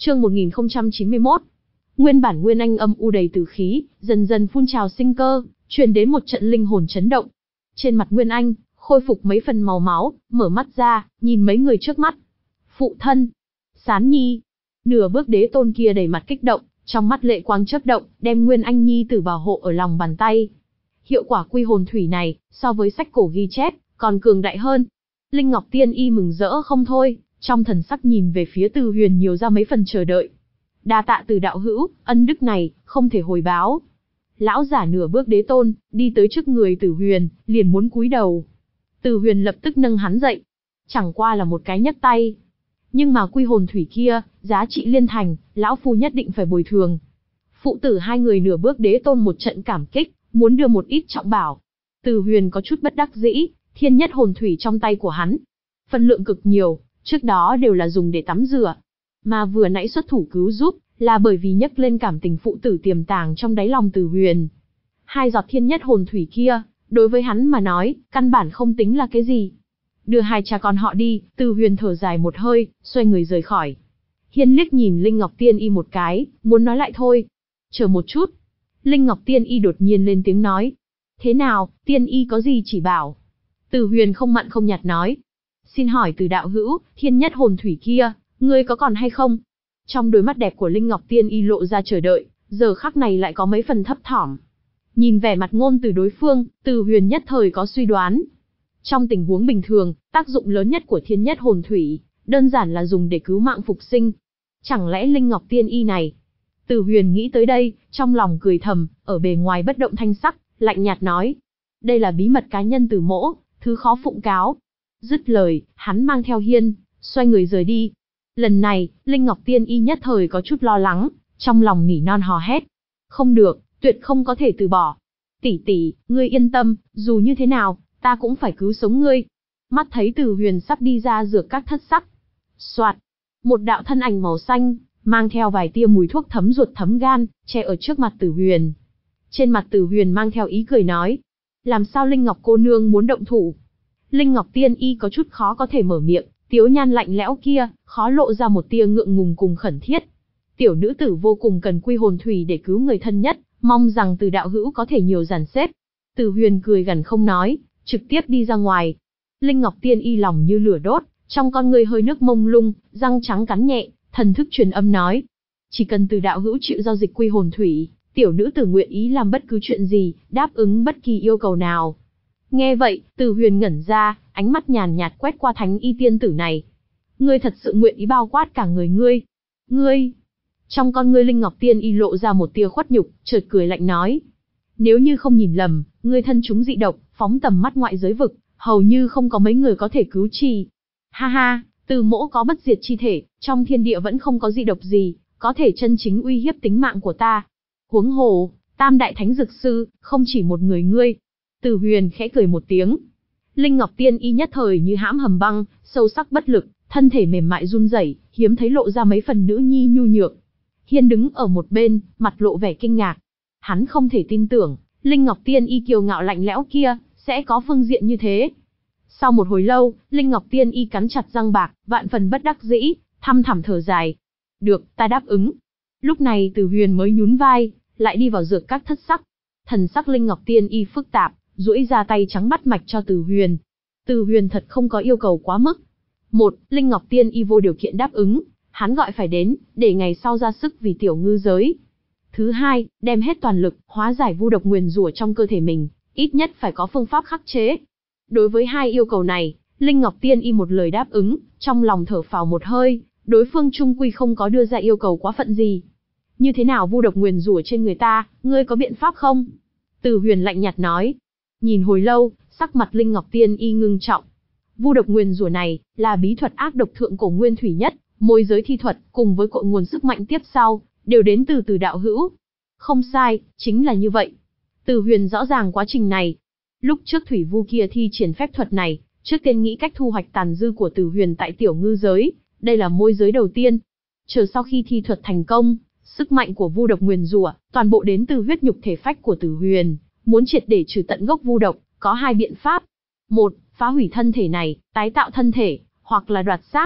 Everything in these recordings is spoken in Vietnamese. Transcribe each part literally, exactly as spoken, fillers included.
Chương một nghìn không trăm chín mươi mốt. Nguyên bản nguyên anh âm u đầy tử khí, dần dần phun trào sinh cơ, truyền đến một trận linh hồn chấn động. Trên mặt Nguyên Anh khôi phục mấy phần màu máu, mở mắt ra, nhìn mấy người trước mắt. Phụ thân, Sán Nhi. Nửa bước đế tôn kia đầy mặt kích động, trong mắt lệ quang chớp động, đem Nguyên Anh nhi tử bảo hộ ở lòng bàn tay. Hiệu quả quy hồn thủy này, so với sách cổ ghi chép, còn cường đại hơn. Linh Ngọc Tiên Y mừng rỡ không thôi, trong thần sắc nhìn về phía Từ Huyền nhiều ra mấy phần chờ đợi. Đa tạ Từ đạo hữu, ân đức này không thể hồi báo. Lão giả nửa bước đế tôn, đi tới trước người Từ Huyền, liền muốn cúi đầu. Từ Huyền lập tức nâng hắn dậy. Chẳng qua là một cái nhấc tay. Nhưng mà quy hồn thủy kia, giá trị liên thành, lão phu nhất định phải bồi thường. Phụ tử hai người nửa bước đế tôn một trận cảm kích, muốn đưa một ít trọng bảo. Từ Huyền có chút bất đắc dĩ, thiên nhất hồn thủy trong tay của hắn. Phân lượng cực nhiều, trước đó đều là dùng để tắm rửa. Mà vừa nãy xuất thủ cứu giúp, là bởi vì nhấc lên cảm tình phụ tử tiềm tàng trong đáy lòng Từ Huyền. Hai giọt thiên nhất hồn thủy kia, đối với hắn mà nói, căn bản không tính là cái gì. Đưa hai cha con họ đi, Từ Huyền thở dài một hơi, xoay người rời khỏi. Hiên liếc nhìn Linh Ngọc Tiên Y một cái, muốn nói lại thôi. Chờ một chút. Linh Ngọc Tiên Y đột nhiên lên tiếng nói. Thế nào, Tiên Y có gì chỉ bảo? Từ Huyền không mặn không nhạt nói. Xin hỏi Từ đạo hữu, thiên nhất hồn thủy kia, ngươi có còn hay không? Trong đôi mắt đẹp của Linh Ngọc Tiên Y lộ ra chờ đợi, giờ khắc này lại có mấy phần thấp thỏm. Nhìn vẻ mặt ngôn từ đối phương, Từ Huyền nhất thời có suy đoán. Trong tình huống bình thường, tác dụng lớn nhất của thiên nhất hồn thủy, đơn giản là dùng để cứu mạng phục sinh. Chẳng lẽ Linh Ngọc Tiên Y này? Từ Huyền nghĩ tới đây, trong lòng cười thầm, ở bề ngoài bất động thanh sắc, lạnh nhạt nói. Đây là bí mật cá nhân Từ mỗ, thứ khó phụng cáo. Dứt lời, hắn mang theo Hiên, xoay người rời đi. Lần này, Linh Ngọc Tiên Y nhất thời có chút lo lắng, trong lòng nỉ non hò hét. Không được, tuyệt không có thể từ bỏ. Tỷ tỷ, ngươi yên tâm, dù như thế nào, ta cũng phải cứu sống ngươi. Mắt thấy Từ Huyền sắp đi ra dược các thất sắc. Soạt, một đạo thân ảnh màu xanh, mang theo vài tia mùi thuốc thấm ruột thấm gan, che ở trước mặt Từ Huyền. Trên mặt Từ Huyền mang theo ý cười nói. Làm sao Linh Ngọc cô nương muốn động thủ? Linh Ngọc Tiên Y có chút khó có thể mở miệng, tiếu nhan lạnh lẽo kia, khó lộ ra một tia ngượng ngùng cùng khẩn thiết. Tiểu nữ tử vô cùng cần quy hồn thủy để cứu người thân nhất, mong rằng Từ đạo hữu có thể nhiều dàn xếp. Từ Huyền cười gằn không nói, trực tiếp đi ra ngoài. Linh Ngọc Tiên Y lòng như lửa đốt, trong con người hơi nước mông lung, răng trắng cắn nhẹ, thần thức truyền âm nói. Chỉ cần Từ đạo hữu chịu giao dịch quy hồn thủy, tiểu nữ tử nguyện ý làm bất cứ chuyện gì, đáp ứng bất kỳ yêu cầu nào. Nghe vậy, Từ Huyền ngẩn ra, ánh mắt nhàn nhạt quét qua thánh y tiên tử này. Ngươi thật sự nguyện ý bao quát cả người ngươi? Ngươi? Trong con ngươi Linh Ngọc Tiên Y lộ ra một tia khuất nhục, chợt cười lạnh nói. Nếu như không nhìn lầm, ngươi thân chúng dị độc, phóng tầm mắt ngoại giới vực, hầu như không có mấy người có thể cứu trì. Ha ha, Từ mỗ có bất diệt chi thể, trong thiên địa vẫn không có dị độc gì, có thể chân chính uy hiếp tính mạng của ta. Huống hồ, tam đại thánh dược sư, không chỉ một người ngươi. Từ Huyền khẽ cười một tiếng. Linh Ngọc Tiên Y nhất thời như hãm hầm băng, sâu sắc bất lực, thân thể mềm mại run rẩy, hiếm thấy lộ ra mấy phần nữ nhi nhu nhược. Hiên đứng ở một bên, mặt lộ vẻ kinh ngạc. Hắn không thể tin tưởng, Linh Ngọc Tiên Y kiêu ngạo lạnh lẽo kia, sẽ có phương diện như thế. Sau một hồi lâu, Linh Ngọc Tiên Y cắn chặt răng bạc, vạn phần bất đắc dĩ, thăm thẳm thở dài. Được, ta đáp ứng. Lúc này Từ Huyền mới nhún vai, lại đi vào dược các thất sắc. Thần sắc Linh Ngọc Tiên Y phức tạp, duỗi ra tay trắng bắt mạch cho Từ Huyền. Từ Huyền thật không có yêu cầu quá mức. Một, Linh Ngọc Tiên Y vô điều kiện đáp ứng, hắn gọi phải đến, để ngày sau ra sức vì tiểu ngư giới. Thứ hai, đem hết toàn lực, hóa giải vu độc nguyền rủa trong cơ thể mình, ít nhất phải có phương pháp khắc chế. Đối với hai yêu cầu này, Linh Ngọc Tiên Y một lời đáp ứng, trong lòng thở phào một hơi, đối phương trung quy không có đưa ra yêu cầu quá phận gì. Như thế nào vu độc nguyền rủa trên người ta, ngươi có biện pháp không? Từ Huyền lạnh nhạt nói. Nhìn hồi lâu, sắc mặt Linh Ngọc Tiên Y ngưng trọng. Vu độc nguyền rủa này, là bí thuật ác độc thượng cổ nguyên thủy nhất, môi giới thi thuật, cùng với cội nguồn sức mạnh tiếp sau, đều đến từ Từ đạo hữu. Không sai, chính là như vậy. Từ Huyền rõ ràng quá trình này. Lúc trước thủy vu kia thi triển phép thuật này, trước tiên nghĩ cách thu hoạch tàn dư của Từ Huyền tại tiểu ngư giới, đây là môi giới đầu tiên. Chờ sau khi thi thuật thành công, sức mạnh của vu độc nguyền rủa, toàn bộ đến từ huyết nhục thể phách của Từ Huyền, muốn triệt để trừ tận gốc vu độc, có hai biện pháp. Một, phá hủy thân thể này, tái tạo thân thể, hoặc là đoạt xác.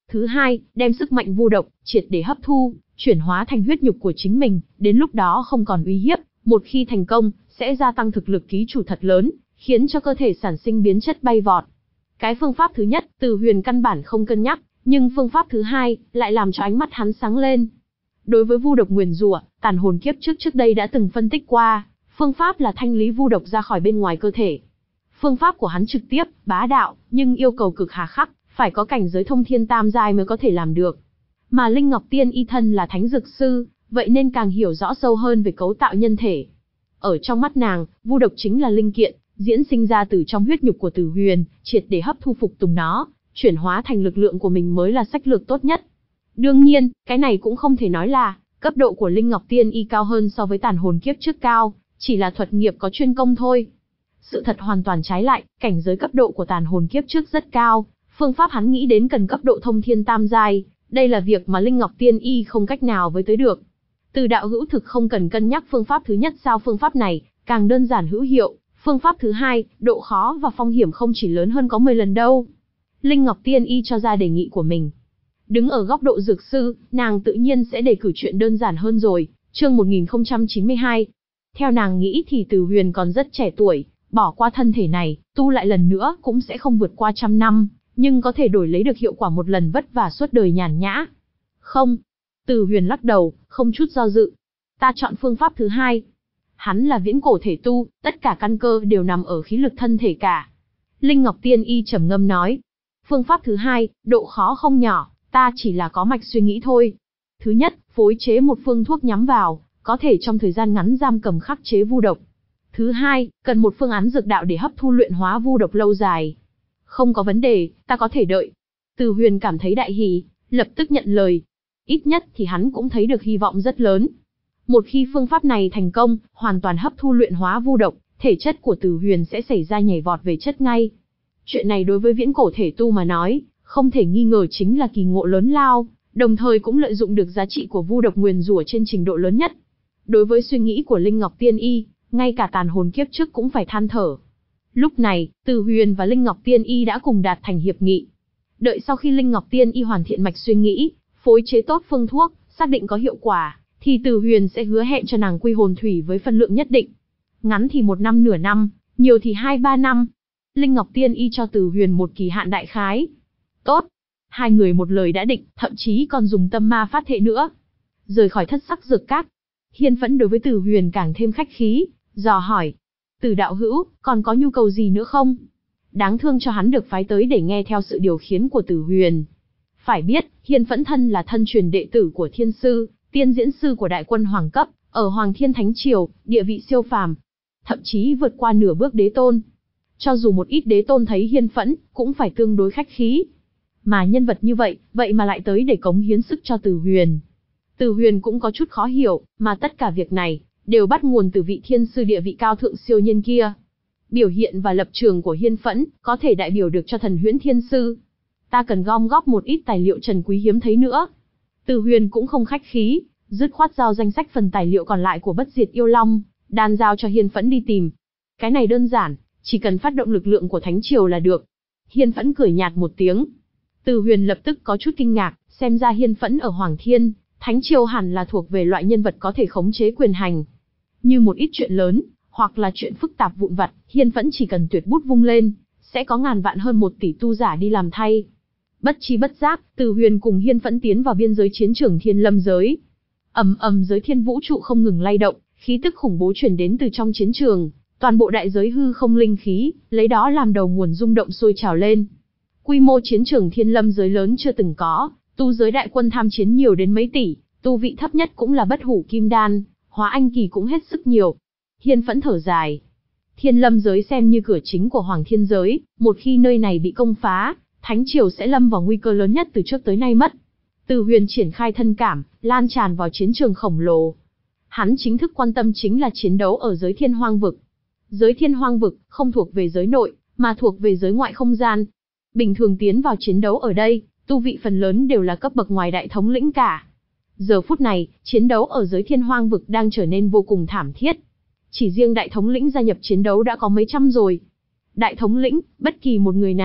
Thứ hai, đem sức mạnh vu độc triệt để hấp thu, chuyển hóa thành huyết nhục của chính mình, đến lúc đó không còn uy hiếp, một khi thành công, sẽ gia tăng thực lực ký chủ thật lớn, khiến cho cơ thể sản sinh biến chất bay vọt. Cái phương pháp thứ nhất, Từ Huyền căn bản không cân nhắc, nhưng phương pháp thứ hai lại làm cho ánh mắt hắn sáng lên. Đối với vu độc nguyền rủa, tàn hồn kiếp trước trước đây đã từng phân tích qua, phương pháp là thanh lý vu độc ra khỏi bên ngoài cơ thể. Phương pháp của hắn trực tiếp, bá đạo, nhưng yêu cầu cực hà khắc, phải có cảnh giới thông thiên tam giai mới có thể làm được. Mà Linh Ngọc Tiên Y thân là thánh dược sư, vậy nên càng hiểu rõ sâu hơn về cấu tạo nhân thể. Ở trong mắt nàng, vu độc chính là linh kiện, diễn sinh ra từ trong huyết nhục của Từ Huyền, triệt để hấp thu phục tùng nó, chuyển hóa thành lực lượng của mình mới là sách lược tốt nhất. Đương nhiên, cái này cũng không thể nói là cấp độ của Linh Ngọc Tiên Y cao hơn so với tàn hồn kiếp trước cao, chỉ là thuật nghiệp có chuyên công thôi. Sự thật hoàn toàn trái lại, cảnh giới cấp độ của tàn hồn kiếp trước rất cao, phương pháp hắn nghĩ đến cần cấp độ thông thiên tam giai, đây là việc mà Linh Ngọc Tiên Y không cách nào với tới được. Từ đạo hữu thực không cần cân nhắc phương pháp thứ nhất sao? Phương pháp này càng đơn giản hữu hiệu, phương pháp thứ hai, độ khó và phong hiểm không chỉ lớn hơn có mười lần đâu. Linh Ngọc Tiên Y cho ra đề nghị của mình. Đứng ở góc độ dược sư, nàng tự nhiên sẽ đề cử chuyện đơn giản hơn rồi. Chương một nghìn không trăm chín mươi hai. Theo nàng nghĩ thì Từ Huyền còn rất trẻ tuổi, bỏ qua thân thể này, tu lại lần nữa cũng sẽ không vượt qua trăm năm, nhưng có thể đổi lấy được hiệu quả một lần vất vả suốt đời nhàn nhã. Không. Từ Huyền lắc đầu, không chút do dự. Ta chọn phương pháp thứ hai. Hắn là viễn cổ thể tu, tất cả căn cơ đều nằm ở khí lực thân thể cả. Linh Ngọc Tiên Y trầm ngâm nói. Phương pháp thứ hai, độ khó không nhỏ, ta chỉ là có mạch suy nghĩ thôi. Thứ nhất, phối chế một phương thuốc nhắm vào, có thể trong thời gian ngắn giam cầm khắc chế vu độc. Thứ hai, cần một phương án dược đạo để hấp thu luyện hóa vu độc lâu dài. Không có vấn đề, ta có thể đợi. Từ Huyền cảm thấy đại hỉ, lập tức nhận lời. Ít nhất thì hắn cũng thấy được hy vọng rất lớn. Một khi phương pháp này thành công, hoàn toàn hấp thu luyện hóa vu độc, thể chất của Từ Huyền sẽ xảy ra nhảy vọt về chất ngay. Chuyện này đối với viễn cổ thể tu mà nói, không thể nghi ngờ chính là kỳ ngộ lớn lao, đồng thời cũng lợi dụng được giá trị của vu độc nguyền rủa trên trình độ lớn nhất. Đối với suy nghĩ của Linh Ngọc Tiên Y, ngay cả tàn hồn kiếp trước cũng phải than thở. Lúc này, Từ Huyền và Linh Ngọc Tiên Y đã cùng đạt thành hiệp nghị. Đợi sau khi Linh Ngọc Tiên Y hoàn thiện mạch suy nghĩ, phối chế tốt phương thuốc, xác định có hiệu quả, thì Từ Huyền sẽ hứa hẹn cho nàng quy hồn thủy với phân lượng nhất định. Ngắn thì một năm nửa năm, nhiều thì hai ba năm. Linh Ngọc Tiên Y cho Từ Huyền một kỳ hạn đại khái. Tốt. Hai người một lời đã định, thậm chí còn dùng tâm ma phát thệ nữa. Rời khỏi thất sắc dược các, Hiên Phẫn đối với Từ Huyền càng thêm khách khí, dò hỏi. Từ đạo hữu, còn có nhu cầu gì nữa không? Đáng thương cho hắn được phái tới để nghe theo sự điều khiển của Từ Huyền. Phải biết, Hiên Phẫn thân là thân truyền đệ tử của Thiên Sư, tiên diễn sư của đại quân hoàng cấp, ở Hoàng Thiên Thánh Triều, địa vị siêu phàm, thậm chí vượt qua nửa bước đế tôn. Cho dù một ít đế tôn thấy Hiên Phẫn, cũng phải tương đối khách khí. Mà nhân vật như vậy, vậy mà lại tới để cống hiến sức cho Từ Huyền. Từ Huyền cũng có chút khó hiểu, mà tất cả việc này đều bắt nguồn từ vị thiên sư địa vị cao thượng siêu nhân kia. Biểu hiện và lập trường của Hiên Phẫn có thể đại biểu được cho Thần Huyễn Thiên Sư. Ta cần gom góp một ít tài liệu trần quý hiếm thấy nữa. Từ Huyền cũng không khách khí, dứt khoát giao danh sách phần tài liệu còn lại của Bất Diệt Yêu Long, đan giao cho Hiên Phẫn đi tìm. Cái này đơn giản, chỉ cần phát động lực lượng của Thánh Triều là được. Hiên Phẫn cười nhạt một tiếng. Từ Huyền lập tức có chút kinh ngạc, xem ra Hiên Phẫn ở Hoàng Thiên Thánh Triều hẳn là thuộc về loại nhân vật có thể khống chế quyền hành. Như một ít chuyện lớn, hoặc là chuyện phức tạp vụn vặt, Hiên Phẫn chỉ cần tuyệt bút vung lên, sẽ có ngàn vạn hơn một tỷ tu giả đi làm thay. Bất chi bất giác, Từ Huyền cùng Hiên Phẫn tiến vào biên giới chiến trường Thiên Lâm giới. Ầm ầm giới thiên vũ trụ không ngừng lay động, khí tức khủng bố truyền đến từ trong chiến trường, toàn bộ đại giới hư không linh khí, lấy đó làm đầu nguồn rung động sôi trào lên. Quy mô chiến trường Thiên Lâm giới lớn chưa từng có, tu giới đại quân tham chiến nhiều đến mấy tỷ, tu vị thấp nhất cũng là bất hủ kim đan, hóa anh kỳ cũng hết sức nhiều. Hiên Phẫn thở dài. Thiên Lâm giới xem như cửa chính của Hoàng Thiên giới, một khi nơi này bị công phá, Thánh Triều sẽ lâm vào nguy cơ lớn nhất từ trước tới nay mất. Từ Huyền triển khai thân cảm, lan tràn vào chiến trường khổng lồ. Hắn chính thức quan tâm chính là chiến đấu ở giới Thiên Hoang vực. Giới Thiên Hoang vực không thuộc về giới nội, mà thuộc về giới ngoại không gian. Bình thường tiến vào chiến đấu ở đây, tu vị phần lớn đều là cấp bậc ngoài đại thống lĩnh cả. Giờ phút này, chiến đấu ở giới Thiên Hoang vực đang trở nên vô cùng thảm thiết. Chỉ riêng đại thống lĩnh gia nhập chiến đấu đã có mấy trăm rồi. Đại thống lĩnh, bất kỳ một người nào,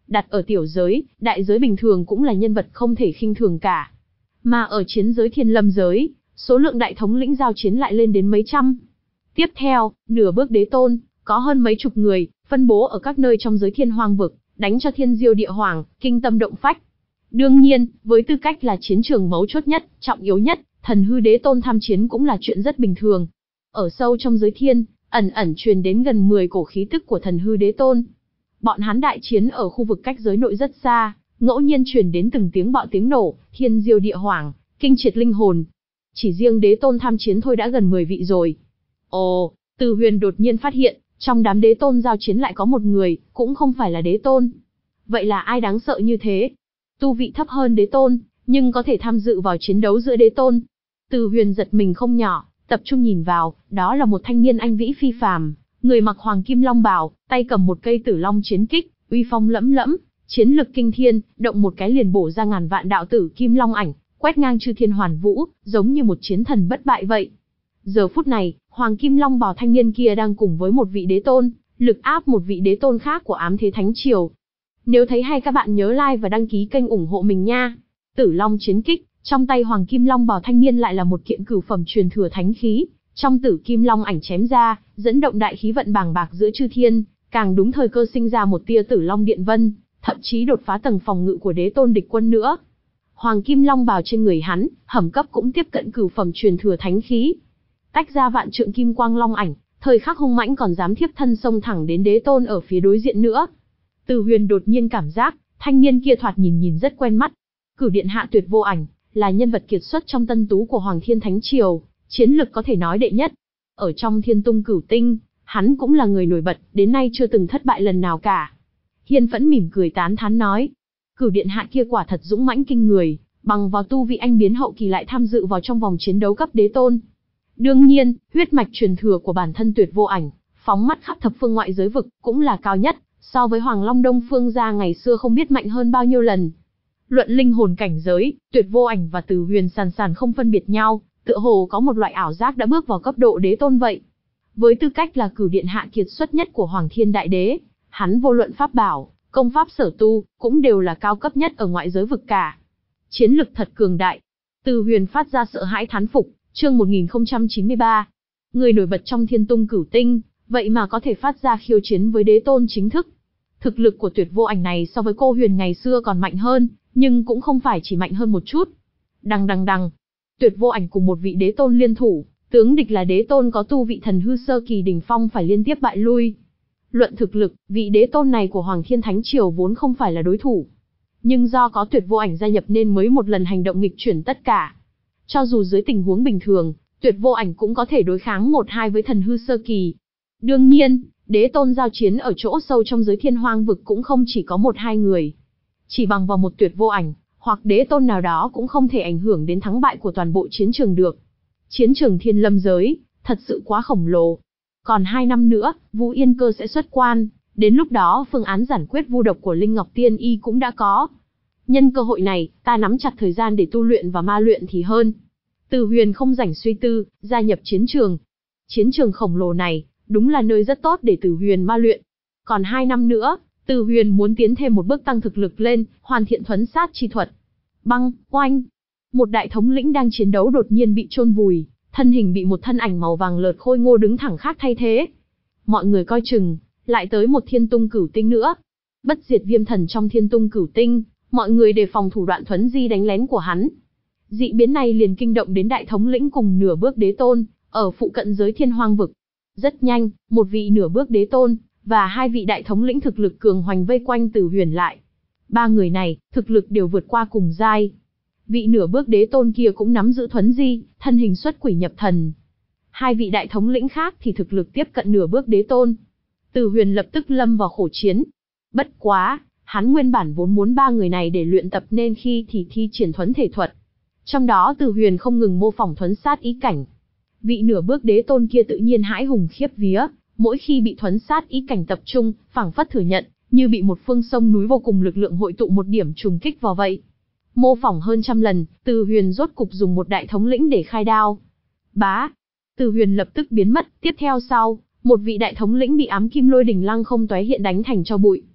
đặt ở tiểu giới, đại giới bình thường cũng là nhân vật không thể khinh thường cả. Mà ở chiến giới thiên lâm giới, số lượng đại thống lĩnh giao chiến lại lên đến mấy trăm. Tiếp theo, nửa bước đế tôn, có hơn mấy chục người, phân bố ở các nơi trong giới thiên hoang vực, đánh cho thiên diêu địa hoàng, kinh tâm động phách. Đương nhiên, với tư cách là chiến trường mấu chốt nhất, trọng yếu nhất, thần hư đế tôn tham chiến cũng là chuyện rất bình thường. Ở sâu trong giới thiên, ẩn ẩn truyền đến gần mười cổ khí tức của thần hư đế tôn. Bọn hắn đại chiến ở khu vực cách giới nội rất xa, ngẫu nhiên truyền đến từng tiếng bạo tiếng nổ, thiên diêu địa hoàng, kinh triệt linh hồn. Chỉ riêng đế tôn tham chiến thôi đã gần mười vị rồi. Ồ, Từ Huyền đột nhiên phát hiện, trong đám đế tôn giao chiến lại có một người, cũng không phải là đế tôn. Vậy là ai đáng sợ như thế? Tu vị thấp hơn đế tôn, nhưng có thể tham dự vào chiến đấu giữa đế tôn. Từ Huyền giật mình không nhỏ, tập trung nhìn vào, đó là một thanh niên anh vĩ phi phàm, người mặc hoàng kim long bào, tay cầm một cây tử long chiến kích, uy phong lẫm lẫm, chiến lực kinh thiên, động một cái liền bổ ra ngàn vạn đạo tử kim long ảnh, quét ngang chư thiên hoàn vũ, giống như một chiến thần bất bại vậy. Giờ phút này, hoàng kim long bào thanh niên kia đang cùng với một vị đế tôn, lực áp một vị đế tôn khác của ám thế thánh triều. Nếu thấy hay các bạn nhớ like và đăng ký kênh ủng hộ mình nha. Tử long chiến kích, trong tay hoàng kim long bào thanh niên lại là một kiện cửu phẩm truyền thừa thánh khí, trong tử kim long ảnh chém ra, dẫn động đại khí vận bàng bạc giữa chư thiên, càng đúng thời cơ sinh ra một tia tử long điện vân, thậm chí đột phá tầng phòng ngự của đế tôn địch quân nữa. Hoàng kim long bào trên người hắn, hầm cấp cũng tiếp cận cửu phẩm truyền thừa thánh khí. Tách ra vạn trượng kim quang long ảnh, thời khắc hung mãnh còn dám thiếp thân xông thẳng đến đế tôn ở phía đối diện nữa. Từ Huyền đột nhiên cảm giác, thanh niên kia thoạt nhìn nhìn rất quen mắt. Cửu điện hạ Tuyệt Vô Ảnh, là nhân vật kiệt xuất trong tân tú của Hoàng Thiên Thánh Triều, chiến lực có thể nói đệ nhất. Ở trong Thiên Tung Cửu Tinh, hắn cũng là người nổi bật, đến nay chưa từng thất bại lần nào cả. Hiên Phẫn mỉm cười tán thán nói, Cửu điện hạ kia quả thật dũng mãnh kinh người, bằng vào tu vị anh biến hậu kỳ lại tham dự vào trong vòng chiến đấu cấp đế tôn. Đương nhiên, huyết mạch truyền thừa của bản thân Tuyệt Vô Ảnh, phóng mắt khắp thập phương ngoại giới vực, cũng là cao nhất, so với Hoàng Long Đông Phương gia ngày xưa không biết mạnh hơn bao nhiêu lần. Luận linh hồn cảnh giới, Tuyệt Vô Ảnh và Từ Huyền sàn sàn không phân biệt nhau, tựa hồ có một loại ảo giác đã bước vào cấp độ đế tôn vậy. Với tư cách là cửu điện hạ kiệt xuất nhất của Hoàng Thiên Đại Đế, hắn vô luận pháp bảo, công pháp sở tu, cũng đều là cao cấp nhất ở ngoại giới vực cả. Chiến lực thật cường đại. Từ Huyền phát ra sợ hãi thán phục, chương một nghìn không trăm chín mươi ba. Người nổi bật trong Thiên Tung Cửu Tinh, vậy mà có thể phát ra khiêu chiến với đế tôn chính thức. Thực lực của Tuyệt Vô Ảnh này so với cô Huyền ngày xưa còn mạnh hơn, nhưng cũng không phải chỉ mạnh hơn một chút. Đằng đằng đằng, Tuyệt Vô Ảnh cùng một vị đế tôn liên thủ, tướng địch là đế tôn có tu vị thần hư sơ kỳ đỉnh phong phải liên tiếp bại lui. Luận thực lực, vị đế tôn này của Hoàng Thiên Thánh Triều vốn không phải là đối thủ. Nhưng do có Tuyệt Vô Ảnh gia nhập nên mới một lần hành động nghịch chuyển tất cả. Cho dù dưới tình huống bình thường, Tuyệt Vô Ảnh cũng có thể đối kháng một hai với thần hư sơ kỳ. Đương nhiên, đế tôn giao chiến ở chỗ sâu trong giới thiên hoang vực cũng không chỉ có một hai người. Chỉ bằng vào một Tuyệt Vô Ảnh, hoặc đế tôn nào đó cũng không thể ảnh hưởng đến thắng bại của toàn bộ chiến trường được. Chiến trường thiên lâm giới, thật sự quá khổng lồ. Còn hai năm nữa, Vũ Yên Cơ sẽ xuất quan, đến lúc đó phương án giải quyết vu độc của Linh Ngọc Tiên Y cũng đã có. Nhân cơ hội này, ta nắm chặt thời gian để tu luyện và ma luyện thì hơn. Từ Huyền không rảnh suy tư, gia nhập chiến trường. Chiến trường khổng lồ này, đúng là nơi rất tốt để Từ Huyền ma luyện. Còn hai năm nữa, Từ Huyền muốn tiến thêm một bước tăng thực lực lên, hoàn thiện thuấn sát chi thuật. Băng, oanh. Một đại thống lĩnh đang chiến đấu đột nhiên bị chôn vùi, thân hình bị một thân ảnh màu vàng lợt khôi ngô đứng thẳng khác thay thế. Mọi người coi chừng, lại tới một Thiên Tung Cửu Tinh nữa. Bất diệt viêm thần trong Thiên Tung Cửu Tinh, mọi người đề phòng thủ đoạn thuấn di đánh lén của hắn. Dị biến này liền kinh động đến đại thống lĩnh cùng nửa bước đế tôn, ở phụ cận giới thiên hoang vực. Rất nhanh, một vị nửa bước đế tôn, và hai vị đại thống lĩnh thực lực cường hoành vây quanh Từ Huyền lại. Ba người này, thực lực đều vượt qua cùng giai. Vị nửa bước đế tôn kia cũng nắm giữ thuấn di, thân hình xuất quỷ nhập thần. Hai vị đại thống lĩnh khác thì thực lực tiếp cận nửa bước đế tôn. Từ Huyền lập tức lâm vào khổ chiến. Bất quá, hắn nguyên bản vốn muốn ba người này để luyện tập nên khi thì thi triển thuấn thể thuật. Trong đó Từ Huyền không ngừng mô phỏng thuấn sát ý cảnh. Vị nửa bước đế tôn kia tự nhiên hãi hùng khiếp vía, mỗi khi bị thuấn sát ý cảnh tập trung, phảng phất thừa nhận, như bị một phương sông núi vô cùng lực lượng hội tụ một điểm trùng kích vào vậy. Mô phỏng hơn trăm lần, Từ Huyền rốt cục dùng một đại thống lĩnh để khai đao. Bá! Từ Huyền lập tức biến mất, tiếp theo sau, một vị đại thống lĩnh bị ám kim lôi đỉnh lăng không tóe hiện đánh thành tro bụi.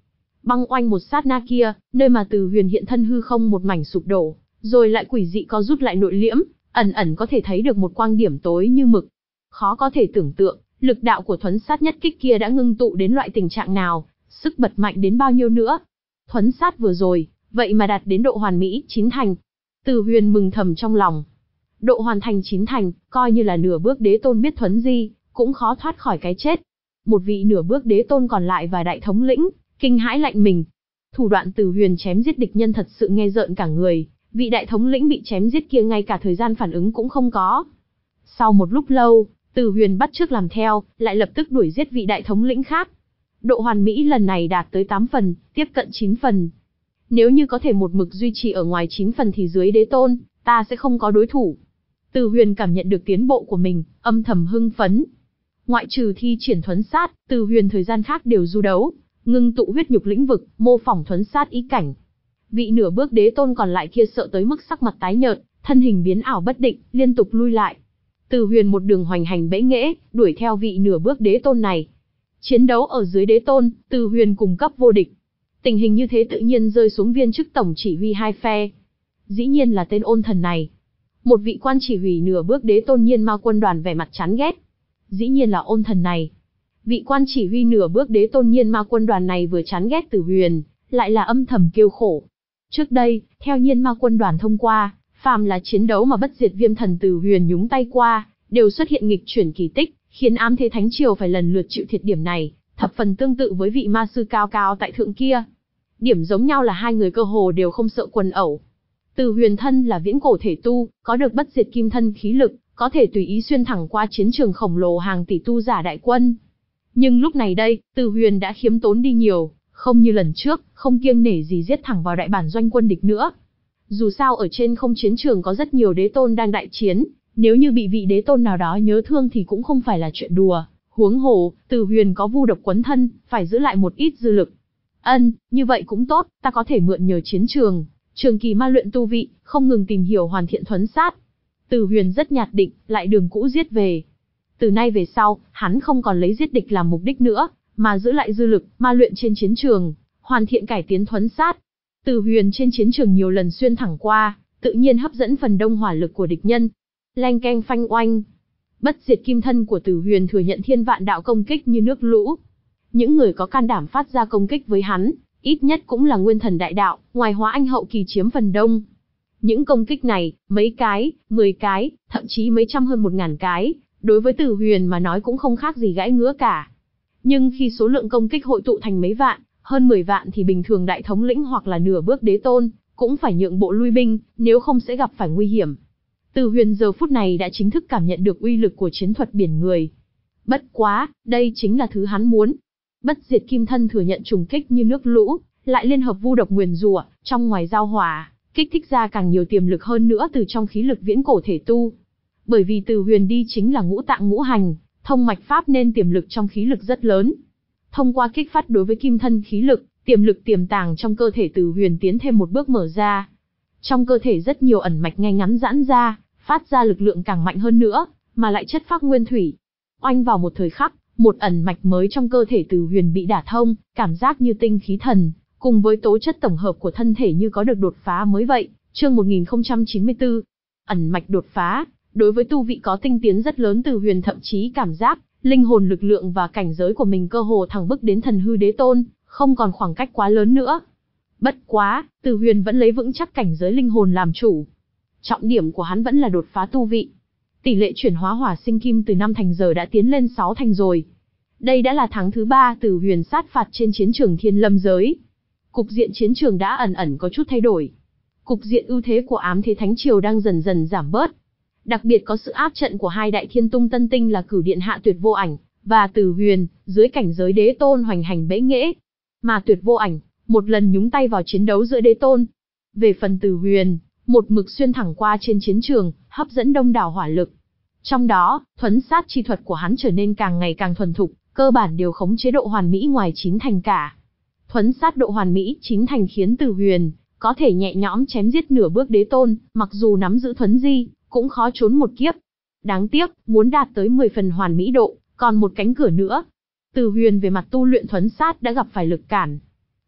Băng oanh một sát na kia, nơi mà Từ Huyền hiện thân hư không một mảnh sụp đổ, rồi lại quỷ dị co rút lại nội liễm, ẩn ẩn có thể thấy được một quang điểm tối như mực. Khó có thể tưởng tượng, lực đạo của thuấn sát nhất kích kia đã ngưng tụ đến loại tình trạng nào, sức bật mạnh đến bao nhiêu nữa. Thuấn sát vừa rồi, vậy mà đạt đến độ hoàn mỹ, chín thành. Từ Huyền mừng thầm trong lòng. Độ hoàn thành chín thành, coi như là nửa bước đế tôn biết thuấn di, cũng khó thoát khỏi cái chết. Một vị nửa bước đế tôn còn lại và đại thống lĩnh, kinh hãi lạnh mình. Thủ đoạn Từ Huyền chém giết địch nhân thật sự nghe rợn cả người, vị đại thống lĩnh bị chém giết kia ngay cả thời gian phản ứng cũng không có. Sau một lúc lâu, Từ Huyền bắt chước làm theo, lại lập tức đuổi giết vị đại thống lĩnh khác. Độ hoàn mỹ lần này đạt tới tám phần, tiếp cận chín phần. Nếu như có thể một mực duy trì ở ngoài chín phần thì dưới đế tôn, ta sẽ không có đối thủ. Từ Huyền cảm nhận được tiến bộ của mình, âm thầm hưng phấn. Ngoại trừ thi triển thuấn sát, Từ Huyền thời gian khác đều du đấu, ngưng tụ huyết nhục lĩnh vực, mô phỏng thuấn sát ý cảnh. Vị nửa bước đế tôn còn lại kia sợ tới mức sắc mặt tái nhợt, thân hình biến ảo bất định, liên tục lui lại. Từ Huyền một đường hoành hành bẽ nghễ, đuổi theo vị nửa bước đế tôn này. Chiến đấu ở dưới đế tôn, Từ Huyền cùng cấp vô địch. Tình hình như thế tự nhiên rơi xuống viên chức tổng chỉ huy hai phe. Dĩ nhiên là tên ôn thần này. Một vị quan chỉ huy nửa bước đế tôn Nhiên Ma quân đoàn vẻ mặt chán ghét. Dĩ nhiên là ôn thần này. Vị quan chỉ huy nửa bước đế tôn Nhiên Ma quân đoàn này vừa chán ghét Từ Huyền, lại là âm thầm kêu khổ. Trước đây, theo Nhiên Ma quân đoàn thông qua, phàm là chiến đấu mà bất diệt viêm thần Từ Huyền nhúng tay qua, đều xuất hiện nghịch chuyển kỳ tích, khiến ám thế thánh triều phải lần lượt chịu thiệt. Điểm này, thập phần tương tự với vị ma sư cao cao tại thượng kia. Điểm giống nhau là hai người cơ hồ đều không sợ quần ẩu. Từ Huyền thân là viễn cổ thể tu, có được bất diệt kim thân khí lực, có thể tùy ý xuyên thẳng qua chiến trường khổng lồ hàng tỷ tu giả đại quân. Nhưng lúc này đây, Từ Huyền đã khiêm tốn đi nhiều, không như lần trước, không kiêng nể gì giết thẳng vào đại bản doanh quân địch nữa. Dù sao ở trên không chiến trường có rất nhiều đế tôn đang đại chiến, nếu như bị vị đế tôn nào đó nhớ thương thì cũng không phải là chuyện đùa. Huống hồ, Từ Huyền có vu độc quấn thân, phải giữ lại một ít dư lực. Ân, như vậy cũng tốt, ta có thể mượn nhờ chiến trường, trường kỳ ma luyện tu vị, không ngừng tìm hiểu hoàn thiện thuấn sát. Từ Huyền rất nhạt định, lại đường cũ giết về. Từ nay về sau, hắn không còn lấy giết địch làm mục đích nữa, mà giữ lại dư lực, ma luyện trên chiến trường, hoàn thiện cải tiến thuấn sát. Từ Huyền trên chiến trường nhiều lần xuyên thẳng qua, tự nhiên hấp dẫn phần đông hỏa lực của địch nhân. Leng keng phanh oanh. Bất diệt kim thân của Từ Huyền thừa nhận thiên vạn đạo công kích như nước lũ. Những người có can đảm phát ra công kích với hắn, ít nhất cũng là nguyên thần đại đạo, ngoài hóa anh hậu kỳ chiếm phần đông. Những công kích này, mấy cái, mười cái, thậm chí mấy trăm hơn một ngàn cái, đối với Từ Huyền mà nói cũng không khác gì gãi ngứa cả. Nhưng khi số lượng công kích hội tụ thành mấy vạn, hơn mười vạn thì bình thường đại thống lĩnh hoặc là nửa bước đế tôn, cũng phải nhượng bộ lui binh, nếu không sẽ gặp phải nguy hiểm. Từ Huyền giờ phút này đã chính thức cảm nhận được uy lực của chiến thuật biển người. Bất quá, đây chính là thứ hắn muốn. Bất diệt kim thân thừa nhận trùng kích như nước lũ, lại liên hợp vu độc nguyền rủa, trong ngoài giao hòa, kích thích ra càng nhiều tiềm lực hơn nữa từ trong khí lực viễn cổ thể tu. Bởi vì Từ Huyền đi chính là ngũ tạng ngũ hành, thông mạch pháp nên tiềm lực trong khí lực rất lớn. Thông qua kích phát đối với kim thân khí lực, tiềm lực tiềm tàng trong cơ thể Từ Huyền tiến thêm một bước mở ra. Trong cơ thể rất nhiều ẩn mạch ngay ngắn giãn ra, phát ra lực lượng càng mạnh hơn nữa, mà lại chất phác nguyên thủy. Oanh vào một thời khắc, một ẩn mạch mới trong cơ thể Từ Huyền bị đả thông, cảm giác như tinh khí thần, cùng với tố chất tổng hợp của thân thể như có được đột phá mới vậy. Chương một nghìn không trăm chín mươi tư, ẩn mạch đột phá, đối với tu vị có tinh tiến rất lớn. Từ Huyền thậm chí cảm giác, linh hồn lực lượng và cảnh giới của mình cơ hồ thẳng bước đến thần hư đế tôn, không còn khoảng cách quá lớn nữa. Bất quá, Từ Huyền vẫn lấy vững chắc cảnh giới linh hồn làm chủ. Trọng điểm của hắn vẫn là đột phá tu vị. Tỷ lệ chuyển hóa hỏa sinh kim từ năm thành giờ đã tiến lên sáu thành rồi. Đây đã là tháng thứ ba Từ Huyền sát phạt trên chiến trường Thiên Lâm giới. Cục diện chiến trường đã ẩn ẩn có chút thay đổi. Cục diện ưu thế của ám thế thánh triều đang dần dần giảm bớt. Đặc biệt có sự áp trận của hai đại thiên tung tân tinh là Cửu Điện Hạ Tuyệt Vô Ảnh và Từ Huyền, dưới cảnh giới đế tôn hoành hành bẽ nghễ. Mà Tuyệt Vô Ảnh, một lần nhúng tay vào chiến đấu giữa đế tôn. Về phần Từ Huyền, một mực xuyên thẳng qua trên chiến trường, hấp dẫn đông đảo hỏa lực. Trong đó, thuấn sát chi thuật của hắn trở nên càng ngày càng thuần thục, cơ bản đều khống chế độ hoàn mỹ ngoài chín thành cả. Thuấn sát độ hoàn mỹ chín thành khiến Từ Huyền có thể nhẹ nhõm chém giết nửa bước đế tôn, mặc dù nắm giữ thuấn di, cũng khó trốn một kiếp. Đáng tiếc, muốn đạt tới mười phần hoàn mỹ độ, còn một cánh cửa nữa. Từ Huyền về mặt tu luyện thuấn sát đã gặp phải lực cản.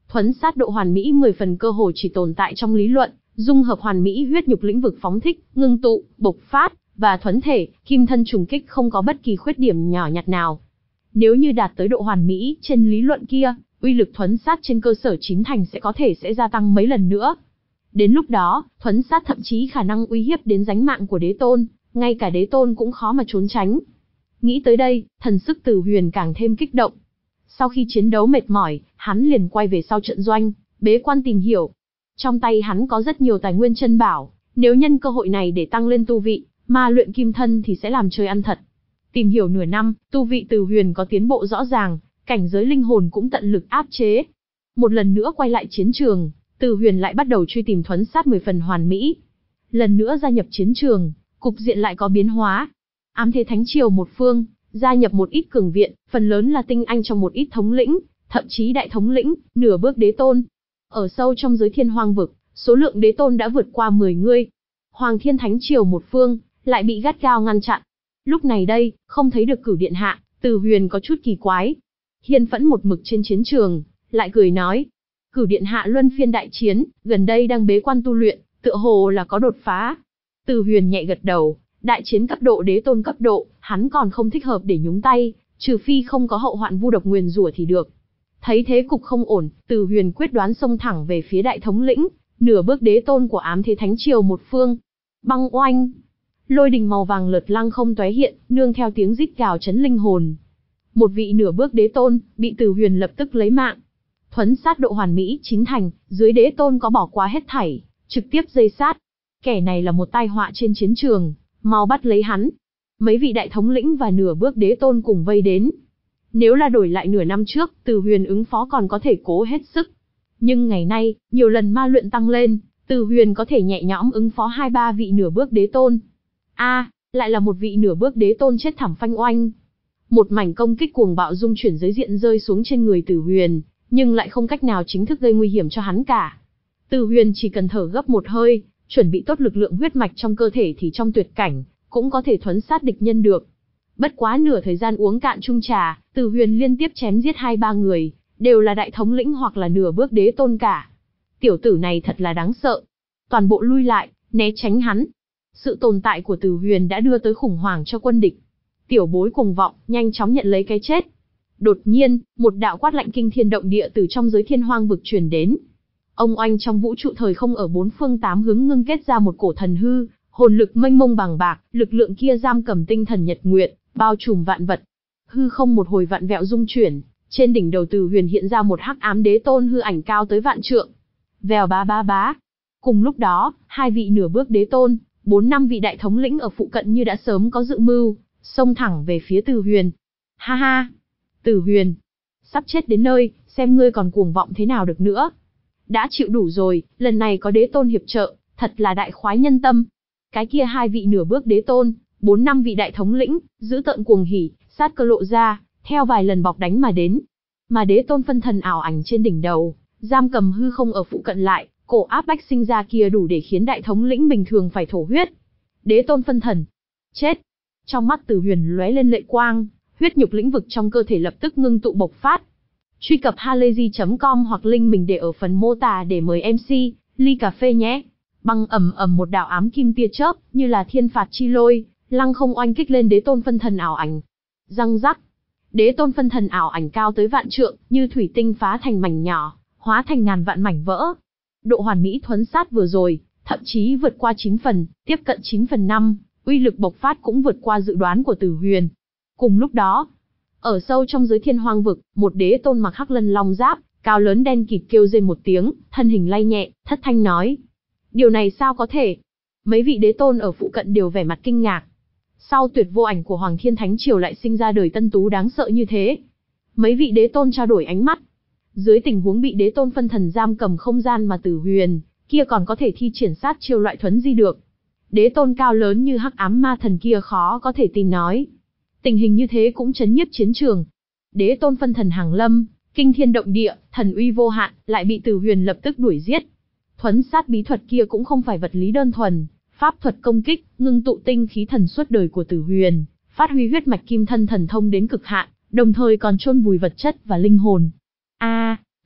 Thuấn sát độ hoàn mỹ mười phần cơ hồ chỉ tồn tại trong lý luận, dung hợp hoàn mỹ huyết nhục lĩnh vực phóng thích, ngưng tụ, bộc phát và thuấn thể, kim thân trùng kích không có bất kỳ khuyết điểm nhỏ nhặt nào. Nếu như đạt tới độ hoàn mỹ trên lý luận kia, uy lực thuấn sát trên cơ sở chín thành sẽ có thể sẽ gia tăng mấy lần nữa. Đến lúc đó, thuấn sát thậm chí khả năng uy hiếp đến tánh mạng của đế tôn, ngay cả đế tôn cũng khó mà trốn tránh. Nghĩ tới đây, thần sức Từ Huyền càng thêm kích động. Sau khi chiến đấu mệt mỏi, hắn liền quay về sau trận doanh, bế quan tìm hiểu. Trong tay hắn có rất nhiều tài nguyên chân bảo, nếu nhân cơ hội này để tăng lên tu vị, ma luyện kim thân thì sẽ làm chơi ăn thật. Tìm hiểu nửa năm, tu vị Từ Huyền có tiến bộ rõ ràng, cảnh giới linh hồn cũng tận lực áp chế. Một lần nữa quay lại chiến trường, Từ Huyền lại bắt đầu truy tìm thuấn sát mười phần hoàn mỹ. Lần nữa gia nhập chiến trường, cục diện lại có biến hóa. Ám Thế Thánh Triều một phương, gia nhập một ít cường viện, phần lớn là tinh anh trong một ít thống lĩnh, thậm chí đại thống lĩnh, nửa bước đế tôn. Ở sâu trong giới thiên hoang vực, số lượng đế tôn đã vượt qua mười người. Hoàng Thiên Thánh Triều một phương, lại bị gắt gao ngăn chặn. Lúc này đây, không thấy được Cửu Điện Hạ, Từ Huyền có chút kỳ quái. Hiên Phẫn một mực trên chiến trường, lại cười nói. Cửu Điện Hạ luân phiên đại chiến, gần đây đang bế quan tu luyện, tựa hồ là có đột phá. Từ Huyền nhẹ gật đầu, đại chiến cấp độ đế tôn cấp độ, hắn còn không thích hợp để nhúng tay, trừ phi không có hậu hoạn vu độc nguyền rủa thì được. Thấy thế cục không ổn, Từ Huyền quyết đoán xông thẳng về phía đại thống lĩnh, nửa bước đế tôn của Ám Thế Thánh Triều một phương. Băng oanh, lôi đình màu vàng lượt lăng không tóe hiện, nương theo tiếng rít gào chấn linh hồn. Một vị nửa bước đế tôn bị Từ Huyền lập tức lấy mạng. Thuấn sát độ hoàn mỹ chín thành, dưới đế tôn có bỏ qua hết thảy, trực tiếp dây sát. Kẻ này là một tai họa trên chiến trường, mau bắt lấy hắn. Mấy vị đại thống lĩnh và nửa bước đế tôn cùng vây đến. Nếu là đổi lại nửa năm trước, Từ Huyền ứng phó còn có thể cố hết sức. Nhưng ngày nay, nhiều lần ma luyện tăng lên, Từ Huyền có thể nhẹ nhõm ứng phó hai ba vị nửa bước đế tôn. A, à, lại là một vị nửa bước đế tôn chết thảm phanh oanh. Một mảnh công kích cuồng bạo dung chuyển giới diện rơi xuống trên người Từ Huyền, nhưng lại không cách nào chính thức gây nguy hiểm cho hắn cả. Từ Huyền chỉ cần thở gấp một hơi, chuẩn bị tốt lực lượng huyết mạch trong cơ thể thì trong tuyệt cảnh, cũng có thể thuấn sát địch nhân được. Bất quá nửa thời gian uống cạn chung trà, Từ Huyền liên tiếp chém giết hai ba người, đều là đại thống lĩnh hoặc là nửa bước đế tôn cả. Tiểu tử này thật là đáng sợ. Toàn bộ lui lại, né tránh hắn. Sự tồn tại của Từ Huyền đã đưa tới khủng hoảng cho quân địch. Tiểu bối cuồng vọng, nhanh chóng nhận lấy cái chết. Đột nhiên, một đạo quát lạnh kinh thiên động địa từ trong giới thiên hoang vực truyền đến. Ông oanh trong vũ trụ thời không ở bốn phương tám hướng ngưng kết ra một cổ thần hư, hồn lực mênh mông bằng bạc, lực lượng kia giam cầm tinh thần nhật nguyệt, bao trùm vạn vật. Hư không một hồi vạn vẹo rung chuyển, trên đỉnh đầu Từ Huyền hiện ra một hắc ám đế tôn hư ảnh cao tới vạn trượng. Vèo bá bá bá. Cùng lúc đó, hai vị nửa bước đế tôn, bốn năm vị đại thống lĩnh ở phụ cận như đã sớm có dự mưu, xông thẳng về phía Từ Huyền. Ha ha, Từ Huyền, sắp chết đến nơi, xem ngươi còn cuồng vọng thế nào được nữa. Đã chịu đủ rồi, lần này có đế tôn hiệp trợ, thật là đại khoái nhân tâm. Cái kia hai vị nửa bước đế tôn, bốn năm vị đại thống lĩnh, giữ tợn cuồng hỉ, sát cơ lộ ra, theo vài lần bọc đánh mà đến. Mà đế tôn phân thần ảo ảnh trên đỉnh đầu, giam cầm hư không ở phụ cận lại, cổ áp bách sinh ra kia đủ để khiến đại thống lĩnh bình thường phải thổ huyết. Đế tôn phân thần, chết. Trong mắt Từ Huyền lóe lên lệ quang, huyết nhục lĩnh vực trong cơ thể lập tức ngưng tụ bộc phát. Truy cập halayzi chấm com hoặc link mình để ở phần mô tả để mời em xê, ly cà phê nhé. Băng ầm ầm một đạo ám kim tia chớp, như là thiên phạt chi lôi, lăng không oanh kích lên đế tôn phân thần ảo ảnh. Răng rắc. Đế tôn phân thần ảo ảnh cao tới vạn trượng, như thủy tinh phá thành mảnh nhỏ, hóa thành ngàn vạn mảnh vỡ. Độ hoàn mỹ thuấn sát vừa rồi, thậm chí vượt qua chín phần, tiếp cận chín phần năm, uy lực bộc phát cũng vượt qua dự đoán của Từ Huyền. Cùng lúc đó, ở sâu trong giới thiên hoang vực, một đế tôn mặc hắc lân long giáp, cao lớn đen kịt kêu rên một tiếng, thân hình lay nhẹ, thất thanh nói. Điều này sao có thể? Mấy vị đế tôn ở phụ cận đều vẻ mặt kinh ngạc. Sau tuyệt vô ảnh của Hoàng Thiên Thánh Triều lại sinh ra đời tân tú đáng sợ như thế. Mấy vị đế tôn trao đổi ánh mắt. Dưới tình huống bị đế tôn phân thần giam cầm không gian mà Từ Huyền, kia còn có thể thi triển sát chiêu loại thuấn di được. Đế tôn cao lớn như hắc ám ma thần kia khó có thể tin nói. Tình hình như thế cũng chấn nhiếp chiến trường. Đế tôn phân thần hàng lâm, kinh thiên động địa, thần uy vô hạn, lại bị Từ Huyền lập tức đuổi giết. Thuấn sát bí thuật kia cũng không phải vật lý đơn thuần, pháp thuật công kích, ngưng tụ tinh khí thần suốt đời của Từ Huyền, phát huy huyết mạch kim thân thần thông đến cực hạn, đồng thời còn chôn vùi vật chất và linh hồn. A,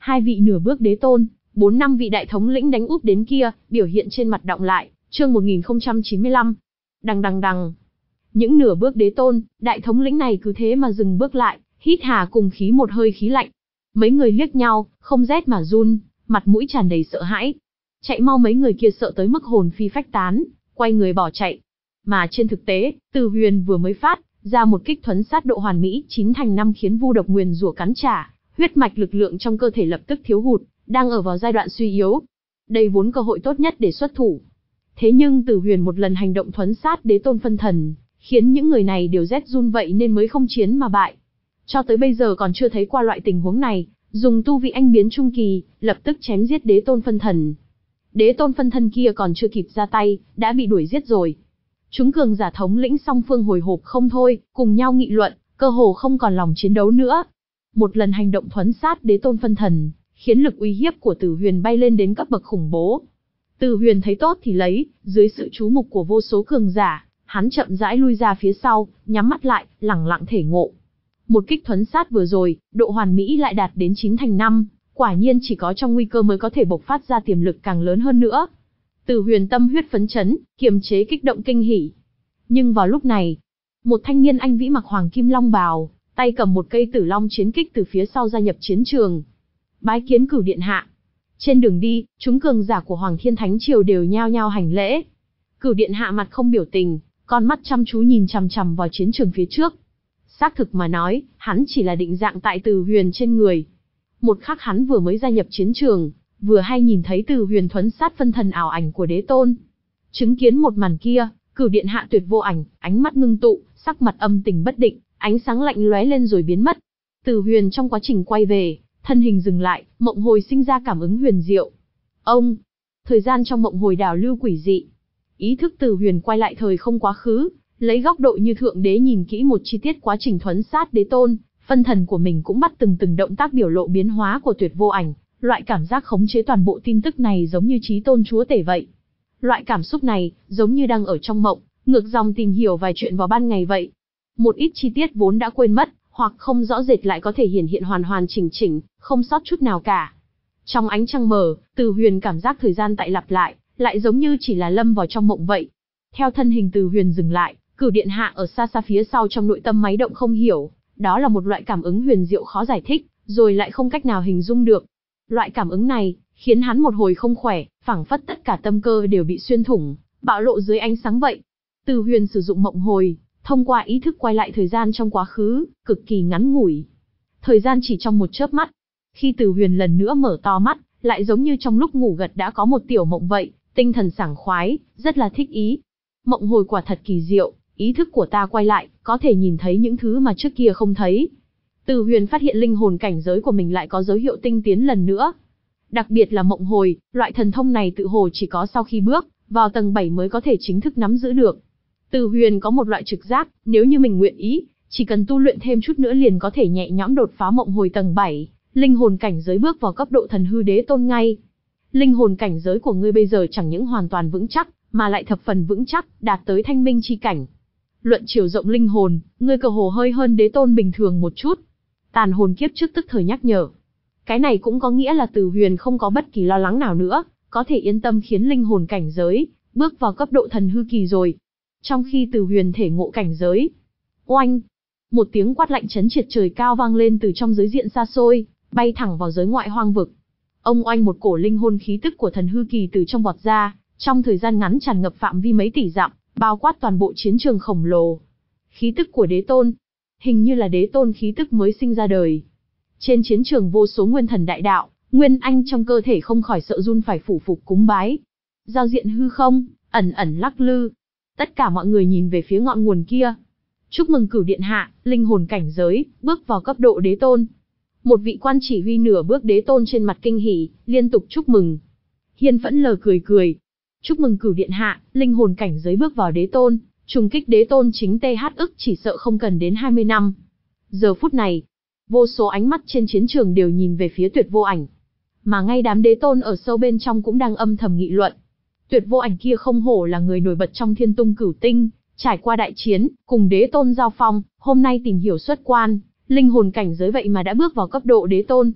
Hai vị nửa bước đế tôn, bốn năm vị đại thống lĩnh đánh úp đến kia, biểu hiện trên mặt đọng lại, chương một nghìn không trăm chín mươi lăm. Đằng đằng đằng. Những nửa bước đế tôn, đại thống lĩnh này cứ thế mà dừng bước lại, hít hà cùng khí một hơi khí lạnh. Mấy người liếc nhau, không rét mà run, mặt mũi tràn đầy sợ hãi. Chạy mau mấy người kia sợ tới mức hồn phi phách tán, quay người bỏ chạy. Mà trên thực tế, Từ Huyền vừa mới phát ra một kích thuấn sát độ hoàn mỹ chín thành năm khiến vu độc nguyền rủa cắn trả, huyết mạch lực lượng trong cơ thể lập tức thiếu hụt, đang ở vào giai đoạn suy yếu. Đây vốn cơ hội tốt nhất để xuất thủ. Thế nhưng Từ Huyền một lần hành động thuấn sát đế tôn phân thần, khiến những người này đều rét run vậy nên mới không chiến mà bại. Cho tới bây giờ còn chưa thấy qua loại tình huống này, dùng tu vị anh biến trung kỳ, lập tức chém giết đế tôn phân thần. Đế tôn phân thần kia còn chưa kịp ra tay, đã bị đuổi giết rồi. Chúng cường giả thống lĩnh song phương hồi hộp không thôi, cùng nhau nghị luận, cơ hồ không còn lòng chiến đấu nữa. Một lần hành động thuấn sát đế tôn phân thần, khiến lực uy hiếp của Từ Huyền bay lên đến cấp bậc khủng bố. Từ Huyền thấy tốt thì lấy, dưới sự chú mục của vô số cường giả, hắn chậm rãi lui ra phía sau, nhắm mắt lại, lẳng lặng thể ngộ. Một kích thuấn sát vừa rồi, độ hoàn mỹ lại đạt đến chín thành năm, quả nhiên chỉ có trong nguy cơ mới có thể bộc phát ra tiềm lực càng lớn hơn nữa. Từ Huyền tâm huyết phấn chấn, kiềm chế kích động kinh hỉ. Nhưng vào lúc này, một thanh niên anh vĩ mặc hoàng kim long bào, tay cầm một cây tử long chiến kích từ phía sau gia nhập chiến trường. Bái kiến Cửu điện hạ. Trên đường đi, chúng cường giả của Hoàng Thiên Thánh Triều đều nhao nhao hành lễ. Cửu điện hạ mặt không biểu tình, con mắt chăm chú nhìn chằm chằm vào chiến trường phía trước. Xác thực mà nói, hắn chỉ là định dạng tại Từ Huyền trên người. Một khắc hắn vừa mới gia nhập chiến trường, vừa hay nhìn thấy Từ Huyền thuấn sát phân thần ảo ảnh của đế tôn. Chứng kiến một màn kia, Cửu điện hạ tuyệt vô ảnh, ánh mắt ngưng tụ, sắc mặt âm tình bất định, ánh sáng lạnh lóe lên rồi biến mất. Từ Huyền trong quá trình quay về, thân hình dừng lại, mộng hồi sinh ra cảm ứng huyền diệu. Ông, thời gian trong mộng hồi đảo lưu quỷ dị. Ý thức Từ Huyền quay lại thời không quá khứ, lấy góc độ như thượng đế nhìn kỹ một chi tiết quá trình thuấn sát đế tôn, phân thần của mình cũng bắt từng từng động tác biểu lộ biến hóa của tuyệt vô ảnh, loại cảm giác khống chế toàn bộ tin tức này giống như chí tôn chúa tể vậy. Loại cảm xúc này, giống như đang ở trong mộng, ngược dòng tìm hiểu vài chuyện vào ban ngày vậy. Một ít chi tiết vốn đã quên mất, hoặc không rõ rệt lại có thể hiển hiện hoàn hoàn chỉnh chỉnh, không sót chút nào cả. Trong ánh trăng mờ, Từ Huyền cảm giác thời gian tại lặp lại, lại giống như chỉ là lâm vào trong mộng vậy. Theo thân hình Từ Huyền dừng lại, Cửu điện hạ ở xa xa phía sau trong nội tâm máy động không hiểu, đó là một loại cảm ứng huyền diệu khó giải thích, rồi lại không cách nào hình dung được. Loại cảm ứng này, khiến hắn một hồi không khỏe, phảng phất tất cả tâm cơ đều bị xuyên thủng, bạo lộ dưới ánh sáng vậy. Từ Huyền sử dụng mộng hồi, thông qua ý thức quay lại thời gian trong quá khứ, cực kỳ ngắn ngủi. Thời gian chỉ trong một chớp mắt. Khi Từ Huyền lần nữa mở to mắt, lại giống như trong lúc ngủ gật đã có một tiểu mộng vậy, tinh thần sảng khoái, rất là thích ý. Mộng hồi quả thật kỳ diệu, ý thức của ta quay lại, có thể nhìn thấy những thứ mà trước kia không thấy. Từ Huyền phát hiện linh hồn cảnh giới của mình lại có dấu hiệu tinh tiến lần nữa. Đặc biệt là mộng hồi, loại thần thông này tự hồ chỉ có sau khi bước vào tầng bảy mới có thể chính thức nắm giữ được. Từ Huyền có một loại trực giác, nếu như mình nguyện ý, chỉ cần tu luyện thêm chút nữa liền có thể nhẹ nhõm đột phá mộng hồi tầng bảy, linh hồn cảnh giới bước vào cấp độ thần hư đế tôn ngay. Linh hồn cảnh giới của ngươi bây giờ chẳng những hoàn toàn vững chắc, mà lại thập phần vững chắc, đạt tới thanh minh chi cảnh. Luận chiều rộng linh hồn, ngươi cơ hồ hơi hơn đế tôn bình thường một chút. Tàn hồn kiếp trước tức thời nhắc nhở. Cái này cũng có nghĩa là Từ Huyền không có bất kỳ lo lắng nào nữa, có thể yên tâm khiến linh hồn cảnh giới bước vào cấp độ thần hư kỳ rồi. Trong khi Từ Huyền thể ngộ cảnh giới, oanh, một tiếng quát lạnh chấn triệt trời cao vang lên từ trong giới diện xa xôi, bay thẳng vào giới ngoại hoang vực. Ông oanh một cổ linh hồn khí tức của thần hư kỳ từ trong vọt ra, trong thời gian ngắn tràn ngập phạm vi mấy tỷ dặm, bao quát toàn bộ chiến trường khổng lồ. Khí tức của đế tôn, hình như là đế tôn khí tức mới sinh ra đời. Trên chiến trường vô số nguyên thần đại đạo, nguyên anh trong cơ thể không khỏi sợ run phải phủ phục cúng bái. Giao diện hư không, ẩn ẩn lắc lư. Tất cả mọi người nhìn về phía ngọn nguồn kia. Chúc mừng Cửu điện hạ, linh hồn cảnh giới, bước vào cấp độ đế tôn. Một vị quan chỉ huy nửa bước đế tôn trên mặt kinh hỉ, liên tục chúc mừng. Hiên Phẫn lờ cười cười. Chúc mừng Cửu điện hạ, linh hồn cảnh giới bước vào đế tôn, trùng kích đế tôn chính tê hát ức chỉ sợ không cần đến hai mươi năm. Giờ phút này, vô số ánh mắt trên chiến trường đều nhìn về phía Tuyệt vô ảnh. Mà ngay đám đế tôn ở sâu bên trong cũng đang âm thầm nghị luận. Tuyệt vô ảnh kia không hổ là người nổi bật trong thiên tung cửu tinh, trải qua đại chiến, cùng đế tôn giao phong, hôm nay tìm hiểu xuất quan, linh hồn cảnh giới vậy mà đã bước vào cấp độ đế tôn.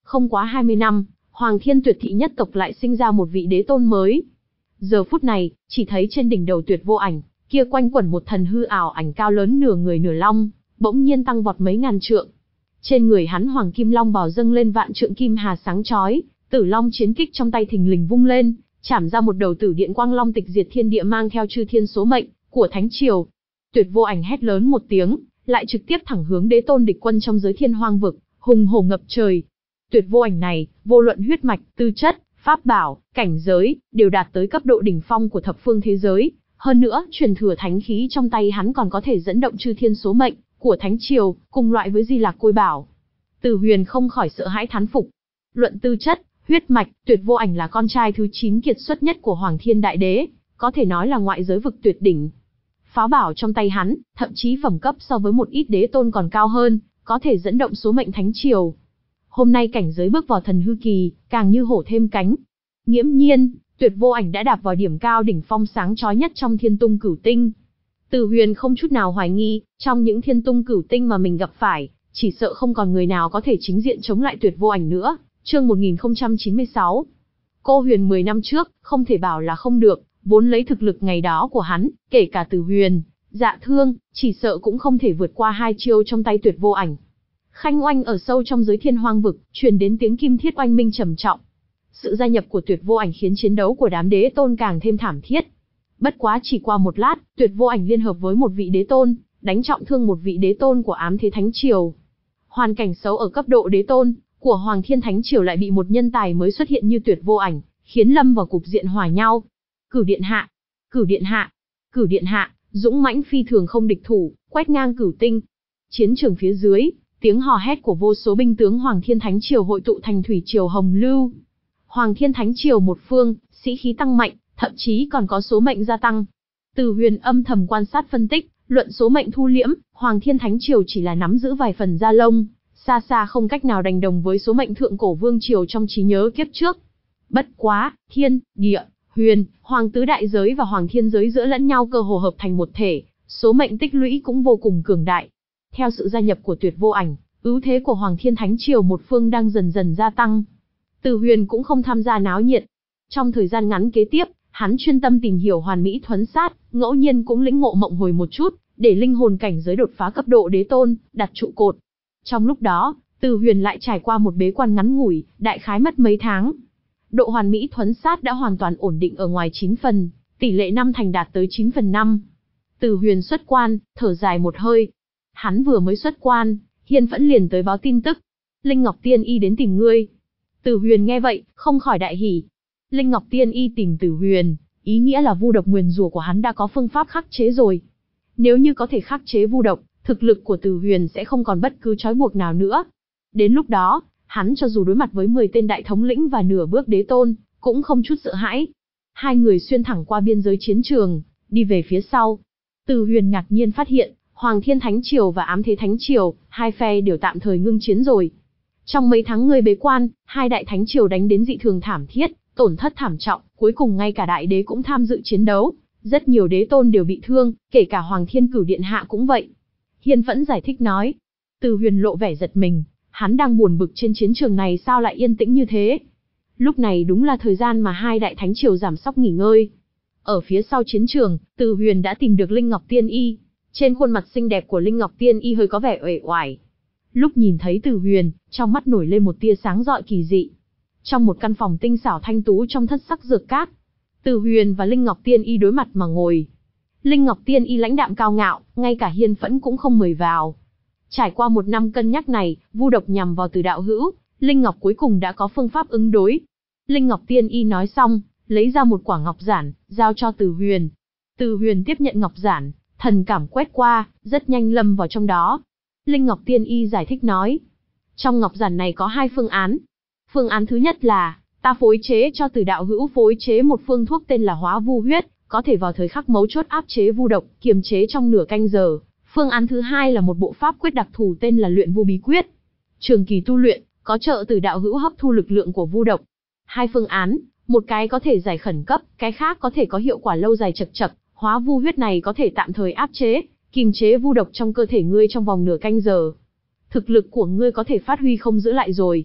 Không quá hai mươi năm, Hoàng Thiên Tuyệt Thị nhất tộc lại sinh ra một vị đế tôn mới. Giờ phút này, chỉ thấy trên đỉnh đầu Tuyệt Vô Ảnh, kia quanh quẩn một thần hư ảo ảnh cao lớn nửa người nửa long, bỗng nhiên tăng vọt mấy ngàn trượng. Trên người hắn hoàng kim long bào dâng lên vạn trượng kim hà sáng chói, Tử Long chiến kích trong tay thình lình vung lên, chảm ra một đầu tử điện quang long tịch diệt thiên địa mang theo chư thiên số mệnh của thánh triều. Tuyệt Vô Ảnh hét lớn một tiếng, lại trực tiếp thẳng hướng đế tôn địch quân trong giới thiên hoang vực, hùng hổ ngập trời. Tuyệt Vô Ảnh này, vô luận huyết mạch, tư chất, pháp bảo, cảnh giới, đều đạt tới cấp độ đỉnh phong của thập phương thế giới. Hơn nữa, truyền thừa thánh khí trong tay hắn còn có thể dẫn động chư thiên số mệnh của thánh triều, cùng loại với Di Lạc Côi Bảo. Từ Huyền không khỏi sợ hãi thán phục. Luận tư chất, huyết mạch, Tuyệt Vô Ảnh là con trai thứ chín kiệt xuất nhất của Hoàng Thiên Đại Đế, có thể nói là ngoại giới vực tuyệt đỉnh. Pháo bảo trong tay hắn, thậm chí phẩm cấp so với một ít đế tôn còn cao hơn, có thể dẫn động số mệnh thánh triều. Hôm nay cảnh giới bước vào thần hư kỳ, càng như hổ thêm cánh. Nghiễm nhiên, Tuyệt Vô Ảnh đã đạp vào điểm cao đỉnh phong sáng chói nhất trong Thiên Tung Cửu Tinh. Từ Huyền không chút nào hoài nghi, trong những Thiên Tung Cửu Tinh mà mình gặp phải, chỉ sợ không còn người nào có thể chính diện chống lại Tuyệt Vô Ảnh nữa. Chương một nghìn không trăm chín mươi sáu. Cô Huyền mười năm trước, không thể bảo là không được, vốn lấy thực lực ngày đó của hắn, kể cả Từ Huyền, Dạ Thương, chỉ sợ cũng không thể vượt qua hai chiêu trong tay Tuyệt Vô Ảnh. Khanh oanh ở sâu trong giới thiên hoang vực, truyền đến tiếng kim thiết oanh minh trầm trọng. Sự gia nhập của Tuyệt Vô Ảnh khiến chiến đấu của đám đế tôn càng thêm thảm thiết. Bất quá chỉ qua một lát, Tuyệt Vô Ảnh liên hợp với một vị đế tôn, đánh trọng thương một vị đế tôn của Ám Thế Thánh Triều. Hoàn cảnh xấu ở cấp độ đế tôn của Hoàng Thiên Thánh Triều lại bị một nhân tài mới xuất hiện như Tuyệt Vô Ảnh, khiến lâm vào cục diện hòa nhau. Cửu điện hạ, Cửu điện hạ, Cửu điện hạ, dũng mãnh phi thường không địch thủ, quét ngang cửu tinh. Chiến trường phía dưới, tiếng hò hét của vô số binh tướng Hoàng Thiên Thánh Triều hội tụ thành thủy triều hồng lưu. Hoàng Thiên Thánh Triều một phương, sĩ khí tăng mạnh, thậm chí còn có số mệnh gia tăng. Từ Huyền âm thầm quan sát phân tích, luận số mệnh thu liễm, Hoàng Thiên Thánh Triều chỉ là nắm giữ vài phần da lông, xa xa không cách nào đánh đồng với số mệnh thượng cổ vương triều trong trí nhớ kiếp trước. Bất quá, thiên, địa, huyền, hoàng tứ đại giới và hoàng thiên giới giữa lẫn nhau cơ hồ hợp thành một thể, số mệnh tích lũy cũng vô cùng cường đại. Theo sự gia nhập của Tuyệt Vô Ảnh, ưu thế của Hoàng Thiên Thánh Triều một phương đang dần dần gia tăng. Từ Huyền cũng không tham gia náo nhiệt. Trong thời gian ngắn kế tiếp, hắn chuyên tâm tìm hiểu hoàn mỹ thuấn sát, ngẫu nhiên cũng lĩnh ngộ mộng hồi một chút, để linh hồn cảnh giới đột phá cấp độ đế tôn, đặt trụ cột. Trong lúc đó, Từ Huyền lại trải qua một bế quan ngắn ngủi, đại khái mất mấy tháng. Độ hoàn mỹ thuấn sát đã hoàn toàn ổn định ở ngoài chín phần, tỷ lệ năm thành đạt tới chín phần năm. Từ Huyền xuất quan, thở dài một hơi. Hắn vừa mới xuất quan, Hiên Phẫn liền tới báo tin tức. Linh Ngọc Tiên Y đến tìm ngươi. Từ Huyền nghe vậy, không khỏi đại hỉ. Linh Ngọc Tiên Y tìm Từ Huyền, ý nghĩa là vu độc nguyền rủa của hắn đã có phương pháp khắc chế rồi. Nếu như có thể khắc chế vu độc, thực lực của Từ Huyền sẽ không còn bất cứ trói buộc nào nữa. Đến lúc đó, hắn cho dù đối mặt với mười tên đại thống lĩnh và nửa bước đế tôn, cũng không chút sợ hãi. Hai người xuyên thẳng qua biên giới chiến trường, đi về phía sau. Từ Huyền ngạc nhiên phát hiện, Hoàng Thiên Thánh Triều và Ám Thế Thánh Triều, hai phe đều tạm thời ngưng chiến rồi. Trong mấy tháng người bế quan, hai đại thánh triều đánh đến dị thường thảm thiết, tổn thất thảm trọng, cuối cùng ngay cả đại đế cũng tham dự chiến đấu. Rất nhiều đế tôn đều bị thương, kể cả Hoàng Thiên Cửu Điện Hạ cũng vậy. Hiên Phẫn giải thích nói. Từ Huyền lộ vẻ giật mình, hắn đang buồn bực trên chiến trường này sao lại yên tĩnh như thế. Lúc này đúng là thời gian mà hai đại thánh triều giảm sóc nghỉ ngơi. Ở phía sau chiến trường, Từ Huyền đã tìm được Linh Ngọc Tiên Y. Trên khuôn mặt xinh đẹp của Linh Ngọc Tiên Y hơi có vẻ uể oải. Lúc nhìn thấy Từ Huyền, trong mắt nổi lên một tia sáng rọi kỳ dị. Trong một căn phòng tinh xảo thanh tú trong thất sắc dược cát, Từ Huyền và Linh Ngọc Tiên Y đối mặt mà ngồi. Linh Ngọc Tiên Y lãnh đạm cao ngạo, ngay cả Hiên Phẫn cũng không mời vào. Trải qua một năm cân nhắc này, vu độc nhằm vào Từ đạo hữu, Linh Ngọc cuối cùng đã có phương pháp ứng đối. Linh Ngọc Tiên Y nói xong, lấy ra một quả ngọc giản, giao cho Từ Huyền. Từ Huyền tiếp nhận ngọc giản, thần cảm quét qua, rất nhanh lâm vào trong đó. Linh Ngọc Tiên Y giải thích nói, trong ngọc giản này có hai phương án. Phương án thứ nhất là, ta phối chế cho Từ đạo hữu phối chế một phương thuốc tên là Hóa Vu Huyết, có thể vào thời khắc mấu chốt áp chế vu độc, kiềm chế trong nửa canh giờ. Phương án thứ hai là một bộ pháp quyết đặc thù tên là Luyện Vu Bí Quyết. Trường kỳ tu luyện, có trợ Từ đạo hữu hấp thu lực lượng của vu độc. Hai phương án, một cái có thể giải khẩn cấp, cái khác có thể có hiệu quả lâu dài chật chật. Hóa Vu Huyết này có thể tạm thời áp chế, kiềm chế vu độc trong cơ thể ngươi trong vòng nửa canh giờ. Thực lực của ngươi có thể phát huy không giữ lại rồi.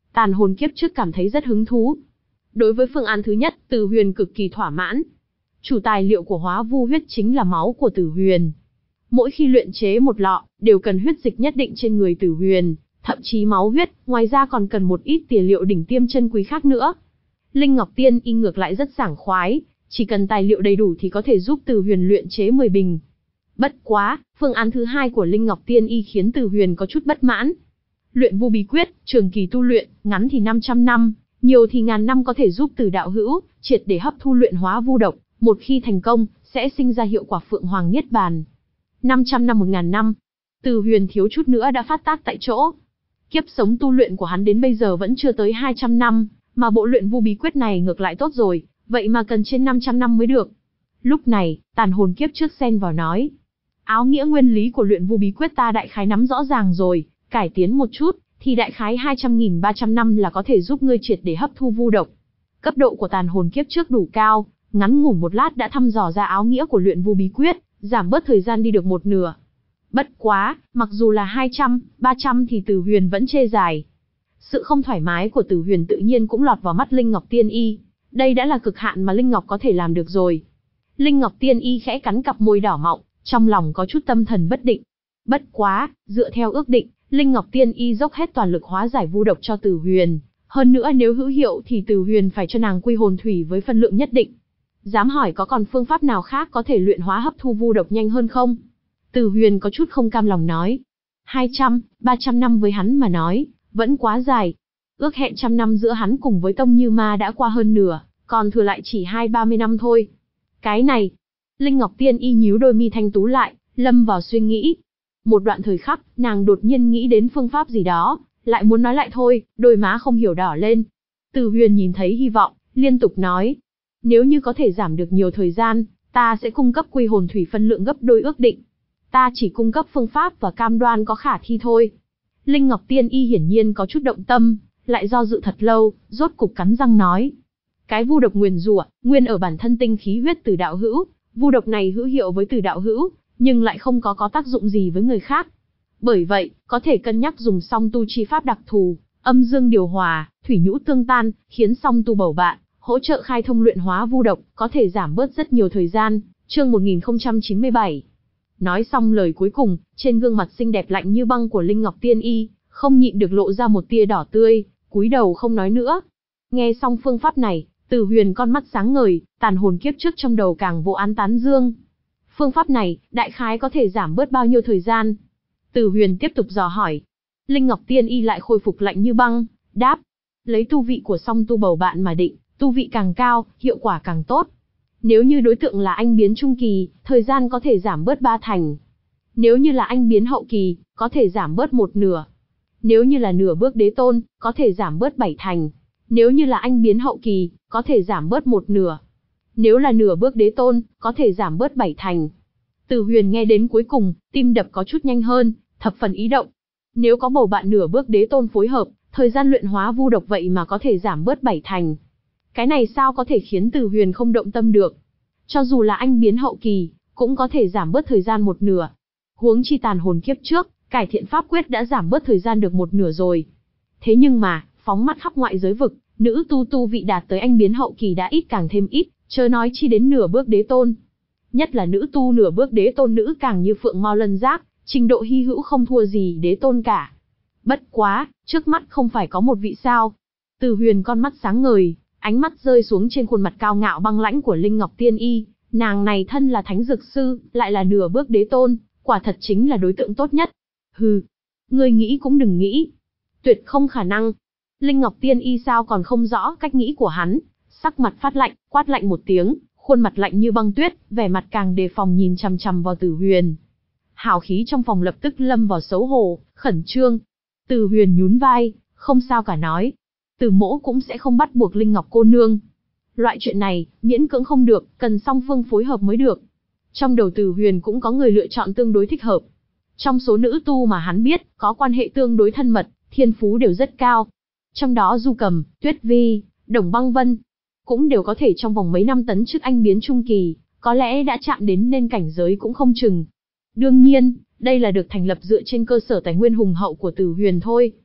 Tàn hồn kiếp trước cảm thấy rất hứng thú. Đối với phương án thứ nhất, Từ Huyền cực kỳ thỏa mãn. Chủ tài liệu của hóa vu huyết chính là máu của Từ Huyền. Mỗi khi luyện chế một lọ, đều cần huyết dịch nhất định trên người Từ Huyền, thậm chí máu huyết, ngoài ra còn cần một ít tiền liệu đỉnh tiêm chân quý khác nữa. Linh Ngọc Tiên Y ngược lại rất sảng khoái, chỉ cần tài liệu đầy đủ thì có thể giúp Từ Huyền luyện chế mười bình. Bất quá, phương án thứ hai của Linh Ngọc Tiên Y khiến Từ Huyền có chút bất mãn. Luyện vu bí quyết, trường kỳ tu luyện, ngắn thì năm trăm năm, nhiều thì ngàn năm có thể giúp Từ đạo hữu triệt để hấp thu luyện hóa vu độc, một khi thành công, sẽ sinh ra hiệu quả Phượng Hoàng Niết Bàn. năm trăm năm một ngàn năm, Từ Huyền thiếu chút nữa đã phát tác tại chỗ. Kiếp sống tu luyện của hắn đến bây giờ vẫn chưa tới hai trăm năm, mà bộ luyện vu bí quyết này ngược lại tốt rồi, vậy mà cần trên năm trăm năm mới được. Lúc này, tàn hồn kiếp trước xen vào nói. Áo nghĩa nguyên lý của luyện vu bí quyết ta đại khái nắm rõ ràng rồi, cải tiến một chút, thì đại khái hai trăm nghìn ba trăm năm là có thể giúp ngươi triệt để hấp thu vu độc. Cấp độ của tàn hồn kiếp trước đủ cao, ngắn ngủn một lát đã thăm dò ra áo nghĩa của luyện vu bí quyết, giảm bớt thời gian đi được một nửa. Bất quá, mặc dù là hai trăm, ba trăm thì Từ Huyền vẫn chê dài. Sự không thoải mái của Từ Huyền tự nhiên cũng lọt vào mắt Linh Ngọc Tiên Y. Đây đã là cực hạn mà Linh Ngọc có thể làm được rồi. Linh Ngọc Tiên Y khẽ cắn cặp môi đỏ mọng, trong lòng có chút tâm thần bất định. Bất quá, dựa theo ước định, Linh Ngọc Tiên Y dốc hết toàn lực hóa giải vu độc cho Từ Huyền. Hơn nữa nếu hữu hiệu thì Từ Huyền phải cho nàng quy hồn thủy với phân lượng nhất định. Dám hỏi có còn phương pháp nào khác có thể luyện hóa hấp thu vu độc nhanh hơn không? Từ Huyền có chút không cam lòng nói. hai trăm, ba trăm năm với hắn mà nói, vẫn quá dài. Ước hẹn trăm năm giữa hắn cùng với Tông Như Ma đã qua hơn nửa, còn thừa lại chỉ hai ba mươi năm thôi. Cái này, Linh Ngọc Tiên Y nhíu đôi mi thanh tú lại, lâm vào suy nghĩ. Một đoạn thời khắc, nàng đột nhiên nghĩ đến phương pháp gì đó, lại muốn nói lại thôi, đôi má không hiểu đỏ lên. Từ Huyền nhìn thấy hy vọng, liên tục nói. Nếu như có thể giảm được nhiều thời gian, ta sẽ cung cấp quy hồn thủy phân lượng gấp đôi ước định. Ta chỉ cung cấp phương pháp và cam đoan có khả thi thôi. Linh Ngọc Tiên Y hiển nhiên có chút động tâm, lại do dự thật lâu, rốt cục cắn răng nói. Cái vu độc nguyền rủa, nguyên ở bản thân tinh khí huyết Từ đạo hữu, vu độc này hữu hiệu với Từ đạo hữu, nhưng lại không có có tác dụng gì với người khác. Bởi vậy, có thể cân nhắc dùng song tu chi pháp đặc thù, âm dương điều hòa, thủy nhũ tương tan, khiến song tu bầu bạn, hỗ trợ khai thông luyện hóa vu độc, có thể giảm bớt rất nhiều thời gian. Chương một nghìn không trăm chín mươi bảy. Nói xong lời cuối cùng, trên gương mặt xinh đẹp lạnh như băng của Linh Ngọc Tiên Y, không nhịn được lộ ra một tia đỏ tươi, cúi đầu không nói nữa. Nghe xong phương pháp này, Từ Huyền con mắt sáng ngời, tàn hồn kiếp trước trong đầu càng vô án tán dương. Phương pháp này, đại khái có thể giảm bớt bao nhiêu thời gian? Từ Huyền tiếp tục dò hỏi. Linh Ngọc Tiên Y lại khôi phục lạnh như băng, đáp. Lấy tu vị của song tu bầu bạn mà định, tu vị càng cao, hiệu quả càng tốt. Nếu như đối tượng là anh biến trung kỳ, thời gian có thể giảm bớt ba thành. Nếu như là anh biến hậu kỳ, có thể giảm bớt một nửa. Nếu như là nửa bước đế tôn, có thể giảm bớt bảy thành. Nếu như là anh biến hậu kỳ, có thể giảm bớt một nửa. Nếu là nửa bước đế tôn, có thể giảm bớt bảy thành. Từ Huyền nghe đến cuối cùng, tim đập có chút nhanh hơn, thập phần ý động. Nếu có bầu bạn nửa bước đế tôn phối hợp, thời gian luyện hóa vu độc vậy mà có thể giảm bớt bảy thành. Cái này sao có thể khiến Từ Huyền không động tâm được? Cho dù là anh biến hậu kỳ, cũng có thể giảm bớt thời gian một nửa. Huống chi tàn hồn kiếp trước, cải thiện pháp quyết đã giảm bớt thời gian được một nửa rồi. Thế nhưng mà, phóng mắt khắp ngoại giới vực, nữ tu tu vị đạt tới anh biến hậu kỳ đã ít càng thêm ít, chớ nói chi đến nửa bước đế tôn. Nhất là nữ tu nửa bước đế tôn nữ càng như phượng mau lân giác, trình độ hy hữu không thua gì đế tôn cả. Bất quá, trước mắt không phải có một vị sao? Từ Huyền con mắt sáng ngời, ánh mắt rơi xuống trên khuôn mặt cao ngạo băng lãnh của Linh Ngọc Tiên Y, nàng này thân là thánh dược sư, lại là nửa bước đế tôn, quả thật chính là đối tượng tốt nhất. Hừ, ngươi nghĩ cũng đừng nghĩ, tuyệt không khả năng. Linh Ngọc Tiên Y sao còn không rõ cách nghĩ của hắn, sắc mặt phát lạnh, quát lạnh một tiếng, khuôn mặt lạnh như băng tuyết, vẻ mặt càng đề phòng nhìn chằm chằm vào Từ Huyền. Hào khí trong phòng lập tức lâm vào xấu hổ, khẩn trương. Từ Huyền nhún vai, không sao cả nói. Từ mỗ cũng sẽ không bắt buộc Linh Ngọc cô nương. Loại chuyện này, miễn cưỡng không được, cần song phương phối hợp mới được. Trong đầu Từ Huyền cũng có người lựa chọn tương đối thích hợp. Trong số nữ tu mà hắn biết, có quan hệ tương đối thân mật, thiên phú đều rất cao. Trong đó Du Cầm, Tuyết Vi, Đồng Băng Vân, cũng đều có thể trong vòng mấy năm tấn chức anh biến trung kỳ, có lẽ đã chạm đến nên cảnh giới cũng không chừng. Đương nhiên, đây là được thành lập dựa trên cơ sở tài nguyên hùng hậu của Từ Huyền thôi.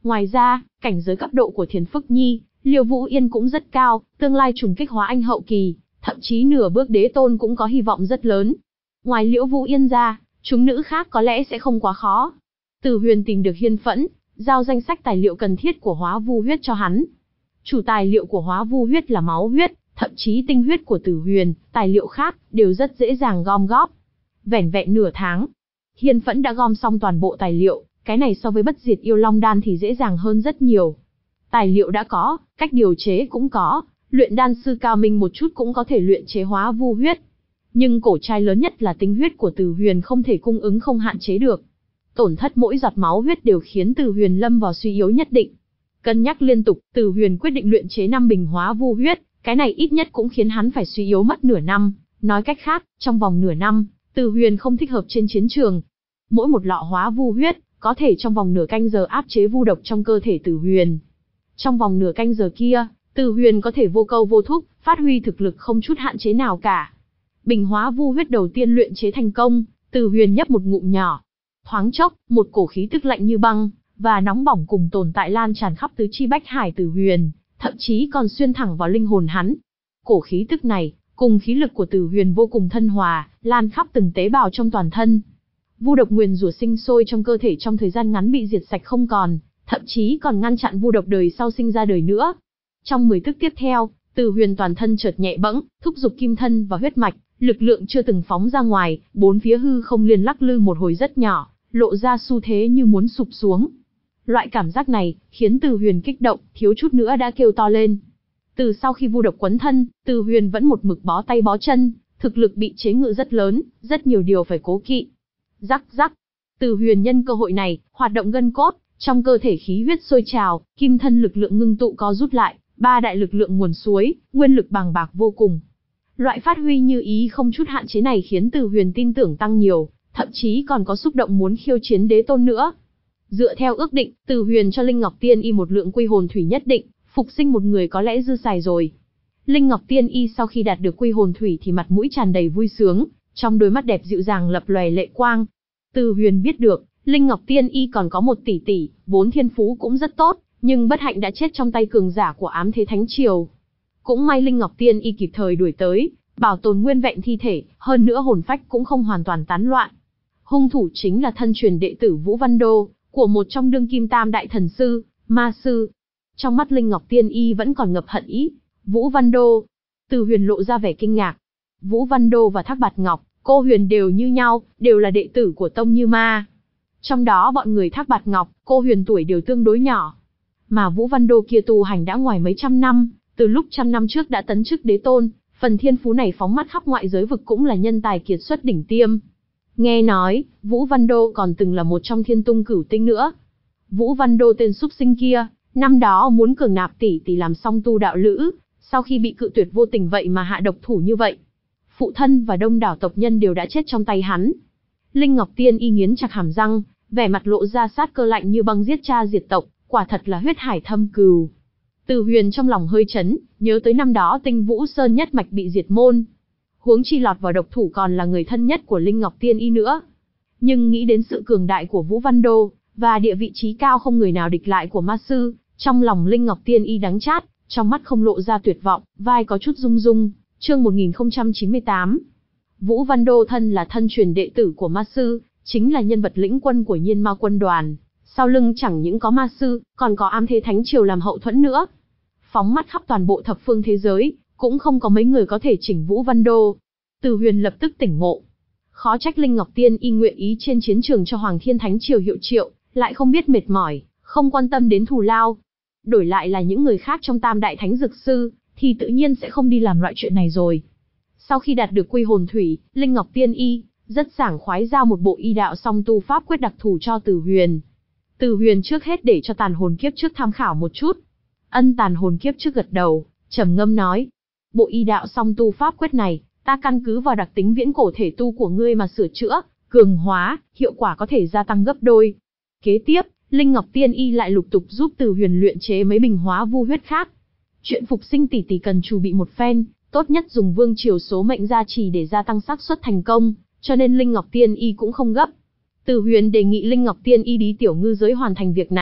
Ngoài ra, cảnh giới cấp độ của Thiền Phức Nhi, Liêu Vũ Yên cũng rất cao, tương lai trùng kích hóa anh hậu kỳ, thậm chí nửa bước đế tôn cũng có hy vọng rất lớn. Ngoài Liễu Vũ Yên ra, chúng nữ khác có lẽ sẽ không quá khó. Từ Huyền tìm được Hiên Phẫn, giao danh sách tài liệu cần thiết của hóa vu huyết cho hắn. Chủ tài liệu của hóa vu huyết là máu huyết, thậm chí tinh huyết của Tử Huyền, tài liệu khác đều rất dễ dàng gom góp. Vẻn vẹn nửa tháng, Hiên Phẫn đã gom xong toàn bộ tài liệu, cái này so với bất diệt yêu long đan thì dễ dàng hơn rất nhiều. Tài liệu đã có, cách điều chế cũng có, luyện đan sư cao minh một chút cũng có thể luyện chế hóa vu huyết. Nhưng cổ trai lớn nhất là tinh huyết của Tử Huyền không thể cung ứng không hạn chế được. Tổn thất mỗi giọt máu huyết đều khiến Tử Huyền lâm vào suy yếu nhất định. Cân nhắc liên tục, Tử Huyền quyết định luyện chế năm bình hóa vu huyết, cái này ít nhất cũng khiến hắn phải suy yếu mất nửa năm. Nói cách khác, trong vòng nửa năm, Tử Huyền không thích hợp trên chiến trường. Mỗi một lọ hóa vu huyết có thể trong vòng nửa canh giờ áp chế vu độc trong cơ thể Tử Huyền. Trong vòng nửa canh giờ kia, Tử Huyền có thể vô câu vô thúc, phát huy thực lực không chút hạn chế nào cả. Bình hóa vu huyết đầu tiên luyện chế thành công, Tử Huyền nhấp một ngụm nhỏ. Thoáng chốc, một cổ khí tức lạnh như băng và nóng bỏng cùng tồn tại lan tràn khắp tứ chi bách hải Tử Huyền, thậm chí còn xuyên thẳng vào linh hồn hắn. Cổ khí tức này, cùng khí lực của Tử Huyền vô cùng thân hòa, lan khắp từng tế bào trong toàn thân. Vu độc nguyền rủa sinh sôi trong cơ thể trong thời gian ngắn bị diệt sạch không còn, thậm chí còn ngăn chặn vu độc đời sau sinh ra đời nữa. Trong mười tức tiếp theo, Tử Huyền toàn thân chợt nhẹ bẫng, thúc giục kim thân và huyết mạch, lực lượng chưa từng phóng ra ngoài, bốn phía hư không liền lắc lư một hồi rất nhỏ, lộ ra xu thế như muốn sụp xuống. Loại cảm giác này khiến Tử Huyền kích động, thiếu chút nữa đã kêu to lên. Từ sau khi vu độc quấn thân, Tử Huyền vẫn một mực bó tay bó chân, thực lực bị chế ngự rất lớn, rất nhiều điều phải cố kỵ. Rắc rắc, Tử Huyền nhân cơ hội này, hoạt động gân cốt, trong cơ thể khí huyết sôi trào, kim thân lực lượng ngưng tụ co rút lại, ba đại lực lượng nguồn suối, nguyên lực bàng bạc vô cùng. Loại phát huy như ý không chút hạn chế này khiến Tử Huyền tin tưởng tăng nhiều, thậm chí còn có xúc động muốn khiêu chiến đế tôn nữa. Dựa theo ước định, Tử Huyền cho Linh Ngọc Tiên Y một lượng quy hồn thủy nhất định, phục sinh một người có lẽ dư xài rồi. Linh Ngọc Tiên Y sau khi đạt được quy hồn thủy thì mặt mũi tràn đầy vui sướng, trong đôi mắt đẹp dịu dàng lập lòe lệ quang. Tử Huyền biết được, Linh Ngọc Tiên Y còn có một tỷ tỷ, vốn thiên phú cũng rất tốt, nhưng bất hạnh đã chết trong tay cường giả của Ám Thế Thánh Triều. Cũng may Linh Ngọc Tiên Y kịp thời đuổi tới, bảo tồn nguyên vẹn thi thể, hơn nữa hồn phách cũng không hoàn toàn tán loạn. Hung thủ chính là thân truyền đệ tử Vũ Văn Đô, của một trong đương kim tam đại thần sư, ma sư. Trong mắt Linh Ngọc Tiên Y vẫn còn ngập hận ý. Vũ Văn Đô. Tử Huyền lộ ra vẻ kinh ngạc. Vũ Văn Đô và Thác Bạt Ngọc, Cô Huyền đều như nhau, đều là đệ tử của Tông Như Ma. Trong đó bọn người Thác Bạt Ngọc, Cô Huyền tuổi đều tương đối nhỏ. Mà Vũ Văn Đô kia tu hành đã ngoài mấy trăm năm, từ lúc trăm năm trước đã tấn chức đế tôn, phần thiên phú này phóng mắt khắp ngoại giới vực cũng là nhân tài kiệt xuất đỉnh tiêm. Nghe nói, Vũ Văn Đô còn từng là một trong thiên tung cửu tinh nữa. Vũ Văn Đô tên súc sinh kia, năm đó muốn cường nạp tỷ tỷ làm song tu đạo lữ, sau khi bị cự tuyệt vô tình vậy mà hạ độc thủ như vậy. Phụ thân và đông đảo tộc nhân đều đã chết trong tay hắn. Linh Ngọc Tiên Y nghiến chặt hàm răng, vẻ mặt lộ ra sát cơ lạnh như băng giết cha diệt tộc, quả thật là huyết hải thâm cừu. Tử Huyền trong lòng hơi chấn, nhớ tới năm đó Tinh Vũ Sơn nhất mạch bị diệt môn. Huống chi lọt vào độc thủ còn là người thân nhất của Linh Ngọc Tiên Y nữa. Nhưng nghĩ đến sự cường đại của Vũ Văn Đô, và địa vị trí cao không người nào địch lại của ma sư, trong lòng Linh Ngọc Tiên Y đắng chát, trong mắt không lộ ra tuyệt vọng, vai có chút rung rung. Chương một nghìn không trăm chín mươi tám. Vũ Văn Đô thân là thân truyền đệ tử của ma sư, chính là nhân vật lĩnh quân của Nhiên Ma quân đoàn. Sau lưng chẳng những có ma sư, còn có Ám Thế Thánh Triều làm hậu thuẫn nữa. Phóng mắt khắp toàn bộ thập phương thế giới, cũng không có mấy người có thể chỉnh Vũ Văn Đô. Tử Huyền lập tức tỉnh ngộ. Khó trách Linh Ngọc Tiên Y nguyện ý trên chiến trường cho Hoàng Thiên Thánh Triều hiệu triệu, lại không biết mệt mỏi, không quan tâm đến thù lao. Đổi lại là những người khác trong Tam Đại Thánh Dược Sư, thì tự nhiên sẽ không đi làm loại chuyện này rồi. Sau khi đạt được quy hồn thủy, Linh Ngọc Tiên Y rất sảng khoái giao một bộ y đạo song tu pháp quyết đặc thù cho Tử Huyền. Tử Huyền trước hết để cho Tàn Hồn Kiếp trước tham khảo một chút. Ân Tàn Hồn Kiếp trước gật đầu, trầm ngâm nói: bộ y đạo song tu pháp quyết này, ta căn cứ vào đặc tính viễn cổ thể tu của ngươi mà sửa chữa, cường hóa, hiệu quả có thể gia tăng gấp đôi. Kế tiếp, Linh Ngọc Tiên Y lại lục tục giúp Tử Huyền luyện chế mấy bình hóa vu huyết khác. Chuyện phục sinh tỷ tỷ cần chuẩn bị một phen, tốt nhất dùng vương triều số mệnh gia trì để gia tăng xác suất thành công, cho nên Linh Ngọc Tiên Y cũng không gấp. Tử Huyền đề nghị Linh Ngọc Tiên Y đi tiểu ngư giới hoàn thành việc này,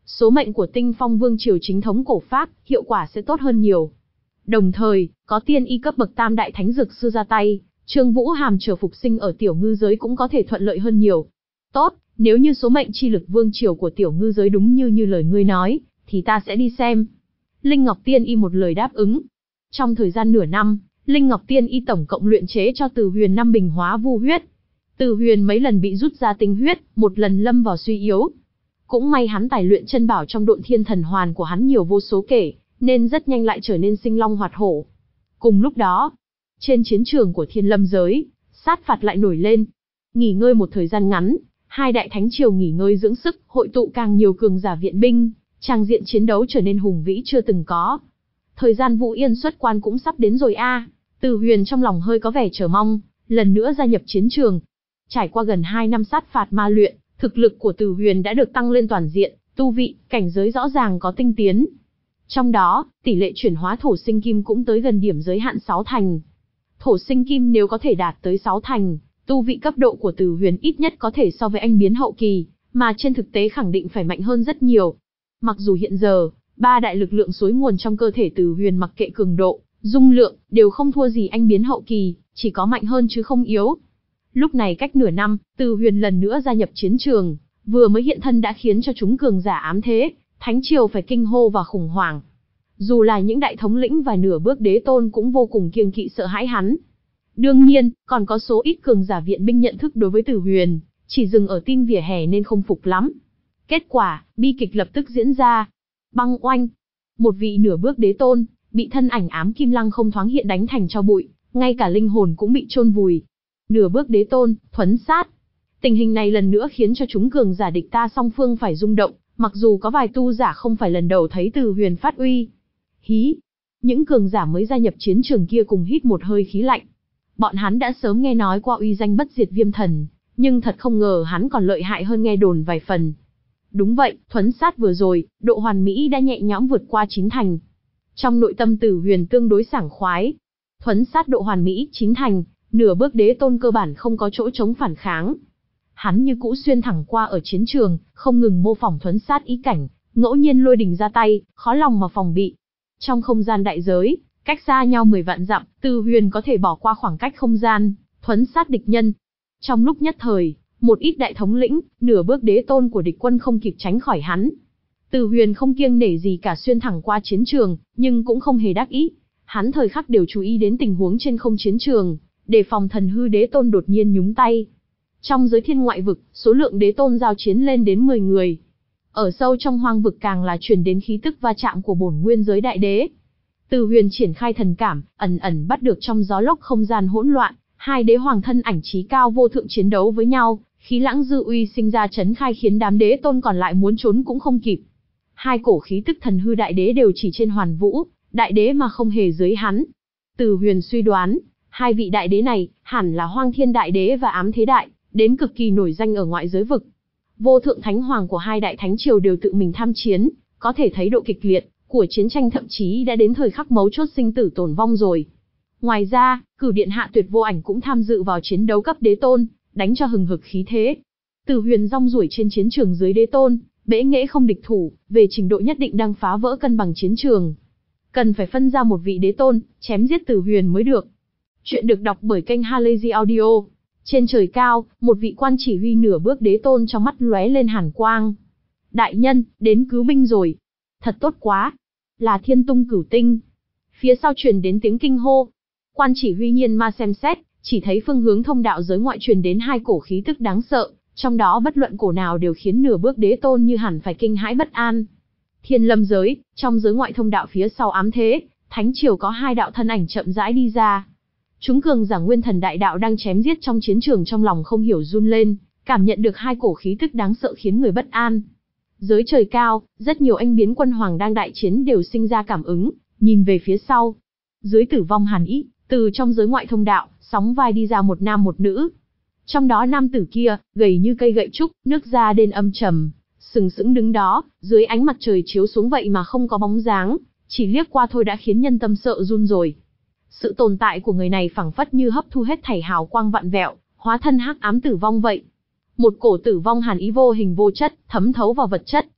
số mệnh của Tinh Phong Vương triều chính thống cổ Pháp, hiệu quả sẽ tốt hơn nhiều. Đồng thời, có tiên y cấp bậc tam đại thánh dược sư ra tay, Trương Vũ Hàm chờ phục sinh ở tiểu ngư giới cũng có thể thuận lợi hơn nhiều. Tốt, nếu như số mệnh chi lực vương triều của tiểu ngư giới đúng như như lời ngươi nói, thì ta sẽ đi xem. Linh Ngọc Tiên Y một lời đáp ứng. Trong thời gian nửa năm, Linh Ngọc Tiên Y tổng cộng luyện chế cho Từ Huyền năm bình hóa vu huyết. Từ Huyền mấy lần bị rút ra tinh huyết, một lần lâm vào suy yếu. Cũng may hắn tài luyện chân bảo trong Độn Thiên Thần Hoàn của hắn nhiều vô số kể, nên rất nhanh lại trở nên sinh long hoạt hổ. Cùng lúc đó, trên chiến trường của Thiên Lâm giới, sát phạt lại nổi lên. Nghỉ ngơi một thời gian ngắn, hai đại thánh triều nghỉ ngơi dưỡng sức, hội tụ càng nhiều cường giả viện binh, tràng diện chiến đấu trở nên hùng vĩ chưa từng có. Thời gian Vũ Yên xuất quan cũng sắp đến rồi a. À. Từ Huyền trong lòng hơi có vẻ chờ mong, lần nữa gia nhập chiến trường. Trải qua gần hai năm sát phạt ma luyện, thực lực của Từ Huyền đã được tăng lên toàn diện, tu vị, cảnh giới rõ ràng có tinh tiến. Trong đó, tỷ lệ chuyển hóa thổ sinh kim cũng tới gần điểm giới hạn sáu thành. Thổ sinh kim nếu có thể đạt tới sáu thành, tu vị cấp độ của Từ Huyền ít nhất có thể so với anh biến hậu kỳ, mà trên thực tế khẳng định phải mạnh hơn rất nhiều. Mặc dù hiện giờ, ba đại lực lượng xối nguồn trong cơ thể Từ Huyền mặc kệ cường độ, dung lượng, đều không thua gì anh biến hậu kỳ, chỉ có mạnh hơn chứ không yếu. Lúc này cách nửa năm, Từ Huyền lần nữa gia nhập chiến trường, vừa mới hiện thân đã khiến cho chúng cường giả ám thế, thánh triều phải kinh hô và khủng hoảng. Dù là những đại thống lĩnh và nửa bước đế tôn cũng vô cùng kiêng kỵ sợ hãi hắn. Đương nhiên, còn có số ít cường giả viện binh nhận thức đối với Từ Huyền, chỉ dừng ở tin vỉa hè nên không phục lắm. Kết quả, bi kịch lập tức diễn ra. Băng oanh, một vị nửa bước đế tôn, bị thân ảnh ám kim lăng không thoáng hiện đánh thành tro bụi, ngay cả linh hồn cũng bị chôn vùi. Nửa bước đế tôn, thuấn sát. Tình hình này lần nữa khiến cho chúng cường giả địch ta song phương phải rung động, mặc dù có vài tu giả không phải lần đầu thấy Từ Huyền phát uy. Hí, những cường giả mới gia nhập chiến trường kia cùng hít một hơi khí lạnh. Bọn hắn đã sớm nghe nói qua uy danh bất diệt viêm thần, nhưng thật không ngờ hắn còn lợi hại hơn nghe đồn vài phần. Đúng vậy, thuấn sát vừa rồi, độ hoàn mỹ đã nhẹ nhõm vượt qua chín thành. Trong nội tâm Từ Huyền tương đối sảng khoái. Thuấn sát độ hoàn mỹ chín thành, nửa bước đế tôn cơ bản không có chỗ chống phản kháng. Hắn như cũ xuyên thẳng qua ở chiến trường, không ngừng mô phỏng thuấn sát ý cảnh, ngẫu nhiên lôi đình ra tay, khó lòng mà phòng bị. Trong không gian đại giới, cách xa nhau mười vạn dặm, Từ Huyền có thể bỏ qua khoảng cách không gian, thuấn sát địch nhân. Trong lúc nhất thời, một ít đại thống lĩnh, nửa bước đế tôn của địch quân không kịp tránh khỏi hắn. Từ Huyền không kiêng nể gì cả xuyên thẳng qua chiến trường, nhưng cũng không hề đắc ý. Hắn thời khắc đều chú ý đến tình huống trên không chiến trường, đề phòng thần hư đế tôn đột nhiên nhúng tay. Trong giới thiên ngoại vực, số lượng đế tôn giao chiến lên đến mười người. Ở sâu trong hoang vực càng là truyền đến khí tức va chạm của bổn nguyên giới đại đế. Từ Huyền triển khai thần cảm, ẩn ẩn bắt được trong gió lốc không gian hỗn loạn, hai đế hoàng thân ảnh trí cao vô thượng chiến đấu với nhau, khí lãng dư uy sinh ra chấn khai khiến đám đế tôn còn lại muốn trốn cũng không kịp. Hai cổ khí tức thần hư đại đế đều chỉ trên Hoàn Vũ, đại đế mà không hề dưới hắn. Từ Huyền suy đoán, hai vị đại đế này hẳn là Hoang Thiên đại đế và Ám Thế đại, đến cực kỳ nổi danh ở ngoại giới vực. Vô thượng thánh hoàng của hai đại thánh triều đều tự mình tham chiến, có thể thấy độ kịch liệt của chiến tranh thậm chí đã đến thời khắc mấu chốt sinh tử tổn vong rồi. Ngoài ra, Cửu điện hạ Tuyệt Vô Ảnh cũng tham dự vào chiến đấu cấp đế tôn, đánh cho hừng hực khí thế. Từ Huyền rong ruổi trên chiến trường dưới đế tôn, bẽ nghệ không địch thủ, về trình độ nhất định đang phá vỡ cân bằng chiến trường. Cần phải phân ra một vị đế tôn, chém giết Từ Huyền mới được. Chuyện được đọc bởi kênh Halazy Audio. Trên trời cao, một vị quan chỉ huy nửa bước đế tôn trong mắt lóe lên hàn quang. Đại nhân, đến cứu binh rồi. Thật tốt quá. Là Thiên Tung Cửu Tinh. Phía sau truyền đến tiếng kinh hô. Quan chỉ huy Nhiên Ma xem xét, chỉ thấy phương hướng thông đạo giới ngoại truyền đến hai cổ khí tức đáng sợ, trong đó bất luận cổ nào đều khiến nửa bước đế tôn như hẳn phải kinh hãi bất an. Thiên Lâm giới, trong giới ngoại thông đạo phía sau Ám Thế, thánh triều có hai đạo thân ảnh chậm rãi đi ra. Chúng cường giả nguyên thần đại đạo đang chém giết trong chiến trường trong lòng không hiểu run lên, cảm nhận được hai cổ khí tức đáng sợ khiến người bất an. Giới trời cao, rất nhiều anh biến quân hoàng đang đại chiến đều sinh ra cảm ứng, nhìn về phía sau. Dưới tử vong hàn ý, từ trong giới ngoại thông đạo, sóng vai đi ra một nam một nữ. Trong đó nam tử kia, gầy như cây gậy trúc, nước da đen âm trầm, sừng sững đứng đó, dưới ánh mặt trời chiếu xuống vậy mà không có bóng dáng, chỉ liếc qua thôi đã khiến nhân tâm sợ run rồi. Sự tồn tại của người này phảng phất như hấp thu hết thảy hào quang vạn vẹo, hóa thân hắc ám tử vong vậy. Một cổ tử vong hàn ý vô hình vô chất, thấm thấu vào vật chất,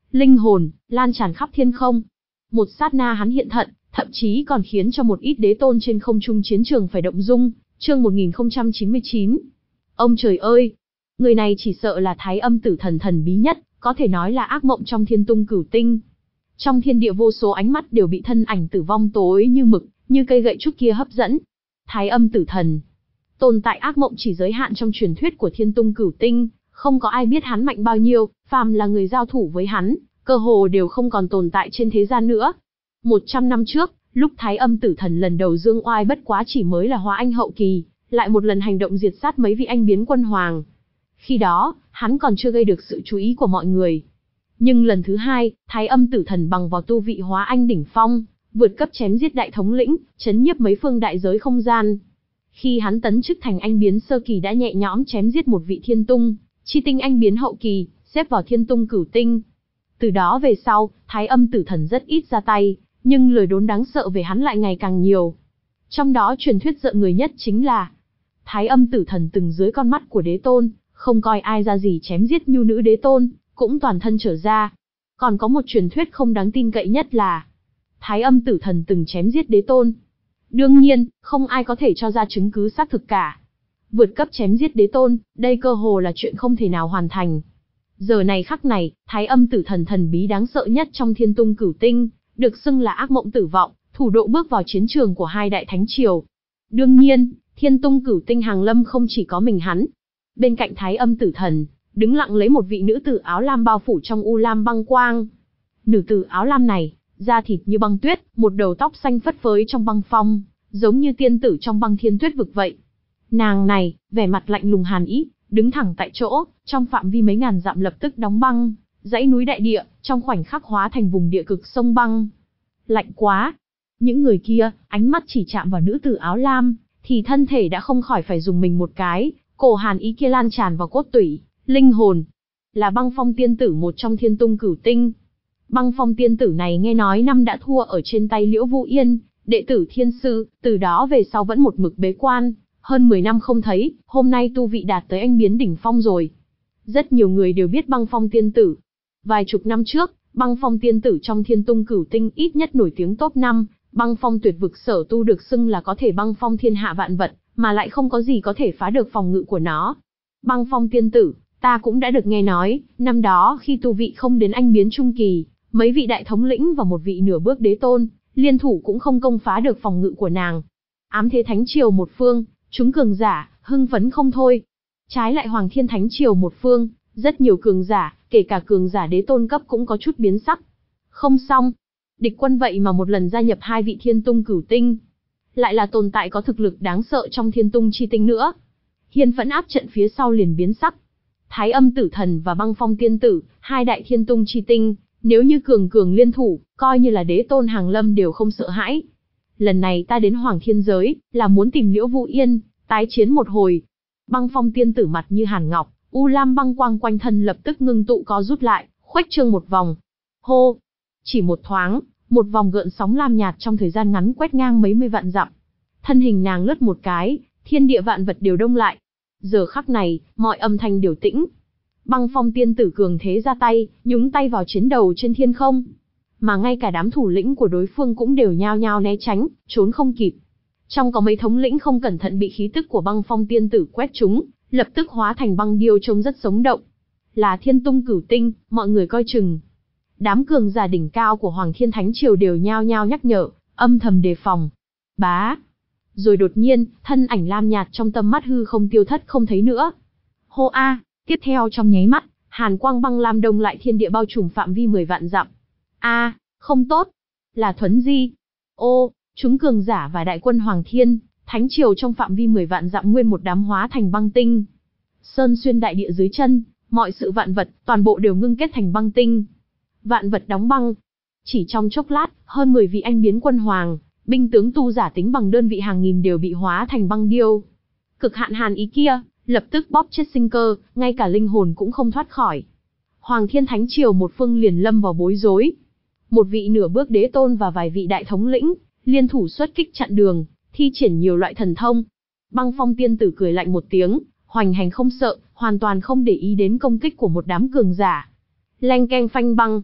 linh hồn, lan tràn khắp thiên không. Một sát na hắn hiện thận, thậm chí còn khiến cho một ít đế tôn trên không trung chiến trường phải động dung. Chương một nghìn không trăm chín mươi chín. Ông trời ơi! Người này chỉ sợ là Thái Âm Tử Thần thần bí nhất, có thể nói là ác mộng trong thiên tung cửu tinh. Trong thiên địa vô số ánh mắt đều bị thân ảnh tử vong tối như mực, như cây gậy trúc kia hấp dẫn. Thái Âm Tử Thần, tồn tại ác mộng chỉ giới hạn trong truyền thuyết của thiên tung cửu tinh, không có ai biết hắn mạnh bao nhiêu, phàm là người giao thủ với hắn, cơ hồ đều không còn tồn tại trên thế gian nữa. Một trăm năm trước, lúc Thái Âm Tử Thần lần đầu dương oai bất quá chỉ mới là hóa anh hậu kỳ, lại một lần hành động diệt sát mấy vị anh biến quân hoàng. Khi đó, hắn còn chưa gây được sự chú ý của mọi người. Nhưng lần thứ hai, Thái Âm Tử Thần bằng vào tu vị hóa anh đỉnh phong, vượt cấp chém giết đại thống lĩnh, chấn nhiếp mấy phương đại giới không gian. Khi hắn tấn chức thành anh biến sơ kỳ đã nhẹ nhõm chém giết một vị thiên tung, chi tinh anh biến hậu kỳ, xếp vào thiên tung cửu tinh. Từ đó về sau, Thái Âm Tử Thần rất ít ra tay, nhưng lời đồn đáng sợ về hắn lại ngày càng nhiều. Trong đó truyền thuyết rợn người nhất chính là Thái Âm Tử Thần từng dưới con mắt của đế tôn, không coi ai ra gì chém giết nhu nữ đế tôn, cũng toàn thân trở ra. Còn có một truyền thuyết không đáng tin cậy nhất là Thái Âm Tử Thần từng chém giết đế tôn. Đương nhiên, không ai có thể cho ra chứng cứ xác thực cả. Vượt cấp chém giết đế tôn, đây cơ hồ là chuyện không thể nào hoàn thành. Giờ này khắc này, Thái Âm Tử Thần thần bí đáng sợ nhất trong thiên tung cửu tinh, được xưng là ác mộng tử vọng, thủ độ bước vào chiến trường của hai đại thánh triều. Đương nhiên, thiên tung cửu tinh hàng lâm không chỉ có mình hắn. Bên cạnh Thái Âm Tử Thần, đứng lặng lấy một vị nữ tử áo lam bao phủ trong u lam băng quang. Nữ tử áo lam này, da thịt như băng tuyết, một đầu tóc xanh phất phới trong băng phong, giống như tiên tử trong băng thiên tuyết vực vậy. Nàng này, vẻ mặt lạnh lùng hàn ý, đứng thẳng tại chỗ, trong phạm vi mấy ngàn dặm lập tức đóng băng, dãy núi đại địa, trong khoảnh khắc hóa thành vùng địa cực sông băng. Lạnh quá! Những người kia, ánh mắt chỉ chạm vào nữ tử áo lam, thì thân thể đã không khỏi phải dùng mình một cái, cổ hàn ý kia lan tràn vào cốt tủy, linh hồn. Là Băng Phong tiên tử một trong thiên tung cửu tinh. Băng Phong tiên tử này nghe nói năm đã thua ở trên tay Liễu Vũ Yên, đệ tử thiên sư, từ đó về sau vẫn một mực bế quan, hơn mười năm không thấy, hôm nay tu vị đạt tới anh biến đỉnh phong rồi. Rất nhiều người đều biết Băng Phong tiên tử. Vài chục năm trước, Băng Phong tiên tử trong thiên tung cửu tinh ít nhất nổi tiếng top năm, Băng Phong tuyệt vực sở tu được xưng là có thể băng phong thiên hạ vạn vật, mà lại không có gì có thể phá được phòng ngự của nó. Băng Phong tiên tử, ta cũng đã được nghe nói, năm đó khi tu vị không đến anh biến trung kỳ, mấy vị đại thống lĩnh và một vị nửa bước đế tôn, liên thủ cũng không công phá được phòng ngự của nàng. Ám thế thánh triều một phương, chúng cường giả, hưng phấn không thôi. Trái lại Hoàng Thiên Thánh triều một phương, rất nhiều cường giả, kể cả cường giả đế tôn cấp cũng có chút biến sắc. Không xong, địch quân vậy mà một lần gia nhập hai vị thiên tung cửu tinh. Lại là tồn tại có thực lực đáng sợ trong thiên tung chi tinh nữa. Hiên Phẫn áp trận phía sau liền biến sắc. Thái Âm Tử Thần và Băng Phong tiên tử, hai đại thiên tung chi tinh, nếu như cường cường liên thủ, coi như là đế tôn hàng lâm đều không sợ hãi. Lần này ta đến Hoàng Thiên giới, là muốn tìm Liễu Vũ Yên, tái chiến một hồi. Băng Phong tiên tử mặt như hàn ngọc, u lam băng quang quanh thân lập tức ngưng tụ co rút lại, khuếch trương một vòng. Hô! Chỉ một thoáng, một vòng gợn sóng lam nhạt trong thời gian ngắn quét ngang mấy mươi vạn dặm. Thân hình nàng lướt một cái, thiên địa vạn vật đều đông lại. Giờ khắc này, mọi âm thanh đều tĩnh. Băng Phong tiên tử cường thế ra tay, nhúng tay vào chiến đầu trên thiên không. Mà ngay cả đám thủ lĩnh của đối phương cũng đều nhao nhao né tránh, trốn không kịp. Trong có mấy thống lĩnh không cẩn thận bị khí tức của Băng Phong tiên tử quét trúng, lập tức hóa thành băng điêu trông rất sống động. Là thiên tung cửu tinh, mọi người coi chừng. Đám cường giả đỉnh cao của Hoàng Thiên Thánh triều đều nhao nhao nhắc nhở, âm thầm đề phòng. Bá! Rồi đột nhiên, thân ảnh lam nhạt trong tầm mắt hư không tiêu thất không thấy nữa. Hô a! Tiếp theo trong nháy mắt, hàn quang băng lam đông lại thiên địa bao trùm phạm vi mười vạn dặm. A, không tốt, là Thuấn Di. Ô, chúng cường giả và đại quân Hoàng Thiên Thánh triều trong phạm vi mười vạn dặm nguyên một đám hóa thành băng tinh. Sơn xuyên đại địa dưới chân, mọi sự vạn vật, toàn bộ đều ngưng kết thành băng tinh. Vạn vật đóng băng. Chỉ trong chốc lát, hơn mười vị anh biến quân hoàng, binh tướng tu giả tính bằng đơn vị hàng nghìn đều bị hóa thành băng điêu. Cực hạn hàn ý kia, lập tức bóp chết sinh cơ, ngay cả linh hồn cũng không thoát khỏi. Hoàng Thiên Thánh triều một phương liền lâm vào bối rối. Một vị nửa bước đế tôn và vài vị đại thống lĩnh, liên thủ xuất kích chặn đường, thi triển nhiều loại thần thông. Băng Phong tiên tử cười lạnh một tiếng, hoành hành không sợ, hoàn toàn không để ý đến công kích của một đám cường giả. Leng keng phanh băng,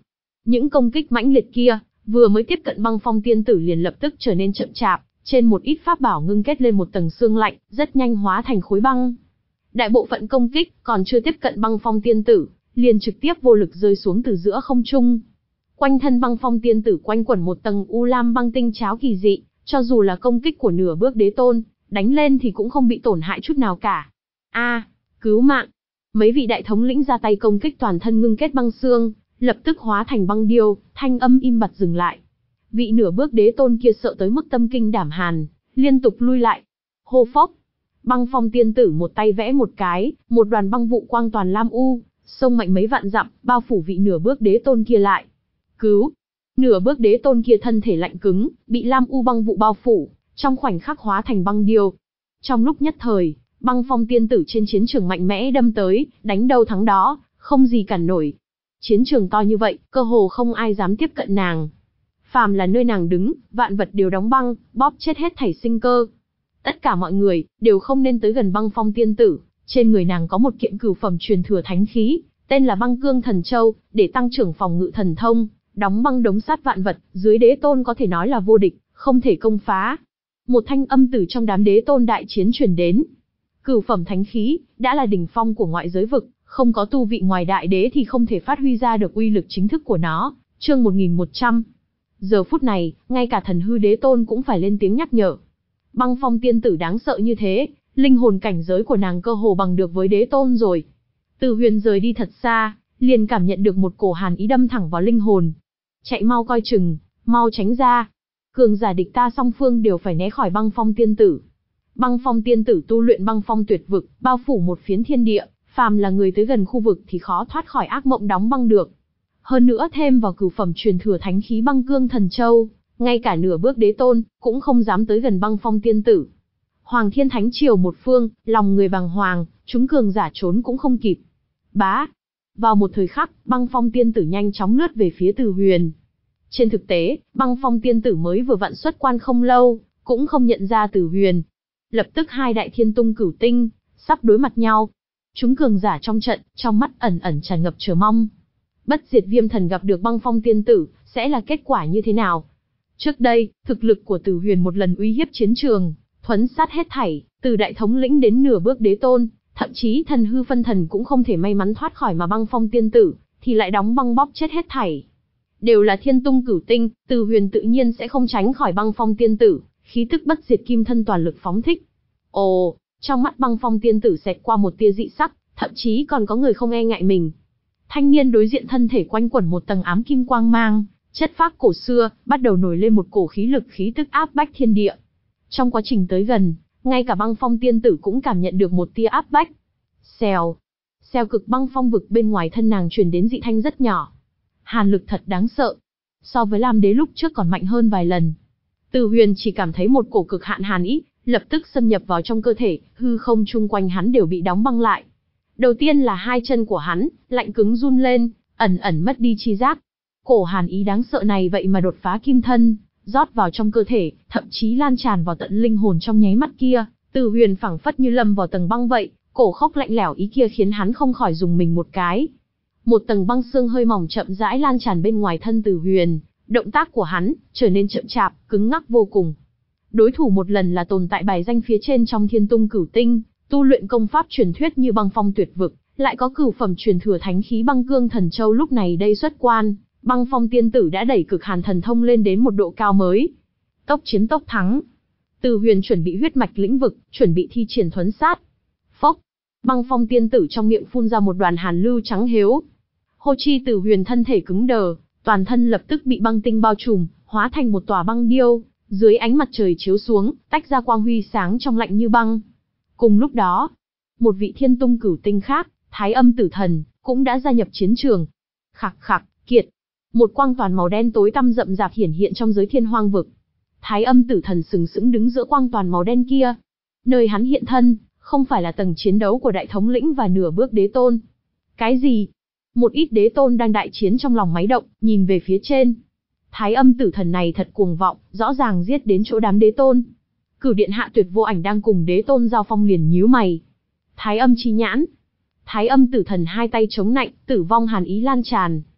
Những công kích mãnh liệt kia, vừa mới tiếp cận băng phong tiên tử liền lập tức trở nên chậm chạp, trên một ít pháp bảo ngưng kết lên một tầng xương lạnh, rất nhanh hóa thành khối băng. Đại bộ phận công kích còn chưa tiếp cận băng phong tiên tử, liền trực tiếp vô lực rơi xuống từ giữa không trung. Quanh thân băng phong tiên tử quanh quẩn một tầng u lam băng tinh cháo kỳ dị, cho dù là công kích của nửa bước đế tôn, đánh lên thì cũng không bị tổn hại chút nào cả. A, cứu mạng! Mấy vị đại thống lĩnh ra tay công kích toàn thân ngưng kết băng xương, lập tức hóa thành băng điêu, thanh âm im bặt dừng lại. Vị nửa bước đế tôn kia sợ tới mức tâm kinh đảm hàn, liên tục lui lại. Hô phốc! Băng phong tiên tử một tay vẽ một cái, một đoàn băng vụ quang toàn lam u, sông mạnh mấy vạn dặm, bao phủ vị nửa bước đế tôn kia lại. Cứu! Nửa bước đế tôn kia thân thể lạnh cứng, bị lam u băng vụ bao phủ, trong khoảnh khắc hóa thành băng điêu. Trong lúc nhất thời, băng phong tiên tử trên chiến trường mạnh mẽ đâm tới, đánh đâu thắng đó, không gì cản nổi. Chiến trường to như vậy, cơ hồ không ai dám tiếp cận nàng. Phàm là nơi nàng đứng, vạn vật đều đóng băng, bóp chết hết thảy sinh cơ. Tất cả mọi người, đều không nên tới gần băng phong tiên tử, trên người nàng có một kiện cửu phẩm truyền thừa thánh khí, tên là băng cương thần châu, để tăng trưởng phòng ngự thần thông, đóng băng đống sát vạn vật, dưới đế tôn có thể nói là vô địch, không thể công phá. Một thanh âm từ trong đám đế tôn đại chiến truyền đến. Cửu phẩm thánh khí, đã là đỉnh phong của ngoại giới vực, không có tu vị ngoài đại đế thì không thể phát huy ra được uy lực chính thức của nó. Chương một nghìn một trăm. Giờ phút này, ngay cả thần hư đế tôn cũng phải lên tiếng nhắc nhở. Băng phong tiên tử đáng sợ như thế, linh hồn cảnh giới của nàng cơ hồ bằng được với đế tôn rồi. Từ Huyền rời đi thật xa, liền cảm nhận được một cổ hàn ý đâm thẳng vào linh hồn. Chạy mau coi chừng, mau tránh ra. Cường giả địch ta song phương đều phải né khỏi băng phong tiên tử. Băng phong tiên tử tu luyện băng phong tuyệt vực, bao phủ một phiến thiên địa, phàm là người tới gần khu vực thì khó thoát khỏi ác mộng đóng băng được. Hơn nữa thêm vào cửu phẩm truyền thừa thánh khí băng cương thần châu, ngay cả nửa bước đế tôn cũng không dám tới gần băng phong tiên tử. Hoàng Thiên Thánh Triều một phương, lòng người bàng hoàng, chúng cường giả trốn cũng không kịp. Bá! Vào một thời khắc, băng phong tiên tử nhanh chóng lướt về phía Từ Huyền. Trên thực tế, băng phong tiên tử mới vừa vặn xuất quan không lâu, cũng không nhận ra Từ Huyền. Lập tức hai đại thiên tung cửu tinh, sắp đối mặt nhau. Chúng cường giả trong trận, trong mắt ẩn ẩn tràn ngập chờ mong. Bất diệt viêm thần gặp được băng phong tiên tử, sẽ là kết quả như thế nào? Trước đây, thực lực của Từ Huyền một lần uy hiếp chiến trường, thuấn sát hết thảy, từ đại thống lĩnh đến nửa bước đế tôn, thậm chí thần hư phân thần cũng không thể may mắn thoát khỏi mà băng phong tiên tử, thì lại đóng băng bóp chết hết thảy. Đều là thiên tung cửu tinh, Từ Huyền tự nhiên sẽ không tránh khỏi băng phong tiên tử, khí tức bất diệt kim thân toàn lực phóng thích. Ồ, trong mắt băng phong tiên tử xẹt qua một tia dị sắc, thậm chí còn có người không e ngại mình. Thanh niên đối diện thân thể quanh quẩn một tầng ám kim quang mang, chất phác cổ xưa, bắt đầu nổi lên một cổ khí lực khí tức áp bách thiên địa. Trong quá trình tới gần, ngay cả băng phong tiên tử cũng cảm nhận được một tia áp bách. Xèo, xèo cực băng phong vực bên ngoài thân nàng truyền đến dị thanh rất nhỏ. Hàn lực thật đáng sợ. So với Lam Đế lúc trước còn mạnh hơn vài lần. Từ Huyền chỉ cảm thấy một cổ cực hạn hàn ý, lập tức xâm nhập vào trong cơ thể, hư không chung quanh hắn đều bị đóng băng lại. Đầu tiên là hai chân của hắn, lạnh cứng run lên, ẩn ẩn mất đi chi giác. Cổ hàn ý đáng sợ này vậy mà đột phá kim thân, rót vào trong cơ thể, thậm chí lan tràn vào tận linh hồn trong nháy mắt kia. Từ Huyền phảng phất như lâm vào tầng băng vậy, cổ khốc lạnh lẽo ý kia khiến hắn không khỏi dùng mình một cái. Một tầng băng xương hơi mỏng chậm rãi lan tràn bên ngoài thân Từ Huyền, động tác của hắn trở nên chậm chạp, cứng ngắc vô cùng. Đối thủ một lần là tồn tại bài danh phía trên trong thiên tung cửu tinh, tu luyện công pháp truyền thuyết như băng phong tuyệt vực, lại có cửu phẩm truyền thừa thánh khí băng cương thần châu lúc này đây xuất quan, băng phong tiên tử đã đẩy cực hàn thần thông lên đến một độ cao mới. Tốc chiến tốc thắng. Từ Huyền chuẩn bị huyết mạch lĩnh vực, chuẩn bị thi triển thuấn sát. Phốc, băng phong tiên tử trong miệng phun ra một đoàn hàn lưu trắng hếu. Hô chi Từ Huyền thân thể cứng đờ, toàn thân lập tức bị băng tinh bao trùm, hóa thành một tòa băng điêu, dưới ánh mặt trời chiếu xuống, tách ra quang huy sáng trong lạnh như băng. Cùng lúc đó, một vị thiên tung cửu tinh khác, Thái Âm Tử Thần, cũng đã gia nhập chiến trường. Khặc khặc, kiệt. Một quang toàn màu đen tối tăm rậm rạp hiển hiện trong giới thiên hoang vực. Thái Âm Tử Thần sừng sững đứng giữa quang toàn màu đen kia. Nơi hắn hiện thân, không phải là tầng chiến đấu của đại thống lĩnh và nửa bước đế tôn. Cái gì? Một ít đế tôn đang đại chiến trong lòng máy động, nhìn về phía trên. Thái Âm Tử Thần này thật cuồng vọng, rõ ràng giết đến chỗ đám đế tôn. Cửu điện hạ Tuyệt Vô Ảnh đang cùng đế tôn giao phong liền nhíu mày. Thái Âm chi nhãn. Thái Âm Tử Thần hai tay chống nạnh, tử vong hàn ý lan tràn.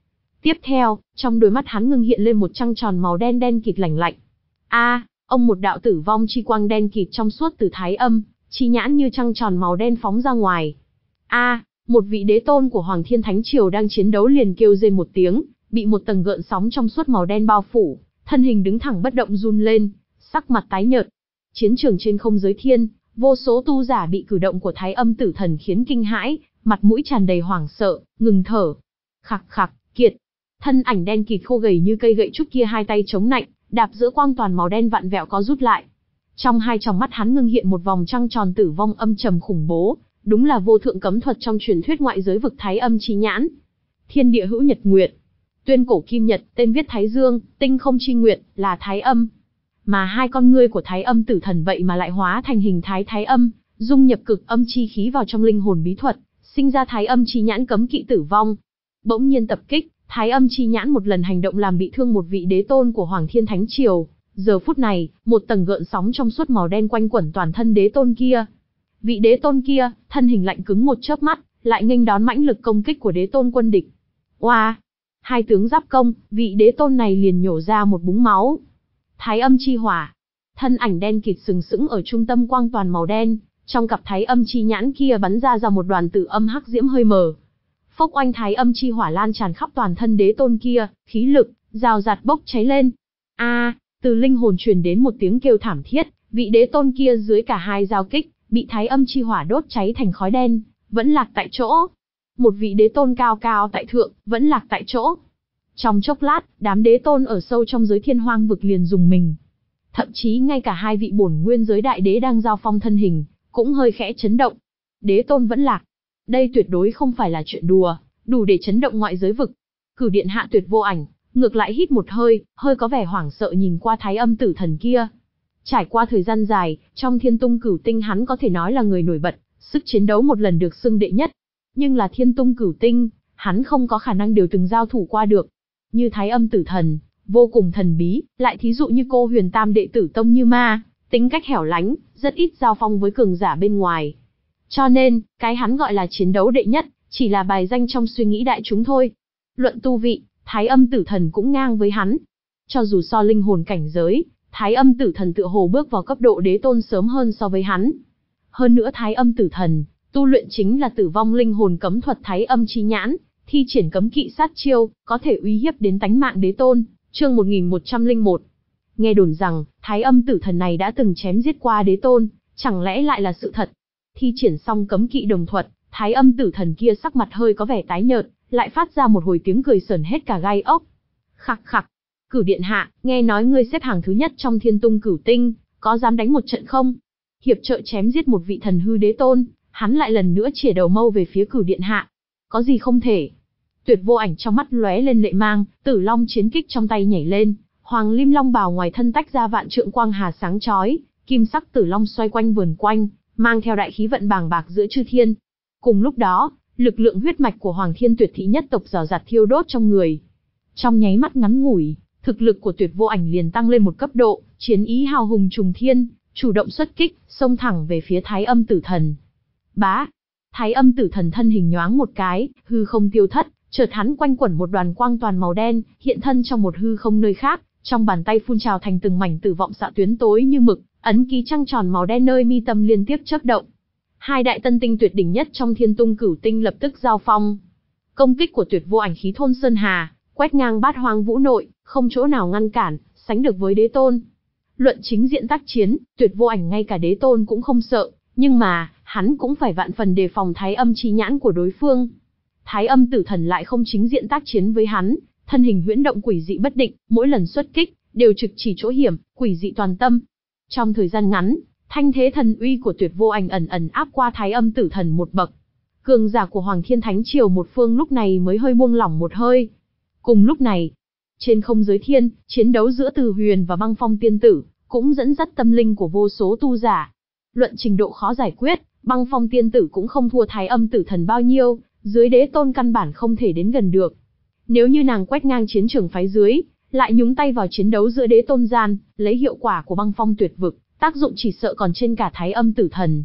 Tiếp theo, trong đôi mắt hắn ngưng hiện lên một trăng tròn màu đen đen kịt lạnh lạnh. A, ông một đạo tử vong chi quang đen kịt trong suốt từ thái âm, chi nhãn như trăng tròn màu đen phóng ra ngoài. A, một vị đế tôn của Hoàng Thiên Thánh Triều đang chiến đấu liền kêu rên một tiếng, bị một tầng gợn sóng trong suốt màu đen bao phủ, thân hình đứng thẳng bất động run lên, sắc mặt tái nhợt. Chiến trường trên không giới thiên, vô số tu giả bị cử động của Thái Âm Tử Thần khiến kinh hãi, mặt mũi tràn đầy hoảng sợ, ngừng thở. Khặc khặc, kiệt. Thân ảnh đen kịt khô gầy như cây gậy trúc kia hai tay chống nạnh, đạp giữa quang toàn màu đen vặn vẹo có rút lại. Trong hai tròng mắt hắn ngưng hiện một vòng trăng tròn tử vong âm trầm khủng bố, đúng là vô thượng cấm thuật trong truyền thuyết ngoại giới vực Thái Âm chi nhãn. Thiên địa hữu nhật nguyệt, tuyên cổ kim nhật, tên viết Thái Dương, tinh không chi nguyệt, là Thái Âm. Mà hai con ngươi của Thái Âm Tử Thần vậy mà lại hóa thành hình thái Thái Âm, dung nhập cực âm chi khí vào trong linh hồn bí thuật, sinh ra Thái Âm chi nhãn cấm kỵ tử vong. Bỗng nhiên tập kích, Thái Âm chi nhãn một lần hành động làm bị thương một vị đế tôn của Hoàng Thiên Thánh Triều. Giờ phút này, một tầng gợn sóng trong suốt màu đen quanh quẩn toàn thân đế tôn kia. Vị đế tôn kia, thân hình lạnh cứng một chớp mắt, lại nghênh đón mãnh lực công kích của đế tôn quân địch. Oa! Hai tướng giáp công, vị đế tôn này liền nhổ ra một búng máu. Thái Âm chi hỏa. Thân ảnh đen kịt sừng sững ở trung tâm quang toàn màu đen, trong cặp Thái Âm chi nhãn kia bắn ra ra một đoàn tử âm hắc diễm hơi mờ. Phốc oanh, Thái Âm chi hỏa lan tràn khắp toàn thân đế tôn kia, khí lực rào rạt bốc cháy lên. A, từ linh hồn truyền đến một tiếng kêu thảm thiết, vị đế tôn kia dưới cả hai giao kích, bị Thái Âm chi hỏa đốt cháy thành khói đen, vẫn lạc tại chỗ. Một vị đế tôn cao cao tại thượng, vẫn lạc tại chỗ. Trong chốc lát, đám đế tôn ở sâu trong giới thiên hoang vực liền dùng mình. Thậm chí ngay cả hai vị bổn nguyên giới đại đế đang giao phong thân hình, cũng hơi khẽ chấn động. Đế tôn vẫn lạc. Đây tuyệt đối không phải là chuyện đùa, đủ để chấn động ngoại giới vực. Cử điện hạ Tuyệt Vô Ảnh, ngược lại hít một hơi, hơi có vẻ hoảng sợ nhìn qua Thái Âm Tử Thần kia. Trải qua thời gian dài, trong Thiên Tung Cửu Tinh hắn có thể nói là người nổi bật, sức chiến đấu một lần được xưng đệ nhất. Nhưng là Thiên Tung Cửu Tinh, hắn không có khả năng đều từng giao thủ qua được. Như Thái Âm Tử Thần, vô cùng thần bí, lại thí dụ như cô Huyền Tam đệ tử tông Như Ma, tính cách hẻo lánh, rất ít giao phong với cường giả bên ngoài. Cho nên, cái hắn gọi là chiến đấu đệ nhất, chỉ là bài danh trong suy nghĩ đại chúng thôi. Luận tu vị, Thái Âm Tử Thần cũng ngang với hắn. Cho dù so linh hồn cảnh giới, Thái Âm Tử Thần tựa hồ bước vào cấp độ đế tôn sớm hơn so với hắn. Hơn nữa Thái Âm Tử Thần, tu luyện chính là tử vong linh hồn cấm thuật Thái Âm chi nhãn, thi triển cấm kỵ sát chiêu, có thể uy hiếp đến tánh mạng đế tôn. Chương một nghìn một trăm lẻ một. Nghe đồn rằng, Thái Âm Tử Thần này đã từng chém giết qua đế tôn, chẳng lẽ lại là sự thật? Thi triển xong cấm kỵ đồng thuật, Thái Âm Tử Thần kia sắc mặt hơi có vẻ tái nhợt, lại phát ra một hồi tiếng cười sởn hết cả gai ốc. Khặc khặc, Cử điện hạ, nghe nói ngươi xếp hàng thứ nhất trong Thiên Tung Cửu Tinh, có dám đánh một trận không? Hiệp trợ chém giết một vị thần hư đế tôn, hắn lại lần nữa chĩa đầu mâu về phía Cử điện hạ. Có gì không thể? Tuyệt Vô Ảnh trong mắt lóe lên lệ mang, Tử Long chiến kích trong tay nhảy lên, Hoàng Lim Long bào ngoài thân tách ra vạn trượng quang hà sáng chói, kim sắc Tử Long xoay quanh vườn quanh, mang theo đại khí vận bàng bạc giữa chư thiên. Cùng lúc đó, lực lượng huyết mạch của Hoàng Thiên Tuyệt Thị nhất tộc rào rạt thiêu đốt trong người. Trong nháy mắt ngắn ngủi, thực lực của Tuyệt Vô Ảnh liền tăng lên một cấp độ, chiến ý hào hùng trùng thiên, chủ động xuất kích, xông thẳng về phía Thái Âm Tử Thần. Bá! Thái Âm Tử Thần thân hình nhoáng một cái, hư không tiêu thất, chợt hắn quanh quẩn một đoàn quang toàn màu đen, hiện thân trong một hư không nơi khác, trong bàn tay phun trào thành từng mảnh tử vọng xạ tuyến tối như mực, ấn ký trăng tròn màu đen nơi mi tâm liên tiếp chớp động. Hai đại tân tinh tuyệt đỉnh nhất trong Thiên Tung Cửu Tinh lập tức giao phong. Công kích của Tuyệt Vô Ảnh khí thôn sơn hà, quét ngang bát hoang vũ nội, không chỗ nào ngăn cản, sánh được với đế tôn. Luận chính diện tác chiến, Tuyệt Vô Ảnh ngay cả đế tôn cũng không sợ, nhưng mà, hắn cũng phải vạn phần đề phòng Thái Âm chi nhãn của đối phương. Thái Âm Tử Thần lại không chính diện tác chiến với hắn, thân hình huyễn động quỷ dị bất định, mỗi lần xuất kích, đều trực chỉ chỗ hiểm, quỷ dị toàn tâm. Trong thời gian ngắn, thanh thế thần uy của Tuyệt Vô Ảnh ẩn ẩn áp qua Thái Âm Tử Thần một bậc. Cường giả của Hoàng Thiên Thánh Triều một phương lúc này mới hơi buông lỏng một hơi. Cùng lúc này, trên không giới thiên, chiến đấu giữa Từ Huyền và Băng Phong Tiên Tử, cũng dẫn dắt tâm linh của vô số tu giả. Luận trình độ khó giải quyết, Băng Phong Tiên Tử cũng không thua Thái Âm Tử Thần bao nhiêu, dưới đế tôn căn bản không thể đến gần được. Nếu như nàng quét ngang chiến trường phái dưới, lại nhúng tay vào chiến đấu giữa đế tôn gian, lấy hiệu quả của Băng Phong Tuyệt Vực, tác dụng chỉ sợ còn trên cả Thái Âm Tử Thần.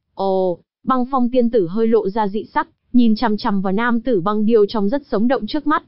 Ồ, Băng Phong Tiên Tử hơi lộ ra dị sắc, nhìn chằm chằm vào nam tử băng điêu trong rất sống động trước mắt.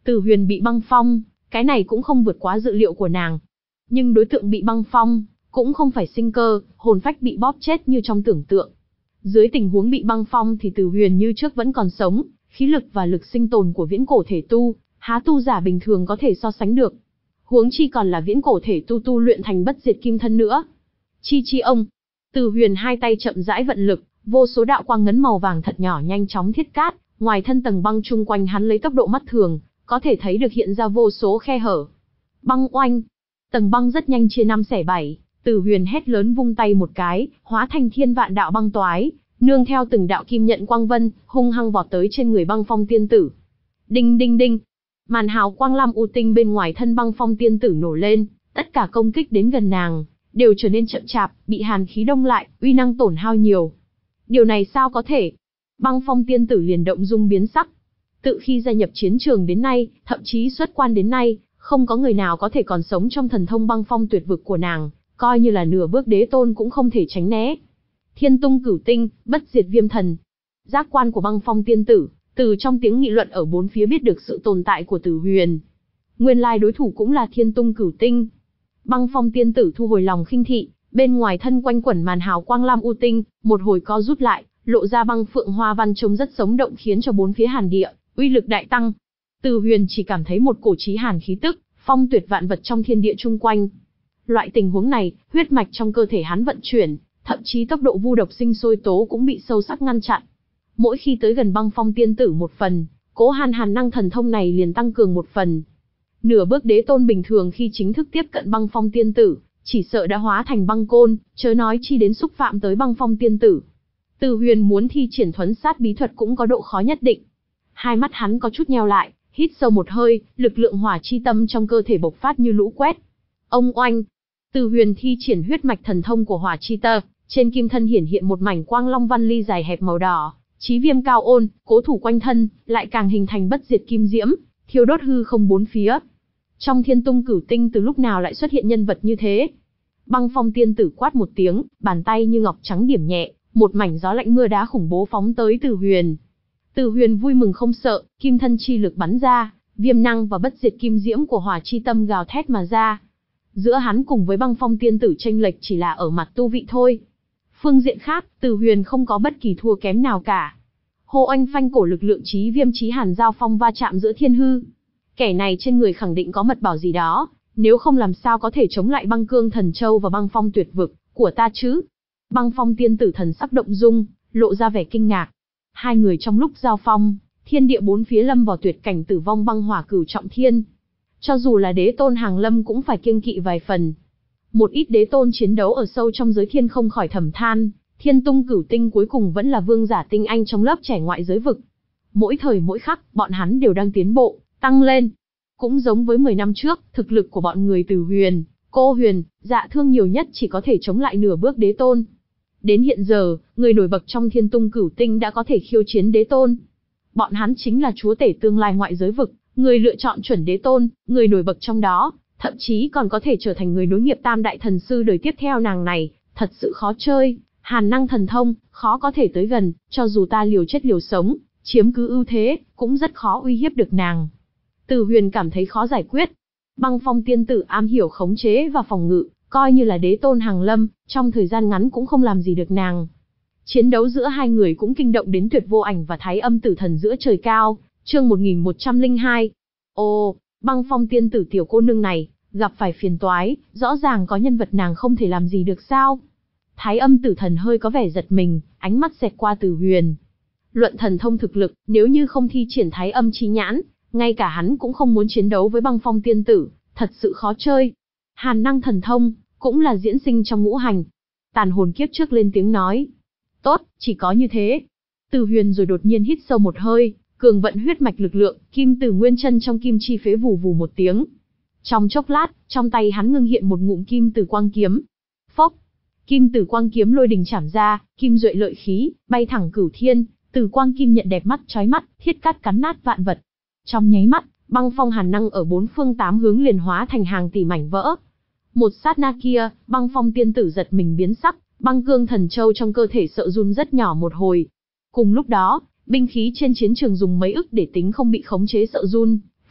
Từ Huyền bị băng phong, cái này cũng không vượt quá dự liệu của nàng. Nhưng đối tượng bị băng phong, cũng không phải sinh cơ, hồn phách bị bóp chết như trong tưởng tượng. Dưới tình huống bị băng phong thì Từ Huyền như trước vẫn còn sống, khí lực và lực sinh tồn của viễn cổ thể tu, há tu giả bình thường có thể so sánh được. Huống chi còn là viễn cổ thể tu tu luyện thành bất diệt kim thân nữa. Chi chi ông. Từ Huyền hai tay chậm rãi vận lực, vô số đạo quang ngấn màu vàng thật nhỏ nhanh chóng thiết cát, ngoài thân tầng băng chung quanh hắn lấy tốc độ mắt thường, có thể thấy được hiện ra vô số khe hở. Băng oanh. Tầng băng rất nhanh chia năm xẻ bảy, Từ Huyền hét lớn vung tay một cái, hóa thành thiên vạn đạo băng toái, nương theo từng đạo kim nhận quang vân, hung hăng vọt tới trên người băng phong tiên tử. Đinh đinh đinh. Màn hào quang lam u tinh bên ngoài thân băng phong tiên tử nổ lên, tất cả công kích đến gần nàng đều trở nên chậm chạp, bị hàn khí đông lại, uy năng tổn hao nhiều. Điều này sao có thể? Băng phong tiên tử liền động dung biến sắc. Tự khi gia nhập chiến trường đến nay, thậm chí xuất quan đến nay, không có người nào có thể còn sống trong thần thông băng phong tuyệt vực của nàng, coi như là nửa bước đế tôn cũng không thể tránh né. Thiên tung cửu tinh, bất diệt viêm thần. Giác quan của băng phong tiên tử, từ trong tiếng nghị luận ở bốn phía biết được sự tồn tại của Từ Huyền. Nguyên lai đối thủ cũng là thiên tung cửu tinh. Băng phong tiên tử thu hồi lòng khinh thị, bên ngoài thân quanh quẩn màn hào quang lam u tinh, một hồi co rút lại, lộ ra băng phượng hoa văn trông rất sống động khiến cho bốn phía hàn địa, uy lực đại tăng. Từ Huyền chỉ cảm thấy một cổ chí hàn khí tức, phong tuyệt vạn vật trong thiên địa chung quanh. Loại tình huống này, huyết mạch trong cơ thể hắn vận chuyển, thậm chí tốc độ vu độc sinh sôi tố cũng bị sâu sắc ngăn chặn. Mỗi khi tới gần băng phong tiên tử một phần, cố hàn hàn năng thần thông này liền tăng cường một phần. Nửa bước đế tôn bình thường khi chính thức tiếp cận băng phong tiên tử, chỉ sợ đã hóa thành băng côn, chớ nói chi đến xúc phạm tới băng phong tiên tử. Từ Huyền muốn thi triển thuấn sát bí thuật cũng có độ khó nhất định. Hai mắt hắn có chút nheo lại, hít sâu một hơi, lực lượng hỏa chi tâm trong cơ thể bộc phát như lũ quét. Ông oanh. Từ Huyền thi triển huyết mạch thần thông của hỏa chi tơ, trên kim thân hiển hiện một mảnh quang long văn ly dài hẹp màu đỏ, chí viêm cao ôn, cố thủ quanh thân, lại càng hình thành bất diệt kim diễm, thiêu đốt hư không bốn phía. Trong thiên tung cửu tinh từ lúc nào lại xuất hiện nhân vật như thế? Băng phong tiên tử quát một tiếng, bàn tay như ngọc trắng điểm nhẹ, một mảnh gió lạnh mưa đá khủng bố phóng tới Từ Huyền. Từ Huyền vui mừng không sợ, kim thân chi lực bắn ra, viêm năng và bất diệt kim diễm của hỏa chi tâm gào thét mà ra. Giữa hắn cùng với băng phong tiên tử chênh lệch chỉ là ở mặt tu vị thôi. Phương diện khác, Từ Huyền không có bất kỳ thua kém nào cả. Hô oanh phanh cổ lực lượng chí viêm chí hàn giao phong va chạm giữa thiên hư. Kẻ này trên người khẳng định có mật bảo gì đó, nếu không làm sao có thể chống lại băng cương thần châu và băng phong tuyệt vực của ta chứ? Băng phong tiên tử thần sắc động dung, lộ ra vẻ kinh ngạc. Hai người trong lúc giao phong, thiên địa bốn phía lâm vào tuyệt cảnh tử vong băng hỏa cửu trọng thiên. Cho dù là đế tôn hàng lâm cũng phải kiêng kỵ vài phần. Một ít đế tôn chiến đấu ở sâu trong giới thiên không khỏi thầm than, thiên tung cửu tinh cuối cùng vẫn là vương giả tinh anh trong lớp trẻ ngoại giới vực. Mỗi thời mỗi khắc, bọn hắn đều đang tiến bộ, tăng lên. Cũng giống với mười năm trước, thực lực của bọn người Từ Huyền, Cô Huyền, Dạ Thương nhiều nhất chỉ có thể chống lại nửa bước đế tôn. Đến hiện giờ, người nổi bật trong thiên tung cửu tinh đã có thể khiêu chiến đế tôn. Bọn hắn chính là chúa tể tương lai ngoại giới vực, người lựa chọn chuẩn đế tôn, người nổi bật trong đó, thậm chí còn có thể trở thành người nối nghiệp tam đại thần sư đời tiếp theo nàng này, thật sự khó chơi, hàn năng thần thông, khó có thể tới gần, cho dù ta liều chết liều sống, chiếm cứ ưu thế, cũng rất khó uy hiếp được nàng. Từ Huyền cảm thấy khó giải quyết. Băng phong tiên tử am hiểu khống chế và phòng ngự, coi như là đế tôn hàng lâm, trong thời gian ngắn cũng không làm gì được nàng. Chiến đấu giữa hai người cũng kinh động đến Tuyệt Vô Ảnh và Thái Âm Tử Thần giữa trời cao, chương một nghìn một trăm lẻ hai. Ồ, băng phong tiên tử tiểu cô nương này, gặp phải phiền toái, rõ ràng có nhân vật nàng không thể làm gì được sao? Thái Âm Tử Thần hơi có vẻ giật mình, ánh mắt xẹt qua Từ Huyền. Luận thần thông thực lực, nếu như không thi triển Thái Âm chi nhãn, ngay cả hắn cũng không muốn chiến đấu với băng phong tiên tử, thật sự khó chơi. Hàn năng thần thông, cũng là diễn sinh trong ngũ hành. Tàn hồn kiếp trước lên tiếng nói. Tốt, chỉ có như thế. Từ Huyền rồi đột nhiên hít sâu một hơi, cường vận huyết mạch lực lượng, kim tử nguyên chân trong kim chi phế vù vù một tiếng. Trong chốc lát, trong tay hắn ngưng hiện một ngụm kim tử quang kiếm. Phốc, kim tử quang kiếm lôi đình chảm ra, kim duệ lợi khí, bay thẳng cửu thiên, tử quang kim nhận đẹp mắt chói mắt, thiết cắt cắn nát vạn vật. Trong nháy mắt, băng phong hàn năng ở bốn phương tám hướng liền hóa thành hàng tỷ mảnh vỡ. Một sát na kia, băng phong tiên tử giật mình biến sắc, băng cương thần châu trong cơ thể sợ run rất nhỏ một hồi. Cùng lúc đó, binh khí trên chiến trường dùng mấy ức để tính không bị khống chế sợ run,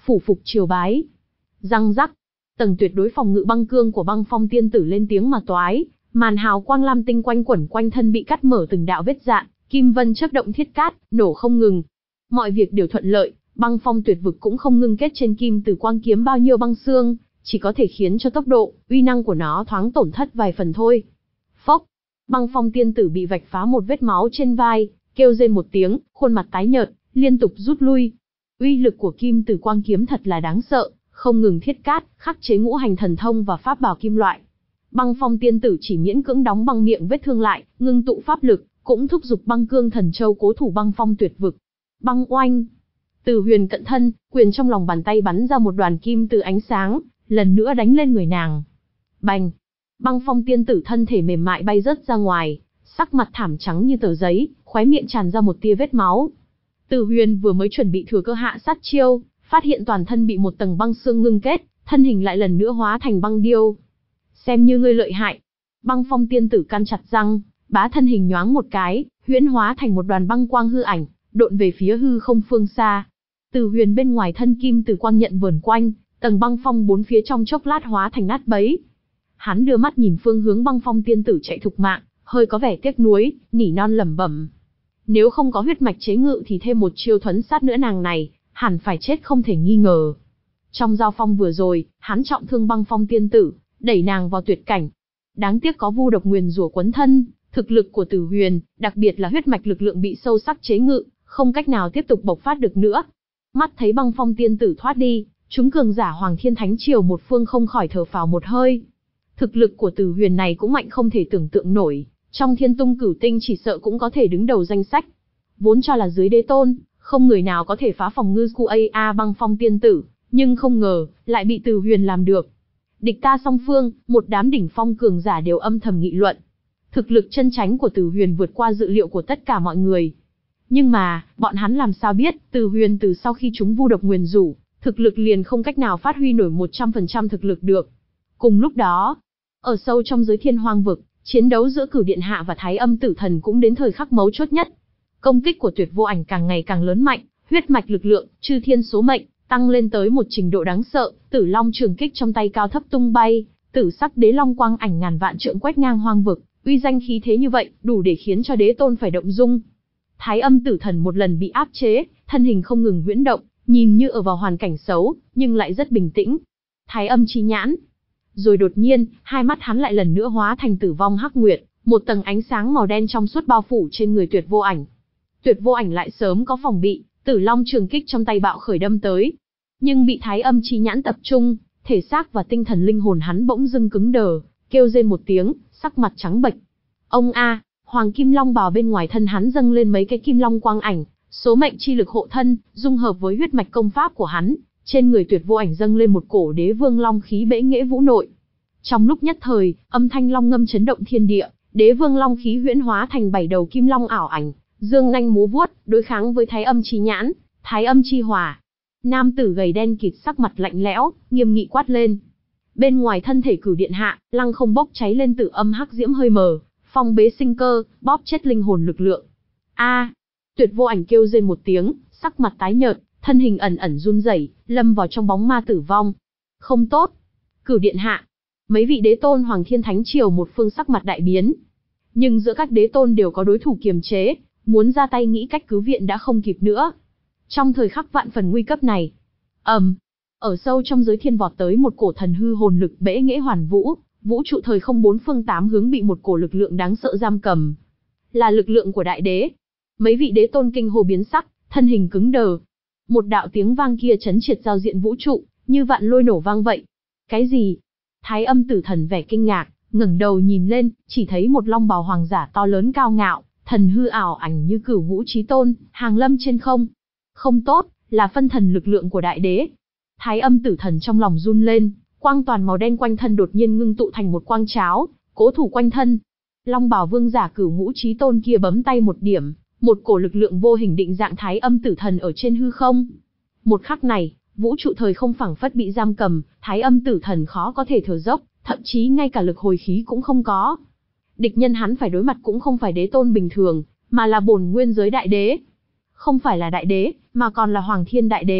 phủ phục triều bái. Răng rắc, tầng tuyệt đối phòng ngự băng cương của Băng Phong tiên tử lên tiếng mà toái, màn hào quang lam tinh quanh quẩn quanh thân bị cắt mở từng đạo vết rạn, kim vân chớp động thiết cát, nổ không ngừng. Mọi việc đều thuận lợi, Băng Phong tuyệt vực cũng không ngưng kết trên kim tử quang kiếm bao nhiêu băng xương, chỉ có thể khiến cho tốc độ, uy năng của nó thoáng tổn thất vài phần thôi. Phốc, Băng Phong tiên tử bị vạch phá một vết máu trên vai, kêu rên một tiếng, khuôn mặt tái nhợt, liên tục rút lui. Uy lực của kim tử quang kiếm thật là đáng sợ, không ngừng thiết cát, khắc chế ngũ hành thần thông và pháp bảo kim loại. Băng Phong tiên tử chỉ miễn cưỡng đóng băng miệng vết thương lại, ngưng tụ pháp lực, cũng thúc giục băng cương thần châu cố thủ Băng Phong tuyệt vực. Băng oanh, Từ Huyền cận thân, quyền trong lòng bàn tay bắn ra một đoàn kim từ ánh sáng, lần nữa đánh lên người nàng. Bành, Băng Phong tiên tử thân thể mềm mại bay rớt ra ngoài, sắc mặt thảm trắng như tờ giấy, khóe miệng tràn ra một tia vết máu. Từ Huyền vừa mới chuẩn bị thừa cơ hạ sát chiêu, phát hiện toàn thân bị một tầng băng xương ngưng kết, thân hình lại lần nữa hóa thành băng điêu. Xem như ngươi lợi hại. Băng Phong tiên tử căn chặt răng, bá thân hình nhoáng một cái, huyễn hóa thành một đoàn băng quang hư ảnh, độn về phía hư không phương xa. Từ Huyền bên ngoài thân kim từ quang nhận vờn quanh, tầng băng phong bốn phía trong chốc lát hóa thành nát bấy. Hắn đưa mắt nhìn phương hướng Băng Phong tiên tử chạy thục mạng, hơi có vẻ tiếc nuối, nỉ non lẩm bẩm. Nếu không có huyết mạch chế ngự thì thêm một chiêu thuấn sát nữa nàng này, hẳn phải chết không thể nghi ngờ. Trong giao phong vừa rồi, hắn trọng thương Băng Phong tiên tử, đẩy nàng vào tuyệt cảnh. Đáng tiếc có vu độc nguyền rủa quấn thân, thực lực của Từ Huyền, đặc biệt là huyết mạch lực lượng bị sâu sắc chế ngự, không cách nào tiếp tục bộc phát được nữa. Mắt thấy Băng Phong tiên tử thoát đi, chúng cường giả Hoàng Thiên Thánh Triều một phương không khỏi thở phào một hơi. Thực lực của Từ Huyền này cũng mạnh không thể tưởng tượng nổi, trong Thiên Tung Cửu Tinh chỉ sợ cũng có thể đứng đầu danh sách. Vốn cho là dưới đế tôn, không người nào có thể phá phòng ngư cu a Băng Phong tiên tử, nhưng không ngờ, lại bị Từ Huyền làm được. Địch ta song phương, một đám đỉnh phong cường giả đều âm thầm nghị luận. Thực lực chân chánh của Từ Huyền vượt qua dự liệu của tất cả mọi người. Nhưng mà, bọn hắn làm sao biết, Từ Huyền từ sau khi chúng vu độc nguyền rủa, thực lực liền không cách nào phát huy nổi một trăm phần trăm thực lực được. Cùng lúc đó, ở sâu trong giới Thiên Hoang vực, chiến đấu giữa Cửu Điện Hạ và Thái Âm Tử Thần cũng đến thời khắc mấu chốt nhất. Công kích của Tuyệt Vô Ảnh càng ngày càng lớn mạnh, huyết mạch lực lượng, chư thiên số mệnh, tăng lên tới một trình độ đáng sợ, Tử Long trường kích trong tay cao thấp tung bay, tử sắc đế long quang ảnh ngàn vạn trượng quét ngang hoang vực, uy danh khí thế như vậy, đủ để khiến cho đế tôn phải động dung. Thái Âm Tử Thần một lần bị áp chế, thân hình không ngừng huyễn động, nhìn như ở vào hoàn cảnh xấu, nhưng lại rất bình tĩnh. Thái Âm chi nhãn. Rồi đột nhiên, hai mắt hắn lại lần nữa hóa thành Tử Vong Hắc Nguyệt, một tầng ánh sáng màu đen trong suốt bao phủ trên người Tuyệt Vô Ảnh. Tuyệt Vô Ảnh lại sớm có phòng bị, Tử Long trường kích trong tay bạo khởi đâm tới. Nhưng bị Thái Âm chi nhãn tập trung, thể xác và tinh thần linh hồn hắn bỗng dưng cứng đờ, kêu rên một tiếng, sắc mặt trắng bệch. Ông a, Hoàng Kim Long bào bên ngoài thân hắn dâng lên mấy cái kim long quang ảnh, số mệnh chi lực hộ thân, dung hợp với huyết mạch công pháp của hắn, trên người Tuyệt Vô Ảnh dâng lên một cổ đế vương long khí bẽ nghệ vũ nội. Trong lúc nhất thời, âm thanh long ngâm chấn động thiên địa, đế vương long khí huyễn hóa thành bảy đầu kim long ảo ảnh, dương nanh múa vuốt, đối kháng với Thái Âm chi nhãn, Thái Âm chi hỏa. Nam tử gầy đen kịt sắc mặt lạnh lẽo, nghiêm nghị quát lên. Bên ngoài thân thể Cửu Điện Hạ, lăng không bốc cháy lên tử âm hắc diễm hơi mờ, phong bế sinh cơ, bóp chết linh hồn lực lượng. A! Tuyệt Vô Ảnh kêu rên một tiếng, sắc mặt tái nhợt, thân hình ẩn ẩn run rẩy, lâm vào trong bóng ma tử vong. Không tốt! Cửu Điện Hạ! Mấy vị đế tôn Hoàng Thiên Thánh Triều một phương sắc mặt đại biến. Nhưng giữa các đế tôn đều có đối thủ kiềm chế, muốn ra tay nghĩ cách cứu viện đã không kịp nữa. Trong thời khắc vạn phần nguy cấp này, ầm, um, ở sâu trong giới thiên vọt tới một cổ thần hư hồn lực bẽ nghệ hoàn vũ, vũ trụ thời không bốn phương tám hướng bị một cổ lực lượng đáng sợ giam cầm. Là lực lượng của đại đế. Mấy vị đế tôn kinh hô biến sắc, thân hình cứng đờ. Một đạo tiếng vang kia chấn triệt giao diện vũ trụ, như vạn lôi nổ vang vậy. Cái gì? Thái Âm Tử Thần vẻ kinh ngạc, ngẩng đầu nhìn lên, chỉ thấy một long bào hoàng giả to lớn cao ngạo, thần hư ảo ảnh như cửu ngũ chí tôn, hàng lâm trên không. Không tốt, là phân thần lực lượng của đại đế. Thái Âm Tử Thần trong lòng run lên, quang toàn màu đen quanh thân đột nhiên ngưng tụ thành một quang cháo, cố thủ quanh thân. Long bào vương giả cửu ngũ chí tôn kia bấm tay một điểm, một cổ lực lượng vô hình định dạng Thái Âm Tử Thần ở trên hư không. Một khắc này, vũ trụ thời không phảng phất bị giam cầm, Thái Âm Tử Thần khó có thể thở dốc, thậm chí ngay cả lực hồi khí cũng không có. Địch nhân hắn phải đối mặt cũng không phải đế tôn bình thường, mà là bổn nguyên giới đại đế. Không phải là đại đế, mà còn là Hoàng Thiên đại đế,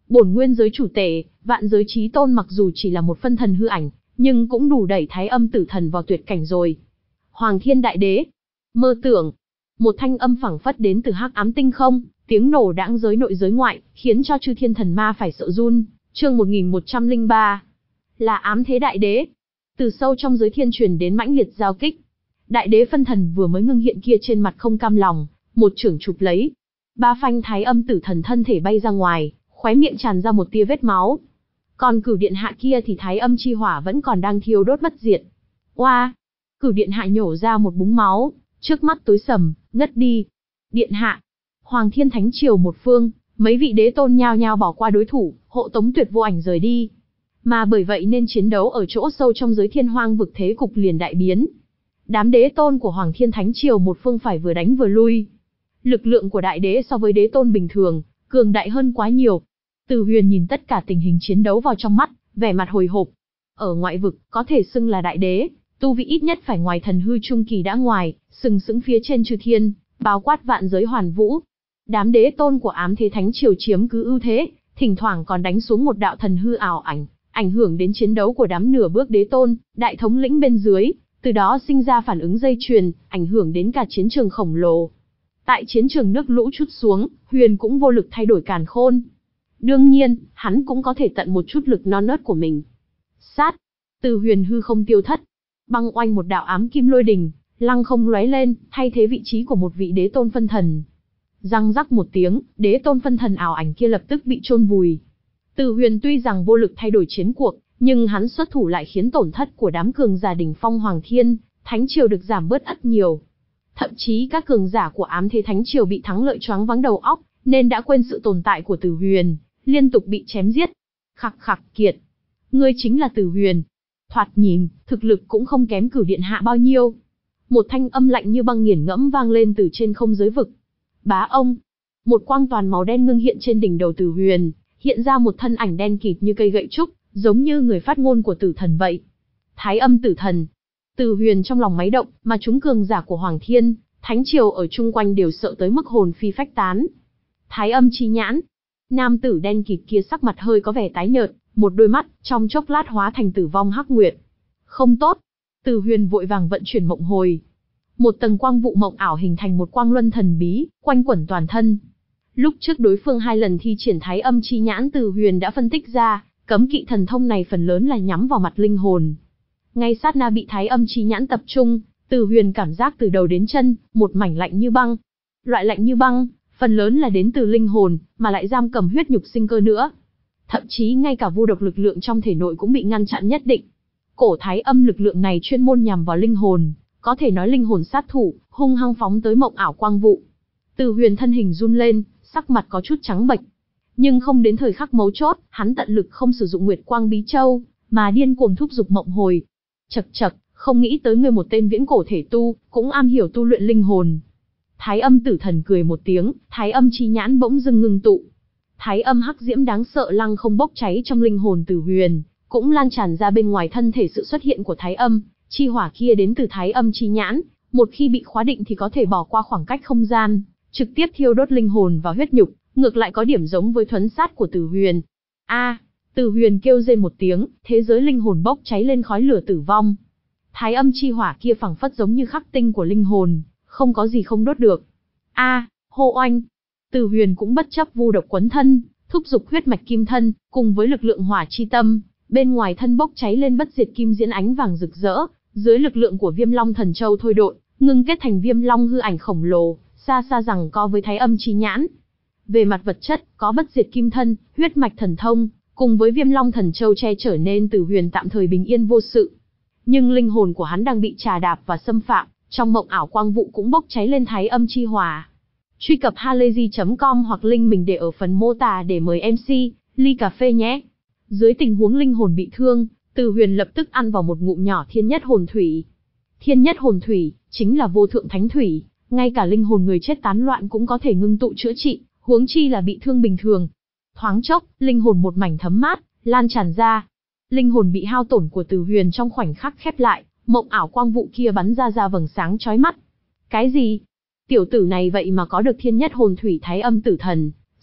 Bổn nguyên giới chủ tể, vạn giới chí tôn mặc dù chỉ là một phân thần hư ảnh, nhưng cũng đủ đẩy Thái Âm Tử Thần vào tuyệt cảnh rồi. Hoàng Thiên Đại Đế, mơ tưởng. Một thanh âm phảng phất đến từ hắc ám tinh không, tiếng nổ đãng giới nội giới ngoại, khiến cho chư thiên thần ma phải sợ run. Chương một nghìn một trăm lẻ ba. Là ám thế đại đế. Từ sâu trong giới thiên truyền đến mãnh liệt giao kích. Đại đế phân thần vừa mới ngưng hiện kia trên mặt không cam lòng, một chưởng chụp lấy. Ba phanh Thái Âm Tử Thần thân thể bay ra ngoài, khóe miệng tràn ra một tia vết máu. Còn Cửu Điện Hạ kia thì Thái Âm chi hỏa vẫn còn đang thiêu đốt bất diệt. Oa! Cửu Điện Hạ nhổ ra một búng máu, trước mắt tối sầm, ngất đi. Điện Hạ! Hoàng Thiên Thánh Triều một phương, mấy vị đế tôn nhao nhao bỏ qua đối thủ, hộ tống Tuyệt Vô Ảnh rời đi. Mà bởi vậy nên chiến đấu ở chỗ sâu trong giới thiên hoang vực thế cục liền đại biến. Đám đế tôn của Hoàng Thiên Thánh Triều một phương phải vừa đánh vừa lui. Lực lượng của đại đế so với đế tôn bình thường, cường đại hơn quá nhiều. Từ Huyền nhìn tất cả tình hình chiến đấu vào trong mắt, vẻ mặt hồi hộp. Ở ngoại vực, có thể xưng là đại đế, tu vị ít nhất phải ngoài thần hư trung kỳ đã ngoài, sừng sững phía trên chư thiên, bao quát vạn giới hoàn vũ. Đám đế tôn của ám thế thánh triều chiếm cứ ưu thế, thỉnh thoảng còn đánh xuống một đạo thần hư ảo ảnh, ảnh hưởng đến chiến đấu của đám nửa bước đế tôn, đại thống lĩnh bên dưới, từ đó sinh ra phản ứng dây chuyền, ảnh hưởng đến cả chiến trường khổng lồ. Tại chiến trường nước lũ trút xuống, Huyền cũng vô lực thay đổi càn khôn. Đương nhiên, hắn cũng có thể tận một chút lực non nớt của mình. Sát! Từ Huyền hư không tiêu thất. Băng oanh một đạo ám kim lôi đình, lăng không lóe lên, thay thế vị trí của một vị đế tôn phân thần. Răng rắc một tiếng, đế tôn phân thần ảo ảnh kia lập tức bị chôn vùi. Từ Huyền tuy rằng vô lực thay đổi chiến cuộc, nhưng hắn xuất thủ lại khiến tổn thất của đám cường giả đỉnh phong Hoàng Thiên Thánh Triều được giảm bớt ắt nhiều. Thậm chí các cường giả của ám thế Thánh Triều bị thắng lợi choáng váng đầu óc, nên đã quên sự tồn tại của Từ Huyền, liên tục bị chém giết. Khặc khặc kiệt, ngươi chính là Từ Huyền. Thoạt nhìn, thực lực cũng không kém Cửu Điện Hạ bao nhiêu. Một thanh âm lạnh như băng nghiền ngẫm vang lên từ trên không giới vực. Bá ông, một quang toàn màu đen ngưng hiện trên đỉnh đầu Từ Huyền, hiện ra một thân ảnh đen kịt như cây gậy trúc, giống như người phát ngôn của Tử Thần vậy. Thái Âm Tử Thần. Từ Huyền trong lòng máy động, mà chúng cường giả của Hoàng Thiên Thánh Triều ở chung quanh đều sợ tới mức hồn phi phách tán. Thái Âm chi nhãn. Nam tử đen kịt kia sắc mặt hơi có vẻ tái nhợt, một đôi mắt trong chốc lát hóa thành tử vong hắc nguyệt. Không tốt. Từ Huyền vội vàng vận chuyển mộng hồi. Một tầng quang vụ mộng ảo hình thành một quang luân thần bí, quanh quẩn toàn thân. Lúc trước đối phương hai lần thi triển Thái Âm chi nhãn, Từ Huyền đã phân tích ra, cấm kỵ thần thông này phần lớn là nhắm vào mặt linh hồn. Ngay sát na bị Thái Âm chi nhãn tập trung, Từ Huyền cảm giác từ đầu đến chân, một mảnh lạnh như băng. Loại lạnh như băng, phần lớn là đến từ linh hồn, mà lại giam cầm huyết nhục sinh cơ nữa. Thậm chí ngay cả vu độc lực lượng trong thể nội cũng bị ngăn chặn nhất định. Cổ Thái Âm lực lượng này chuyên môn nhằm vào linh hồn, có thể nói linh hồn sát thủ, hung hăng phóng tới mộng ảo quang vụ. Từ Huyền thân hình run lên, sắc mặt có chút trắng bệch. Nhưng không đến thời khắc mấu chốt, hắn tận lực không sử dụng Nguyệt Quang Bí Châu, mà điên cuồng thúc giục mộng hồi. Chậc chậc, không nghĩ tới ngươi một tên viễn cổ thể tu, cũng am hiểu tu luyện linh hồn. Thái Âm Tử Thần cười một tiếng, Thái Âm chi nhãn bỗng dưng ngưng tụ. Thái Âm hắc diễm đáng sợ lăng không bốc cháy trong linh hồn Từ Huyền, cũng lan tràn ra bên ngoài thân thể. Sự xuất hiện của Thái Âm chi hỏa kia đến từ Thái Âm chi nhãn, một khi bị khóa định thì có thể bỏ qua khoảng cách không gian, trực tiếp thiêu đốt linh hồn và huyết nhục, ngược lại có điểm giống với thuấn sát của Từ Huyền. A, Từ Huyền kêu rên một tiếng, thế giới linh hồn bốc cháy lên khói lửa tử vong. Thái Âm chi hỏa kia phảng phất giống như khắc tinh của linh hồn, không có gì không đốt được. A, hô oanh. Từ Huyền cũng bất chấp vu độc quấn thân, thúc giục huyết mạch kim thân, cùng với lực lượng hỏa chi tâm, bên ngoài thân bốc cháy lên bất diệt kim diễn ánh vàng rực rỡ, dưới lực lượng của Viêm Long Thần Châu thôi độn, ngưng kết thành Viêm Long hư ảnh khổng lồ, xa xa rằng co với Thái Âm chi nhãn. Về mặt vật chất, có bất diệt kim thân, huyết mạch thần thông, cùng với Viêm Long Thần Châu che chở nên Từ Huyền tạm thời bình yên vô sự. Nhưng linh hồn của hắn đang bị trà đạp và xâm phạm, trong mộng ảo quang vụ cũng bốc cháy lên Thái Âm chi hỏa. Truy cập halayzi chấm com hoặc link mình để ở phần mô tả để mời em xê, ly cà phê nhé. Dưới tình huống linh hồn bị thương, Từ Huyền lập tức ăn vào một ngụm nhỏ Thiên Nhất Hồn Thủy. Thiên Nhất Hồn Thủy chính là vô thượng thánh thủy, ngay cả linh hồn người chết tán loạn cũng có thể ngưng tụ chữa trị, huống chi là bị thương bình thường. Thoáng chốc, linh hồn một mảnh thấm mát, lan tràn ra. Linh hồn bị hao tổn của Từ Huyền trong khoảnh khắc khép lại, mộng ảo quang vụ kia bắn ra ra vầng sáng chói mắt. Cái gì? Tiểu tử này vậy mà có được Thiên Nhất Hồn Thủy Thái Âm Tử Thần,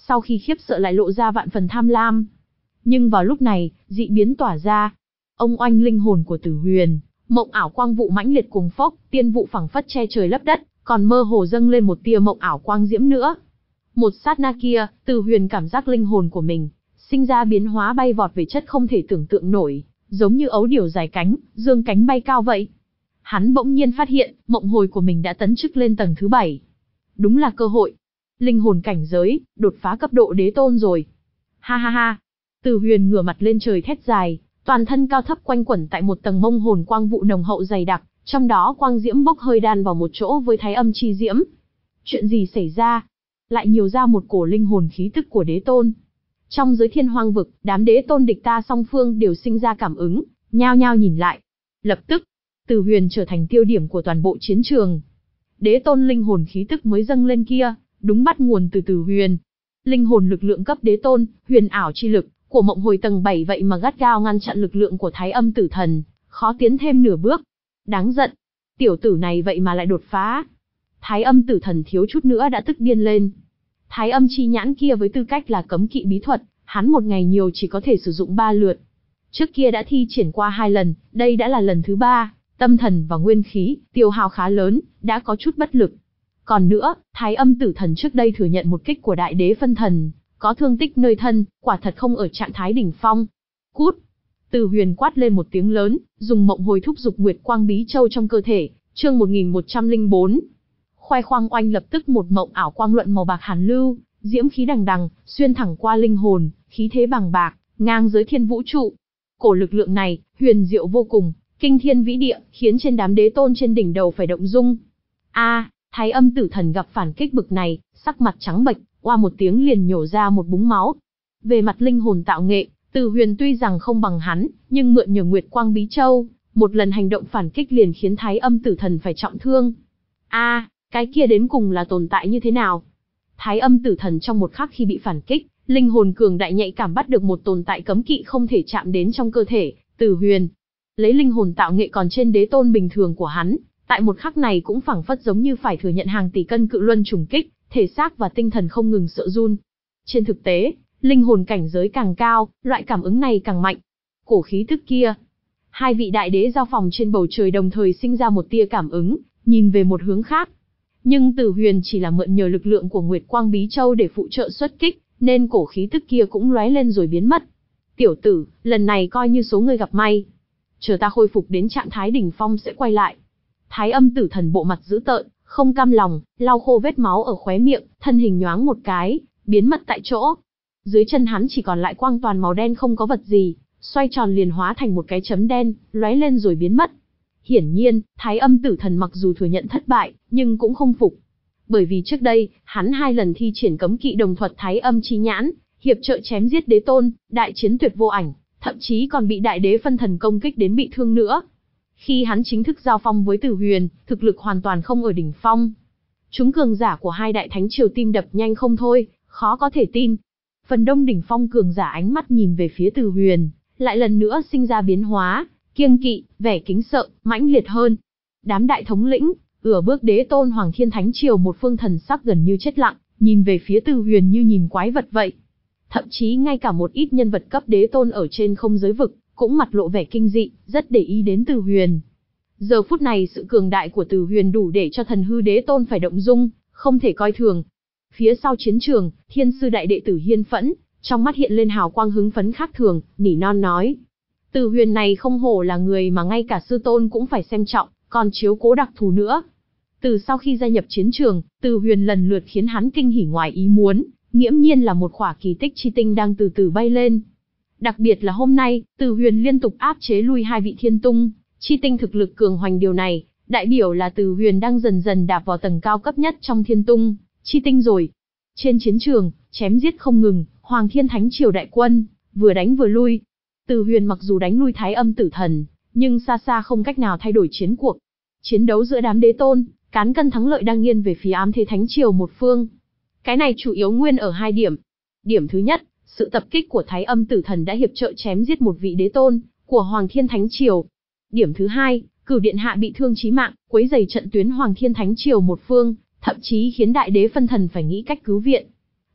sau khi khiếp sợ lại lộ ra vạn phần tham lam. Nhưng vào lúc này, dị biến tỏa ra. Ông oanh linh hồn của Tử Huyền, mộng ảo quang vụ mãnh liệt cuồng phốc, tiên vụ phẳng phất che trời lấp đất, còn mơ hồ dâng lên một tia mộng ảo quang diễm nữa. Một sát na kia, Tử Huyền cảm giác linh hồn của mình sinh ra biến hóa bay vọt về chất không thể tưởng tượng nổi, giống như ấu điểu dài cánh, dương cánh bay cao vậy. Hắn bỗng nhiên phát hiện, mộng hồi của mình đã tấn chức lên tầng thứ bảy. Đúng là cơ hội. Linh hồn cảnh giới, đột phá cấp độ đế tôn rồi. Ha ha ha. Tử Huyền ngửa mặt lên trời thét dài, toàn thân cao thấp quanh quẩn tại một tầng mông hồn quang vụ nồng hậu dày đặc, trong đó quang diễm bốc hơi đan vào một chỗ với thái âm chi diễm. Chuyện gì xảy ra? Lại nhiều ra một cổ linh hồn khí tức của đế tôn. Trong giới thiên hoang vực, đám đế tôn địch ta song phương đều sinh ra cảm ứng, nhao nhao nhìn lại. Lập tức, Tử Huyền trở thành tiêu điểm của toàn bộ chiến trường. Đế tôn linh hồn khí tức mới dâng lên kia, đúng bắt nguồn từ Tử Huyền. Linh hồn lực lượng cấp đế tôn, huyền ảo chi lực của mộng hồi tầng bảy vậy mà gắt gao ngăn chặn lực lượng của thái âm tử thần, khó tiến thêm nửa bước. Đáng giận, tiểu tử này vậy mà lại đột phá. Thái âm tử thần thiếu chút nữa đã tức điên lên. Thái âm chi nhãn kia với tư cách là cấm kỵ bí thuật, hắn một ngày nhiều chỉ có thể sử dụng ba lượt. Trước kia đã thi triển qua hai lần, đây đã là lần thứ ba, tâm thần và nguyên khí, tiêu hao khá lớn, đã có chút bất lực. Còn nữa, thái âm tử thần trước đây thừa nhận một kích của đại đế phân thần, có thương tích nơi thân, quả thật không ở trạng thái đỉnh phong. Cút! Tử Huyền quát lên một tiếng lớn, dùng mộng hồi thúc dục nguyệt quang bí châu trong cơ thể, chương một nghìn một trăm lẻ bốn. Khoai khoang oanh lập tức một mộng ảo quang luận màu bạc hàn lưu, diễm khí đằng đằng, xuyên thẳng qua linh hồn, khí thế bằng bạc, ngang giới thiên vũ trụ. Cổ lực lượng này, huyền diệu vô cùng, kinh thiên vĩ địa, khiến trên đám đế tôn trên đỉnh đầu phải động dung. A, thái âm tử thần gặp phản kích bực này, sắc mặt trắng bệch, oa một tiếng liền nhổ ra một búng máu. Về mặt linh hồn tạo nghệ, Tử Huyền tuy rằng không bằng hắn, nhưng mượn nhờ Nguyệt Quang Bí Châu, một lần hành động phản kích liền khiến thái âm tử thần phải trọng thương. A, cái kia đến cùng là tồn tại như thế nào? Thái âm tử thần trong một khắc khi bị phản kích, linh hồn cường đại nhạy cảm bắt được một tồn tại cấm kỵ không thể chạm đến trong cơ thể. Tử Huyền lấy linh hồn tạo nghệ còn trên đế tôn bình thường của hắn, tại một khắc này cũng phảng phất giống như phải thừa nhận hàng tỷ cân cự luân trùng kích, thể xác và tinh thần không ngừng sợ run. Trên thực tế, linh hồn cảnh giới càng cao, loại cảm ứng này càng mạnh. Cổ khí tức kia, hai vị đại đế giao phòng trên bầu trời đồng thời sinh ra một tia cảm ứng, nhìn về một hướng khác. Nhưng Tử Huyền chỉ là mượn nhờ lực lượng của Nguyệt Quang Bí Châu để phụ trợ xuất kích, nên cổ khí tức kia cũng lóe lên rồi biến mất. Tiểu tử, lần này coi như số ngươi gặp may. Chờ ta khôi phục đến trạng thái đỉnh phong sẽ quay lại. Thái âm tử thần bộ mặt dữ tợn, không cam lòng, lau khô vết máu ở khóe miệng, thân hình nhoáng một cái, biến mất tại chỗ. Dưới chân hắn chỉ còn lại quang toàn màu đen không có vật gì, xoay tròn liền hóa thành một cái chấm đen, lóe lên rồi biến mất. Hiển nhiên, thái âm tử thần mặc dù thừa nhận thất bại, nhưng cũng không phục. Bởi vì trước đây, hắn hai lần thi triển cấm kỵ đồng thuật thái âm chi nhãn, hiệp trợ chém giết đế tôn, đại chiến tuyệt vô ảnh, thậm chí còn bị đại đế phân thần công kích đến bị thương nữa. Khi hắn chính thức giao phong với Tử Huyền, thực lực hoàn toàn không ở đỉnh phong. Chúng cường giả của hai đại thánh triều tim đập nhanh không thôi, khó có thể tin. Phần đông đỉnh phong cường giả ánh mắt nhìn về phía Tử Huyền, lại lần nữa sinh ra biến hóa, kiêng kỵ, vẻ kính sợ, mãnh liệt hơn. Đám đại thống lĩnh, ửa bước đế tôn Hoàng Thiên Thánh Triều một phương thần sắc gần như chết lặng, nhìn về phía Tử Huyền như nhìn quái vật vậy. Thậm chí ngay cả một ít nhân vật cấp đế tôn ở trên không giới vực, cũng mặt lộ vẻ kinh dị, rất để ý đến Tử Huyền. Giờ phút này sự cường đại của Tử Huyền đủ để cho thần hư đế tôn phải động dung, không thể coi thường. Phía sau chiến trường, thiên sư đại đệ tử Hiên Phẫn, trong mắt hiện lên hào quang hứng phấn khác thường, nỉ non nói. Tử Huyền này không hổ là người mà ngay cả sư tôn cũng phải xem trọng, còn chiếu cố đặc thù nữa. Từ sau khi gia nhập chiến trường, Tử Huyền lần lượt khiến hắn kinh hỉ ngoài ý muốn, nghiễm nhiên là một khỏa kỳ tích chi tinh đang từ từ bay lên. Đặc biệt là hôm nay, Tử Huyền liên tục áp chế lui hai vị thiên tung, chi tinh thực lực cường hoành, điều này, đại biểu là Tử Huyền đang dần dần đạp vào tầng cao cấp nhất trong thiên tung, chi tinh rồi. Trên chiến trường, chém giết không ngừng, Hoàng Thiên Thánh Triều đại quân, vừa đánh vừa lui. Tử Huyền mặc dù đánh lui thái âm tử thần, nhưng xa xa không cách nào thay đổi chiến cuộc. Chiến đấu giữa đám đế tôn, cán cân thắng lợi đang nghiêng về phía Ám Thế Thánh Triều một phương. Cái này chủ yếu nguyên ở hai điểm. Điểm thứ nhất, sự tập kích của thái âm tử thần đã hiệp trợ chém giết một vị đế tôn của Hoàng Thiên Thánh Triều. Điểm thứ hai, Cửu Điện Hạ bị thương chí mạng, quấy rầy trận tuyến Hoàng Thiên Thánh Triều một phương, thậm chí khiến đại đế phân thần phải nghĩ cách cứu viện.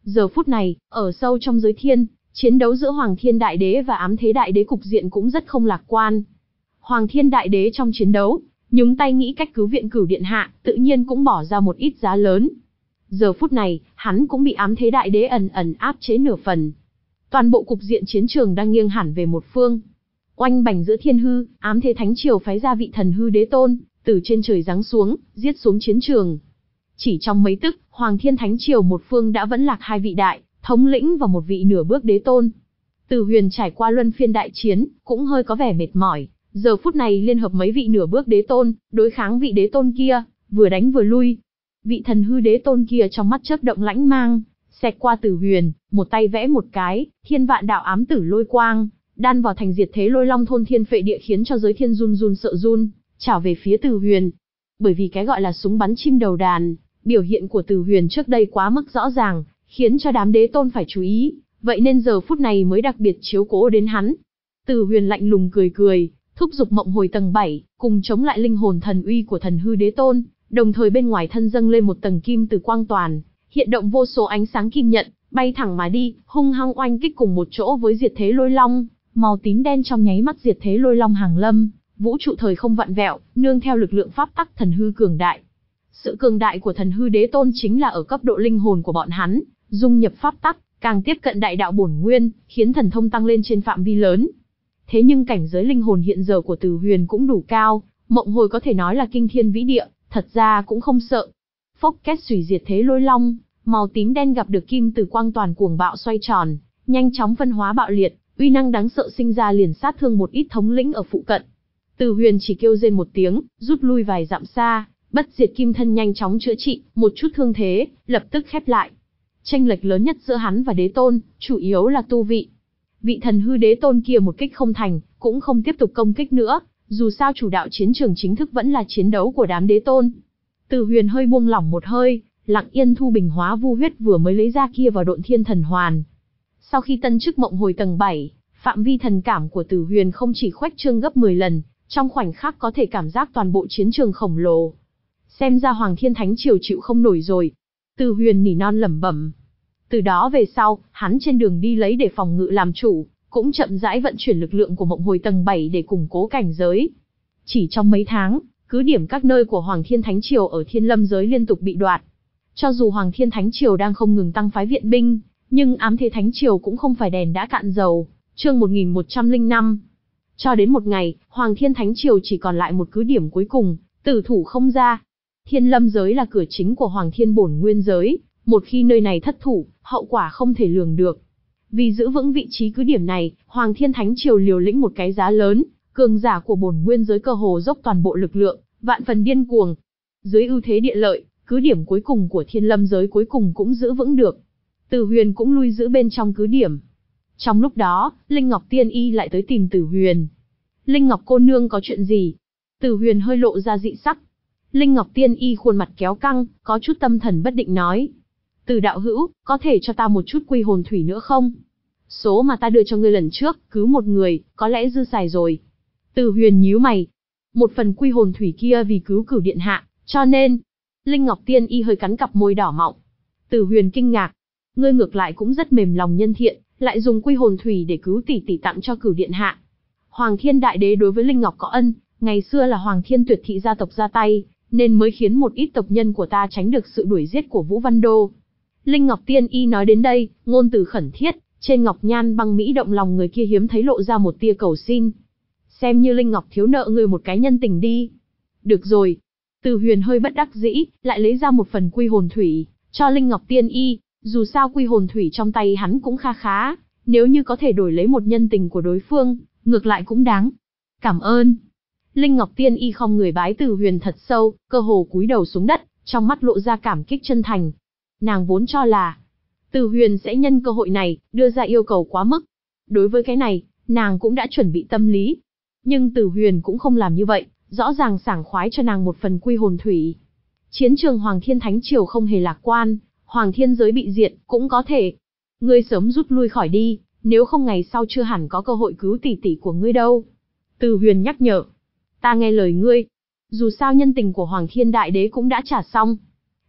Giờ phút này, ở sâu trong giới thiên, chiến đấu giữa Hoàng Thiên Đại Đế và Ám Thế Đại Đế cục diện cũng rất không lạc quan. Hoàng Thiên Đại Đế trong chiến đấu, nhúng tay nghĩ cách cứu viện Cửu Điện Hạ, tự nhiên cũng bỏ ra một ít giá lớn. Giờ phút này, hắn cũng bị Ám Thế Đại Đế ẩn ẩn áp chế nửa phần. Toàn bộ cục diện chiến trường đang nghiêng hẳn về một phương. Oanh bành giữa thiên hư, Ám Thế Thánh Triều phái ra vị thần hư đế tôn, từ trên trời giáng xuống, giết xuống chiến trường. Chỉ trong mấy tức, Hoàng Thiên Thánh Triều một phương đã vẫn lạc hai vị đại thống lĩnh và một vị nửa bước đế tôn. Từ Huyền trải qua luân phiên đại chiến, cũng hơi có vẻ mệt mỏi, giờ phút này liên hợp mấy vị nửa bước đế tôn, đối kháng vị đế tôn kia, vừa đánh vừa lui. Vị thần hư đế tôn kia trong mắt chớp động lãnh mang, xẹt qua Từ Huyền, một tay vẽ một cái, thiên vạn đạo ám tử lôi quang, đan vào thành diệt thế lôi long thôn thiên phệ địa, khiến cho giới thiên run run sợ run, chảo về phía Từ Huyền. Bởi vì cái gọi là súng bắn chim đầu đàn, biểu hiện của Từ Huyền trước đây quá mức rõ ràng, khiến cho đám đế tôn phải chú ý, vậy nên giờ phút này mới đặc biệt chiếu cố đến hắn. Từ Huyền lạnh lùng cười cười, thúc giục mộng hồi tầng bảy, cùng chống lại linh hồn thần uy của thần hư đế tôn, đồng thời bên ngoài thân dâng lên một tầng kim từ quang toàn, hiện động vô số ánh sáng kim nhận, bay thẳng mà đi, hung hăng oanh kích cùng một chỗ với diệt thế lôi long, màu tím đen trong nháy mắt diệt thế lôi long hàng lâm, vũ trụ thời không vặn vẹo, nương theo lực lượng pháp tắc thần hư cường đại. Sự cường đại của thần hư đế tôn chính là ở cấp độ linh hồn của bọn hắn, dung nhập pháp tắc, càng tiếp cận đại đạo bổn nguyên, khiến thần thông tăng lên trên phạm vi lớn. Thế nhưng cảnh giới linh hồn hiện giờ của Từ Huyền cũng đủ cao, mộng hồi có thể nói là kinh thiên vĩ địa, thật ra cũng không sợ. Phốc két xùy diệt thế lôi long, màu tím đen gặp được kim từ quang toàn cuồng bạo xoay tròn, nhanh chóng phân hóa bạo liệt, uy năng đáng sợ sinh ra liền sát thương một ít thống lĩnh ở phụ cận. Từ Huyền chỉ kêu rên một tiếng, rút lui vài dặm xa, bất diệt kim thân nhanh chóng chữa trị, một chút thương thế, lập tức khép lại. Chênh lệch lớn nhất giữa hắn và đế tôn, chủ yếu là tu vị. Vị thần hư đế tôn kia một kích không thành, cũng không tiếp tục công kích nữa, dù sao chủ đạo chiến trường chính thức vẫn là chiến đấu của đám đế tôn. Từ Huyền hơi buông lỏng một hơi, lặng yên thu bình hóa vu huyết vừa mới lấy ra kia vào độn thiên thần hoàn. Sau khi tân chức mộng hồi tầng bảy, phạm vi thần cảm của Từ Huyền không chỉ khuếch trương gấp mười lần, trong khoảnh khắc có thể cảm giác toàn bộ chiến trường khổng lồ. Xem ra Hoàng Thiên Thánh Triều chịu không nổi rồi. Từ Huyền nỉ non lẩm bẩm. Từ đó về sau, hắn trên đường đi lấy để phòng ngự làm chủ, cũng chậm rãi vận chuyển lực lượng của mộng hồi tầng bảy để củng cố cảnh giới. Chỉ trong mấy tháng, cứ điểm các nơi của Hoàng Thiên Thánh Triều ở Thiên Lâm giới liên tục bị đoạt. Cho dù Hoàng Thiên Thánh Triều đang không ngừng tăng phái viện binh, nhưng Ám Thế Thánh Triều cũng không phải đèn đã cạn dầu. Chương một nghìn một trăm lẻ năm. Cho đến một ngày, Hoàng Thiên Thánh Triều chỉ còn lại một cứ điểm cuối cùng, tử thủ không ra. Thiên Lâm giới là cửa chính của Hoàng Thiên bổn nguyên giới, một khi nơi này thất thủ, hậu quả không thể lường được. Vì giữ vững vị trí cứ điểm này, Hoàng Thiên Thánh Triều liều lĩnh một cái giá lớn, cường giả của bổn nguyên giới cơ hồ dốc toàn bộ lực lượng, vạn phần điên cuồng. Dưới ưu thế địa lợi, cứ điểm cuối cùng của Thiên Lâm giới cuối cùng cũng giữ vững được. Từ Huyền cũng lui giữ bên trong cứ điểm. Trong lúc đó, Linh Ngọc Tiên Y lại tới tìm Từ Huyền. Linh Ngọc cô nương có chuyện gì? Từ Huyền hơi lộ ra dị sắc. Linh Ngọc Tiên Y khuôn mặt kéo căng, có chút tâm thần bất định nói. Từ đạo hữu, có thể cho ta một chút quy hồn thủy nữa không? Số mà ta đưa cho ngươi lần trước, cứu một người, có lẽ dư xài rồi. Từ Huyền nhíu mày. Một phần quy hồn thủy kia vì cứu Cửu Điện Hạ, cho nên... Linh Ngọc Tiên Y hơi cắn cặp môi đỏ mọng. Từ Huyền kinh ngạc. Ngươi ngược lại cũng rất mềm lòng nhân thiện, lại dùng quy hồn thủy để cứu tỷ tỷ tặng cho Cửu Điện Hạ. Hoàng Thiên Đại Đế đối với Linh Ngọc có ân, ngày xưa là Hoàng Thiên Tuyệt thị gia tộc ra tay, nên mới khiến một ít tộc nhân của ta tránh được sự đuổi giết của Vũ Văn Đô. Linh Ngọc Tiên Y nói đến đây, ngôn từ khẩn thiết, trên ngọc nhan băng mỹ động lòng người kia hiếm thấy lộ ra một tia cầu xin. Xem như Linh Ngọc thiếu nợ ngươi một cái nhân tình đi. Được rồi. Từ Huyền hơi bất đắc dĩ, lại lấy ra một phần quy hồn thủy, cho Linh Ngọc Tiên Y, dù sao quy hồn thủy trong tay hắn cũng kha khá, nếu như có thể đổi lấy một nhân tình của đối phương, ngược lại cũng đáng. Cảm ơn. Linh Ngọc Tiên Y không người bái Từ Huyền thật sâu, cơ hồ cúi đầu xuống đất, trong mắt lộ ra cảm kích chân thành. Nàng vốn cho là Từ Huyền sẽ nhân cơ hội này, đưa ra yêu cầu quá mức. Đối với cái này, nàng cũng đã chuẩn bị tâm lý. Nhưng Từ Huyền cũng không làm như vậy, rõ ràng sảng khoái cho nàng một phần quy hồn thủy. Chiến trường Hoàng Thiên Thánh Triều không hề lạc quan, Hoàng Thiên giới bị diệt, cũng có thể. Ngươi sớm rút lui khỏi đi, nếu không ngày sau chưa hẳn có cơ hội cứu tỷ tỷ của ngươi đâu. Từ Huyền nhắc nhở. Ta nghe lời ngươi. Dù sao nhân tình của Hoàng Thiên Đại Đế cũng đã trả xong.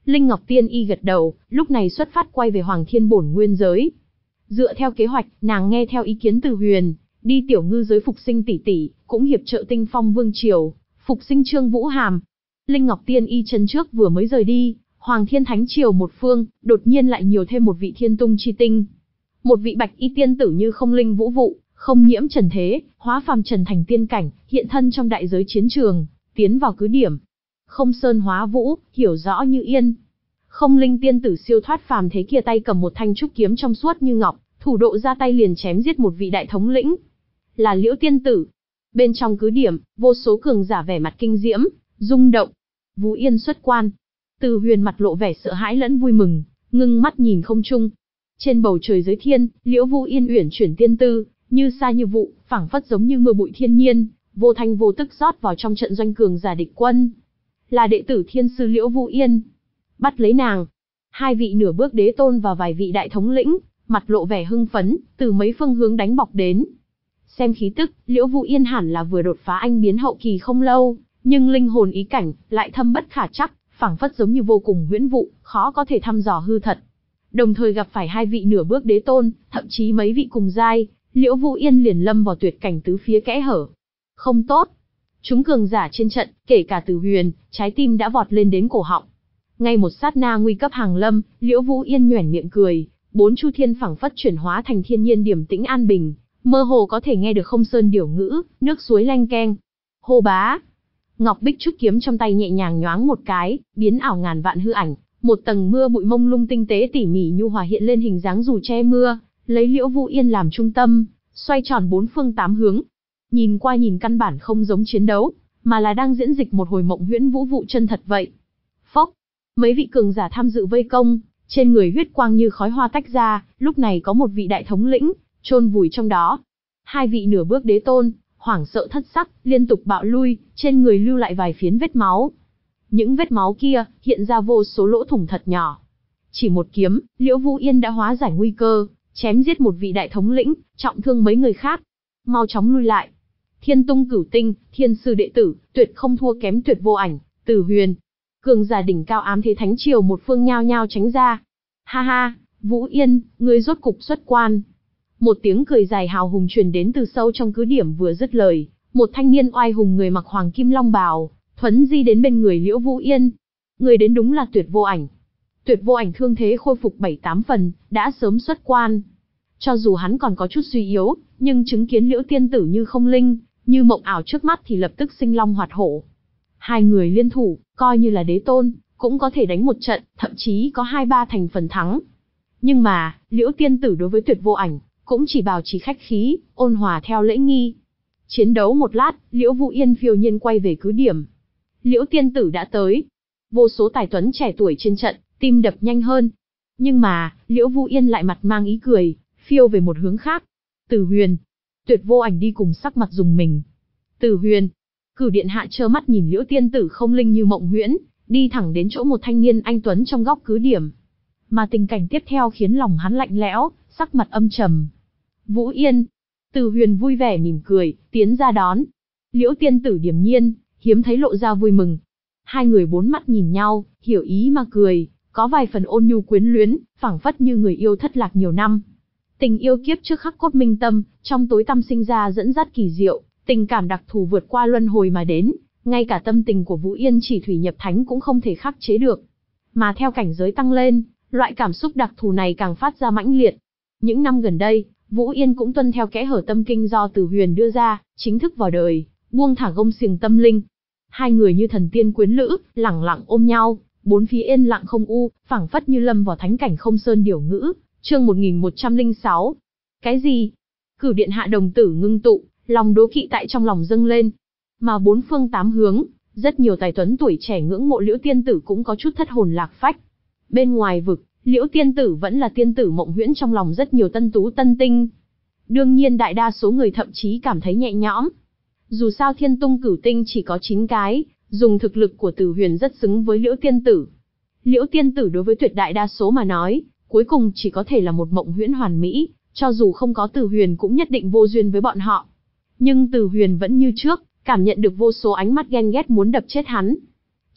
Linh Ngọc Tiên Y gật đầu, lúc này xuất phát quay về Hoàng Thiên Bổn Nguyên giới. Dựa theo kế hoạch, nàng nghe theo ý kiến Từ Huyền, đi tiểu ngư giới phục sinh tỷ tỷ, cũng hiệp trợ Tinh Phong Vương triều, phục sinh Trương Vũ Hàm. Linh Ngọc Tiên Y chân trước vừa mới rời đi, Hoàng Thiên Thánh triều một phương, đột nhiên lại nhiều thêm một vị Thiên Tung chi tinh. Một vị bạch y tiên tử như không linh vũ vụ, không nhiễm trần thế, hóa phàm trần thành tiên cảnh, hiện thân trong đại giới chiến trường, tiến vào cứ điểm. Không sơn hóa vũ, hiểu rõ như yên. Không linh tiên tử siêu thoát phàm thế kia tay cầm một thanh trúc kiếm trong suốt như ngọc, thủ độ ra tay liền chém giết một vị đại thống lĩnh. Là Liễu tiên tử. Bên trong cứ điểm, vô số cường giả vẻ mặt kinh diễm, rung động. Vũ Yên xuất quan. Từ Huyền mặt lộ vẻ sợ hãi lẫn vui mừng, ngưng mắt nhìn không trung. Trên bầu trời dưới thiên, Liễu Vũ Yên uyển chuyển tiên tư, như sa như vụ, phảng phất giống như mưa bụi thiên nhiên, vô thanh vô tức rót vào trong trận doanh cường giả địch quân. Là đệ tử thiên sư Liễu Vũ Yên. Bắt lấy nàng. Hai vị nửa bước đế tôn và vài vị đại thống lĩnh, mặt lộ vẻ hưng phấn, từ mấy phương hướng đánh bọc đến. Xem khí tức, Liễu Vũ Yên hẳn là vừa đột phá anh biến hậu kỳ không lâu, nhưng linh hồn ý cảnh lại thâm bất khả trắc, phảng phất giống như vô cùng huyễn vụ, khó có thể thăm dò hư thật. Đồng thời gặp phải hai vị nửa bước đế tôn, thậm chí mấy vị cùng giai, Liễu Vũ Yên liền lâm vào tuyệt cảnh tứ phía kẽ hở. Không tốt. Chúng cường giả trên trận, kể cả Từ Huyền, trái tim đã vọt lên đến cổ họng. Ngay một sát na nguy cấp hàng lâm, Liễu Vũ Yên nhoẻn miệng cười, bốn chu thiên phảng phất chuyển hóa thành thiên nhiên điềm tĩnh an bình, mơ hồ có thể nghe được không sơn điểu ngữ, nước suối leng keng. Hô bá. Ngọc Bích trúc kiếm trong tay nhẹ nhàng nhoáng một cái, biến ảo ngàn vạn hư ảnh, một tầng mưa bụi mông lung tinh tế tỉ mỉ nhu hòa hiện lên hình dáng dù che mưa, lấy Liễu Vũ Yên làm trung tâm, xoay tròn bốn phương tám hướng. Nhìn qua nhìn căn bản không giống chiến đấu, mà là đang diễn dịch một hồi mộng huyễn vũ vụ chân thật vậy. Phốc, mấy vị cường giả tham dự vây công, trên người huyết quang như khói hoa tách ra, lúc này có một vị đại thống lĩnh chôn vùi trong đó. Hai vị nửa bước đế tôn, hoảng sợ thất sắc, liên tục bạo lui, trên người lưu lại vài phiến vết máu. Những vết máu kia hiện ra vô số lỗ thủng thật nhỏ. Chỉ một kiếm, Liễu Vũ Yên đã hóa giải nguy cơ, chém giết một vị đại thống lĩnh, trọng thương mấy người khác. Mau chóng lui lại. Thiên Tung Cửu Tinh, thiên sư đệ tử, tuyệt không thua kém Tuyệt Vô Ảnh, Từ Huyền. Cường giả đỉnh cao ám thế thánh triều một phương nhao nhao tránh ra. Ha ha, Vũ Yên, ngươi rốt cục xuất quan. Một tiếng cười dài hào hùng truyền đến từ sâu trong cứ điểm vừa dứt lời, một thanh niên oai hùng người mặc hoàng kim long bào, thuấn di đến bên người Liễu Vũ Yên. Người đến đúng là Tuyệt Vô Ảnh. Tuyệt Vô Ảnh thương thế khôi phục bảy tám phần, đã sớm xuất quan. Cho dù hắn còn có chút suy yếu, nhưng chứng kiến Liễu tiên tử như không linh, như mộng ảo trước mắt thì lập tức sinh long hoạt hổ. Hai người liên thủ, coi như là đế tôn, cũng có thể đánh một trận, thậm chí có hai ba thành phần thắng. Nhưng mà, Liễu tiên tử đối với Tuyệt Vô Ảnh, cũng chỉ bảo trì khách khí, ôn hòa theo lễ nghi. Chiến đấu một lát, Liễu Vũ Yên phiêu nhiên quay về cứ điểm. Liễu tiên tử đã tới. Vô số tài tuấn trẻ tuổi trên trận, tim đập nhanh hơn. Nhưng mà, Liễu Vũ Yên lại mặt mang ý cười, phiêu về một hướng khác. Từ Huyền. Tuyệt Vô Ảnh đi cùng sắc mặt rùng mình. Từ Huyền. Cửu điện hạ trơ mắt nhìn Liễu tiên tử không linh như mộng huyễn, đi thẳng đến chỗ một thanh niên anh tuấn trong góc cứ điểm. Mà tình cảnh tiếp theo khiến lòng hắn lạnh lẽo, sắc mặt âm trầm. Vũ Yên. Từ Huyền vui vẻ mỉm cười, tiến ra đón. Liễu tiên tử điềm nhiên, hiếm thấy lộ ra vui mừng. Hai người bốn mắt nhìn nhau, hiểu ý mà cười, có vài phần ôn nhu quyến luyến, phảng phất như người yêu thất lạc nhiều năm. Tình yêu kiếp trước khắc cốt minh tâm, trong tối tăm sinh ra dẫn dắt kỳ diệu, tình cảm đặc thù vượt qua luân hồi mà đến, ngay cả tâm tình của Vũ Yên chỉ thủy nhập thánh cũng không thể khắc chế được. Mà theo cảnh giới tăng lên, loại cảm xúc đặc thù này càng phát ra mãnh liệt. Những năm gần đây, Vũ Yên cũng tuân theo kẽ hở tâm kinh do Từ Huyền đưa ra, chính thức vào đời, buông thả gông xiềng tâm linh. Hai người như thần tiên quyến lữ, lẳng lặng ôm nhau, bốn phía yên lặng không u, phảng phất như lâm vào thánh cảnh không sơn điểu ngữ. Chương một nghìn một trăm lẻ sáu. Cái gì? Cửu điện hạ đồng tử ngưng tụ, lòng đố kỵ tại trong lòng dâng lên. Mà bốn phương tám hướng, rất nhiều tài tuấn tuổi trẻ ngưỡng mộ Liễu tiên tử cũng có chút thất hồn lạc phách. Bên ngoài vực, Liễu tiên tử vẫn là tiên tử mộng huyễn trong lòng rất nhiều tân tú tân tinh. Đương nhiên đại đa số người thậm chí cảm thấy nhẹ nhõm. Dù sao Thiên Tung Cửu Tinh chỉ có chín cái, dùng thực lực của Từ Huyền rất xứng với Liễu tiên tử. Liễu tiên tử đối với tuyệt đại đa số mà nói, cuối cùng chỉ có thể là một mộng huyễn hoàn mỹ, cho dù không có Từ Huyền cũng nhất định vô duyên với bọn họ. Nhưng Từ Huyền vẫn như trước, cảm nhận được vô số ánh mắt ghen ghét muốn đập chết hắn.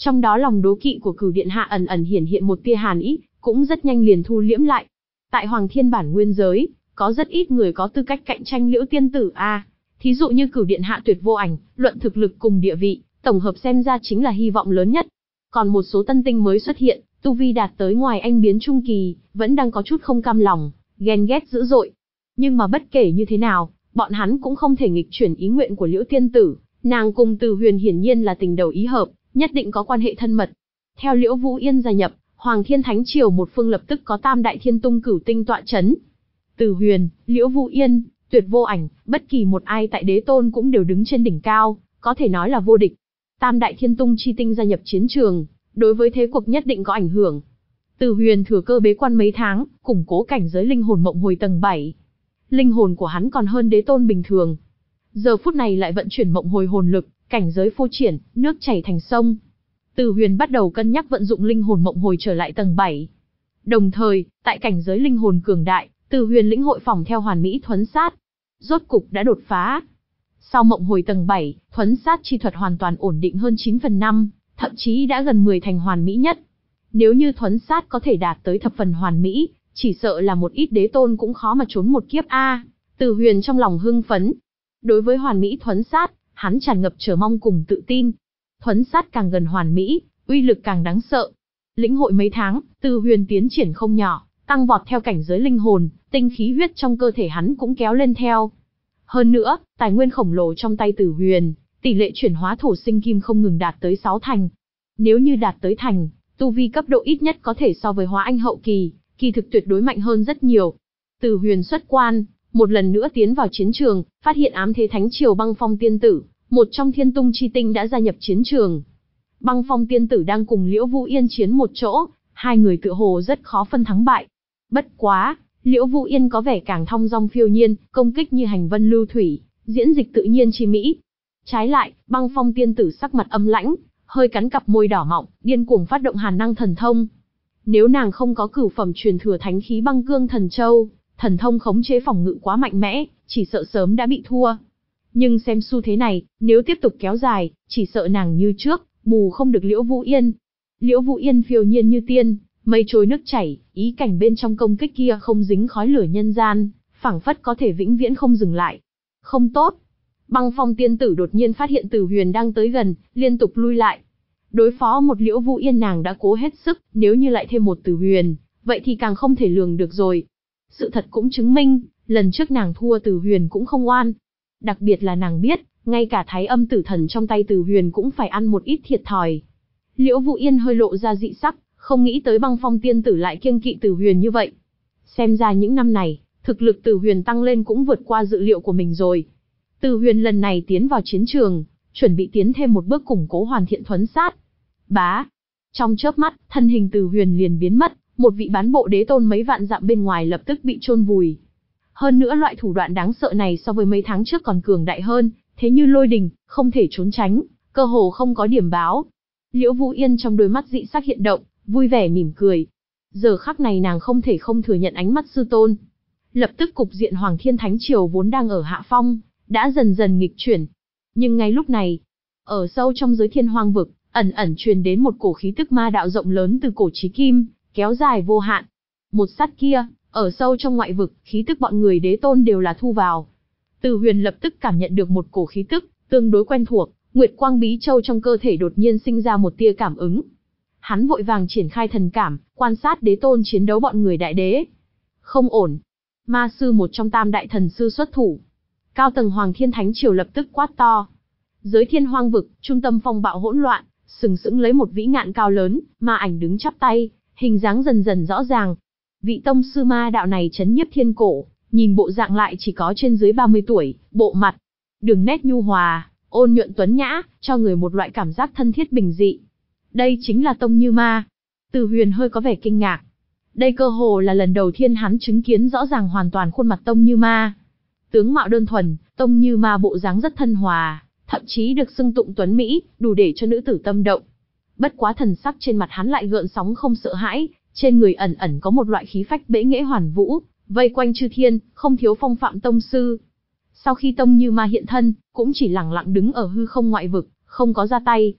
Trong đó lòng đố kỵ của Cửu điện hạ ẩn ẩn hiển hiện một tia hàn ý, cũng rất nhanh liền thu liễm lại. Tại Hoàng Thiên bản nguyên giới, có rất ít người có tư cách cạnh tranh Liễu tiên tử a. Thí dụ như Cửu điện hạ Tuyệt Vô Ảnh, luận thực lực cùng địa vị, tổng hợp xem ra chính là hy vọng lớn nhất. Còn một số tân tinh mới xuất hiện, tu vi đạt tới ngoài anh biến trung kỳ, vẫn đang có chút không cam lòng, ghen ghét dữ dội. Nhưng mà bất kể như thế nào, bọn hắn cũng không thể nghịch chuyển ý nguyện của Liễu tiên tử, nàng cùng Từ Huyền hiển nhiên là tình đầu ý hợp, nhất định có quan hệ thân mật. Theo Liễu Vũ Yên gia nhập, Hoàng Thiên Thánh Triều một phương lập tức có Tam Đại Thiên Tung Cửu Tinh tọa chấn. Từ Huyền, Liễu Vũ Yên, Tuyệt Vô Ảnh, bất kỳ một ai tại Đế Tôn cũng đều đứng trên đỉnh cao, có thể nói là vô địch. Tam Đại Thiên Tung chi tinh gia nhập chiến trường, đối với thế cuộc nhất định có ảnh hưởng. Từ Huyền thừa cơ bế quan mấy tháng, củng cố cảnh giới linh hồn mộng hồi tầng bảy. Linh hồn của hắn còn hơn Đế Tôn bình thường. Giờ phút này lại vận chuyển mộng hồi hồn lực, cảnh giới phô triển, nước chảy thành sông. Từ Huyền bắt đầu cân nhắc vận dụng linh hồn mộng hồi trở lại tầng bảy. Đồng thời, tại cảnh giới linh hồn cường đại, Từ Huyền lĩnh hội phòng theo hoàn mỹ thuấn sát. Rốt cục đã đột phá. Sau mộng hồi tầng bảy, thuấn sát chi thuật hoàn toàn ổn định hơn chín phần năm, thậm chí đã gần mười thành hoàn mỹ nhất. Nếu như thuấn sát có thể đạt tới thập phần hoàn mỹ, chỉ sợ là một ít Đế Tôn cũng khó mà trốn một kiếp a. Từ Huyền trong lòng hưng phấn. Đối với hoàn mỹ thuấn sát, hắn tràn ngập chờ mong cùng tự tin. Thuấn sát càng gần hoàn mỹ, uy lực càng đáng sợ. Lĩnh hội mấy tháng, Từ Huyền tiến triển không nhỏ, tăng vọt theo cảnh giới linh hồn, tinh khí huyết trong cơ thể hắn cũng kéo lên theo. Hơn nữa, tài nguyên khổng lồ trong tay Từ Huyền, tỷ lệ chuyển hóa thổ sinh kim không ngừng đạt tới sáu thành. Nếu như đạt tới thành, tu vi cấp độ ít nhất có thể so với hóa anh hậu kỳ, kỳ thực tuyệt đối mạnh hơn rất nhiều. Từ Huyền xuất quan, một lần nữa tiến vào chiến trường, phát hiện ám thế Thánh Triều Băng Phong tiên tử, một trong Thiên Tung chi tinh đã gia nhập chiến trường. Băng Phong tiên tử đang cùng Liễu Vũ Yên chiến một chỗ, hai người tựa hồ rất khó phân thắng bại. Bất quá, Liễu Vũ Yên có vẻ càng thong dong phiêu nhiên, công kích như hành vân lưu thủy, diễn dịch tự nhiên chi mỹ. Trái lại, Băng Phong tiên tử sắc mặt âm lãnh, hơi cắn cặp môi đỏ mọng, điên cuồng phát động hàn năng thần thông. Nếu nàng không có cửu phẩm truyền thừa thánh khí Băng Cương Thần Châu, thần thông khống chế phòng ngự quá mạnh mẽ, chỉ sợ sớm đã bị thua. Nhưng xem xu thế này, nếu tiếp tục kéo dài, chỉ sợ nàng như trước, bù không được Liễu Vũ Yên. Liễu Vũ Yên phiêu nhiên như tiên, mây trôi nước chảy, ý cảnh bên trong công kích kia không dính khói lửa nhân gian, phảng phất có thể vĩnh viễn không dừng lại. Không tốt. Băng Phong tiên tử đột nhiên phát hiện Từ Huyền đang tới gần, liên tục lui lại. Đối phó một Liễu Vũ Yên nàng đã cố hết sức, nếu như lại thêm một Từ Huyền, vậy thì càng không thể lường được rồi. Sự thật cũng chứng minh, lần trước nàng thua Từ Huyền cũng không oan. Đặc biệt là nàng biết, ngay cả Thái Âm Tử Thần trong tay Từ Huyền cũng phải ăn một ít thiệt thòi. Liễu Vũ Yên hơi lộ ra dị sắc, không nghĩ tới Băng Phong tiên tử lại kiêng kỵ Từ Huyền như vậy. Xem ra những năm này, thực lực Từ Huyền tăng lên cũng vượt qua dự liệu của mình rồi. Từ Huyền lần này tiến vào chiến trường, chuẩn bị tiến thêm một bước củng cố hoàn thiện thuấn sát. Bá! Trong chớp mắt, thân hình Từ Huyền liền biến mất, một vị bán bộ đế tôn mấy vạn dặm bên ngoài lập tức bị chôn vùi. Hơn nữa loại thủ đoạn đáng sợ này so với mấy tháng trước còn cường đại hơn, thế như lôi đình, không thể trốn tránh, cơ hồ không có điểm báo. Liễu Vũ Yên trong đôi mắt dị sắc hiện động, vui vẻ mỉm cười. Giờ khắc này nàng không thể không thừa nhận ánh mắt sư tôn. Lập tức cục diện Hoàng Thiên Thánh Triều vốn đang ở hạ phong, đã dần dần nghịch chuyển. Nhưng ngay lúc này, ở sâu trong giới thiên hoang vực, ẩn ẩn truyền đến một cổ khí tức ma đạo rộng lớn từ cổ chí kim, kéo dài vô hạn. Một sát kia, ở sâu trong ngoại vực, khí tức bọn người đế tôn đều là thu vào. Từ Huyền lập tức cảm nhận được một cổ khí tức, tương đối quen thuộc, Nguyệt Quang Bí Châu trong cơ thể đột nhiên sinh ra một tia cảm ứng. Hắn vội vàng triển khai thần cảm, quan sát đế tôn chiến đấu bọn người đại đế. Không ổn. Ma sư một trong tam đại thần sư xuất thủ. Cao tầng Hoàng Thiên Thánh Triều lập tức quát to. Giới thiên hoang vực, trung tâm phong bạo hỗn loạn, sừng sững lấy một vĩ ngạn cao lớn, ma ảnh đứng chắp tay, hình dáng dần dần rõ ràng. Vị tông sư ma đạo này chấn nhiếp thiên cổ, nhìn bộ dạng lại chỉ có trên dưới ba mươi tuổi, bộ mặt, đường nét nhu hòa, ôn nhuận tuấn nhã, cho người một loại cảm giác thân thiết bình dị. Đây chính là Tông Như Ma. Từ Huyền hơi có vẻ kinh ngạc. Đây cơ hồ là lần đầu tiên hắn chứng kiến rõ ràng hoàn toàn khuôn mặt Tông Như Ma. Tướng mạo đơn thuần, Tông Như Ma bộ dáng rất thân hòa, thậm chí được xưng tụng tuấn mỹ, đủ để cho nữ tử tâm động. Bất quá thần sắc trên mặt hắn lại gợn sóng không sợ hãi, trên người ẩn ẩn có một loại khí phách bẽ nghễ hoàn vũ, vây quanh chư thiên, không thiếu phong phạm tông sư. Sau khi Tông Như Ma hiện thân, cũng chỉ lẳng lặng đứng ở hư không ngoại vực, không có ra tay.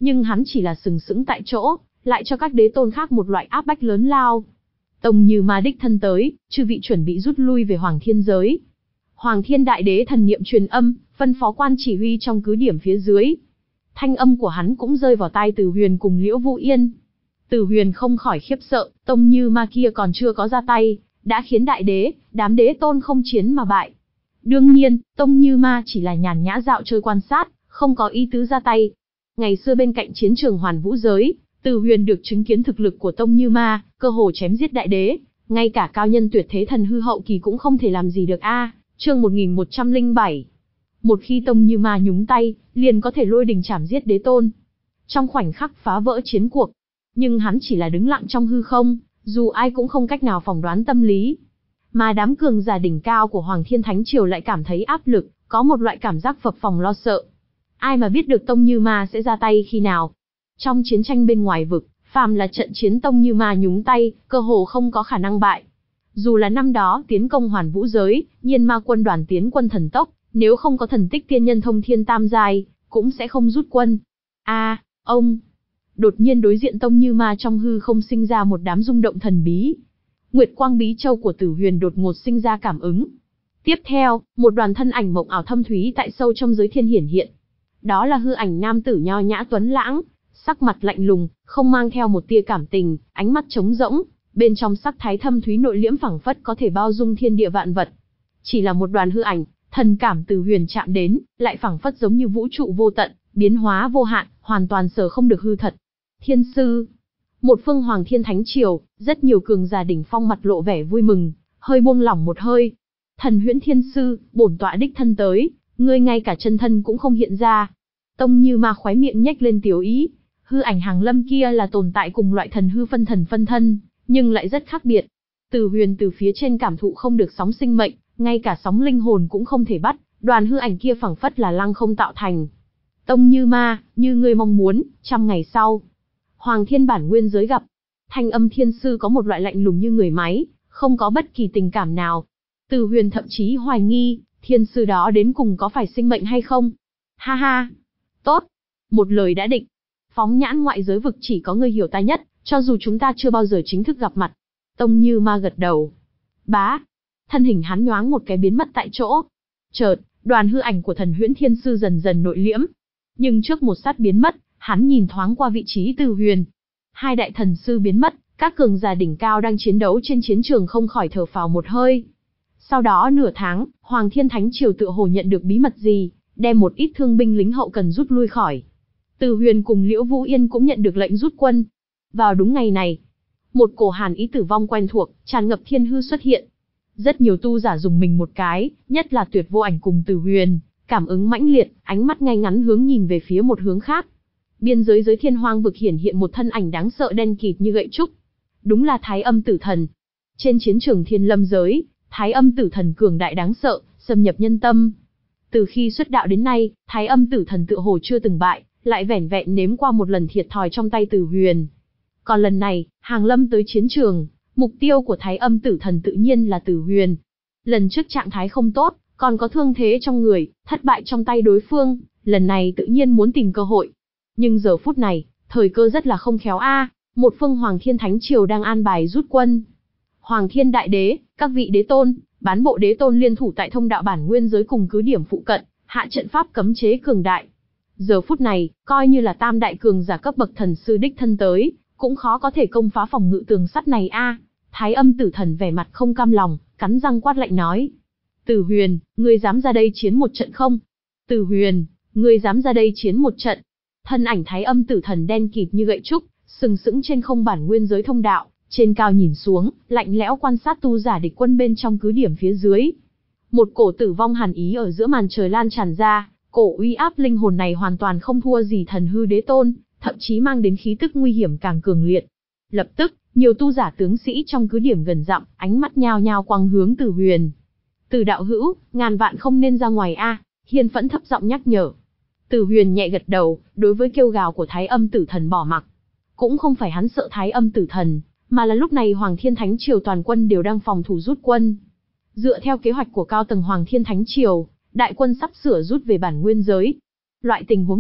Nhưng hắn chỉ là sừng sững tại chỗ, lại cho các đế tôn khác một loại áp bách lớn lao. Tông Như Ma đích thân tới, chư vị chuẩn bị rút lui về Hoàng Thiên giới. Hoàng Thiên Đại Đế thần niệm truyền âm, phân phó quan chỉ huy trong cứ điểm phía dưới. Thanh âm của hắn cũng rơi vào tai Từ Huyền cùng Liễu Vũ Yên. Từ Huyền không khỏi khiếp sợ, Tông Như Ma kia còn chưa có ra tay, đã khiến Đại Đế, đám đế tôn không chiến mà bại. Đương nhiên, Tông Như Ma chỉ là nhàn nhã dạo chơi quan sát, không có ý tứ ra tay. Ngày xưa bên cạnh chiến trường Hoàn Vũ giới, Từ Huyền được chứng kiến thực lực của Tông Như Ma, cơ hồ chém giết đại đế, ngay cả cao nhân tuyệt thế thần hư hậu kỳ cũng không thể làm gì được a. À, chương một nghìn một trăm lẻ bảy. Một khi Tông Như Ma nhúng tay, liền có thể lôi đình chảm giết đế tôn. Trong khoảnh khắc phá vỡ chiến cuộc, nhưng hắn chỉ là đứng lặng trong hư không, dù ai cũng không cách nào phỏng đoán tâm lý. Mà đám cường giả đỉnh cao của Hoàng Thiên Thánh Triều lại cảm thấy áp lực, có một loại cảm giác phập phồng lo sợ. Ai mà biết được Tông Như Ma sẽ ra tay khi nào. Trong chiến tranh bên ngoài vực, phàm là trận chiến Tông Như Ma nhúng tay, cơ hồ không có khả năng bại. Dù là năm đó tiến công Hoàn Vũ giới, Nhiên Ma quân đoàn tiến quân thần tốc, nếu không có thần tích tiên nhân thông thiên tam giai, cũng sẽ không rút quân. A, à, ông! Đột nhiên đối diện Tông Như Ma trong hư không sinh ra một đám rung động thần bí. Nguyệt Quang Bí Châu của Tử Huyền đột ngột sinh ra cảm ứng. Tiếp theo, một đoàn thân ảnh mộng ảo thâm thúy tại sâu trong giới thiên hiển hiện. Đó là hư ảnh nam tử nho nhã tuấn lãng, sắc mặt lạnh lùng, không mang theo một tia cảm tình, ánh mắt trống rỗng, bên trong sắc thái thâm thúy nội liễm phảng phất có thể bao dung thiên địa vạn vật. Chỉ là một đoàn hư ảnh, thần cảm Từ Huyền chạm đến, lại phảng phất giống như vũ trụ vô tận, biến hóa vô hạn, hoàn toàn sở không được hư thật. Thiên sư, một phương Hoàng Thiên Thánh Triều, rất nhiều cường giả đỉnh phong mặt lộ vẻ vui mừng, hơi buông lỏng một hơi. Thần Huyễn Thiên sư, bổn tọa đích thân tới, ngươi ngay cả chân thân cũng không hiện ra. Tông Như Ma khóe miệng nhếch lên tiểu ý. Hư ảnh Hàng Lâm kia là tồn tại cùng loại thần hư phân thần phân thân, nhưng lại rất khác biệt. Từ Huyền từ phía trên cảm thụ không được sóng sinh mệnh, ngay cả sóng linh hồn cũng không thể bắt, đoàn hư ảnh kia phảng phất là lăng không tạo thành. Tông Như Ma, như ngươi mong muốn, trăm ngày sau, Hoàng Thiên bản nguyên giới gặp. Thanh âm thiên sư có một loại lạnh lùng như người máy, không có bất kỳ tình cảm nào. Từ Huyền thậm chí hoài nghi, thiên sư đó đến cùng có phải sinh mệnh hay không. Ha ha, tốt, một lời đã định. Phóng nhãn ngoại giới vực chỉ có ngươi hiểu ta nhất, cho dù chúng ta chưa bao giờ chính thức gặp mặt. Tông Như Ma gật đầu. Bá, thân hình hắn nhoáng một cái biến mất tại chỗ. Chợt, đoàn hư ảnh của thần Huyễn Thiên sư dần dần nội liễm. Nhưng trước một sát biến mất, hắn nhìn thoáng qua vị trí Từ Huyền. Hai đại thần sư biến mất, các cường giả đỉnh cao đang chiến đấu trên chiến trường không khỏi thở phào một hơi. Sau đó nửa tháng, Hoàng Thiên Thánh Triều tựa hồ nhận được bí mật gì, đem một ít thương binh lính hậu cần rút lui khỏi. Từ Huyền cùng Liễu Vũ Yên cũng nhận được lệnh rút quân. Vào đúng ngày này, một cổ hàn ý tử vong quen thuộc, tràn ngập thiên hư xuất hiện. Rất nhiều tu giả dùng mình một cái, nhất là Tuyệt Vô Ảnh cùng Từ Huyền, cảm ứng mãnh liệt, ánh mắt ngay ngắn hướng nhìn về phía một hướng khác. Biên giới giới thiên hoang vực hiển hiện một thân ảnh đáng sợ đen kịt như gậy trúc. Đúng là Thái Âm Tử Thần. Trên chiến trường Thiên Lâm giới, Thái Âm Tử Thần cường đại đáng sợ, xâm nhập nhân tâm. Từ khi xuất đạo đến nay, Thái Âm Tử Thần tựa hồ chưa từng bại, lại vẻn vẹn nếm qua một lần thiệt thòi trong tay Từ Huyền. Còn lần này, Hàng Lâm tới chiến trường, mục tiêu của Thái Âm Tử Thần tự nhiên là Từ Huyền. Lần trước trạng thái không tốt, còn có thương thế trong người, thất bại trong tay đối phương, lần này tự nhiên muốn tìm cơ hội. Nhưng giờ phút này, thời cơ rất là không khéo a, à, một phương Hoàng Thiên Thánh Triều đang an bài rút quân. Hoàng Thiên Đại Đế, các vị đế tôn, bán bộ đế tôn liên thủ tại thông đạo bản nguyên giới cùng cứ điểm phụ cận, hạ trận pháp cấm chế cường đại. Giờ phút này, coi như là tam đại cường giả cấp bậc thần sư đích thân tới, cũng khó có thể công phá phòng ngự tường sắt này a. À. Thái Âm Tử Thần vẻ mặt không cam lòng, cắn răng quát lạnh nói: Từ Huyền, ngươi dám ra đây chiến một trận không? Từ Huyền, ngươi dám ra đây chiến một trận? Thân ảnh Thái Âm Tử Thần đen kịt như gậy trúc, sừng sững trên không bản nguyên giới thông đạo, trên cao nhìn xuống, lạnh lẽo quan sát tu giả địch quân bên trong cứ điểm phía dưới. Một cổ tử vong hàn ý ở giữa màn trời lan tràn ra, cổ uy áp linh hồn này hoàn toàn không thua gì thần hư đế tôn, thậm chí mang đến khí tức nguy hiểm càng cường liệt. Lập tức, nhiều tu giả tướng sĩ trong cứ điểm gần dặm, ánh mắt nhao nhao quang hướng Từ Huyền. Từ đạo hữu, ngàn vạn không nên ra ngoài a, Hiên Phẫn thấp giọng nhắc nhở. Từ Huyền nhẹ gật đầu, đối với kêu gào của Thái Âm Tử Thần bỏ mặc. Cũng không phải hắn sợ Thái Âm Tử Thần, mà là lúc này Hoàng Thiên Thánh Triều toàn quân đều đang phòng thủ rút quân. Dựa theo kế hoạch của cao tầng Hoàng Thiên Thánh Triều, đại quân sắp sửa rút về bản nguyên giới. Loại tình huống này,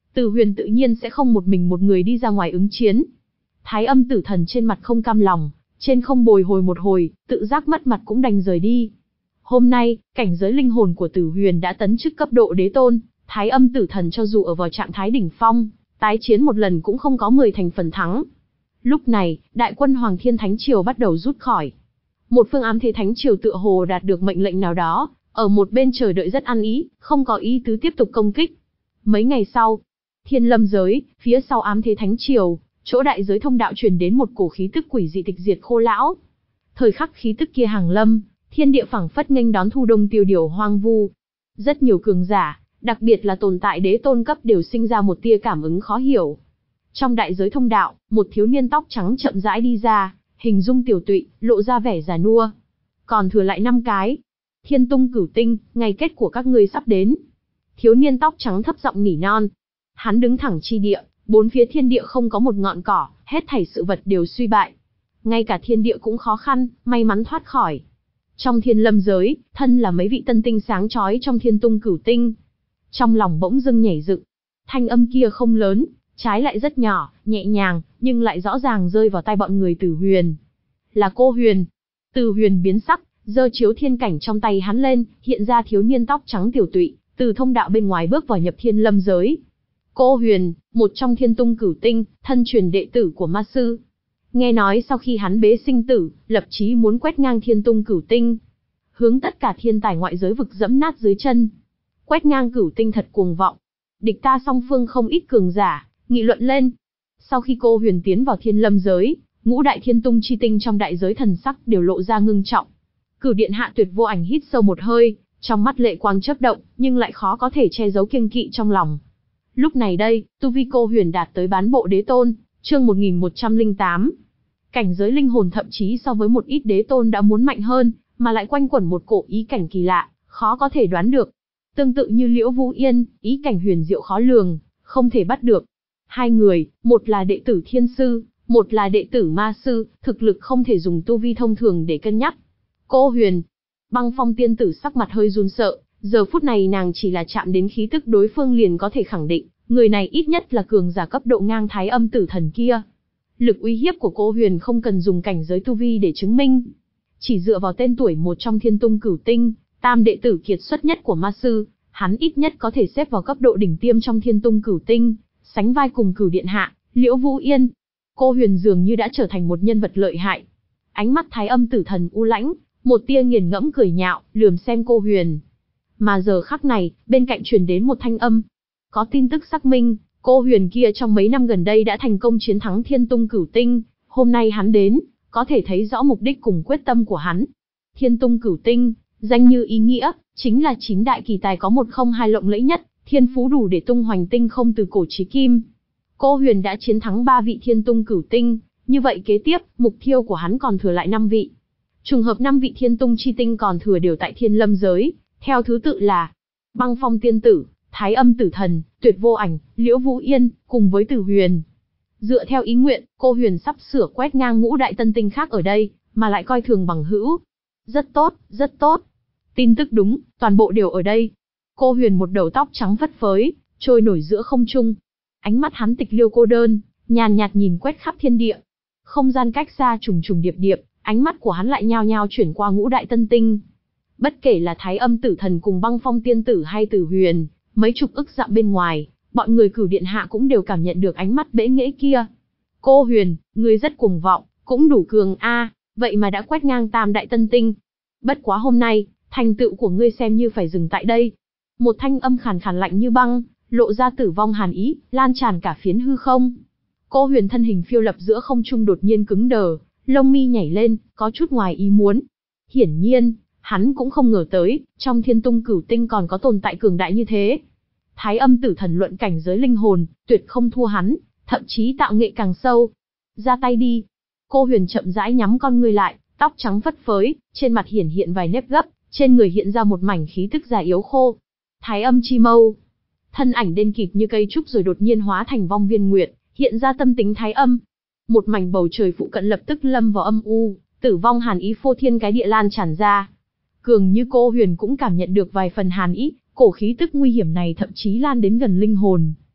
Từ Huyền tự nhiên sẽ không một mình một người đi ra ngoài ứng chiến. Thái Âm Tử Thần trên mặt không cam lòng, trên không bồi hồi một hồi, tự giác mất mặt cũng đành rời đi. Hôm nay, cảnh giới linh hồn của Tử Huyền đã tấn chức cấp độ đế tôn, Thái Âm Tử Thần cho dù ở vào trạng thái đỉnh phong, tái chiến một lần cũng không có mười thành phần thắng. Lúc này, đại quân Hoàng Thiên Thánh Triều bắt đầu rút khỏi. Một phương ám thế Thánh Triều tựa hồ đạt được mệnh lệnh nào đó, ở một bên chờ đợi rất ăn ý, không có ý tứ tiếp tục công kích. Mấy ngày sau, Thiên Lâm giới, phía sau ám thế Thánh Triều, chỗ đại giới thông đạo truyền đến một cổ khí tức quỷ dị tịch diệt khô lão. Thời khắc khí tức kia hàng lâm, thiên địa phảng phất nghênh đón thu đông tiêu điều hoang vu. Rất nhiều cường giả, đặc biệt là tồn tại đế tôn cấp đều sinh ra một tia cảm ứng khó hiểu. Trong đại giới thông đạo, một thiếu niên tóc trắng chậm rãi đi ra, hình dung tiểu tụy, lộ ra vẻ già nua. Còn thừa lại năm cái. Thiên tung cửu tinh, ngày kết của các ngươi sắp đến. Thiếu niên tóc trắng thấp giọng nỉ non. Hắn đứng thẳng chi địa, bốn phía thiên địa không có một ngọn cỏ, hết thảy sự vật đều suy bại. Ngay cả thiên địa cũng khó khăn, may mắn thoát khỏi. Trong thiên lâm giới, thân là mấy vị tân tinh sáng chói trong thiên tung cửu tinh. Trong lòng bỗng dưng nhảy dựng. Thanh âm kia không lớn, trái lại rất nhỏ, nhẹ nhàng, nhưng lại rõ ràng rơi vào tai bọn người Tử Huyền. Là cô Huyền. Tử Huyền biến sắc, giơ chiếu thiên cảnh trong tay hắn lên, hiện ra thiếu niên tóc trắng tiểu tụy, từ thông đạo bên ngoài bước vào nhập thiên lâm giới. Cô Huyền, một trong thiên tung cửu tinh, thân truyền đệ tử của ma sư. Nghe nói sau khi hắn bế sinh tử, lập chí muốn quét ngang thiên tung cửu tinh, hướng tất cả thiên tài ngoại giới vực dẫm nát dưới chân. Quét ngang cửu tinh thật cuồng vọng. Địch ta song phương không ít cường giả, nghị luận lên. Sau khi cô Huyền tiến vào thiên lâm giới, ngũ đại thiên tung chi tinh trong đại giới thần sắc đều lộ ra ngưng trọng. Cửu điện hạ Tuyệt Vô Ảnh hít sâu một hơi, trong mắt lệ quang chớp động, nhưng lại khó có thể che giấu kiêng kỵ trong lòng. Lúc này đây, tu vi cô Huyền đạt tới bán bộ đế tôn, chương một nghìn một trăm lẻ tám. Cảnh giới linh hồn thậm chí so với một ít đế tôn đã muốn mạnh hơn, mà lại quanh quẩn một cổ ý cảnh kỳ lạ, khó có thể đoán được. Tương tự như Liễu Vũ Yên, ý cảnh huyền diệu khó lường, không thể bắt được. Hai người, một là đệ tử thiên sư, một là đệ tử ma sư, thực lực không thể dùng tu vi thông thường để cân nhắc. Cô Huyền, Băng Phong tiên tử sắc mặt hơi run sợ, giờ phút này nàng chỉ là chạm đến khí tức đối phương liền có thể khẳng định, người này ít nhất là cường giả cấp độ ngang Thái Âm Tử Thần kia. Lực uy hiếp của cô Huyền không cần dùng cảnh giới tu vi để chứng minh. Chỉ dựa vào tên tuổi một trong thiên tung cửu tinh, tam đệ tử kiệt xuất nhất của ma sư, hắn ít nhất có thể xếp vào cấp độ đỉnh tiêm trong thiên tung cửu tinh, sánh vai cùng Cửu điện hạ, Liễu Vũ Yên. Cô Huyền dường như đã trở thành một nhân vật lợi hại. Ánh mắt Thái Âm Tử Thần u lãnh, một tia nghiền ngẫm cười nhạo, lườm xem cô Huyền. Mà giờ khắc này, bên cạnh truyền đến một thanh âm. Có tin tức xác minh, cô Huyền kia trong mấy năm gần đây đã thành công chiến thắng thiên tung cửu tinh, hôm nay hắn đến, có thể thấy rõ mục đích cùng quyết tâm của hắn. Thiên tung cửu tinh, danh như ý nghĩa, chính là chín đại kỳ tài có một không hai lộng lẫy nhất, thiên phú đủ để tung hoành tinh không từ cổ chí kim. Cô Huyền đã chiến thắng ba vị thiên tung cửu tinh, như vậy kế tiếp, mục tiêu của hắn còn thừa lại năm vị. Trùng hợp năm vị thiên tung chi tinh còn thừa đều tại thiên lâm giới, theo thứ tự là Băng Phong tiên tử, Thái Âm Tử Thần, Tuyệt Vô Ảnh, Liễu Vũ Yên, cùng với Tử Huyền. Dựa theo ý nguyện, cô Huyền sắp sửa quét ngang ngũ đại tân tinh khác ở đây, mà lại coi thường bằng hữu. Rất tốt, rất tốt. Tin tức đúng, toàn bộ đều ở đây. Cô Huyền một đầu tóc trắng phất phới, trôi nổi giữa không trung. Ánh mắt hắn tịch liêu cô đơn, nhàn nhạt nhìn quét khắp thiên địa. Không gian cách xa trùng trùng điệp điệp, ánh mắt của hắn lại nhao nhao chuyển qua ngũ đại tân tinh. Bất kể là Thái Âm Tử Thần cùng Băng Phong tiên tử hay Tử Huyền, mấy chục ức dặm bên ngoài, bọn người Cửu điện hạ cũng đều cảm nhận được ánh mắt bẽ nghễ kia. Cô Huyền, ngươi rất cuồng vọng, cũng đủ cường a, vậy mà đã quét ngang tam đại tân tinh. Bất quá hôm nay, thành tựu của ngươi xem như phải dừng tại đây. Một thanh âm khàn khàn lạnh như băng, lộ ra tử vong hàn ý, lan tràn cả phiến hư không. Cô Huyền thân hình phiêu lập giữa không trung đột nhiên cứng đờ, lông mi nhảy lên, có chút ngoài ý muốn. Hiển nhiên, hắn cũng không ngờ tới, trong thiên tung cửu tinh còn có tồn tại cường đại như thế. Thái Âm Tử Thần luận cảnh giới linh hồn, tuyệt không thua hắn, thậm chí tạo nghệ càng sâu. Ra tay đi. Cô Huyền chậm rãi nhắm con ngươi lại, tóc trắng phất phới, trên mặt hiển hiện vài nếp gấp, trên người hiện ra một mảnh khí tức già yếu khô. Thái Âm chi mâu. Thân ảnh đen kịt như cây trúc rồi đột nhiên hóa thành vong viên nguyệt, hiện ra tâm tính Thái Âm. Một mảnh bầu trời phụ cận lập tức lâm vào âm u, tử vong hàn ý phô thiên cái địa lan tràn ra. Cường như cô Huyền cũng cảm nhận được vài phần hàn ý, cổ khí tức nguy hiểm này thậm chí lan đến gần linh hồn.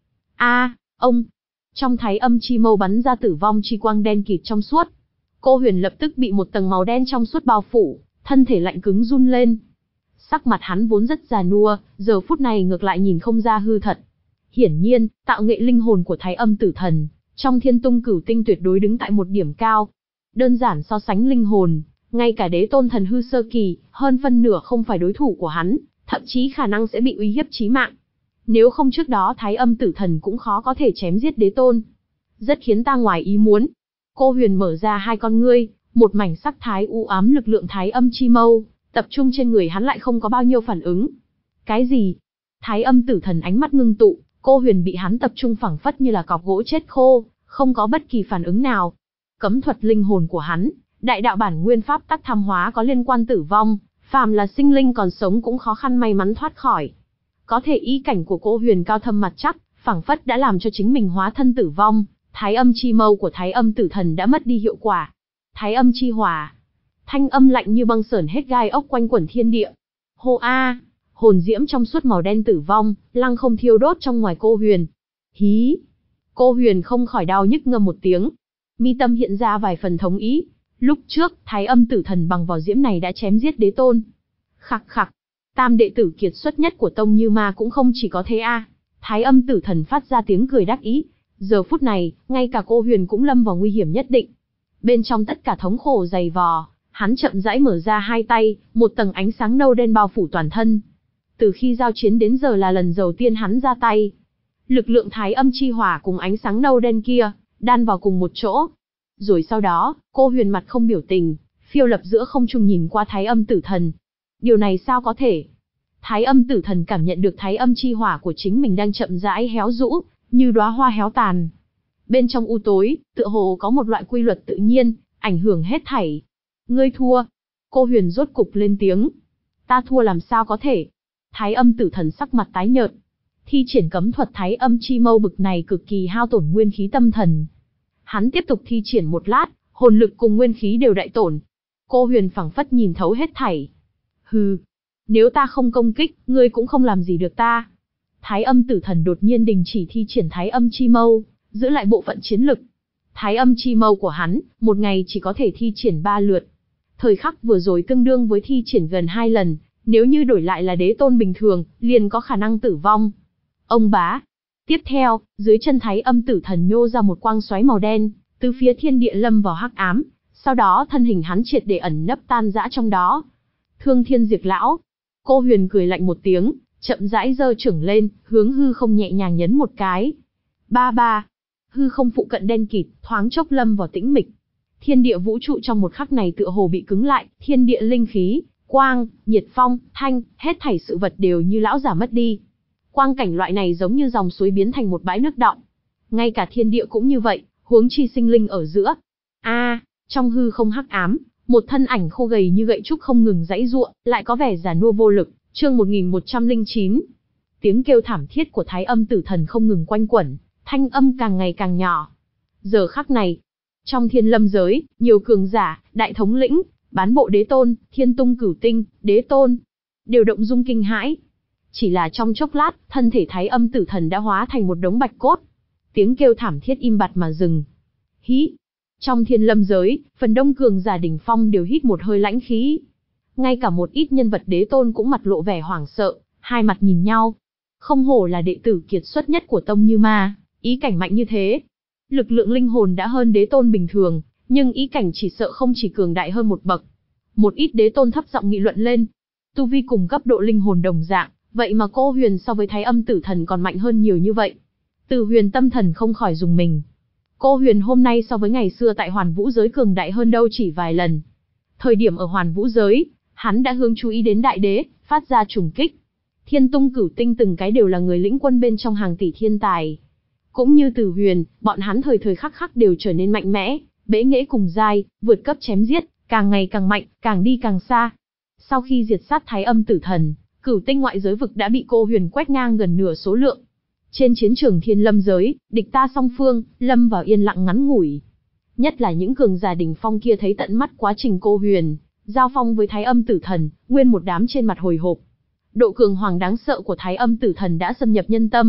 A, ông! Trong Thái Âm Chi Mâu bắn ra tử vong chi quang đen kịt trong suốt. Cô Huyền lập tức bị một tầng màu đen trong suốt bao phủ, thân thể lạnh cứng run lên. Sắc mặt hắn vốn rất già nua, giờ phút này ngược lại nhìn không ra hư thật. Hiển nhiên, tạo nghệ linh hồn của Thái Âm Tử Thần, trong Thiên Tung Cửu Tinh tuyệt đối đứng tại một điểm cao. Đơn giản so sánh linh hồn, ngay cả Đế Tôn Thần Hư sơ kỳ, hơn phân nửa không phải đối thủ của hắn, thậm chí khả năng sẽ bị uy hiếp chí mạng. Nếu không trước đó Thái Âm Tử Thần cũng khó có thể chém giết Đế Tôn. Rất khiến ta ngoài ý muốn. Cô Huyền mở ra hai con ngươi, một mảnh sắc thái u ám lực lượng Thái Âm Chi Mâu, tập trung trên người hắn lại không có bao nhiêu phản ứng. Cái gì? Thái Âm Tử Thần ánh mắt ngưng tụ, cô Huyền bị hắn tập trung phẳng phất như là cọc gỗ chết khô, không có bất kỳ phản ứng nào. Cấm thuật linh hồn của hắn, đại đạo bản nguyên pháp tắc tham hóa có liên quan tử vong, phàm là sinh linh còn sống cũng khó khăn may mắn thoát khỏi. Có thể ý cảnh của cô Huyền cao thâm mặt chắc, phẳng phất đã làm cho chính mình hóa thân tử vong. Thái Âm Chi Mâu của Thái Âm Tử Thần đã mất đi hiệu quả. Thái Âm Chi Hỏa, thanh âm lạnh như băng sởn hết gai ốc quanh quẩn thiên địa. Hô a, hồn diễm trong suốt màu đen tử vong, lăng không thiêu đốt trong ngoài cô Huyền. Hí, cô Huyền không khỏi đau nhức ngâm một tiếng, mi tâm hiện ra vài phần thống ý. Lúc trước, Thái Âm Tử Thần bằng vỏ diễm này đã chém giết Đế Tôn. Khặc khặc, tam đệ tử kiệt xuất nhất của tông Như Ma cũng không chỉ có thế a. À. Thái Âm Tử Thần phát ra tiếng cười đắc ý. Giờ phút này, ngay cả cô Huyền cũng lâm vào nguy hiểm nhất định. Bên trong tất cả thống khổ dày vò, hắn chậm rãi mở ra hai tay, một tầng ánh sáng nâu đen bao phủ toàn thân. Từ khi giao chiến đến giờ là lần đầu tiên hắn ra tay. Lực lượng Thái Âm Chi Hỏa cùng ánh sáng nâu đen kia, đan vào cùng một chỗ. Rồi sau đó, cô Huyền mặt không biểu tình, phiêu lập giữa không trung nhìn qua Thái Âm Tử Thần. Điều này sao có thể? Thái Âm Tử Thần cảm nhận được Thái Âm Chi Hỏa của chính mình đang chậm rãi héo rũ, như đóa hoa héo tàn. Bên trong u tối, tựa hồ có một loại quy luật tự nhiên, ảnh hưởng hết thảy. Ngươi thua. Cô Huyền rốt cục lên tiếng. Ta thua làm sao có thể? Thái Âm Tử Thần sắc mặt tái nhợt. Thi triển cấm thuật Thái Âm Chi Mâu bực này cực kỳ hao tổn nguyên khí tâm thần. Hắn tiếp tục thi triển một lát, hồn lực cùng nguyên khí đều đại tổn. Cô Huyền phảng phất nhìn thấu hết thảy. Hừ, nếu ta không công kích, ngươi cũng không làm gì được ta. Thái Âm Tử Thần đột nhiên đình chỉ thi triển Thái Âm Chi Mâu, giữ lại bộ phận chiến lực. Thái Âm Chi Mâu của hắn, một ngày chỉ có thể thi triển ba lượt. Thời khắc vừa rồi tương đương với thi triển gần hai lần, nếu như đổi lại là Đế Tôn bình thường, liền có khả năng tử vong. Ông bá. Tiếp theo, dưới chân Thái Âm Tử Thần nhô ra một quang xoáy màu đen, từ phía thiên địa lâm vào hắc ám, sau đó thân hình hắn triệt để ẩn nấp tan rã trong đó. Thương Thiên Diệt Lão. Cô Huyền cười lạnh một tiếng, chậm rãi giơ chưởng lên, hướng hư không nhẹ nhàng nhấn một cái. Ba ba. Hư không phụ cận đen kịt, thoáng chốc lâm vào tĩnh mịch. Thiên địa vũ trụ trong một khắc này tựa hồ bị cứng lại, thiên địa linh khí, quang, nhiệt phong, thanh, hết thảy sự vật đều như lão giả mất đi. Quang cảnh loại này giống như dòng suối biến thành một bãi nước đọng. Ngay cả thiên địa cũng như vậy, huống chi sinh linh ở giữa. A, à, trong hư không hắc ám, một thân ảnh khô gầy như gậy trúc không ngừng giãy giụa, lại có vẻ già nua vô lực. Chương một nghìn một trăm lẻ chín. Tiếng kêu thảm thiết của Thái Âm Tử Thần không ngừng quanh quẩn, thanh âm càng ngày càng nhỏ. Giờ khắc này, trong Thiên Lâm giới, nhiều cường giả, đại thống lĩnh, bán bộ Đế Tôn, Thiên Tung Cửu Tinh, Đế Tôn, đều động dung kinh hãi. Chỉ là trong chốc lát, thân thể Thái Âm Tử Thần đã hóa thành một đống bạch cốt. Tiếng kêu thảm thiết im bặt mà dừng. Hí! Trong Thiên Lâm giới, phần đông cường giả đỉnh phong đều hít một hơi lãnh khí. Ngay cả một ít nhân vật Đế Tôn cũng mặt lộ vẻ hoảng sợ, hai mặt nhìn nhau. Không hổ là đệ tử kiệt xuất nhất của tông Như Ma, ý cảnh mạnh như thế. Lực lượng linh hồn đã hơn Đế Tôn bình thường, nhưng ý cảnh chỉ sợ không chỉ cường đại hơn một bậc. Một ít Đế Tôn thấp giọng nghị luận lên. Tu vi cùng cấp độ linh hồn đồng dạng, vậy mà cô Huyền so với Thái Âm Tử Thần còn mạnh hơn nhiều như vậy. Từ Huyền tâm thần không khỏi dùng mình. Cô Huyền hôm nay so với ngày xưa tại Hoàn Vũ giới cường đại hơn đâu chỉ vài lần. Thời điểm ở Hoàn Vũ giới, hắn đã hướng chú ý đến Đại Đế, phát ra trùng kích. Thiên Tung Cửu Tinh từng cái đều là người lĩnh quân bên trong hàng tỷ thiên tài. Cũng như Từ Huyền, bọn hắn thời thời khắc khắc đều trở nên mạnh mẽ, bẽ nghễ cùng giai, vượt cấp chém giết, càng ngày càng mạnh, càng đi càng xa. Sau khi diệt sát Thái Âm Tử Thần, Cửu Tinh ngoại giới vực đã bị cô Huyền quét ngang gần nửa số lượng. Trên chiến trường Thiên Lâm giới, địch ta song phương, lâm vào yên lặng ngắn ngủi. Nhất là những cường giả đỉnh phong kia thấy tận mắt quá trình cô Huyền giao phong với Thái Âm Tử Thần, nguyên một đám trên mặt hồi hộp. Độ cường hoàng đáng sợ của Thái Âm Tử Thần đã xâm nhập nhân tâm,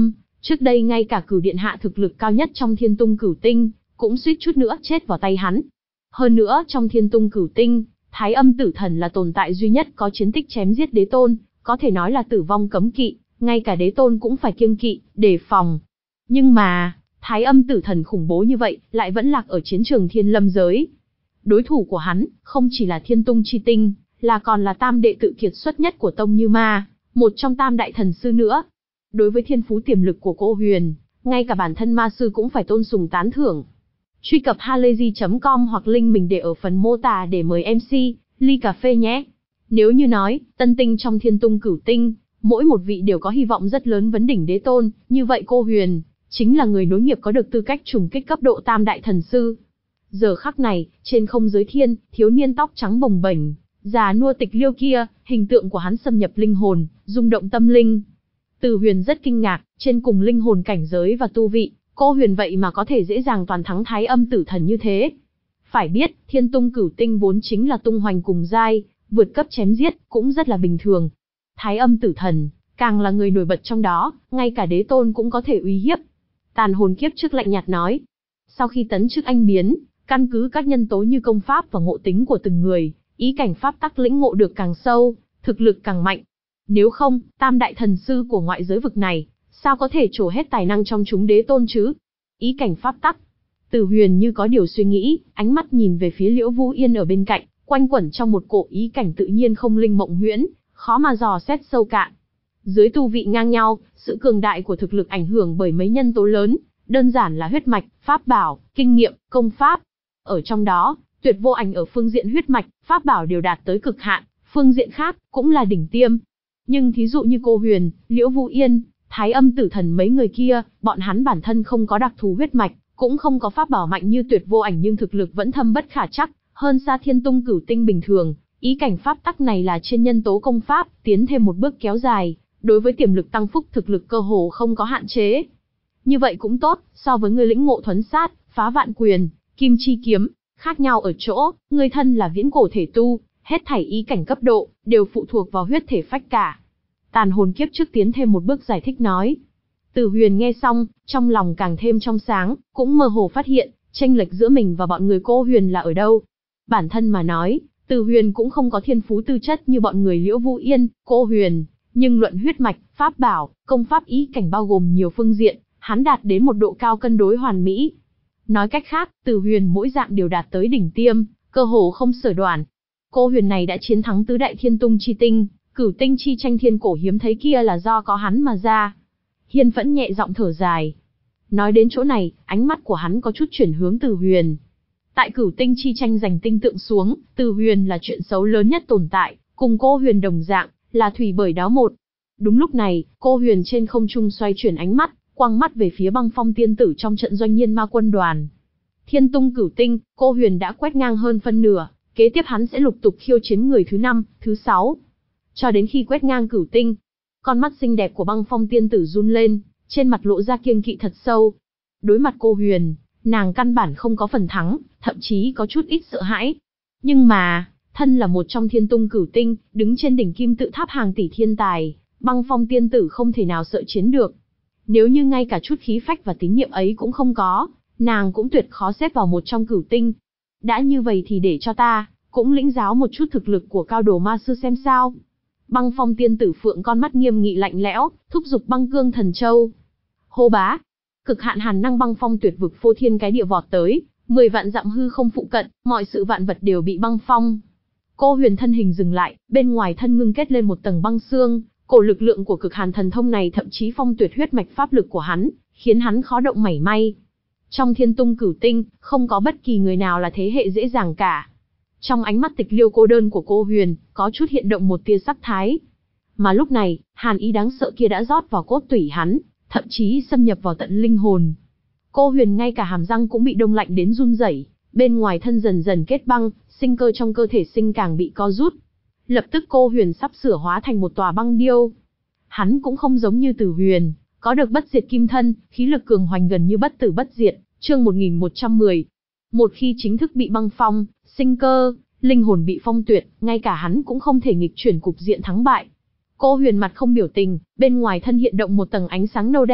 Trước đây ngay cả Cửu điện hạ thực lực cao nhất trong Thiên Tung Cửu Tinh, cũng suýt chút nữa chết vào tay hắn. Hơn nữa trong Thiên Tung Cửu Tinh, Thái Âm Tử Thần là tồn tại duy nhất có chiến tích chém giết đế tôn, có thể nói là tử vong cấm kỵ, ngay cả đế tôn cũng phải kiêng kỵ, đề phòng. Nhưng mà, Thái Âm Tử Thần khủng bố như vậy, lại vẫn lạc ở chiến trường Thiên Lâm giới. Đối thủ của hắn, không chỉ là Thiên Tung chi tinh, là còn là tam đệ tự kiệt xuất nhất của Tông Như Ma, một trong tam đại thần sư nữa. Đối với thiên phú tiềm lực của cô Huyền, ngay cả bản thân ma sư cũng phải tôn sùng tán thưởng. Truy cập halayzi chấm com hoặc link mình để ở phần mô tả để mời em xê, ly cà phê nhé. Nếu như nói, tân tinh trong Thiên Tung Cửu Tinh, mỗi một vị đều có hy vọng rất lớn vấn đỉnh đế tôn, như vậy cô Huyền, chính là người nối nghiệp có được tư cách trùng kích cấp độ tam đại thần sư. Giờ khắc này, trên không giới thiên, thiếu niên tóc trắng bồng bềnh, già nua tịch liêu kia, hình tượng của hắn xâm nhập linh hồn, rung động tâm linh. Từ Huyền rất kinh ngạc, trên cùng linh hồn cảnh giới và tu vị, cô Huyền vậy mà có thể dễ dàng toàn thắng Thái Âm Tử Thần như thế. Phải biết, Thiên Tung Cửu Tinh vốn chính là tung hoành cùng giai, vượt cấp chém giết, cũng rất là bình thường. Thái Âm Tử Thần, càng là người nổi bật trong đó, ngay cả đế tôn cũng có thể uy hiếp. Tàn hồn kiếp trước lạnh nhạt nói. Sau khi tấn chức anh biến, căn cứ các nhân tố như công pháp và ngộ tính của từng người, ý cảnh pháp tắc lĩnh ngộ được càng sâu, thực lực càng mạnh. Nếu không, tam đại thần sư của ngoại giới vực này, sao có thể trổ hết tài năng trong chúng đế tôn chứ? Ý cảnh pháp tắc. Từ Huyền như có điều suy nghĩ, ánh mắt nhìn về phía Liễu Vũ Yên ở bên cạnh, quanh quẩn trong một cỗ ý cảnh tự nhiên không linh mộng huyễn, khó mà dò xét sâu cạn. Dưới tu vị ngang nhau, sự cường đại của thực lực ảnh hưởng bởi mấy nhân tố lớn, đơn giản là huyết mạch, pháp bảo, kinh nghiệm, công pháp. Ở trong đó, Tuyệt Vô Ảnh ở phương diện huyết mạch, pháp bảo đều đạt tới cực hạn, phương diện khác cũng là đỉnh tiêm. Nhưng thí dụ như cô Huyền, Liễu Vũ Yên, Thái Âm Tử Thần mấy người kia, bọn hắn bản thân không có đặc thù huyết mạch, cũng không có pháp bảo mạnh như Tuyệt Vô Ảnh nhưng thực lực vẫn thâm bất khả trắc, hơn xa Thiên Tung Cửu Tinh bình thường. Ý cảnh pháp tắc này là trên nhân tố công pháp, tiến thêm một bước kéo dài, đối với tiềm lực tăng phúc thực lực cơ hồ không có hạn chế. Như vậy cũng tốt, so với người lĩnh ngộ thuấn sát, phá vạn quyền, kim chi kiếm, khác nhau ở chỗ, người thân là viễn cổ thể tu, hết thảy ý cảnh cấp độ, đều phụ thuộc vào huyết thể phách cả. Tàn hồn kiếp trước tiến thêm một bước giải thích nói. Từ Huyền nghe xong, trong lòng càng thêm trong sáng, cũng mơ hồ phát hiện, chênh lệch giữa mình và bọn người cô Huyền là ở đâu. Bản thân mà nói, Từ Huyền cũng không có thiên phú tư chất như bọn người Liễu Vũ Yên, cô Huyền, nhưng luận huyết mạch, pháp bảo, công pháp ý cảnh bao gồm nhiều phương diện, hắn đạt đến một độ cao cân đối hoàn mỹ. Nói cách khác, Từ Huyền mỗi dạng đều đạt tới đỉnh tiêm, cơ hồ không sở đoản. Cô Huyền này đã chiến thắng tứ đại Thiên Tung chi tinh, Cửu Tinh chi tranh thiên cổ hiếm thấy kia là do có hắn mà ra. Hiên Phẫn nhẹ giọng thở dài. Nói đến chỗ này, ánh mắt của hắn có chút chuyển hướng Từ Huyền. Tại Cửu Tinh chi tranh giành tinh tượng xuống, Từ Huyền là chuyện xấu lớn nhất tồn tại, cùng cô Huyền đồng dạng, là thủy bởi đáo một. Đúng lúc này, cô Huyền trên không trung xoay chuyển ánh mắt, quăng mắt về phía Băng Phong tiên tử trong trận doanh Nhiên Ma quân đoàn. Thiên Tung Cửu Tinh, cô Huyền đã quét ngang hơn phân nửa, kế tiếp hắn sẽ lục tục khiêu chiến người thứ năm, thứ sáu. Cho đến khi quét ngang Cửu Tinh, con mắt xinh đẹp của Băng Phong tiên tử run lên, trên mặt lộ ra kiêng kỵ thật sâu. Đối mặt cô Huyền, nàng căn bản không có phần thắng, thậm chí có chút ít sợ hãi. Nhưng mà, thân là một trong Thiên Tung Cửu Tinh, đứng trên đỉnh kim tự tháp hàng tỷ thiên tài, Băng Phong tiên tử không thể nào sợ chiến được. Nếu như ngay cả chút khí phách và tín nhiệm ấy cũng không có, nàng cũng tuyệt khó xếp vào một trong Cửu Tinh. Đã như vậy thì để cho ta, cũng lĩnh giáo một chút thực lực của cao đồ ma sư xem sao. Băng Phong tiên tử phượng con mắt nghiêm nghị lạnh lẽo, thúc giục băng cương thần châu. Hô bá! Cực hạn hàn năng băng phong tuyệt vực phô thiên cái địa vọt tới, mười vạn dặm hư không phụ cận, mọi sự vạn vật đều bị băng phong. Cô Huyền thân hình dừng lại, bên ngoài thân ngưng kết lên một tầng băng xương, cổ lực lượng của cực hàn thần thông này thậm chí phong tuyệt huyết mạch pháp lực của hắn, khiến hắn khó động mảy may. Trong Thiên Tung Cửu Tinh, không có bất kỳ người nào là thế hệ dễ dàng cả. Trong ánh mắt tịch liêu cô đơn của cô Huyền, có chút hiện động một tia sắc thái. Mà lúc này, hàn ý đáng sợ kia đã rót vào cốt tủy hắn, thậm chí xâm nhập vào tận linh hồn. Cô Huyền ngay cả hàm răng cũng bị đông lạnh đến run rẩy, bên ngoài thân dần dần kết băng, sinh cơ trong cơ thể sinh càng bị co rút. Lập tức cô Huyền sắp sửa hóa thành một tòa băng điêu. Hắn cũng không giống như Từ Huyền, có được bất diệt kim thân, khí lực cường hoành gần như bất tử bất diệt, chương một nghìn một trăm mười. Một khi chính thức bị băng phong, sinh cơ, linh hồn bị phong tuyệt, ngay cả hắn cũng không thể nghịch chuyển cục diện thắng bại. Cô Huyền mặt không biểu tình, bên ngoài thân hiện động một tầng ánh sáng nâu đen,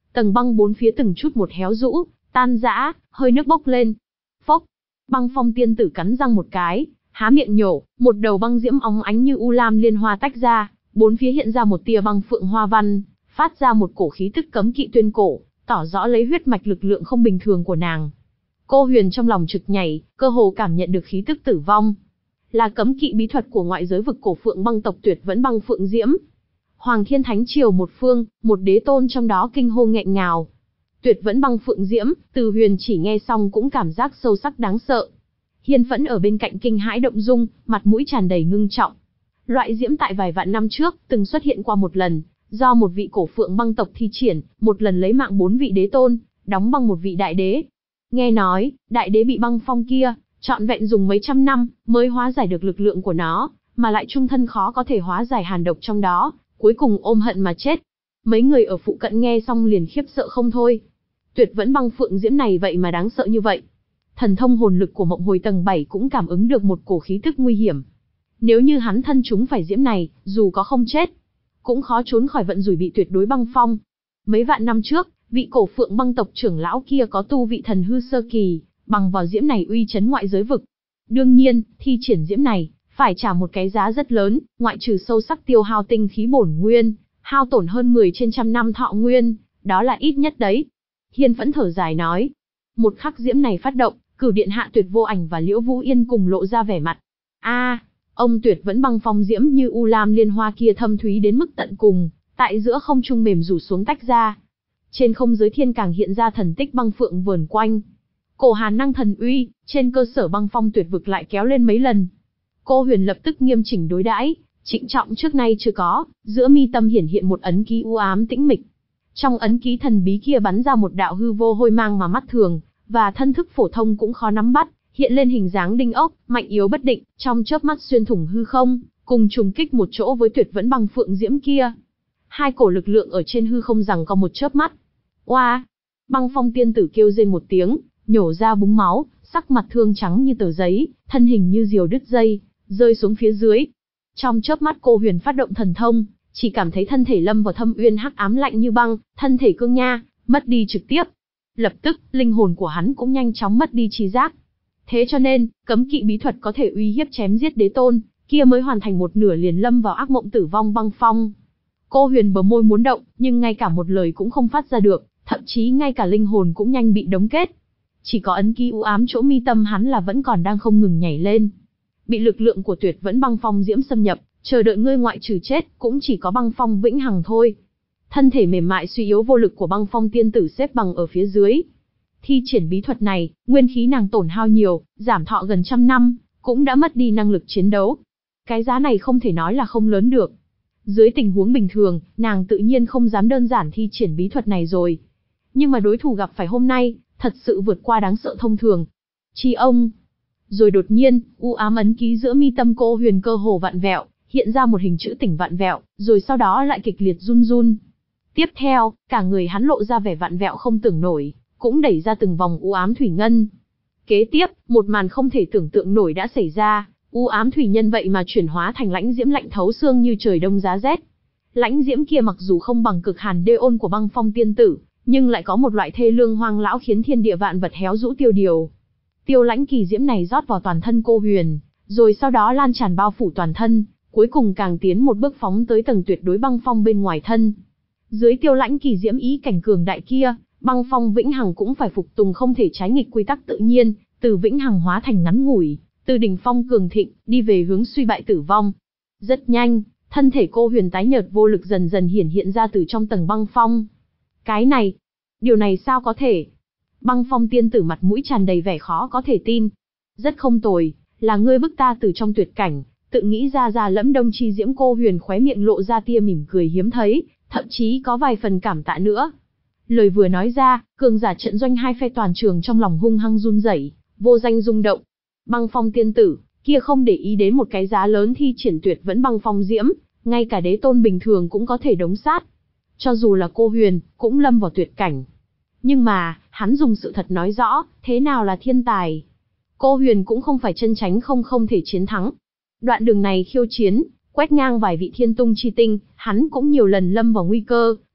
tầng băng bốn phía từng chút một héo rũ, tan rã, hơi nước bốc lên. Phốc, Băng Phong tiên tử cắn răng một cái, há miệng nhổ, một đầu băng diễm óng ánh như u lam liên hoa tách ra, bốn phía hiện ra một tia băng phượng hoa văn, phát ra một cổ khí tức cấm kỵ tuyên cổ, tỏ rõ lấy huyết mạch lực lượng không bình thường của nàng. Cô Huyền trong lòng trực nhảy, cơ hồ cảm nhận được khí tức tử vong. Là cấm kỵ bí thuật của ngoại giới vực cổ phượng băng tộc Tuyệt Vẫn Băng Phượng Diễm. Hoàng Thiên Thánh Triều một phương, một đế tôn trong đó kinh hô nghẹn ngào. Tuyệt Vẫn Băng Phượng Diễm, Từ Huyền chỉ nghe xong cũng cảm giác sâu sắc đáng sợ. Hiên Phẫn ở bên cạnh kinh hãi động dung, mặt mũi tràn đầy ngưng trọng. Loại diễm tại vài vạn năm trước từng xuất hiện qua một lần, do một vị cổ phượng băng tộc thi triển, một lần lấy mạng bốn vị đế tôn, đóng băng một vị đại đế. Nghe nói, đại đế bị băng phong kia, trọn vẹn dùng mấy trăm năm mới hóa giải được lực lượng của nó, mà lại trung thân khó có thể hóa giải hàn độc trong đó, cuối cùng ôm hận mà chết. Mấy người ở phụ cận nghe xong liền khiếp sợ không thôi. Tuyệt Vẫn Băng Phượng Diễm này vậy mà đáng sợ như vậy. Thần thông hồn lực của Mộng Hồi tầng bảy cũng cảm ứng được một cổ khí tức nguy hiểm. Nếu như hắn thân chúng phải diễm này, dù có không chết, cũng khó trốn khỏi vận rủi bị tuyệt đối băng phong. Mấy vạn năm trước, vị cổ phượng băng tộc trưởng lão kia có tu vị thần hư sơ kỳ, bằng vào diễm này uy chấn ngoại giới vực. Đương nhiên, thi triển diễm này, phải trả một cái giá rất lớn, ngoại trừ sâu sắc tiêu hao tinh khí bổn nguyên, hao tổn hơn mười trên trăm năm thọ nguyên, đó là ít nhất đấy. Hiên Phẫn thở dài nói. Một khắc diễm này phát động, Cửu Điện Hạ Tuyệt Vô Ảnh và Liễu Vũ Yên cùng lộ ra vẻ mặt. A, ông Tuyệt Vẫn Băng Phong diễm như u lam liên hoa kia thâm thúy đến mức tận cùng, tại giữa không trung mềm rủ xuống tách ra. Trên không giới thiên càng hiện ra thần tích băng phượng vờn quanh. Cổ Hàn năng thần uy, trên cơ sở băng phong tuyệt vực lại kéo lên mấy lần. Cô Huyền lập tức nghiêm chỉnh đối đãi, trịnh trọng trước nay chưa có, giữa mi tâm hiển hiện một ấn ký u ám tĩnh mịch. Trong ấn ký thần bí kia bắn ra một đạo hư vô hôi mang mà mắt thường và thân thức phổ thông cũng khó nắm bắt, hiện lên hình dáng đinh ốc, mạnh yếu bất định, trong chớp mắt xuyên thủng hư không, cùng trùng kích một chỗ với Tuyệt Vẫn Băng Phượng Diễm kia. Hai cổ lực lượng ở trên hư không giằng co một chớp mắt. Oa! Băng Phong tiên tử kêu rên một tiếng, nhổ ra búng máu, sắc mặt thương trắng như tờ giấy, thân hình như diều đứt dây, rơi xuống phía dưới. Trong chớp mắt Cô Huyền phát động thần thông, chỉ cảm thấy thân thể lâm vào thâm uyên hắc ám lạnh như băng, thân thể cương nha, mất đi trực tiếp. Lập tức, linh hồn của hắn cũng nhanh chóng mất đi trí giác. Thế cho nên, cấm kỵ bí thuật có thể uy hiếp chém giết đế tôn, kia mới hoàn thành một nửa liền lâm vào ác mộng tử vong băng phong. Cô Huyền bờ môi muốn động, nhưng ngay cả một lời cũng không phát ra được, thậm chí ngay cả linh hồn cũng nhanh bị đóng kết. Chỉ có ấn ký u ám chỗ mi tâm hắn là vẫn còn đang không ngừng nhảy lên. Bị lực lượng của Tuyệt Vẫn Băng Phong diễm xâm nhập, chờ đợi ngươi ngoại trừ chết, cũng chỉ có băng phong vĩnh hằng thôi. Thân thể mềm mại suy yếu vô lực của Băng Phong tiên tử xếp bằng ở phía dưới. Thi triển bí thuật này, nguyên khí nàng tổn hao nhiều, giảm thọ gần trăm năm, cũng đã mất đi năng lực chiến đấu. Cái giá này không thể nói là không lớn được. Dưới tình huống bình thường, nàng tự nhiên không dám đơn giản thi triển bí thuật này rồi. Nhưng mà đối thủ gặp phải hôm nay, thật sự vượt qua đáng sợ thông thường. Chi ông! Rồi đột nhiên, u ám ấn ký giữa mi tâm Cô Huyền cơ hồ vặn vẹo, hiện ra một hình chữ tỉnh vặn vẹo, rồi sau đó lại kịch liệt run run. Tiếp theo, cả người hắn lộ ra vẻ vặn vẹo không tưởng nổi, cũng đẩy ra từng vòng u ám thủy ngân. Kế tiếp, một màn không thể tưởng tượng nổi đã xảy ra, u ám thủy nhân vậy mà chuyển hóa thành lãnh diễm lạnh thấu xương như trời đông giá rét. Lãnh diễm kia mặc dù không bằng cực hàn đê ôn của Băng Phong tiên tử, nhưng lại có một loại thê lương hoang lão khiến thiên địa vạn vật héo rũ tiêu điều. Tiêu lãnh kỳ diễm này rót vào toàn thân Cô Huyền, rồi sau đó lan tràn bao phủ toàn thân, cuối cùng càng tiến một bước phóng tới tầng tuyệt đối băng phong bên ngoài thân. Dưới tiêu lãnh kỳ diễm ý cảnh cường đại kia, băng phong vĩnh hằng cũng phải phục tùng không thể trái nghịch quy tắc tự nhiên, từ vĩnh hằng hóa thành ngắn ngủi, từ đỉnh phong cường thịnh, đi về hướng suy bại tử vong. Rất nhanh, thân thể Cô Huyền tái nhợt vô lực dần dần hiển hiện ra từ trong tầng băng phong. Cái này, điều này sao có thể? Băng Phong tiên tử mặt mũi tràn đầy vẻ khó có thể tin. Rất không tồi, là ngươi bức ta từ trong tuyệt cảnh, tự nghĩ ra ra lẫm đông chi diễm. Cô Huyền khóe miệng lộ ra tia mỉm cười hiếm thấy, thậm chí có vài phần cảm tạ nữa. Lời vừa nói ra, cường giả trận doanh hai phe toàn trường trong lòng hung hăng run rẩy, vô danh rung động. Băng Phong tiên tử kia không để ý đến một cái giá lớn thi triển Tuyệt Vẫn Băng Phong diễm, ngay cả đế tôn bình thường cũng có thể đống sát. Cho dù là Cô Huyền, cũng lâm vào tuyệt cảnh. Nhưng mà, hắn dùng sự thật nói rõ, thế nào là thiên tài. Cô Huyền cũng không phải chân tránh không không thể chiến thắng. Đoạn đường này khiêu chiến, quét ngang vài vị thiên tung chi tinh, hắn cũng nhiều lần lâm vào nguy cơ,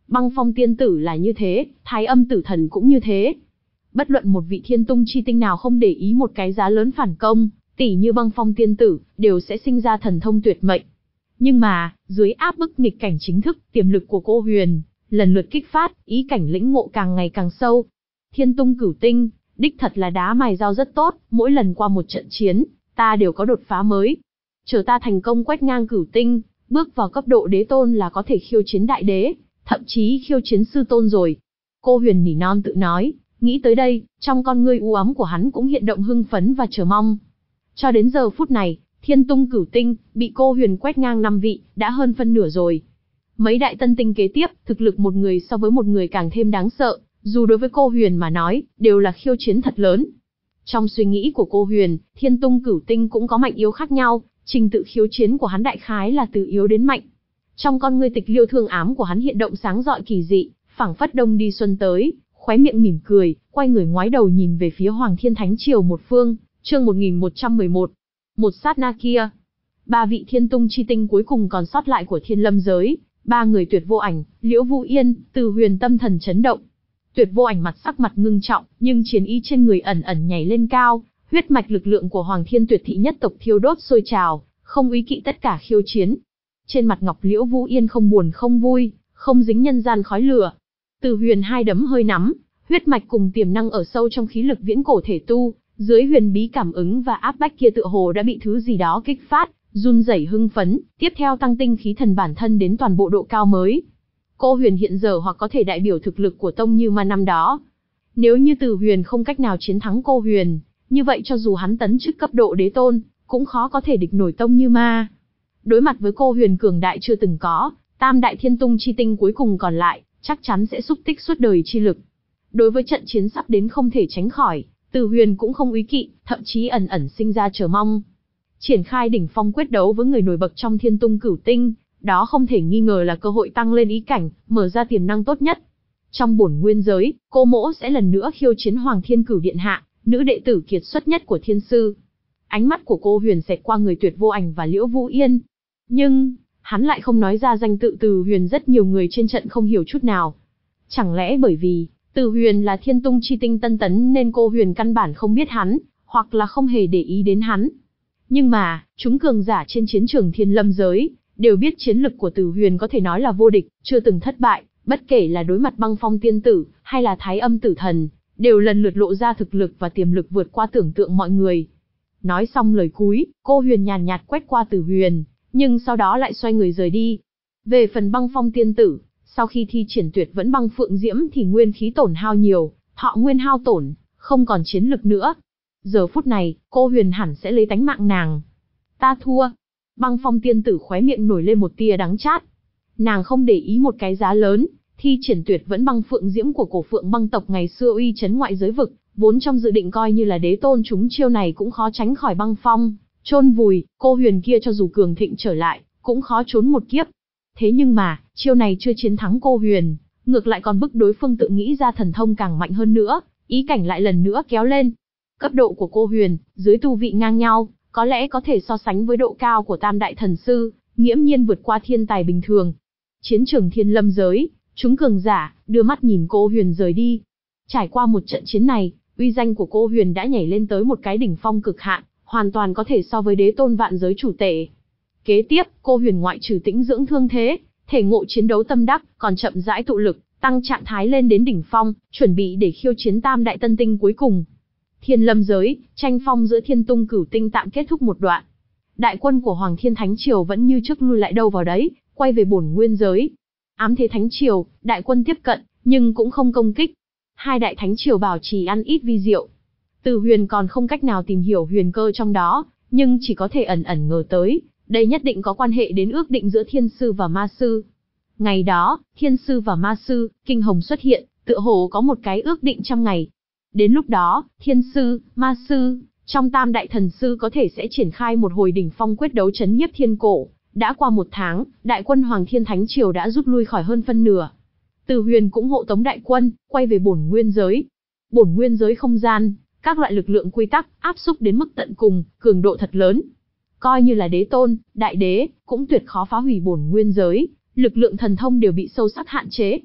Băng Phong tiên tử là như thế, Thái Âm tử thần cũng như thế. Bất luận một vị thiên tung chi tinh nào không để ý một cái giá lớn phản công, tỷ như Băng Phong tiên tử, đều sẽ sinh ra thần thông tuyệt mệnh. Nhưng mà, dưới áp bức nghịch cảnh chính thức, tiềm lực của cô Huyền lần lượt kích phát, ý cảnh lĩnh ngộ càng ngày càng sâu. Thiên tung cửu tinh, đích thật là đá mài dao rất tốt, mỗi lần qua một trận chiến, ta đều có đột phá mới. Chờ ta thành công quét ngang cửu tinh, bước vào cấp độ đế tôn là có thể khiêu chiến đại đế, thậm chí khiêu chiến sư tôn rồi. Cô Huyền nỉ non tự nói, nghĩ tới đây, trong con ngươi u ám của hắn cũng hiện động hưng phấn và chờ mong. Cho đến giờ phút này, thiên tung cửu tinh, bị cô Huyền quét ngang năm vị, đã hơn phân nửa rồi. Mấy đại tân tinh kế tiếp, thực lực một người so với một người càng thêm đáng sợ, dù đối với cô Huyền mà nói, đều là khiêu chiến thật lớn. Trong suy nghĩ của cô Huyền, thiên tung cửu tinh cũng có mạnh yếu khác nhau, trình tự khiêu chiến của hắn đại khái là từ yếu đến mạnh. Trong con ngươi tịch liêu thương ám của hắn hiện động sáng rọi kỳ dị, phảng phất đông đi xuân tới, khóe miệng mỉm cười, quay người ngoái đầu nhìn về phía Hoàng Thiên Thánh Triều một phương, chương một nghìn một trăm mười một. Một sát na kia, ba vị thiên tung chi tinh cuối cùng còn sót lại của Thiên Lâm giới, ba người Tuyệt Vô Ảnh, Liễu Vũ Yên, Từ Huyền tâm thần chấn động. Tuyệt Vô Ảnh mặt sắc mặt ngưng trọng, nhưng chiến ý trên người ẩn ẩn nhảy lên cao, huyết mạch lực lượng của Hoàng Thiên Tuyệt thị nhất tộc thiêu đốt sôi trào, không úy kỵ tất cả khiêu chiến. Trên mặt Ngọc Liễu Vũ Yên không buồn không vui, không dính nhân gian khói lửa. Từ Huyền hai đấm hơi nắm, huyết mạch cùng tiềm năng ở sâu trong khí lực viễn cổ thể tu, dưới huyền bí cảm ứng và áp bách kia tựa hồ đã bị thứ gì đó kích phát, run rẩy hưng phấn, tiếp theo tăng tinh khí thần bản thân đến toàn bộ độ cao mới. Cô Huyền hiện giờ hoặc có thể đại biểu thực lực của tông Như Ma năm đó. Nếu như Từ Huyền không cách nào chiến thắng cô Huyền, như vậy cho dù hắn tấn chức cấp độ đế tôn, cũng khó có thể địch nổi tông Như Ma. Đối mặt với cô Huyền cường đại chưa từng có, tam đại thiên tung chi tinh cuối cùng còn lại, chắc chắn sẽ xúc tích suốt đời chi lực. Đối với trận chiến sắp đến không thể tránh khỏi, Từ Huyền cũng không úy kỵ, thậm chí ẩn ẩn sinh ra chờ mong. Triển khai đỉnh phong quyết đấu với người nổi bật trong thiên tung cửu tinh, đó không thể nghi ngờ là cơ hội tăng lên ý cảnh, mở ra tiềm năng tốt nhất. Trong bổn nguyên giới, cô mỗ sẽ lần nữa khiêu chiến Hoàng Thiên Cửu Điện Hạ, nữ đệ tử kiệt xuất nhất của thiên sư. Ánh mắt của cô Huyền xẹt qua người Tuyệt Vô Ảnh và Liễu Vũ Yên. Nhưng, hắn lại không nói ra danh tự Từ Huyền, rất nhiều người trên trận không hiểu chút nào. Chẳng lẽ bởi vì, Từ Huyền là thiên tung chi tinh tân tấn nên cô Huyền căn bản không biết hắn, hoặc là không hề để ý đến hắn. Nhưng mà, chúng cường giả trên chiến trường Thiên Lâm giới, đều biết chiến lực của Từ Huyền có thể nói là vô địch, chưa từng thất bại, bất kể là đối mặt Băng Phong tiên tử, hay là Thái Âm tử thần, đều lần lượt lộ ra thực lực và tiềm lực vượt qua tưởng tượng mọi người. Nói xong lời cuối, cô Huyền nhàn nhạt quét qua Từ Huyền, nhưng sau đó lại xoay người rời đi. Về phần Băng Phong tiên tử, sau khi thi triển Tuyệt Vẫn Băng Phượng Diễm thì nguyên khí tổn hao nhiều, thọ nguyên hao tổn, không còn chiến lực nữa. Giờ phút này, cô Huyền hẳn sẽ lấy tánh mạng nàng. Ta thua. Băng Phong tiên tử khóe miệng nổi lên một tia đắng chát. Nàng không để ý một cái giá lớn, thi triển Tuyệt Vẫn Băng Phượng Diễm của cổ Phượng Băng tộc ngày xưa uy chấn ngoại giới vực, vốn trong dự định coi như là đế tôn chúng chiêu này cũng khó tránh khỏi băng phong, chôn vùi, cô Huyền kia cho dù cường thịnh trở lại, cũng khó trốn một kiếp. Thế nhưng mà, chiêu này chưa chiến thắng cô Huyền, ngược lại còn bức đối phương tự nghĩ ra thần thông càng mạnh hơn nữa, ý cảnh lại lần nữa kéo lên. Cấp độ của cô Huyền, dưới tu vị ngang nhau, có lẽ có thể so sánh với độ cao của tam đại thần sư, nghiễm nhiên vượt qua thiên tài bình thường. Chiến trường Thiên Lâm giới, chúng cường giả, đưa mắt nhìn cô Huyền rời đi. Trải qua một trận chiến này, uy danh của cô Huyền đã nhảy lên tới một cái đỉnh phong cực hạn, hoàn toàn có thể so với đế tôn vạn giới chủ tể. Kế tiếp, cô Huyền ngoại trừ tĩnh dưỡng thương thế, thể ngộ chiến đấu tâm đắc, còn chậm rãi tụ lực, tăng trạng thái lên đến đỉnh phong, chuẩn bị để khiêu chiến tam đại tân tinh cuối cùng. Thiên Lâm giới, tranh phong giữa thiên tung cửu tinh tạm kết thúc một đoạn. Đại quân của Hoàng Thiên Thánh Triều vẫn như trước lui lại đâu vào đấy, quay về bổn nguyên giới. Ám Thế Thánh Triều, đại quân tiếp cận, nhưng cũng không công kích. Hai đại thánh triều bảo trì ăn ít vi diệu. Từ Huyền còn không cách nào tìm hiểu huyền cơ trong đó, nhưng chỉ có thể ẩn ẩn ngờ tới, đây nhất định có quan hệ đến ước định giữa thiên sư và ma sư. Ngày đó, thiên sư và ma sư, kinh hồng xuất hiện, tựa hồ có một cái ước định trăm ngày. Đến lúc đó, thiên sư, ma sư, trong tam đại thần sư có thể sẽ triển khai một hồi đỉnh phong quyết đấu chấn nhiếp thiên cổ. Đã qua một tháng, đại quân Hoàng Thiên Thánh Triều đã rút lui khỏi hơn phân nửa. Từ Huyền cũng hộ tống đại quân, quay về bổn nguyên giới. Bổn nguyên giới không gian, các loại lực lượng quy tắc, áp xúc đến mức tận cùng, cường độ thật lớn. Coi như là đế tôn, đại đế, cũng tuyệt khó phá hủy bổn nguyên giới, lực lượng thần thông đều bị sâu sắc hạn chế.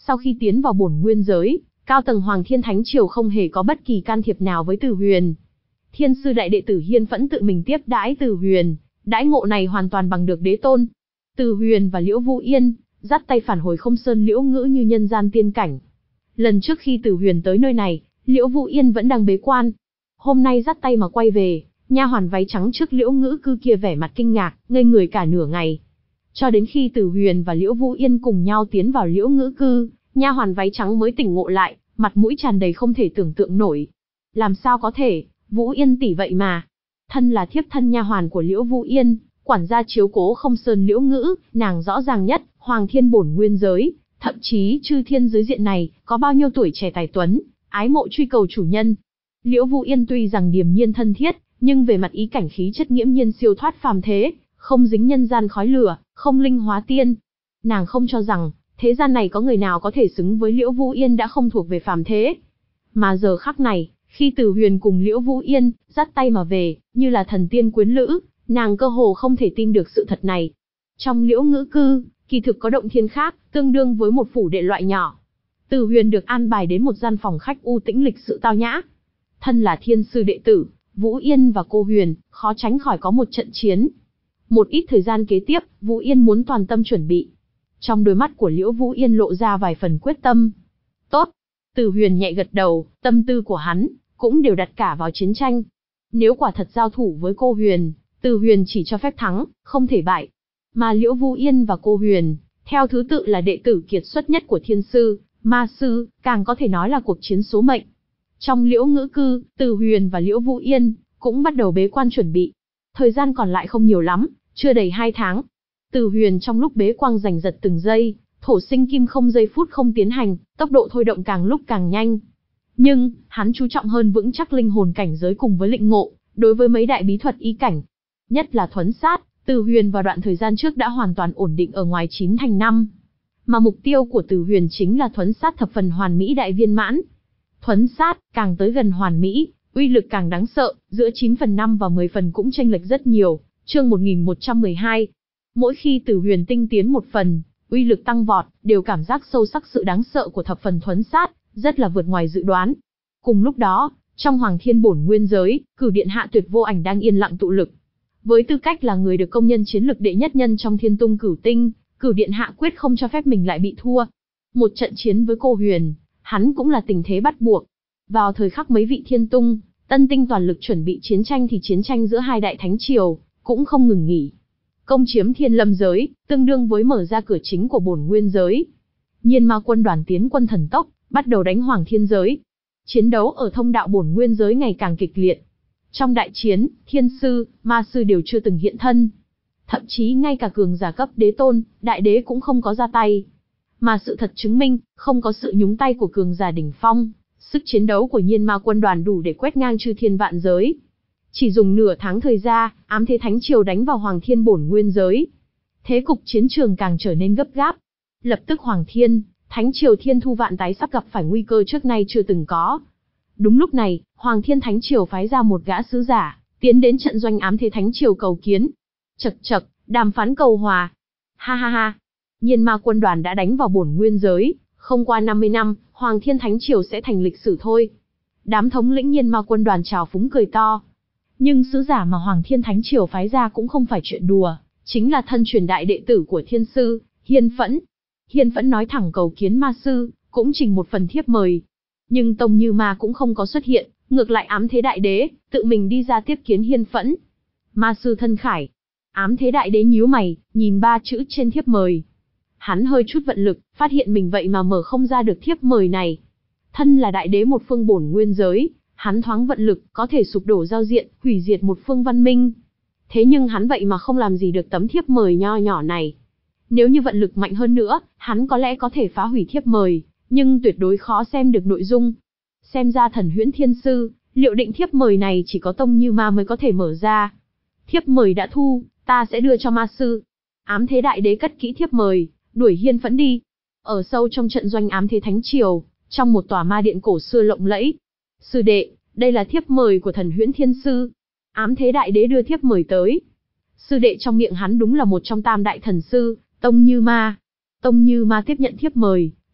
Sau khi tiến vào bổn nguyên giới, cao tầng Hoàng Thiên Thánh Triều không hề có bất kỳ can thiệp nào với Từ Huyền. Thiên sư đại đệ tử Hiên Phẫn tự mình tiếp đãi Từ Huyền, đãi ngộ này hoàn toàn bằng được đế tôn. Từ Huyền và Liễu Vũ Yên dắt tay phản hồi Không Sơn Liễu Ngữ như nhân gian tiên cảnh. Lần trước khi Từ Huyền tới nơi này, Liễu Vũ Yên vẫn đang bế quan. Hôm nay dắt tay mà quay về, nha hoàn váy trắng trước Liễu Ngữ cư kia vẻ mặt kinh ngạc, ngây người cả nửa ngày. Cho đến khi Từ Huyền và Liễu Vũ Yên cùng nhau tiến vào Liễu Ngữ cư, nha hoàn váy trắng mới tỉnh ngộ lại, mặt mũi tràn đầy không thể tưởng tượng nổi. Làm sao có thể, Vũ Yên tỷ vậy mà. Thân là thiếp thân nha hoàn của Liễu Vũ Yên, quản gia chiếu cố Không Sơn Liễu Ngữ, nàng rõ ràng nhất, Hoàng Thiên bổn nguyên giới, thậm chí chư thiên giới diện này, có bao nhiêu tuổi trẻ tài tuấn, ái mộ truy cầu chủ nhân. Liễu Vũ Yên tuy rằng điềm nhiên thân thiết, nhưng về mặt ý cảnh khí chất nghiễm nhiên siêu thoát phàm thế, không dính nhân gian khói lửa, không linh hóa tiên. Nàng không cho rằng, thế gian này có người nào có thể xứng với Liễu Vũ Yên đã không thuộc về phàm thế. Mà giờ khắc này, khi Từ Huyền cùng Liễu Vũ Yên dắt tay mà về, như là thần tiên quyến lữ, nàng cơ hồ không thể tin được sự thật này. Trong Liễu Ngữ cư, kỳ thực có động thiên khác, tương đương với một phủ đệ loại nhỏ. Từ Huyền được an bài đến một gian phòng khách u tĩnh lịch sự tao nhã. Thân là thiên sư đệ tử, Vũ Yên và cô Huyền, khó tránh khỏi có một trận chiến. Một ít thời gian kế tiếp, Vũ Yên muốn toàn tâm chuẩn bị. Trong đôi mắt của Liễu Vũ Yên lộ ra vài phần quyết tâm. Tốt. Từ Huyền nhẹ gật đầu, tâm tư của hắn cũng đều đặt cả vào chiến tranh. Nếu quả thật giao thủ với cô Huyền, Từ Huyền chỉ cho phép thắng, không thể bại. Mà Liễu Vũ Yên và cô Huyền, theo thứ tự là đệ tử kiệt xuất nhất của thiên sư, ma sư, càng có thể nói là cuộc chiến số mệnh. Trong Liễu Ngữ cư, Từ Huyền và Liễu Vũ Yên cũng bắt đầu bế quan chuẩn bị. Thời gian còn lại không nhiều lắm, chưa đầy hai tháng. Từ Huyền trong lúc bế quan giành giật từng giây, thổ sinh kim không giây phút không tiến hành, tốc độ thôi động càng lúc càng nhanh. Nhưng, hắn chú trọng hơn vững chắc linh hồn cảnh giới cùng với lĩnh ngộ, đối với mấy đại bí thuật ý cảnh. Nhất là thuấn sát, Từ Huyền vào đoạn thời gian trước đã hoàn toàn ổn định ở ngoài chín thành năm. Mà mục tiêu của Từ Huyền chính là thuấn sát thập phần hoàn mỹ đại viên mãn. Thuấn sát, càng tới gần hoàn mỹ, uy lực càng đáng sợ, giữa chín phần năm và mười phần cũng chênh lệch rất nhiều. Chương một nghìn một trăm mười hai. Mỗi khi Từ Huyền tinh tiến một phần, uy lực tăng vọt, đều cảm giác sâu sắc sự đáng sợ của thập phần thuấn sát, rất là vượt ngoài dự đoán. Cùng lúc đó, trong Hoàng Thiên bổn nguyên giới, Cửu Điện Hạ Tuyệt Vô Ảnh đang yên lặng tụ lực. Với tư cách là người được công nhận chiến lực đệ nhất nhân trong Thiên Tung Cửu Tinh, Cửu Điện Hạ quyết không cho phép mình lại bị thua. Một trận chiến với cô Huyền, hắn cũng là tình thế bắt buộc. Vào thời khắc mấy vị Thiên Tung, Tân Tinh toàn lực chuẩn bị chiến tranh thì chiến tranh giữa hai đại thánh triều cũng không ngừng nghỉ. Công chiếm Thiên Lâm giới, tương đương với mở ra cửa chính của bổn nguyên giới. Nhiên Ma quân đoàn tiến quân thần tốc, bắt đầu đánh Hoàng Thiên giới. Chiến đấu ở thông đạo bổn nguyên giới ngày càng kịch liệt. Trong đại chiến, thiên sư, ma sư đều chưa từng hiện thân. Thậm chí ngay cả cường giả cấp đế tôn, đại đế cũng không có ra tay. Mà sự thật chứng minh, không có sự nhúng tay của cường giả đỉnh phong, sức chiến đấu của Nhiên Ma quân đoàn đủ để quét ngang chư thiên vạn giới. Chỉ dùng nửa tháng thời gian, ám thế thánh triều đánh vào Hoàng Thiên bổn nguyên giới. Thế cục chiến trường càng trở nên gấp gáp. Lập tức Hoàng Thiên, Thánh triều Thiên Thu Vạn tái sắp gặp phải nguy cơ trước nay chưa từng có. Đúng lúc này, Hoàng Thiên Thánh triều phái ra một gã sứ giả, tiến đến trận doanh ám thế thánh triều cầu kiến. Chậc chậc, đàm phán cầu hòa. Ha ha ha. Nhiên Ma quân đoàn đã đánh vào bổn nguyên giới, không qua năm mươi năm, Hoàng Thiên Thánh triều sẽ thành lịch sử thôi. Đám thống lĩnh Nhiên Ma quân đoàn trào phúng cười to. Nhưng sứ giả mà Hoàng Thiên Thánh triều phái ra cũng không phải chuyện đùa, chính là thân truyền đại đệ tử của thiên sư, Hiên Phẫn. Hiên Phẫn nói thẳng cầu kiến ma sư, cũng trình một phần thiếp mời. Nhưng Tông Như Ma cũng không có xuất hiện, ngược lại ám thế đại đế, tự mình đi ra tiếp kiến Hiên Phẫn. Ma sư thân khải. Ám thế đại đế nhíu mày, nhìn ba chữ trên thiếp mời. Hắn hơi chút vận lực, phát hiện mình vậy mà mở không ra được thiếp mời này. Thân là đại đế một phương bổn nguyên giới, hắn thoáng vận lực, có thể sụp đổ giao diện, hủy diệt một phương văn minh. Thế nhưng hắn vậy mà không làm gì được tấm thiếp mời nho nhỏ này. Nếu như vận lực mạnh hơn nữa, hắn có lẽ có thể phá hủy thiếp mời, nhưng tuyệt đối khó xem được nội dung. Xem ra Thần Huyễn Thiên Sư, liệu định thiếp mời này chỉ có Tông Như Ma mới có thể mở ra. Thiếp mời đã thu, ta sẽ đưa cho ma sư. Ám thế đại đế cất kỹ thiếp mời, đuổi Hiên Phẫn đi. Ở sâu trong trận doanh ám thế thánh triều, trong một tòa ma điện cổ xưa lộng lẫy. Sư đệ, đây là thiếp mời của Thần Huyễn Thiên Sư. Ám thế đại đế đưa thiếp mời tới. Sư đệ trong miệng hắn đúng là một trong tam đại thần sư, Tông Như Ma. Tông Như Ma tiếp nhận thiếp mời,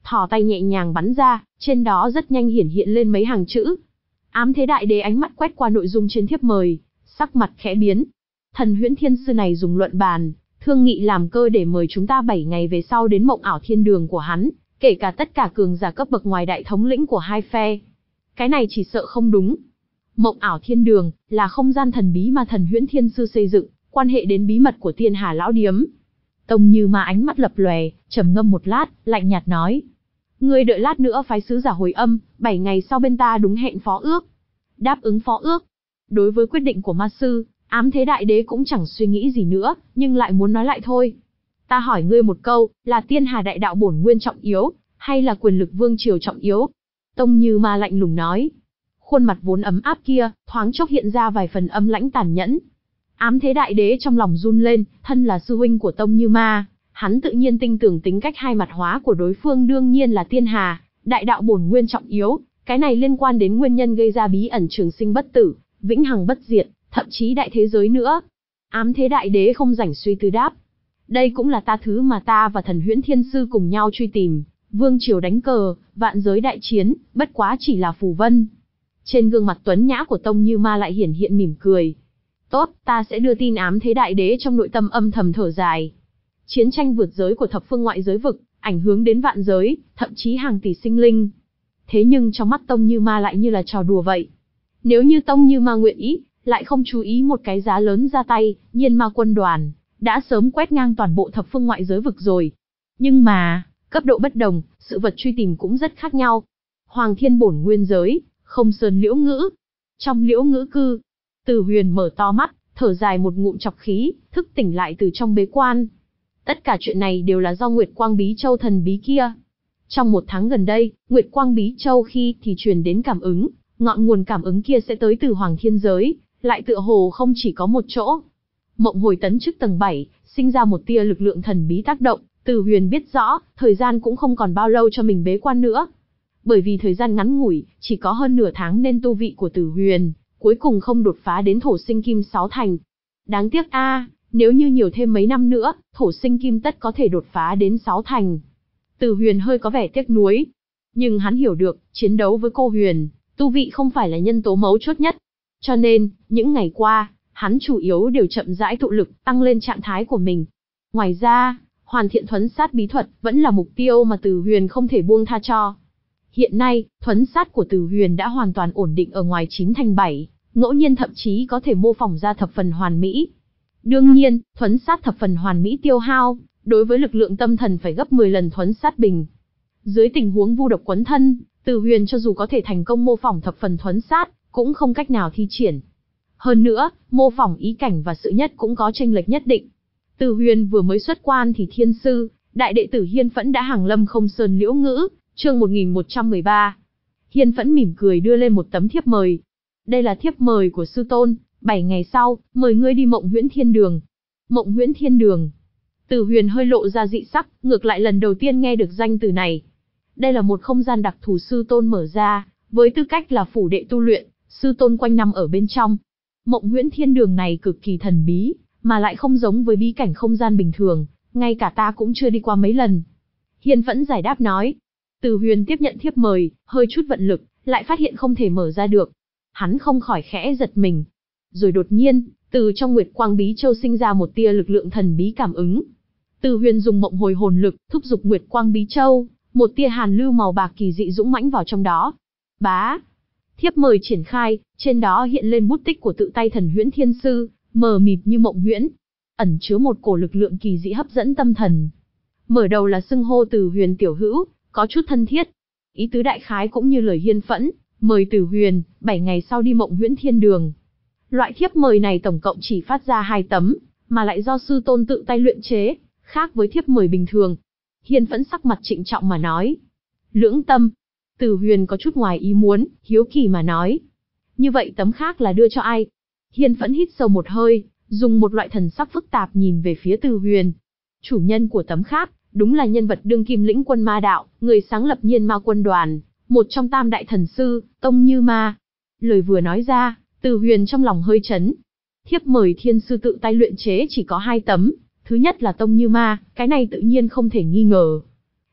thò tay nhẹ nhàng bắn ra, trên đó rất nhanh hiển hiện lên mấy hàng chữ. Ám Thế Đại Đế ánh mắt quét qua nội dung trên thiếp mời, sắc mặt khẽ biến. Thần Huyễn Thiên Sư này dùng luận bàn, thương nghị làm cơ để mời chúng ta bảy ngày về sau đến Mộng Ảo Thiên Đường của hắn, kể cả tất cả cường giả cấp bậc ngoài đại thống lĩnh của hai phe. Cái này chỉ sợ không đúng. Mộng Ảo Thiên Đường là không gian thần bí mà Thần Huyễn Thiên Sư xây dựng, quan hệ đến bí mật của Tiên Hà lão điếm. Tông Như Ma ánh mắt lập lòe, trầm ngâm một lát, lạnh nhạt nói: "Ngươi đợi lát nữa phái sứ giả hồi âm, bảy ngày sau bên ta đúng hẹn phó ước." Đáp ứng phó ước. Đối với quyết định của ma sư, Ám Thế Đại Đế cũng chẳng suy nghĩ gì nữa, nhưng lại muốn nói lại thôi. "Ta hỏi ngươi một câu, là Tiên Hà đại đạo bổn nguyên trọng yếu, hay là quyền lực vương triều trọng yếu?" Tông Như Ma lạnh lùng nói. Khuôn mặt vốn ấm áp kia, thoáng chốc hiện ra vài phần âm lãnh tàn nhẫn. Ám Thế Đại Đế trong lòng run lên, thân là sư huynh của Tông Như Ma, hắn tự nhiên tin tưởng tính cách hai mặt hóa của đối phương, đương nhiên là Tiên Hà đại đạo bổn nguyên trọng yếu, cái này liên quan đến nguyên nhân gây ra bí ẩn trường sinh bất tử, vĩnh hằng bất diệt, thậm chí đại thế giới nữa. Ám Thế Đại Đế không rảnh suy tư đáp: "Đây cũng là ta thứ mà ta và Thần Huyễn Thiên Sư cùng nhau truy tìm, vương triều đánh cờ, vạn giới đại chiến, bất quá chỉ là phù vân." Trên gương mặt tuấn nhã của Tông Như Ma lại hiển hiện mỉm cười. "Tốt, ta sẽ đưa tin." Ám Thế Đại Đế trong nội tâm âm thầm thở dài. Chiến tranh vượt giới của thập phương ngoại giới vực, ảnh hưởng đến vạn giới, thậm chí hàng tỷ sinh linh. Thế nhưng trong mắt Tông Như Ma lại như là trò đùa vậy. Nếu như Tông Như Ma nguyện ý, lại không chú ý một cái giá lớn ra tay, Nhiên Ma quân đoàn đã sớm quét ngang toàn bộ thập phương ngoại giới vực rồi. Nhưng mà, cấp độ bất đồng, sự vật truy tìm cũng rất khác nhau. Hoàng Thiên bổn nguyên giới, Không Sơn Liễu Ngữ. Trong Liễu Ngữ cư, Từ Huyền mở to mắt, thở dài một ngụm trọc khí, thức tỉnh lại từ trong bế quan. Tất cả chuyện này đều là do Nguyệt Quang Bí Châu thần bí kia. Trong một tháng gần đây, Nguyệt Quang Bí Châu khi thì truyền đến cảm ứng, ngọn nguồn cảm ứng kia sẽ tới từ Hoàng Thiên giới, lại tựa hồ không chỉ có một chỗ. Mộng hồi tấn chức tầng bảy, sinh ra một tia lực lượng thần bí tác động, Từ Huyền biết rõ, thời gian cũng không còn bao lâu cho mình bế quan nữa. Bởi vì thời gian ngắn ngủi, chỉ có hơn nửa tháng nên tu vị của Từ Huyền cuối cùng không đột phá đến thổ sinh kim sáu thành. Đáng tiếc a, à, nếu như nhiều thêm mấy năm nữa, thổ sinh kim tất có thể đột phá đến sáu thành. Từ Huyền hơi có vẻ tiếc nuối, nhưng hắn hiểu được, chiến đấu với cô Huyền, tu vị không phải là nhân tố mấu chốt nhất. Cho nên, những ngày qua, hắn chủ yếu đều chậm rãi tụ lực, tăng lên trạng thái của mình. Ngoài ra, hoàn thiện thuấn sát bí thuật vẫn là mục tiêu mà Từ Huyền không thể buông tha cho. Hiện nay, thuấn sát của Từ Huyền đã hoàn toàn ổn định ở ngoài chín thành bảy, ngẫu nhiên thậm chí có thể mô phỏng ra thập phần hoàn mỹ. Đương nhiên, thuấn sát thập phần hoàn mỹ tiêu hao, đối với lực lượng tâm thần phải gấp mười lần thuấn sát bình. Dưới tình huống vu độc quấn thân, Từ Huyền cho dù có thể thành công mô phỏng thập phần thuấn sát, cũng không cách nào thi triển. Hơn nữa, mô phỏng ý cảnh và sự nhất cũng có chênh lệch nhất định. Từ Huyền vừa mới xuất quan thì Thiên Sư, đại đệ tử Hiên Phẫn đã hàng lâm Không Sơn Liễu Ngữ, chương một nghìn một trăm mười ba. Hiên Phẫn mỉm cười đưa lên một tấm thiếp mời. Đây là thiếp mời của sư tôn, bảy ngày sau, mời ngươi đi Mộng Huyễn Thiên Đường. Mộng Huyễn Thiên Đường. Từ Huyền hơi lộ ra dị sắc, ngược lại lần đầu tiên nghe được danh từ này. Đây là một không gian đặc thù sư tôn mở ra, với tư cách là phủ đệ tu luyện, sư tôn quanh năm ở bên trong. Mộng Huyễn Thiên Đường này cực kỳ thần bí, mà lại không giống với bí cảnh không gian bình thường, ngay cả ta cũng chưa đi qua mấy lần. Hiên Phẫn giải đáp nói. Từ Huyền tiếp nhận thiếp mời, hơi chút vận lực, lại phát hiện không thể mở ra được. Hắn không khỏi khẽ giật mình. Rồi đột nhiên, từ trong Nguyệt Quang Bí Châu sinh ra một tia lực lượng thần bí cảm ứng. Từ Huyền dùng mộng hồi hồn lực, thúc giục Nguyệt Quang Bí Châu, một tia hàn lưu màu bạc kỳ dị dũng mãnh vào trong đó. Bá! Thiếp mời triển khai, trên đó hiện lên bút tích của tự tay Thần Huyễn Thiên Sư, mờ mịt như mộng huyễn, ẩn chứa một cổ lực lượng kỳ dị hấp dẫn tâm thần. Mở đầu là xưng hô Từ Huyền tiểu hữu, có chút thân thiết. Ý tứ đại khái cũng như lời Hiên Phẫn, mời Từ Huyền, bảy ngày sau đi Mộng Huyễn Thiên Đường. Loại thiếp mời này tổng cộng chỉ phát ra hai tấm, mà lại do sư tôn tự tay luyện chế, khác với thiếp mời bình thường. Hiên Phẫn sắc mặt trịnh trọng mà nói. Lưỡng tâm. Từ Huyền có chút ngoài ý muốn, hiếu kỳ mà nói. Như vậy tấm khác là đưa cho ai? Hiên Phẫn hít sâu một hơi, dùng một loại thần sắc phức tạp nhìn về phía Từ Huyền. Chủ nhân của tấm khác, đúng là nhân vật đương kim lĩnh quân ma đạo, người sáng lập Nhiên Ma quân đoàn, một trong tam đại thần sư, Tông Như Ma. Lời vừa nói ra, Từ Huyền trong lòng hơi chấn. Thiếp mời thiên sư tự tay luyện chế chỉ có hai tấm, thứ nhất là Tông Như Ma, cái này tự nhiên không thể nghi ngờ.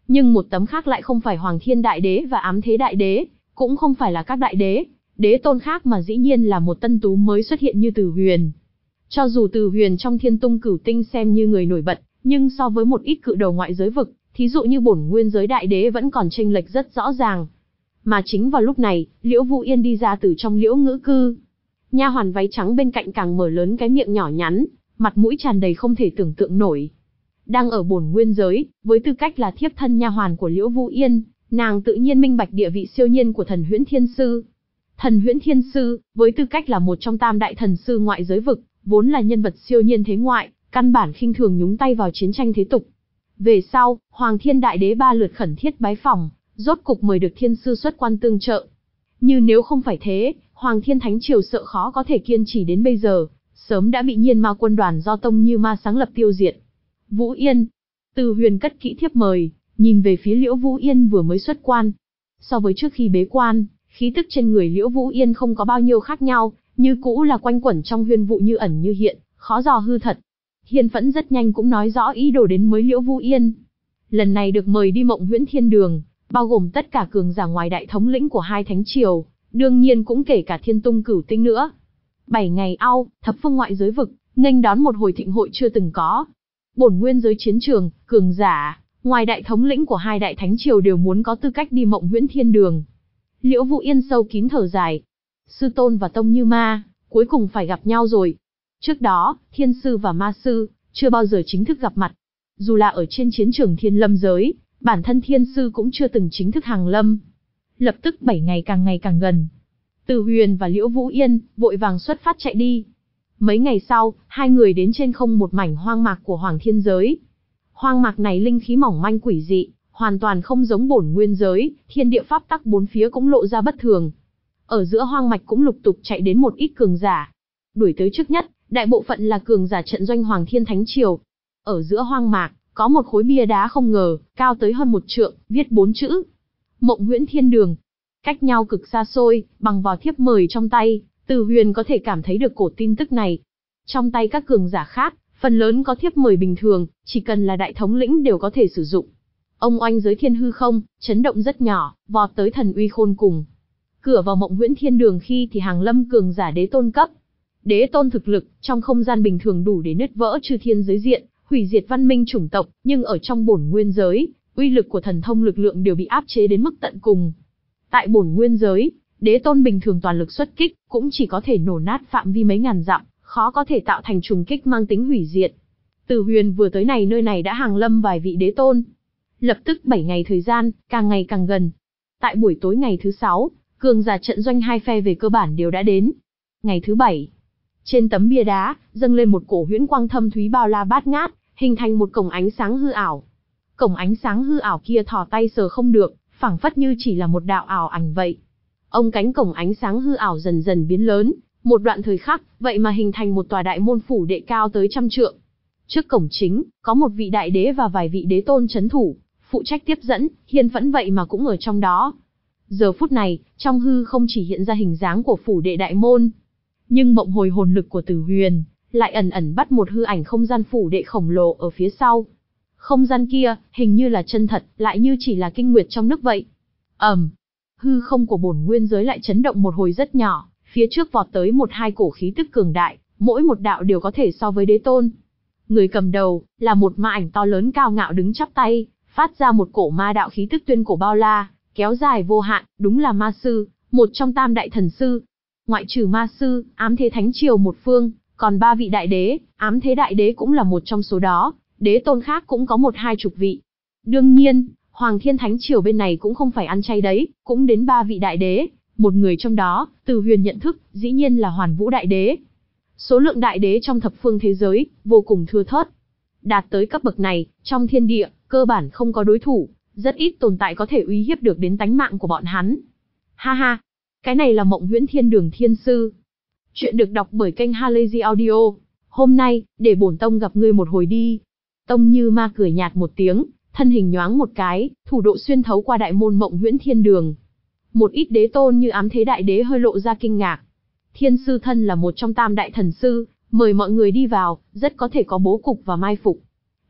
Nhưng một tấm khác lại không phải Hoàng Thiên Đại Đế và Ám Thế Đại Đế, cũng không phải là các đại đế, đế tôn khác mà dĩ nhiên là một tân tú mới xuất hiện như Từ Huyền. Cho dù Từ Huyền trong Thiên Tung Cửu Tinh xem như người nổi bật, nhưng so với một ít cự đầu ngoại giới vực, thí dụ như Bổn Nguyên Giới Đại Đế vẫn còn chênh lệch rất rõ ràng. Mà chính vào lúc này, Liễu Vũ Yên đi ra từ trong Liễu Ngữ Cư. Nha hoàn váy trắng bên cạnh càng mở lớn cái miệng nhỏ nhắn, mặt mũi tràn đầy không thể tưởng tượng nổi. Đang ở Bổn Nguyên Giới, với tư cách là thiếp thân nha hoàn của Liễu Vũ Yên, nàng tự nhiên minh bạch địa vị siêu nhiên của Thần Huyễn Thiên Sư. Thần Huyễn Thiên Sư, với tư cách là một trong tam đại thần sư ngoại giới vực, vốn là nhân vật siêu nhiên thế ngoại, căn bản khinh thường nhúng tay vào chiến tranh thế tục. Về sau, Hoàng Thiên Đại Đế ba lượt khẩn thiết bái phỏng, rốt cục mời được thiên sư xuất quan tương trợ. Như nếu không phải thế, Hoàng Thiên Thánh Triều sợ khó có thể kiên trì đến bây giờ, sớm đã bị Nhiên Ma quân đoàn do Tông Như Ma sáng lập tiêu diệt. Vũ Yên. Từ Huyền cất kỹ thiếp mời, nhìn về phía Liễu Vũ Yên vừa mới xuất quan. So với trước khi bế quan, khí tức trên người Liễu Vũ Yên không có bao nhiêu khác nhau, như cũ là quanh quẩn trong huyên vụ như ẩn như hiện, khó dò hư thật. Hiên Phẫn rất nhanh cũng nói rõ ý đồ đến mới Liễu Vũ Yên. Lần này được mời đi Mộng Huyễn Thiên Đường, bao gồm tất cả cường giả ngoài đại thống lĩnh của hai thánh triều, đương nhiên cũng kể cả Thiên Tung Cửu Tinh nữa. Bảy ngày au, thập phương ngoại giới vực, nghênh đón một hồi thịnh hội chưa từng có. Bổn Nguyên Giới chiến trường, cường giả, ngoài đại thống lĩnh của hai đại thánh triều đều muốn có tư cách đi Mộng Huyễn Thiên Đường. Liễu Vũ Yên sâu kín thở dài. Sư tôn và Tông Như Ma, cuối cùng phải gặp nhau rồi. Trước đó, Thiên Sư và Ma Sư, chưa bao giờ chính thức gặp mặt. Dù là ở trên chiến trường Thiên Lâm Giới, bản thân Thiên Sư cũng chưa từng chính thức hàng lâm. Lập tức bảy ngày càng ngày càng gần. Từ Huyền và Liễu Vũ Yên, vội vàng xuất phát chạy đi. Mấy ngày sau, hai người đến trên không một mảnh hoang mạc của Hoàng Thiên Giới. Hoang mạc này linh khí mỏng manh quỷ dị, hoàn toàn không giống Bổn Nguyên Giới, thiên địa pháp tắc bốn phía cũng lộ ra bất thường. Ở giữa hoang mạch cũng lục tục chạy đến một ít cường giả. Đuổi tới trước nhất, đại bộ phận là cường giả trận doanh Hoàng Thiên Thánh Triều. Ở giữa hoang mạc, có một khối bia đá không ngờ, cao tới hơn một trượng, viết bốn chữ. Mộng Huyễn Thiên Đường. Cách nhau cực xa xôi, bằng vào thiếp mời trong tay, Từ Huyền có thể cảm thấy được cổ tin tức này. Trong tay các cường giả khác, phần lớn có thiếp mời bình thường, chỉ cần là đại thống lĩnh đều có thể sử dụng. Ông oanh giới thiên hư không, chấn động rất nhỏ, vọt tới thần uy khôn cùng. Cửa vào Mộng Huyễn Thiên Đường khi thì hàng lâm cường giả đế tôn cấp. Đế tôn thực lực, trong không gian bình thường đủ để nứt vỡ chư thiên giới diện, hủy diệt văn minh chủng tộc, nhưng ở trong Bổn Nguyên Giới, uy lực của thần thông lực lượng đều bị áp chế đến mức tận cùng. Tại Bổn Nguyên Giới, đế tôn bình thường toàn lực xuất kích, cũng chỉ có thể nổ nát phạm vi mấy ngàn dặm, khó có thể tạo thành trùng kích mang tính hủy diệt. Từ Huyền vừa tới này nơi này đã hàng lâm vài vị đế tôn. Lập tức bảy ngày thời gian, càng ngày càng gần. Tại buổi tối ngày thứ sáu, cường giả trận doanh hai phe về cơ bản đều đã đến. Ngày thứ bảy, trên tấm bia đá, dâng lên một cổ huyễn quang thâm thúy bao la bát ngát, hình thành một cổng ánh sáng hư ảo. Cổng ánh sáng hư ảo kia thò tay sờ không được, phảng phất như chỉ là một đạo ảo ảnh vậy. Ông cánh cổng ánh sáng hư ảo dần dần biến lớn, một đoạn thời khắc, vậy mà hình thành một tòa đại môn phủ đệ cao tới trăm trượng. Trước cổng chính, có một vị đại đế và vài vị đế tôn chấn thủ, phụ trách tiếp dẫn, Hiên Phẫn vậy mà cũng ở trong đó. Giờ phút này, trong hư không chỉ hiện ra hình dáng của phủ đệ đại môn, nhưng mộng hồi hồn lực của Từ Huyền lại ẩn ẩn bắt một hư ảnh không gian phủ đệ khổng lồ ở phía sau. Không gian kia, hình như là chân thật, lại như chỉ là kinh nguyệt trong nước vậy. ầm, um, hư không của Bổn Nguyên Giới lại chấn động một hồi rất nhỏ, phía trước vọt tới một hai cổ khí tức cường đại, mỗi một đạo đều có thể so với đế tôn. Người cầm đầu là một ma ảnh to lớn cao ngạo đứng chắp tay, phát ra một cổ ma đạo khí tức tuyên cổ bao la, kéo dài vô hạn, đúng là ma sư, một trong tam đại thần sư. Ngoại trừ ma sư, Ám Thế Thánh Triều một phương, còn ba vị đại đế, Ám Thế Đại Đế cũng là một trong số đó, đế tôn khác cũng có một hai chục vị. Đương nhiên, Hoàng Thiên Thánh Triều bên này cũng không phải ăn chay đấy, cũng đến ba vị đại đế, một người trong đó, Từ Huyền nhận thức, dĩ nhiên là Hoàn Vũ Đại Đế. Số lượng đại đế trong thập phương thế giới, vô cùng thưa thớt. Đạt tới cấp bậc này, trong thiên địa, cơ bản không có đối thủ, rất ít tồn tại có thể uy hiếp được đến tánh mạng của bọn hắn. Ha ha, cái này là Mộng Huyễn Thiên Đường Thiên Sư. Chuyện được đọc bởi kênh Halazy Audio. Hôm nay, để bổn tông gặp ngươi một hồi đi. Tông Như Ma cười nhạt một tiếng, thân hình nhoáng một cái, thủ độ xuyên thấu qua đại môn Mộng Huyễn Thiên Đường. Một ít đế tôn như Ám Thế Đại Đế hơi lộ ra kinh ngạc. Thiên sư thân là một trong tam đại thần sư, mời mọi người đi vào, rất có thể có bố cục và mai phục.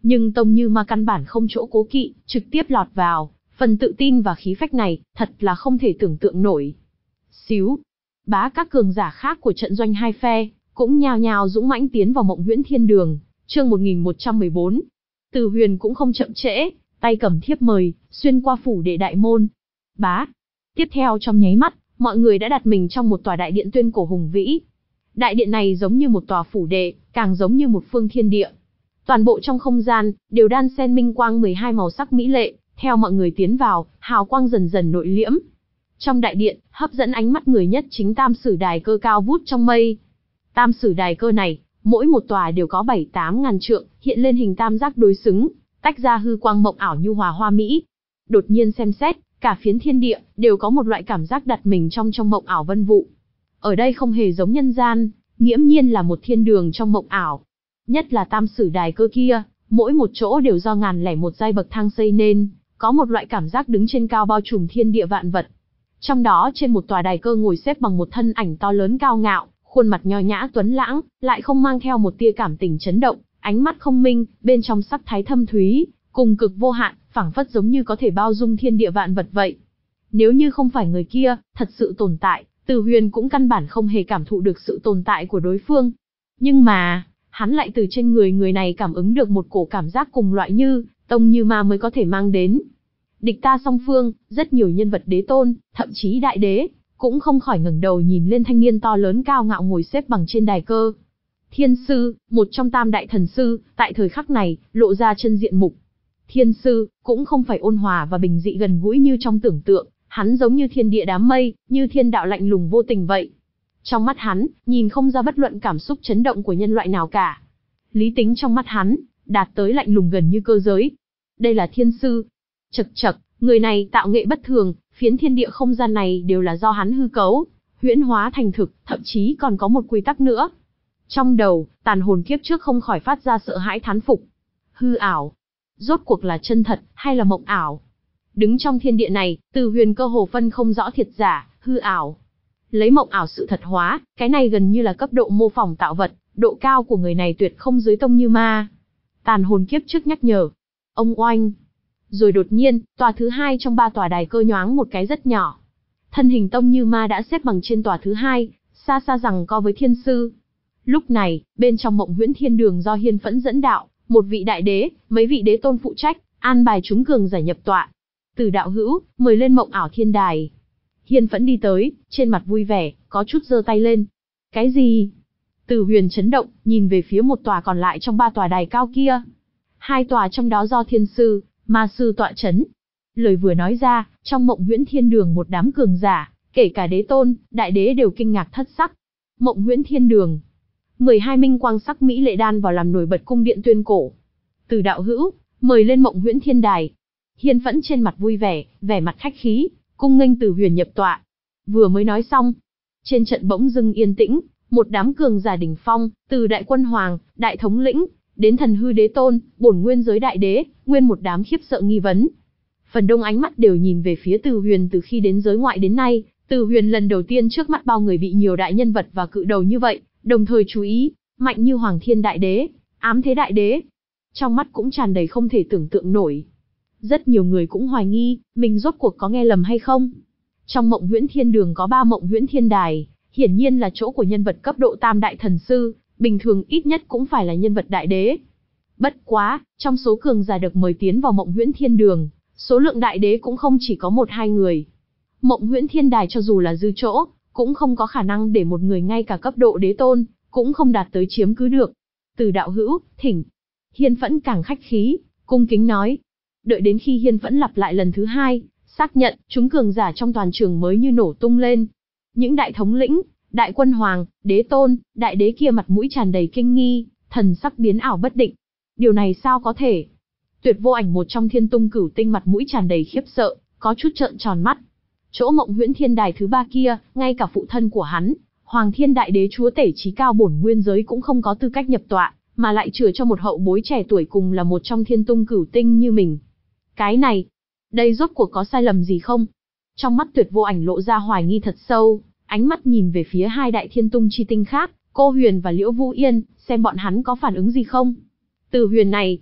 Nhưng Tông Như Ma căn bản không chỗ cố kỵ, trực tiếp lọt vào, phần tự tin và khí phách này, thật là không thể tưởng tượng nổi. Xíu, bá các cường giả khác của trận doanh hai phe, cũng nhao nhao dũng mãnh tiến vào Mộng Huyễn Thiên Đường. Chương một nghìn một trăm mười bốn. Từ Huyền cũng không chậm trễ, tay cầm thiếp mời, xuyên qua phủ đệ đại môn. Bá. Tiếp theo trong nháy mắt, mọi người đã đặt mình trong một tòa đại điện tuyên cổ hùng vĩ. Đại điện này giống như một tòa phủ đệ, càng giống như một phương thiên địa. Toàn bộ trong không gian đều đan xen minh quang mười hai màu sắc mỹ lệ, theo mọi người tiến vào, hào quang dần dần nội liễm. Trong đại điện, hấp dẫn ánh mắt người nhất chính Tam Sử Đài Cơ cao vút trong mây. Tam Sử Đài Cơ này, mỗi một tòa đều có bảy tám ngàn trượng, hiện lên hình tam giác đối xứng, tách ra hư quang mộng ảo nhu hòa hoa mỹ. Đột nhiên xem xét, cả phiến thiên địa đều có một loại cảm giác đặt mình trong trong mộng ảo vân vụ. Ở đây không hề giống nhân gian, nghiễm nhiên là một thiên đường trong mộng ảo. Nhất là Tam Sử Đài Cơ kia, mỗi một chỗ đều do ngàn lẻ một giai bậc thang xây nên, có một loại cảm giác đứng trên cao bao trùm thiên địa vạn vật. Trong đó trên một tòa đài cơ ngồi xếp bằng một thân ảnh to lớn cao ngạo, khuôn mặt nho nhã tuấn lãng, lại không mang theo một tia cảm tình chấn động, ánh mắt không minh, bên trong sắc thái thâm thúy, cùng cực vô hạn, phảng phất giống như có thể bao dung thiên địa vạn vật vậy. Nếu như không phải người kia thật sự tồn tại, Từ Huyền cũng căn bản không hề cảm thụ được sự tồn tại của đối phương. Nhưng mà, hắn lại từ trên người người này cảm ứng được một cổ cảm giác cùng loại như Tông Như Ma mới có thể mang đến. Địch ta song phương, rất nhiều nhân vật đế tôn, thậm chí đại đế, cũng không khỏi ngẩng đầu nhìn lên thanh niên to lớn cao ngạo ngồi xếp bằng trên đài cơ. Thiên sư, một trong tam đại thần sư, tại thời khắc này, lộ ra chân diện mục. Thiên sư, cũng không phải ôn hòa và bình dị gần gũi như trong tưởng tượng, hắn giống như thiên địa đám mây, như thiên đạo lạnh lùng vô tình vậy. Trong mắt hắn, nhìn không ra bất luận cảm xúc chấn động của nhân loại nào cả. Lý tính trong mắt hắn, đạt tới lạnh lùng gần như cơ giới. Đây là thiên sư. Chậc chậc, người này tạo nghệ bất thường, phiến thiên địa không gian này đều là do hắn hư cấu, huyễn hóa thành thực, thậm chí còn có một quy tắc nữa. Trong đầu, tàn hồn kiếp trước không khỏi phát ra sợ hãi thán phục. Hư ảo. Rốt cuộc là chân thật, hay là mộng ảo? Đứng trong thiên địa này, Từ Huyền cơ hồ phân không rõ thiệt giả, hư ảo. Lấy mộng ảo sự thật hóa, cái này gần như là cấp độ mô phỏng tạo vật, độ cao của người này tuyệt không dưới Tông Như Ma. Tàn hồn kiếp trước nhắc nhở. Ông oanh. Rồi đột nhiên, tòa thứ hai trong ba tòa đài cơ nhoáng một cái rất nhỏ. Thân hình Tông Như Ma đã xếp bằng trên tòa thứ hai, xa xa rằng co với thiên sư. Lúc này, bên trong Mộng Huyễn Thiên Đường do Hiên Phẫn dẫn đạo, một vị đại đế, mấy vị đế tôn phụ trách, an bài chúng cường giả nhập tọa. Từ đạo hữu, mời lên mộng ảo thiên đài. Hiên Phẫn đi tới, trên mặt vui vẻ, có chút giơ tay lên. Cái gì? Từ Huyền chấn động, nhìn về phía một tòa còn lại trong ba tòa đài cao kia. Hai tòa trong đó do thiên sư, ma sư tọa chấn. Lời vừa nói ra, trong Mộng Huyễn Thiên Đường một đám cường giả, kể cả đế tôn, đại đế đều kinh ngạc thất sắc. Mộng Huyễn Thiên Đường, mười hai minh quang sắc mỹ lệ đan vào làm nổi bật cung điện tuyên cổ. Từ đạo hữu, mời lên Mộng Huyễn Thiên Đài. Hiên Phẫn trên mặt vui vẻ, vẻ mặt khách khí, cung nghênh Từ Huyền nhập tọa. Vừa mới nói xong, trên trận bỗng dưng yên tĩnh, một đám cường giả đỉnh phong, từ đại quân hoàng, đại thống lĩnh, đến thần hư đế tôn, bổn nguyên giới đại đế, nguyên một đám khiếp sợ nghi vấn. Phần đông ánh mắt đều nhìn về phía Từ Huyền. Từ khi đến giới ngoại đến nay, Từ Huyền lần đầu tiên trước mắt bao người bị nhiều đại nhân vật và cự đầu như vậy, đồng thời chú ý, mạnh như Hoàng Thiên đại đế, Ám Thế đại đế. Trong mắt cũng tràn đầy không thể tưởng tượng nổi. Rất nhiều người cũng hoài nghi, mình rốt cuộc có nghe lầm hay không. Trong Mộng Huyễn Thiên Đường có ba Mộng Huyễn Thiên Đài, hiển nhiên là chỗ của nhân vật cấp độ tam đại thần sư, bình thường ít nhất cũng phải là nhân vật đại đế. Bất quá, trong số cường giả được mời tiến vào Mộng Huyễn Thiên Đường, số lượng đại đế cũng không chỉ có một hai người. Mộng Huyễn Thiên Đài cho dù là dư chỗ, cũng không có khả năng để một người ngay cả cấp độ đế tôn, cũng không đạt tới chiếm cứ được. Từ đạo hữu, thỉnh. Hiên Phẫn càng khách khí, cung kính nói. Đợi đến khi Hiên Phẫn lặp lại lần thứ hai, xác nhận, chúng cường giả trong toàn trường mới như nổ tung lên. Những đại thống lĩnh, đại quân hoàng, đế tôn, đại đế kia mặt mũi tràn đầy kinh nghi, thần sắc biến ảo bất định. Điều này sao có thể? Tuyệt Vô Ảnh một trong Thiên Tung Cửu Tinh mặt mũi tràn đầy khiếp sợ, có chút trợn tròn mắt. Chỗ Mộng Huyễn Thiên Đài thứ ba kia, ngay cả phụ thân của hắn, Hoàng Thiên Đại Đế chúa tể chí cao bổn nguyên giới cũng không có tư cách nhập tọa, mà lại chừa cho một hậu bối trẻ tuổi cùng là một trong Thiên Tung Cửu Tinh như mình. Cái này, đây rốt cuộc có sai lầm gì không? Trong mắt Tuyệt Vô Ảnh lộ ra hoài nghi thật sâu, ánh mắt nhìn về phía hai đại Thiên Tung chi tinh khác, Cô Huyền và Liễu Vũ Yên, xem bọn hắn có phản ứng gì không. Từ Huyền này,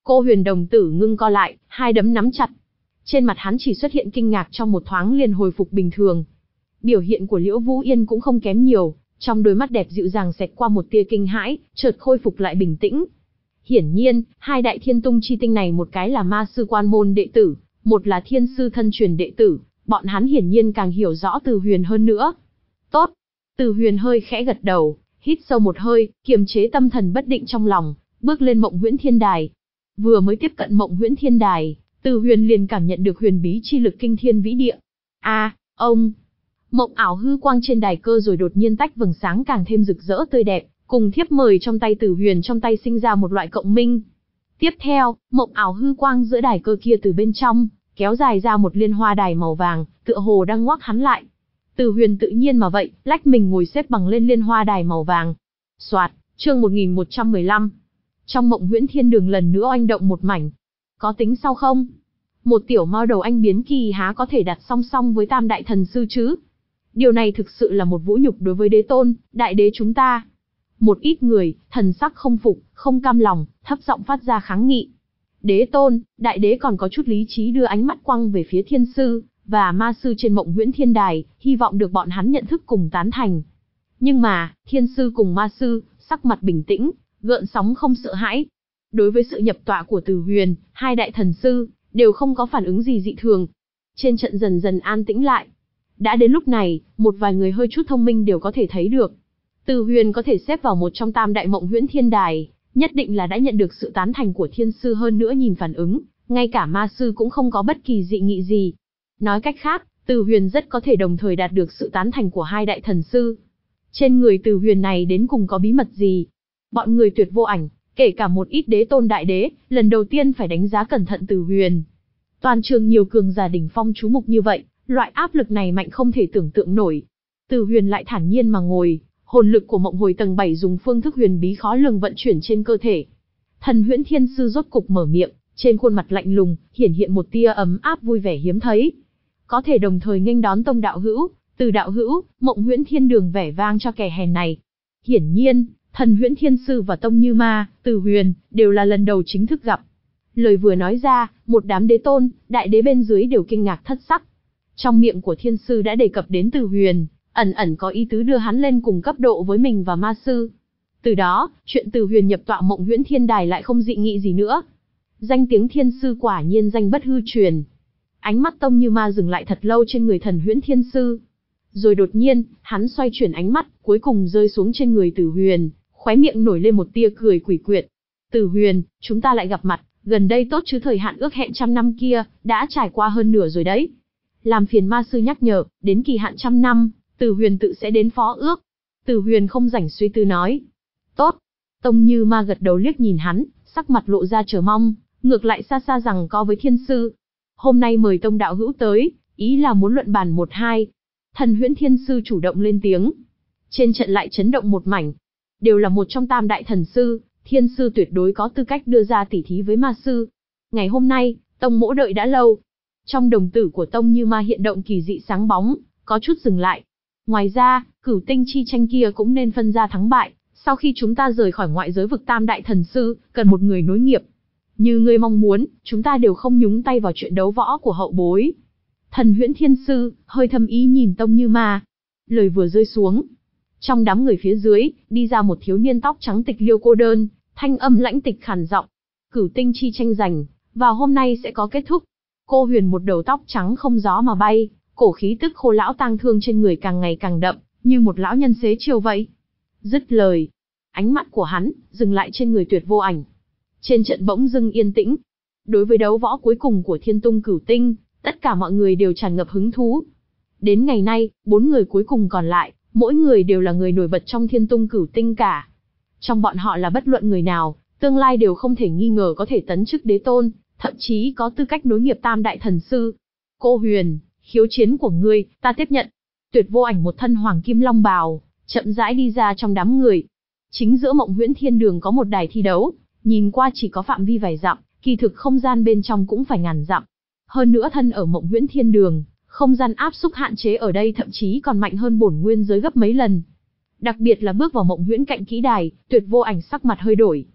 Cô Huyền đồng tử ngưng co lại, hai đấm nắm chặt. Trên mặt hắn chỉ xuất hiện kinh ngạc, trong một thoáng liền hồi phục bình thường. Biểu hiện của Liễu Vũ Yên cũng không kém nhiều, trong đôi mắt đẹp dịu dàng xẹt qua một tia kinh hãi, chợt khôi phục lại bình tĩnh. Hiển nhiên, hai đại thiên tung chi tinh này một cái là ma sư quan môn đệ tử, một là thiên sư thân truyền đệ tử, bọn hắn hiển nhiên càng hiểu rõ Từ Huyền hơn nữa. Tốt. Từ Huyền hơi khẽ gật đầu, hít sâu một hơi, kiềm chế tâm thần bất định trong lòng, bước lên Mộng Huyễn Thiên Đài. Vừa mới tiếp cận Mộng Huyễn Thiên Đài, Từ Huyền liền cảm nhận được huyền bí chi lực kinh thiên vĩ địa. A, à, ông! Mộng ảo hư quang trên đài cơ rồi đột nhiên tách vầng sáng càng thêm rực rỡ tươi đẹp, cùng thiếp mời trong tay Từ Huyền trong tay sinh ra một loại cộng minh. Tiếp theo, mộng ảo hư quang giữa đài cơ kia từ bên trong kéo dài ra một liên hoa đài màu vàng, tựa hồ đang ngoắc hắn lại. Từ Huyền tự nhiên mà vậy, lách mình ngồi xếp bằng lên liên hoa đài màu vàng. Soạt, chương một nghìn một trăm mười lăm. Trong Mộng Huyễn Thiên Đường lần nữa oanh động một mảnh. Có tính sau không? Một tiểu mao đầu anh biến kỳ há có thể đặt song song với tam đại thần sư chứ? Điều này thực sự là một vũ nhục đối với đế tôn, đại đế chúng ta. Một ít người, thần sắc không phục, không cam lòng, thấp giọng phát ra kháng nghị. Đế tôn, đại đế còn có chút lý trí đưa ánh mắt quăng về phía thiên sư và ma sư trên Mộng Huyễn Thiên Đài, hy vọng được bọn hắn nhận thức cùng tán thành. Nhưng mà, thiên sư cùng ma sư, sắc mặt bình tĩnh, gợn sóng không sợ hãi. Đối với sự nhập tọa của Từ Huyền, hai đại thần sư đều không có phản ứng gì dị thường. Trên trận dần dần an tĩnh lại. Đã đến lúc này, một vài người hơi chút thông minh đều có thể thấy được. Từ Huyền có thể xếp vào một trong tam đại Mộng Huyễn Thiên Đài, nhất định là đã nhận được sự tán thành của thiên sư, hơn nữa nhìn phản ứng, ngay cả ma sư cũng không có bất kỳ dị nghị gì. Nói cách khác, Từ Huyền rất có thể đồng thời đạt được sự tán thành của hai đại thần sư. Trên người Từ Huyền này đến cùng có bí mật gì? Bọn người Tuyệt Vô Ảnh, kể cả một ít đế tôn đại đế, lần đầu tiên phải đánh giá cẩn thận Từ Huyền. Toàn trường nhiều cường giả đỉnh phong chú mục như vậy, loại áp lực này mạnh không thể tưởng tượng nổi. Từ Huyền lại thản nhiên mà ngồi, hồn lực của Mộng Hồi tầng bảy dùng phương thức huyền bí khó lường vận chuyển trên cơ thể. Thần Huyễn Thiên Sư rốt cục mở miệng, trên khuôn mặt lạnh lùng, hiển hiện một tia ấm áp vui vẻ hiếm thấy. Có thể đồng thời nghênh đón tông đạo hữu, Từ đạo hữu, Mộng Huyễn Thiên Đường vẻ vang cho kẻ hèn này. Hiển nhiên, Thần Huyễn Thiên Sư và Tông Như Ma, Từ Huyền, đều là lần đầu chính thức gặp. Lời vừa nói ra, một đám đế tôn, đại đế bên dưới đều kinh ngạc thất sắc. Trong miệng của thiên sư đã đề cập đến Từ Huyền, ẩn ẩn có ý tứ đưa hắn lên cùng cấp độ với mình và ma sư. Từ đó, chuyện Từ Huyền nhập tọa Mộng Huyễn Thiên Đài lại không dị nghị gì nữa. Danh tiếng thiên sư quả nhiên danh bất hư truyền. Ánh mắt Tông Như Ma dừng lại thật lâu trên người Thần Huyễn Thiên Sư. Rồi đột nhiên, hắn xoay chuyển ánh mắt, cuối cùng rơi xuống trên người Từ Huyền, khóe miệng nổi lên một tia cười quỷ quyệt. Từ Huyền, chúng ta lại gặp mặt, gần đây tốt chứ, thời hạn ước hẹn trăm năm kia, đã trải qua hơn nửa rồi đấy. Làm phiền ma sư nhắc nhở, đến kỳ hạn trăm năm, Từ Huyền tự sẽ đến phó ước. Từ Huyền không rảnh suy tư nói. Tốt. Tông Như Ma gật đầu liếc nhìn hắn, sắc mặt lộ ra chờ mong, ngược lại xa xa rằng co với thiên sư. Hôm nay mời tông đạo hữu tới, ý là muốn luận bàn một hai. Thần Huyễn Thiên Sư chủ động lên tiếng. Trên trận lại chấn động một mảnh. Đều là một trong tam đại thần sư, thiên sư tuyệt đối có tư cách đưa ra tỉ thí với ma sư. Ngày hôm nay, tông mỗ đợi đã lâu. Trong đồng tử của Tông Như Ma hiện động kỳ dị sáng bóng, có chút dừng lại. Ngoài ra, cửu tinh chi tranh kia cũng nên phân ra thắng bại. Sau khi chúng ta rời khỏi ngoại giới vực tam đại thần sư, cần một người nối nghiệp. Như ngươi mong muốn, chúng ta đều không nhúng tay vào chuyện đấu võ của hậu bối. Thần Huyễn Thiên Sư hơi thâm ý nhìn Tông Như Ma. Lời vừa rơi xuống, trong đám người phía dưới, đi ra một thiếu niên tóc trắng tịch liêu cô đơn, thanh âm lãnh tịch khàn giọng. Cửu tinh chi tranh giành, vào hôm nay sẽ có kết thúc. Cô Huyền một đầu tóc trắng không gió mà bay, cổ khí tức khô lão tang thương trên người càng ngày càng đậm, như một lão nhân xế chiều vậy. Dứt lời, ánh mắt của hắn dừng lại trên người Tuyệt Vô Ảnh. Trên trận bỗng dưng yên tĩnh. Đối với đấu võ cuối cùng của Thiên Tung Cửu Tinh, tất cả mọi người đều tràn ngập hứng thú. Đến ngày nay, bốn người cuối cùng còn lại, mỗi người đều là người nổi bật trong Thiên Tung Cửu Tinh cả. Trong bọn họ là bất luận người nào, tương lai đều không thể nghi ngờ có thể tấn chức đế tôn, thậm chí có tư cách nối nghiệp tam đại thần sư. Cô Huyền, khiếu chiến của ngươi, ta tiếp nhận. Tuyệt Vô Ảnh một thân hoàng kim long bào, chậm rãi đi ra trong đám người. Chính giữa Mộng Huyễn Thiên Đường có một đài thi đấu, nhìn qua chỉ có phạm vi vài dặm, kỳ thực không gian bên trong cũng phải ngàn dặm. Hơn nữa thân ở Mộng Huyễn Thiên Đường, không gian áp xúc hạn chế ở đây thậm chí còn mạnh hơn bổn nguyên giới gấp mấy lần. Đặc biệt là bước vào Mộng Huyễn cạnh kỹ đài, Tuyệt Vô Ảnh sắc mặt hơi đổi.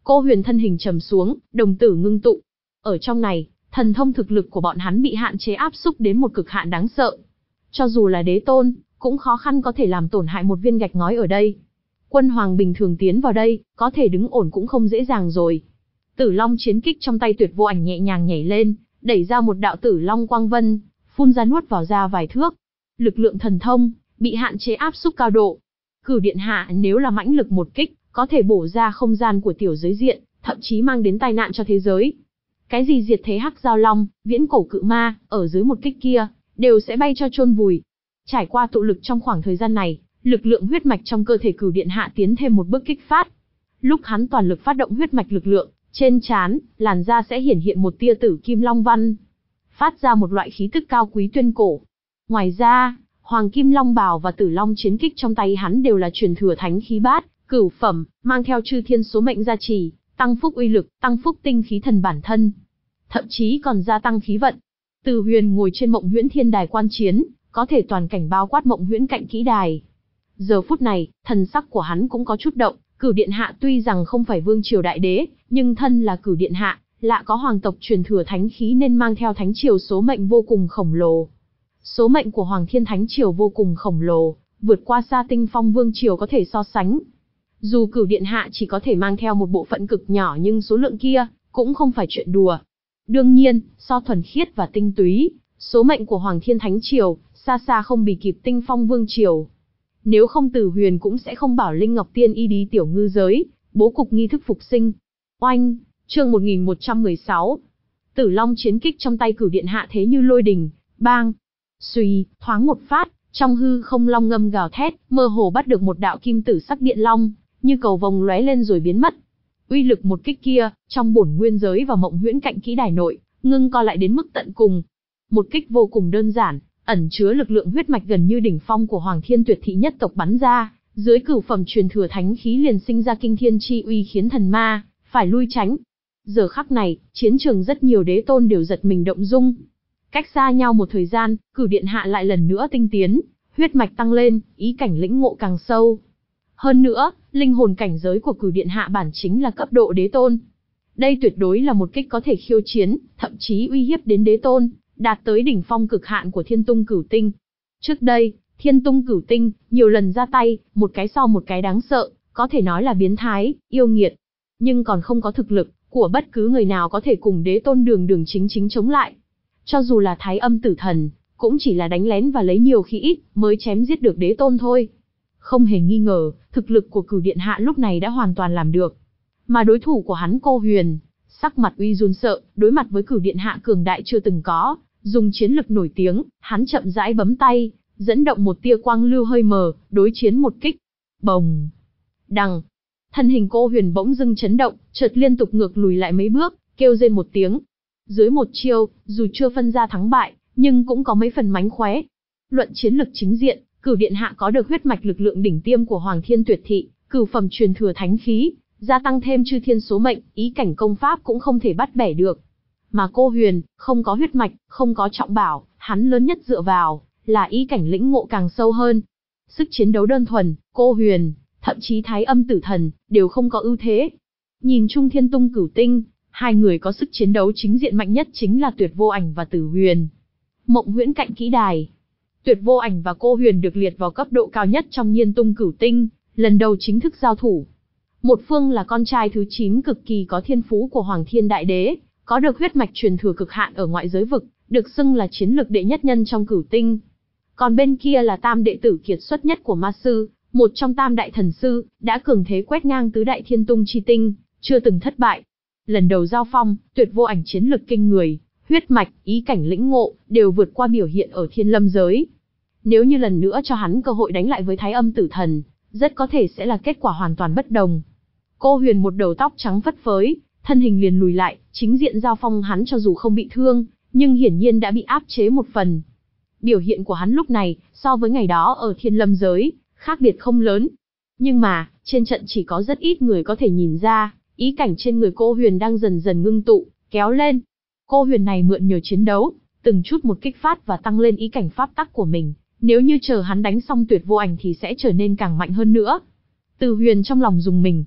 Cô Huyền thân hình trầm xuống, đồng tử ngưng tụ. Ở trong này, thần thông thực lực của bọn hắn bị hạn chế áp xúc đến một cực hạn đáng sợ. Cho dù là đế tôn, cũng khó khăn có thể làm tổn hại một viên gạch ngói ở đây. Quân hoàng bình thường tiến vào đây, có thể đứng ổn cũng không dễ dàng rồi. Tử Long chiến kích trong tay Tuyệt Vô Ảnh nhẹ nhàng nhảy lên, đẩy ra một đạo Tử Long quang vân, phun ra nuốt vào ra vài thước. Lực lượng thần thông bị hạn chế áp xúc cao độ. Cửu điện hạ nếu là mãnh lực một kích, có thể bổ ra không gian của tiểu giới diện, thậm chí mang đến tai nạn cho thế giới. Cái gì diệt thế hắc giao long, viễn cổ cự ma, ở dưới một kích kia, đều sẽ bay cho chôn vùi. Trải qua tụ lực trong khoảng thời gian này, lực lượng huyết mạch trong cơ thể Cửu điện hạ tiến thêm một bước kích phát. Lúc hắn toàn lực phát động huyết mạch lực lượng, trên trán, làn da sẽ hiển hiện một tia tử kim long văn, phát ra một loại khí tức cao quý tuyên cổ. Ngoài ra, Hoàng Kim Long Bào và Tử Long chiến kích trong tay hắn đều là truyền thừa thánh khí bát, cửu phẩm, mang theo chư thiên số mệnh gia trì, tăng phúc uy lực, tăng phúc tinh khí thần bản thân, thậm chí còn gia tăng khí vận. Từ Huyền ngồi trên Mộng Huyễn Thiên Đài quan chiến, có thể toàn cảnh bao quát Mộng Huyễn cạnh kỹ đài. Giờ phút này, thần sắc của hắn cũng có chút động. Cửu điện hạ tuy rằng không phải vương triều đại đế, nhưng thân là Cửu điện hạ, lạ có hoàng tộc truyền thừa thánh khí nên mang theo thánh triều số mệnh vô cùng khổng lồ. Số mệnh của Hoàng Thiên Thánh triều vô cùng khổng lồ, vượt qua xa Tinh Phong vương triều có thể so sánh. Dù Cửu điện hạ chỉ có thể mang theo một bộ phận cực nhỏ nhưng số lượng kia cũng không phải chuyện đùa. Đương nhiên, so thuần khiết và tinh túy, số mệnh của Hoàng Thiên Thánh triều xa xa không bì kịp Tinh Phong vương triều. Nếu không Từ Huyền cũng sẽ không bảo Linh Ngọc Tiên y đi tiểu ngư giới, bố cục nghi thức phục sinh. Oanh, chương một nghìn một trăm mười sáu. Tử Long chiến kích trong tay Cửu điện hạ thế như lôi đình, bang, suy, thoáng một phát, trong hư không long ngâm gào thét, mơ hồ bắt được một đạo kim tử sắc điện long, như cầu vồng lóe lên rồi biến mất. Uy lực một kích kia, trong bổn nguyên giới và Mộng Huyễn cạnh kỹ đài nội, ngưng co lại đến mức tận cùng. Một kích vô cùng đơn giản, ẩn chứa lực lượng huyết mạch gần như đỉnh phong của Hoàng Thiên Tuyệt thị nhất tộc bắn ra, dưới cửu phẩm truyền thừa thánh khí liền sinh ra kinh thiên chi uy khiến thần ma phải lui tránh. Giờ khắc này, chiến trường rất nhiều đế tôn đều giật mình động dung. Cách xa nhau một thời gian, Cửu điện hạ lại lần nữa tinh tiến, huyết mạch tăng lên, ý cảnh lĩnh ngộ càng sâu. Hơn nữa, linh hồn cảnh giới của Cửu điện hạ bản chính là cấp độ đế tôn. Đây tuyệt đối là một kích có thể khiêu chiến, thậm chí uy hiếp đến đế tôn, đạt tới đỉnh phong cực hạn của Thiên Tung Cửu Tinh. Trước đây, Thiên Tung Cửu Tinh nhiều lần ra tay, một cái so một cái đáng sợ, có thể nói là biến thái, yêu nghiệt. Nhưng còn không có thực lực của bất cứ người nào có thể cùng đế tôn đường đường chính chính chống lại. Cho dù là Thái Âm Tử Thần, cũng chỉ là đánh lén và lấy nhiều khi ít mới chém giết được đế tôn thôi. Không hề nghi ngờ, thực lực của Cửu điện hạ lúc này đã hoàn toàn làm được. Mà đối thủ của hắn Cô Huyền, sắc mặt uy run sợ, đối mặt với Cửu điện hạ cường đại chưa từng có, dùng chiến lực nổi tiếng, hắn chậm rãi bấm tay, dẫn động một tia quang lưu hơi mờ, đối chiến một kích. Bồng, đằng, thân hình Cô Huyền bỗng dưng chấn động, chợt liên tục ngược lùi lại mấy bước, kêu rên một tiếng. Dưới một chiêu, dù chưa phân ra thắng bại, nhưng cũng có mấy phần mánh khóe. Luận chiến lực chính diện, Cửu điện hạ có được huyết mạch lực lượng đỉnh tiêm của Hoàng Thiên Tuyệt thị, cửu phẩm truyền thừa thánh khí, gia tăng thêm chư thiên số mệnh, ý cảnh công pháp cũng không thể bắt bẻ được. Mà Cô Huyền, không có huyết mạch, không có trọng bảo, hắn lớn nhất dựa vào là ý cảnh lĩnh ngộ càng sâu hơn. Sức chiến đấu đơn thuần, Cô Huyền, thậm chí Thái Âm Tử Thần, đều không có ưu thế. Nhìn chung Thiên Tung Cửu Tinh, hai người có sức chiến đấu chính diện mạnh nhất chính là Tuyệt Vô Ảnh và Tử Huyền. Mộng Huyễn cạnh kỹ đài, Tuyệt Vô Ảnh và Cô Huyền được liệt vào cấp độ cao nhất trong Nhiên Tung Cửu Tinh, lần đầu chính thức giao thủ. Một phương là con trai thứ chín cực kỳ có thiên phú của Hoàng Thiên Đại Đế, có được huyết mạch truyền thừa cực hạn ở ngoại giới vực, được xưng là chiến lực đệ nhất nhân trong Cửu Tinh. Còn bên kia là tam đệ tử kiệt xuất nhất của Ma Sư, một trong tam đại thần sư, đã cường thế quét ngang tứ đại Thiên Tung chi tinh, chưa từng thất bại. Lần đầu giao phong, Tuyệt Vô Ảnh chiến lực kinh người, huyết mạch, ý cảnh lĩnh ngộ, đều vượt qua biểu hiện ở Thiên Lâm giới. Nếu như lần nữa cho hắn cơ hội đánh lại với Thái Âm Tử Thần, rất có thể sẽ là kết quả hoàn toàn bất đồng. Cô Huyền một đầu tóc trắng phất phới, thân hình liền lùi lại, chính diện giao phong hắn cho dù không bị thương, nhưng hiển nhiên đã bị áp chế một phần. Biểu hiện của hắn lúc này, so với ngày đó ở Thiên Lâm giới, khác biệt không lớn. Nhưng mà, trên trận chỉ có rất ít người có thể nhìn ra, ý cảnh trên người Cô Huyền đang dần dần ngưng tụ, kéo lên. Cô Huyền này mượn nhờ chiến đấu, từng chút một kích phát và tăng lên ý cảnh pháp tắc của mình. Nếu như chờ hắn đánh xong Tuyệt Vô Ảnh thì sẽ trở nên càng mạnh hơn nữa. Từ Huyền trong lòng dùng mình.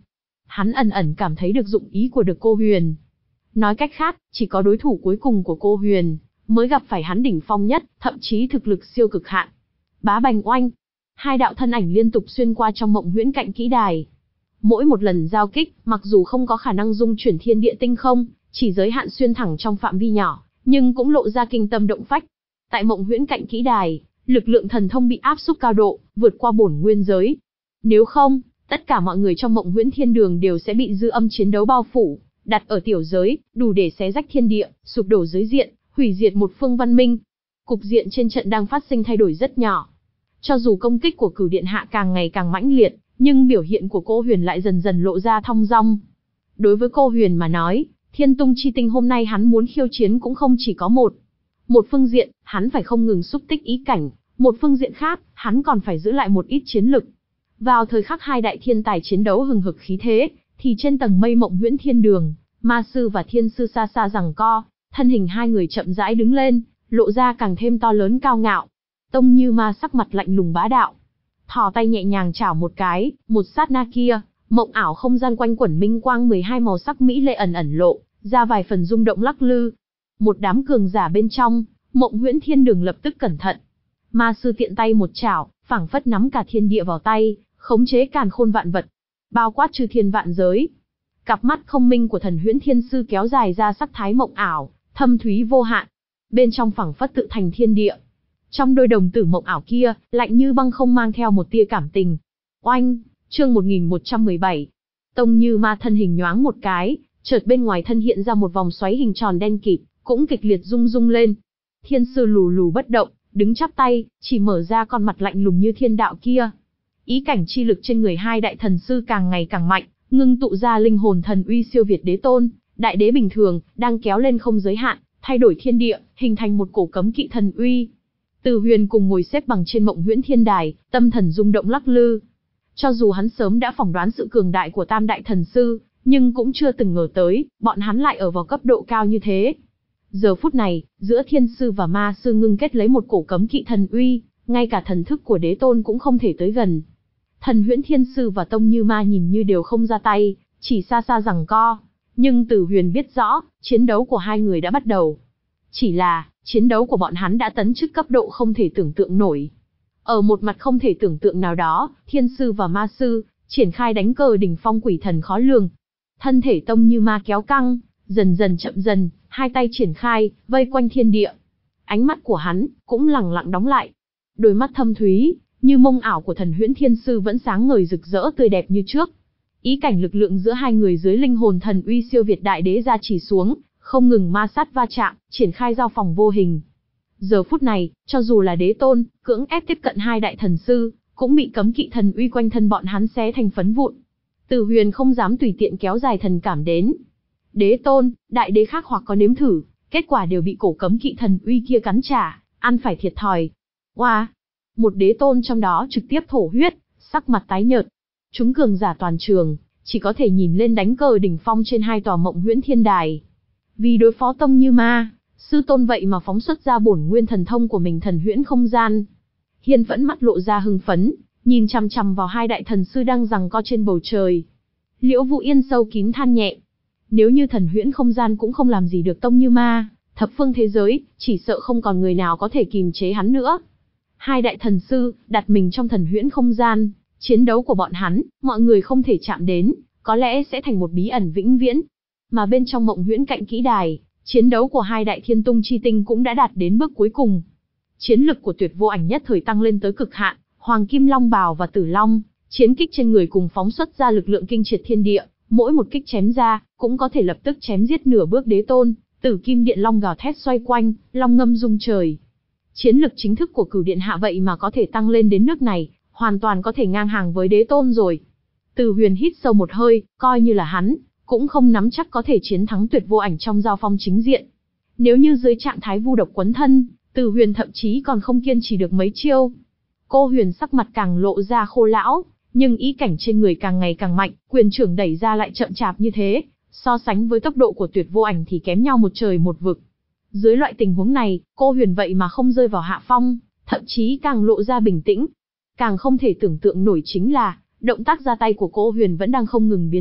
hắn ẩn ẩn cảm thấy được dụng ý của được cô Huyền. Nói cách khác, chỉ có đối thủ cuối cùng của cô Huyền mới gặp phải hắn đỉnh phong nhất, thậm chí thực lực siêu cực hạn. Bá bành oanh, hai đạo thân ảnh liên tục xuyên qua trong mộng huyễn cạnh kỹ đài. Mỗi một lần giao kích, mặc dù không có khả năng dung chuyển thiên địa tinh không, chỉ giới hạn xuyên thẳng trong phạm vi nhỏ, nhưng cũng lộ ra kinh tâm động phách. Tại mộng huyễn cạnh kỹ đài, lực lượng thần thông bị áp xúc cao độ, vượt qua bổn nguyên giới. Nếu không, tất cả mọi người trong mộng huyễn thiên đường đều sẽ bị dư âm chiến đấu bao phủ, đặt ở tiểu giới, đủ để xé rách thiên địa, sụp đổ giới diện, hủy diệt một phương văn minh. Cục diện trên trận đang phát sinh thay đổi rất nhỏ. Cho dù công kích của Cửu Điện Hạ càng ngày càng mãnh liệt, nhưng biểu hiện của cô Huyền lại dần dần lộ ra thong dong. Đối với cô Huyền mà nói, Thiên Tung Chi Tinh hôm nay hắn muốn khiêu chiến cũng không chỉ có một. Một phương diện, hắn phải không ngừng xúc tích ý cảnh, một phương diện khác, hắn còn phải giữ lại một ít chiến lực. Vào thời khắc hai đại thiên tài chiến đấu hừng hực khí thế, thì trên tầng mây mộng huyễn thiên đường, ma sư và thiên sư xa xa giằng co, thân hình hai người chậm rãi đứng lên, lộ ra càng thêm to lớn cao ngạo. Tông Như Ma sắc mặt lạnh lùng bá đạo, thò tay nhẹ nhàng chảo một cái, một sát na kia, mộng ảo không gian quanh quẩn minh quang mười hai màu sắc mỹ lệ ẩn ẩn lộ ra vài phần rung động lắc lư. Một đám cường giả bên trong mộng huyễn thiên đường lập tức cẩn thận. Ma sư tiện tay một chảo, phảng phất nắm cả thiên địa vào tay, khống chế càn khôn vạn vật, bao quát chư thiên vạn giới. Cặp mắt không minh của thần huyễn thiên sư kéo dài ra sắc thái mộng ảo, thâm thúy vô hạn. Bên trong phảng phất tự thành thiên địa. Trong đôi đồng tử mộng ảo kia, lạnh như băng không mang theo một tia cảm tình. Oanh, chương một nghìn một trăm mười bảy. Tông Như Ma thân hình nhoáng một cái, chợt bên ngoài thân hiện ra một vòng xoáy hình tròn đen kịt, cũng kịch liệt rung rung lên. Thiên sư lù lù bất động, đứng chắp tay, chỉ mở ra con mặt lạnh lùng như thiên đạo kia. Ý cảnh chi lực trên người hai đại thần sư càng ngày càng mạnh, ngưng tụ ra linh hồn thần uy siêu việt đế tôn, đại đế bình thường, đang kéo lên không giới hạn, thay đổi thiên địa, hình thành một cổ cấm kỵ thần uy. Từ Huyền cùng ngồi xếp bằng trên mộng huyễn thiên đài, tâm thần rung động lắc lư. Cho dù hắn sớm đã phỏng đoán sự cường đại của tam đại thần sư, nhưng cũng chưa từng ngờ tới, bọn hắn lại ở vào cấp độ cao như thế. Giờ phút này, giữa thiên sư và ma sư ngưng kết lấy một cổ cấm kỵ thần uy, ngay cả thần thức của đế tôn cũng không thể tới gần. Thần huyễn thiên sư và Tông Như Ma nhìn như đều không ra tay, chỉ xa xa giằng co. Nhưng Từ Huyền biết rõ, chiến đấu của hai người đã bắt đầu. Chỉ là, chiến đấu của bọn hắn đã tấn chức cấp độ không thể tưởng tượng nổi. Ở một mặt không thể tưởng tượng nào đó, thiên sư và ma sư triển khai đánh cờ đỉnh phong quỷ thần khó lường. Thân thể Tông Như Ma kéo căng, dần dần chậm dần, hai tay triển khai, vây quanh thiên địa. Ánh mắt của hắn cũng lặng lặng đóng lại. Đôi mắt thâm thúy, như mông ảo của thần huyễn thiên sư vẫn sáng ngời rực rỡ tươi đẹp như trước. Ý cảnh lực lượng giữa hai người dưới linh hồn thần uy siêu việt đại đế ra chỉ xuống, không ngừng ma sát va chạm, triển khai giao phòng vô hình. Giờ phút này, cho dù là đế tôn, cưỡng ép tiếp cận hai đại thần sư, cũng bị cấm kỵ thần uy quanh thân bọn hắn xé thành phấn vụn. Từ Huyền không dám tùy tiện kéo dài thần cảm đến. Đế tôn, đại đế khác hoặc có nếm thử, kết quả đều bị cổ cấm kỵ thần uy kia cắn trả, ăn phải thiệt thòi. Oa! Một đế tôn trong đó trực tiếp thổ huyết, sắc mặt tái nhợt. Chúng cường giả toàn trường, chỉ có thể nhìn lên đánh cờ đỉnh phong trên hai tòa mộng huyễn thiên đài. Vì đối phó Tông Như Ma, sư tôn vậy mà phóng xuất ra bổn nguyên thần thông của mình thần huyễn không gian. Hiên Phẫn mắt lộ ra hưng phấn, nhìn chằm chằm vào hai đại thần sư đang giằng co trên bầu trời. Liễu Vũ Yên sâu kín than nhẹ. Nếu như thần huyễn không gian cũng không làm gì được Tông Như Ma, thập phương thế giới, chỉ sợ không còn người nào có thể kìm chế hắn nữa. Hai đại thần sư, đặt mình trong thần huyễn không gian, chiến đấu của bọn hắn, mọi người không thể chạm đến, có lẽ sẽ thành một bí ẩn vĩnh viễn. Mà bên trong mộng huyễn cạnh kỹ đài, chiến đấu của hai đại thiên tung chi tinh cũng đã đạt đến bước cuối cùng. Chiến lực của Tuyệt Vô Ảnh nhất thời tăng lên tới cực hạn, Hoàng Kim Long Bào và Tử Long, chiến kích trên người cùng phóng xuất ra lực lượng kinh triệt thiên địa, mỗi một kích chém ra, cũng có thể lập tức chém giết nửa bước đế tôn. Tử Kim Điện Long gào thét xoay quanh, long ngâm rung trời. Chiến lực chính thức của Cửu Điện Hạ vậy mà có thể tăng lên đến nước này, hoàn toàn có thể ngang hàng với đế tôn rồi. Từ Huyền hít sâu một hơi, coi như là hắn, cũng không nắm chắc có thể chiến thắng Tuyệt Vô Ảnh trong giao phong chính diện. Nếu như dưới trạng thái vu độc quấn thân, Từ Huyền thậm chí còn không kiên trì được mấy chiêu. Cô Huyền sắc mặt càng lộ ra khô lão, nhưng ý cảnh trên người càng ngày càng mạnh, quyền trưởng đẩy ra lại chậm chạp như thế, so sánh với tốc độ của Tuyệt Vô Ảnh thì kém nhau một trời một vực. Dưới loại tình huống này, cô Huyền vậy mà không rơi vào hạ phong, thậm chí càng lộ ra bình tĩnh. Càng không thể tưởng tượng nổi chính là, động tác ra tay của cô Huyền vẫn đang không ngừng biến chậm,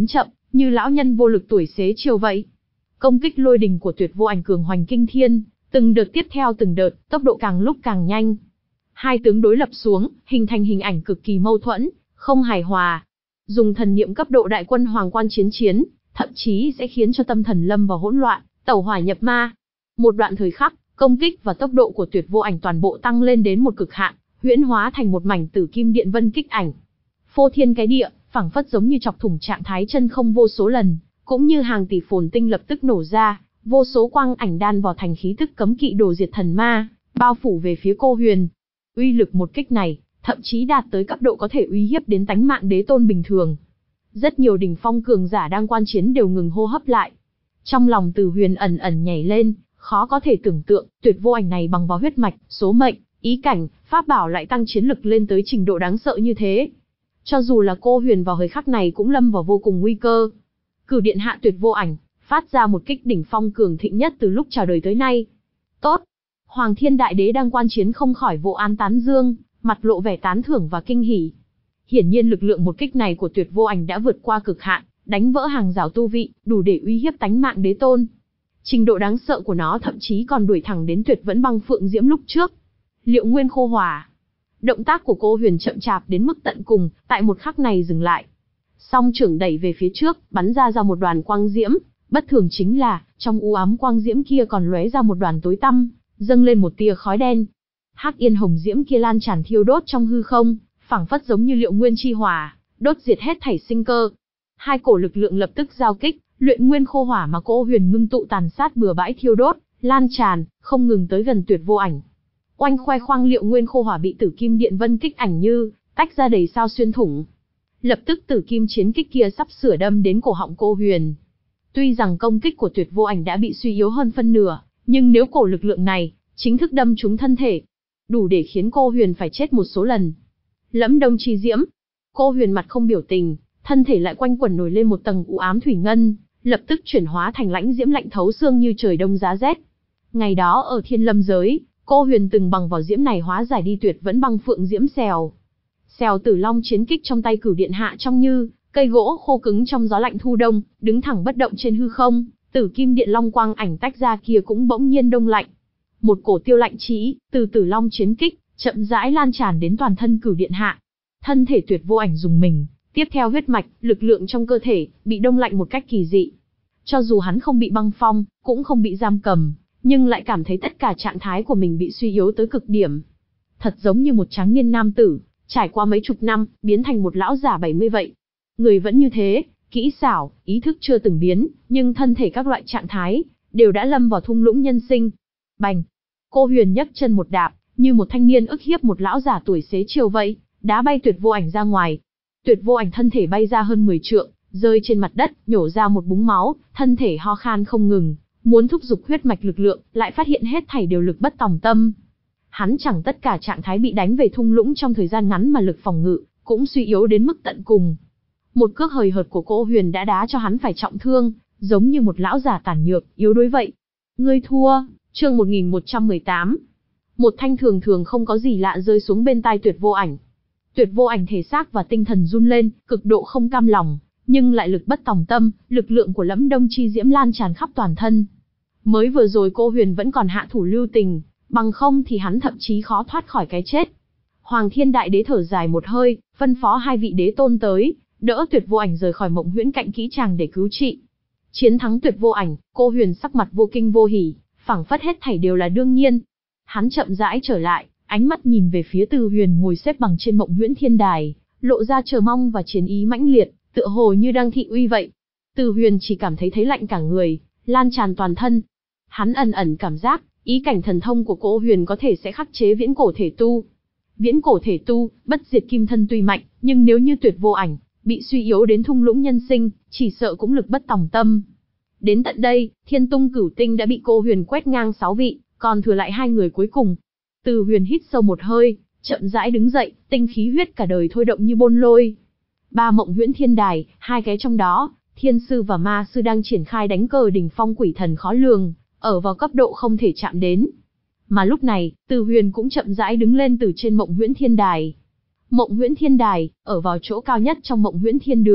như lão nhân vô lực tuổi xế chiều vậy. Công kích lôi đình của Tuyệt Vô Ảnh cường hoành kinh thiên, từng đợt tiếp theo từng đợt, tốc độ càng lúc càng nhanh. Hai tướng đối lập xuống, hình thành hình ảnh cực kỳ mâu thuẫn, không hài hòa. Dùng thần niệm cấp độ đại quân hoàng quan chiến chiến, thậm chí sẽ khiến cho tâm thần lâm vào hỗn loạn, tẩu hỏa nhập ma. Một đoạn thời khắc, công kích và tốc độ của Tuyệt Vô Ảnh toàn bộ tăng lên đến một cực hạn, huyễn hóa thành một mảnh tử kim điện vân kích ảnh. Phô thiên cái địa, phảng phất giống như chọc thủng trạng thái chân không vô số lần, cũng như hàng tỷ phồn tinh lập tức nổ ra, vô số quang ảnh đan vào thành khí tức cấm kỵ đồ diệt thần ma, bao phủ về phía cô Huyền. Uy lực một kích này, thậm chí đạt tới cấp độ có thể uy hiếp đến tánh mạng đế tôn bình thường. Rất nhiều đỉnh phong cường giả đang quan chiến đều ngừng hô hấp lại. Trong lòng Từ Huyền ẩn ẩn nhảy lên, khó có thể tưởng tượng, Tuyệt Vô Ảnh này bằng vào huyết mạch, số mệnh, ý cảnh, pháp bảo lại tăng chiến lực lên tới trình độ đáng sợ như thế. Cho dù là cô Huyền vào thời khắc này cũng lâm vào vô cùng nguy cơ. Cửu điện hạ Tuyệt Vô Ảnh, phát ra một kích đỉnh phong cường thịnh nhất từ lúc chào đời tới nay. Tốt! Hoàng Thiên Đại Đế đang quan chiến không khỏi vỗ an tán dương, mặt lộ vẻ tán thưởng và kinh hỉ. Hiển nhiên lực lượng một kích này của Tuyệt Vô Ảnh đã vượt qua cực hạn, đánh vỡ hàng rào tu vị, đủ để uy hiếp tánh mạng đế tôn. Trình độ đáng sợ của nó thậm chí còn đuổi thẳng đến Tuyệt Vẫn Băng Phượng Diễm lúc trước. Liệu Nguyên Khô Hỏa. Động tác của cô Huyền chậm chạp đến mức tận cùng, tại một khắc này dừng lại. Song trưởng đẩy về phía trước, bắn ra ra một đoàn quang diễm, bất thường chính là, trong u ám quang diễm kia còn lóe ra một đoàn tối tăm, dâng lên một tia khói đen. Hắc Yên Hồng diễm kia lan tràn thiêu đốt trong hư không, phảng phất giống như Liệu Nguyên chi hỏa, đốt diệt hết thảy sinh cơ. Hai cổ lực lượng lập tức giao kích, Luyện Nguyên Khô Hỏa mà cô Huyền ngưng tụ tàn sát bừa bãi thiêu đốt, lan tràn, không ngừng tới gần Tuyệt Vô Ảnh. Oanh khoe khoang Liệu Nguyên Khô Hỏa bị Tử Kim Điện Vân kích ảnh như tách ra đầy sao xuyên thủng. Lập tức Tử Kim chiến kích kia sắp sửa đâm đến cổ họng cô Huyền. Tuy rằng công kích của Tuyệt Vô Ảnh đã bị suy yếu hơn phân nửa, nhưng nếu cổ lực lượng này chính thức đâm trúng thân thể, đủ để khiến cô Huyền phải chết một số lần. Lẫm Đông Chi Diễm. Cô Huyền mặt không biểu tình, thân thể lại quanh quẩn nổi lên một tầng u ám thủy ngân, lập tức chuyển hóa thành lãnh diễm lạnh thấu xương như trời đông giá rét. Ngày đó ở Thiên Lâm giới, cô Huyền từng bằng vào diễm này hóa giải đi Tuyệt Vẫn Băng Phượng Diễm xèo. Xèo Tử Long chiến kích trong tay Cửu điện hạ trông như cây gỗ khô cứng trong gió lạnh thu đông, đứng thẳng bất động trên hư không. Tử Kim Điện Long quang ảnh tách ra kia cũng bỗng nhiên đông lạnh. Một cổ tiêu lạnh chí từ Tử Long chiến kích chậm rãi lan tràn đến toàn thân Cửu điện hạ. Thân thể Tuyệt Vô Ảnh dùng mình, tiếp theo huyết mạch, lực lượng trong cơ thể bị đông lạnh một cách kỳ dị. Cho dù hắn không bị băng phong, cũng không bị giam cầm, nhưng lại cảm thấy tất cả trạng thái của mình bị suy yếu tới cực điểm. Thật giống như một tráng niên nam tử, trải qua mấy chục năm, biến thành một lão giả bảy mươi vậy. Người vẫn như thế, kỹ xảo, ý thức chưa từng biến, nhưng thân thể các loại trạng thái đều đã lâm vào thung lũng nhân sinh. Bành! Cô Huyền nhấc chân một đạp, như một thanh niên ức hiếp một lão giả tuổi xế chiều vậy, đá bay Tuyệt Vô Ảnh ra ngoài. Tuyệt Vô Ảnh thân thể bay ra hơn mười trượng, rơi trên mặt đất, nhổ ra một búng máu, thân thể ho khan không ngừng, muốn thúc giục huyết mạch lực lượng, lại phát hiện hết thảy đều lực bất tòng tâm. Hắn chẳng tất cả trạng thái bị đánh về thung lũng trong thời gian ngắn mà lực phòng ngự cũng suy yếu đến mức tận cùng. Một cước hời hợt của cô Huyền đã đá cho hắn phải trọng thương, giống như một lão già tàn nhược, yếu đuối vậy. Ngươi thua. Chương một nghìn một trăm mười tám. Một thanh thường thường không có gì lạ rơi xuống bên tai Tuyệt Vô Ảnh. Tuyệt Vô Ảnh thể xác và tinh thần run lên, cực độ không cam lòng, nhưng lại lực bất tòng tâm, lực lượng của Lẫm Đông Chi Diễm lan tràn khắp toàn thân. Mới vừa rồi cô Huyền vẫn còn hạ thủ lưu tình, bằng không thì hắn thậm chí khó thoát khỏi cái chết. Hoàng Thiên Đại Đế thở dài một hơi, phân phó hai vị đế tôn tới, đỡ Tuyệt Vô Ảnh rời khỏi Mộng Huyễn cạnh kỹ tràng để cứu trị. Chiến thắng Tuyệt Vô Ảnh, cô Huyền sắc mặt vô kinh vô hỉ, phảng phất hết thảy đều là đương nhiên. Hắn chậm rãi trở lại, ánh mắt nhìn về phía Từ Huyền ngồi xếp bằng trên Mộng Huyễn Thiên Đài, lộ ra chờ mong và chiến ý mãnh liệt, tựa hồ như đang thị uy vậy. Từ Huyền chỉ cảm thấy thấy lạnh cả người, lan tràn toàn thân. Hắn ẩn ẩn cảm giác, ý cảnh thần thông của cô Huyền có thể sẽ khắc chế viễn cổ thể tu. Viễn cổ thể tu, bất diệt kim thân tuy mạnh, nhưng nếu như Tuyệt Vô Ảnh bị suy yếu đến thung lũng nhân sinh, chỉ sợ cũng lực bất tòng tâm. Đến tận đây, Thiên Tung Cửu Tinh đã bị cô Huyền quét ngang sáu vị, còn thừa lại hai người cuối cùng. Từ Huyền hít sâu một hơi, chậm rãi đứng dậy, tinh khí huyết cả đời thôi động như bôn lôi. Ba Mộng Huyễn Thiên Đài, hai cái trong đó, Thiên Sư và Ma Sư đang triển khai đánh cờ đỉnh phong quỷ thần khó lường, ở vào cấp độ không thể chạm đến. Mà lúc này, Từ Huyền cũng chậm rãi đứng lên từ trên Mộng Huyễn Thiên Đài. Mộng Huyễn Thiên Đài, ở vào chỗ cao nhất trong Mộng Huyễn Thiên Đường,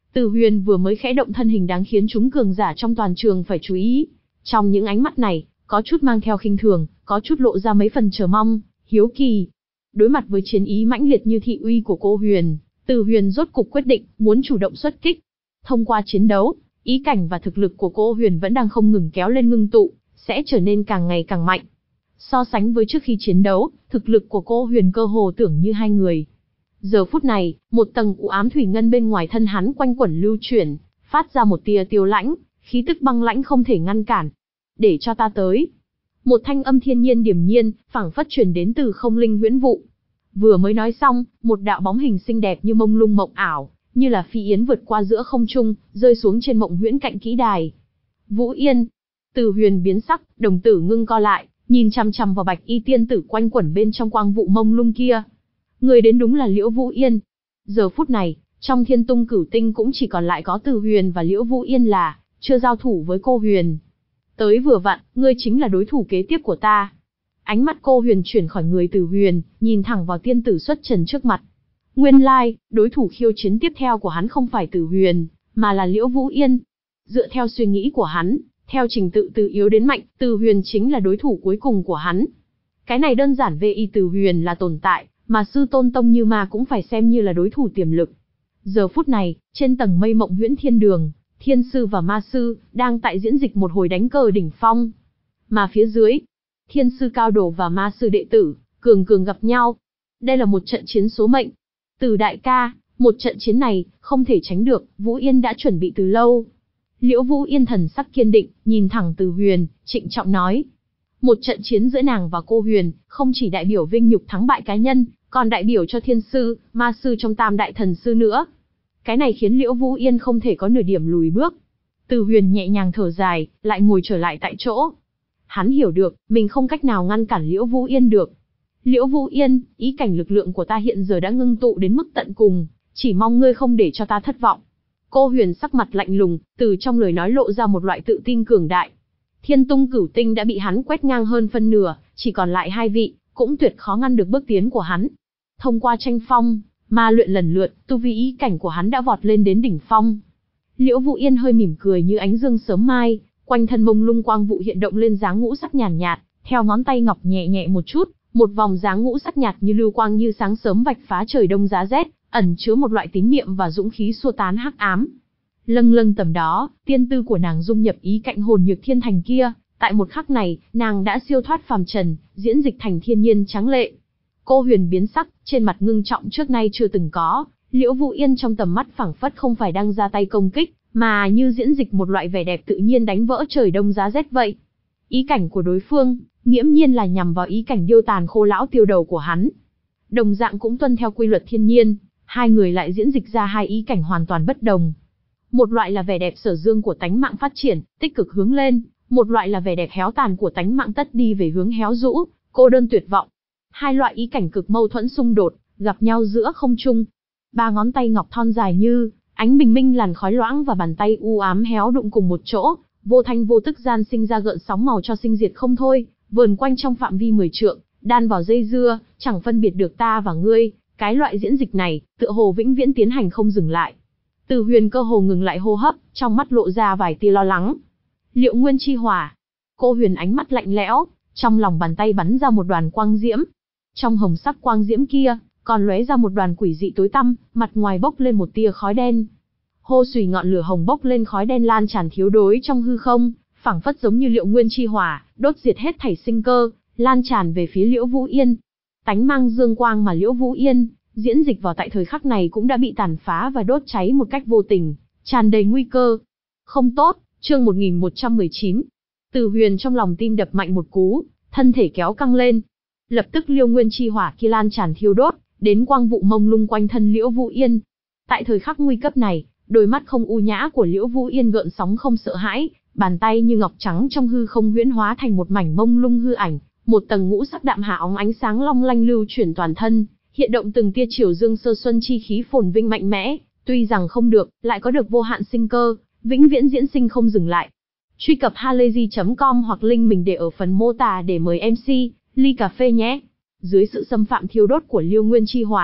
Từ Huyền vừa mới khẽ động thân hình đáng khiến chúng cường giả trong toàn trường phải chú ý. Trong những ánh mắt này, có chút mang theo khinh thường, có chút lộ ra mấy phần chờ mong, hiếu kỳ. Đối mặt với chiến ý mãnh liệt như thị uy của cô Huyền, Từ Huyền rốt cục quyết định, muốn chủ động xuất kích. Thông qua chiến đấu, ý cảnh và thực lực của cô Huyền vẫn đang không ngừng kéo lên ngưng tụ, sẽ trở nên càng ngày càng mạnh. So sánh với trước khi chiến đấu, thực lực của cô Huyền cơ hồ tưởng như hai người. Giờ phút này, một tầng u ám thủy ngân bên ngoài thân hắn quanh quẩn lưu chuyển, phát ra một tia tiêu lãnh, khí tức băng lãnh không thể ngăn cản. Để cho ta tới. Một thanh âm thiên nhiên điềm nhiên, phảng phất truyền đến từ không linh huyễn vụ. Vừa mới nói xong, một đạo bóng hình xinh đẹp như mông lung mộng ảo, như là phi yến vượt qua giữa không trung, rơi xuống trên mộng huyễn cạnh kỹ đài. Vũ Yên. Từ Huyền biến sắc, đồng tử ngưng co lại, nhìn chằm chằm vào bạch y tiên tử quanh quẩn bên trong quang vụ mông lung kia. Người đến đúng là Liễu Vũ Yên. Giờ phút này, trong Thiên Tung Cửu Tinh cũng chỉ còn lại có Từ Huyền và Liễu Vũ Yên là chưa giao thủ với cô Huyền. Tới vừa vặn, ngươi chính là đối thủ kế tiếp của ta. Ánh mắt cô Huyền chuyển khỏi người Từ Huyền, nhìn thẳng vào tiên tử xuất trần trước mặt. Nguyên lai, đối thủ khiêu chiến tiếp theo của hắn không phải Từ Huyền, mà là Liễu Vũ Yên. Dựa theo suy nghĩ của hắn, theo trình tự từ yếu đến mạnh, Từ Huyền chính là đối thủ cuối cùng của hắn. Cái này đơn giản về y Từ Huyền là tồn tại, mà sư tôn Tông Như Ma cũng phải xem như là đối thủ tiềm lực. Giờ phút này, trên tầng mây mộng huyễn thiên đường, thiên sư và ma sư đang tại diễn dịch một hồi đánh cờ đỉnh phong. Mà phía dưới, thiên sư cao đồ và ma sư đệ tử, cường cường gặp nhau. Đây là một trận chiến số mệnh. Từ đại ca, một trận chiến này, không thể tránh được, Vũ Yên đã chuẩn bị từ lâu. Liễu Vũ Yên thần sắc kiên định, nhìn thẳng Từ Huyền, trịnh trọng nói. Một trận chiến giữa nàng và cô Huyền, không chỉ đại biểu vinh nhục thắng bại cá nhân, còn đại biểu cho thiên sư, ma sư trong tam đại thần sư nữa. Cái này khiến Liễu Vũ Yên không thể có nửa điểm lùi bước. Từ Huyền nhẹ nhàng thở dài, lại ngồi trở lại tại chỗ. Hắn hiểu được, mình không cách nào ngăn cản Liễu Vũ Yên được. Liễu Vũ Yên, ý cảnh lực lượng của ta hiện giờ đã ngưng tụ đến mức tận cùng, chỉ mong ngươi không để cho ta thất vọng. Cô Huyền sắc mặt lạnh lùng, từ trong lời nói lộ ra một loại tự tin cường đại. Thiên Tung Cửu Tinh đã bị hắn quét ngang hơn phân nửa, chỉ còn lại hai vị, cũng tuyệt khó ngăn được bước tiến của hắn. Thông qua tranh phong, ma luyện lần lượt, tu vi ý cảnh của hắn đã vọt lên đến đỉnh phong. Liễu Vũ Yên hơi mỉm cười như ánh dương sớm mai, quanh thân mông lung quang vụ hiện động lên dáng ngũ sắc nhàn nhạt, nhạt, theo ngón tay ngọc nhẹ nhẹ một chút, một vòng dáng ngũ sắc nhạt như lưu quang như sáng sớm vạch phá trời đông giá rét, ẩn chứa một loại tín niệm và dũng khí xua tán hắc ám. Lâng lâng tầm đó, tiên tư của nàng dung nhập ý cạnh hồn nhược thiên thành kia, tại một khắc này, nàng đã siêu thoát phàm trần, diễn dịch thành thiên nhiên tráng lệ. Cô Huyền biến sắc, trên mặt ngưng trọng trước nay chưa từng có, Liễu Vũ Yên trong tầm mắt phảng phất không phải đang ra tay công kích, mà như diễn dịch một loại vẻ đẹp tự nhiên đánh vỡ trời đông giá rét vậy. Ý cảnh của đối phương, nghiễm nhiên là nhằm vào ý cảnh điêu tàn khô lão tiêu đầu của hắn. Đồng dạng cũng tuân theo quy luật thiên nhiên, hai người lại diễn dịch ra hai ý cảnh hoàn toàn bất đồng. Một loại là vẻ đẹp sở dương của tánh mạng phát triển, tích cực hướng lên, một loại là vẻ đẹp héo tàn của tánh mạng tất đi về hướng héo rũ, cô đơn tuyệt vọng. Hai loại ý cảnh cực mâu thuẫn xung đột, gặp nhau giữa không trung. Ba ngón tay ngọc thon dài như ánh bình minh làn khói loãng và bàn tay u ám héo đụng cùng một chỗ, vô thanh vô tức gian sinh ra gợn sóng màu cho sinh diệt không thôi, vờn quanh trong phạm vi mười trượng, đan vào dây dưa, chẳng phân biệt được ta và ngươi. Cái loại diễn dịch này, tựa hồ vĩnh viễn tiến hành không dừng lại. Từ Huyền cơ hồ ngừng lại hô hấp, trong mắt lộ ra vài tia lo lắng. Liệu nguyên chi hỏa. Cô Huyền ánh mắt lạnh lẽo, trong lòng bàn tay bắn ra một đoàn quang diễm. Trong hồng sắc quang diễm kia, còn lóe ra một đoàn quỷ dị tối tăm, mặt ngoài bốc lên một tia khói đen. Hô xùy ngọn lửa hồng bốc lên khói đen lan tràn thiếu đối trong hư không, phảng phất giống như liệu nguyên chi hỏa, đốt diệt hết thảy sinh cơ, lan tràn về phía Liễu Vũ Yên. Tánh mang dương quang mà Liễu Vũ Yên diễn dịch vào tại thời khắc này cũng đã bị tàn phá và đốt cháy một cách vô tình, tràn đầy nguy cơ. Không tốt, chương một nghìn một trăm mười chín. Từ Huyền trong lòng tim đập mạnh một cú, thân thể kéo căng lên. Lập tức liêu nguyên chi hỏa kia lan tràn thiêu đốt, đến quang vụ mông lung quanh thân Liễu Vũ Yên. Tại thời khắc nguy cấp này, đôi mắt không u nhã của Liễu Vũ Yên gợn sóng không sợ hãi, bàn tay như ngọc trắng trong hư không huyễn hóa thành một mảnh mông lung hư ảnh, một tầng ngũ sắc đạm hạ óng ánh sáng long lanh lưu chuyển toàn thân, hiện động từng tia chiều dương sơ xuân chi khí phồn vinh mạnh mẽ, tuy rằng không được, lại có được vô hạn sinh cơ, vĩnh viễn diễn sinh không dừng lại. Truy cập halayzi chấm com hoặc link mình để ở phần mô tả để mời em xê ly cà phê nhé. Dưới sự xâm phạm thiêu đốt của liêu nguyên chi hỏa,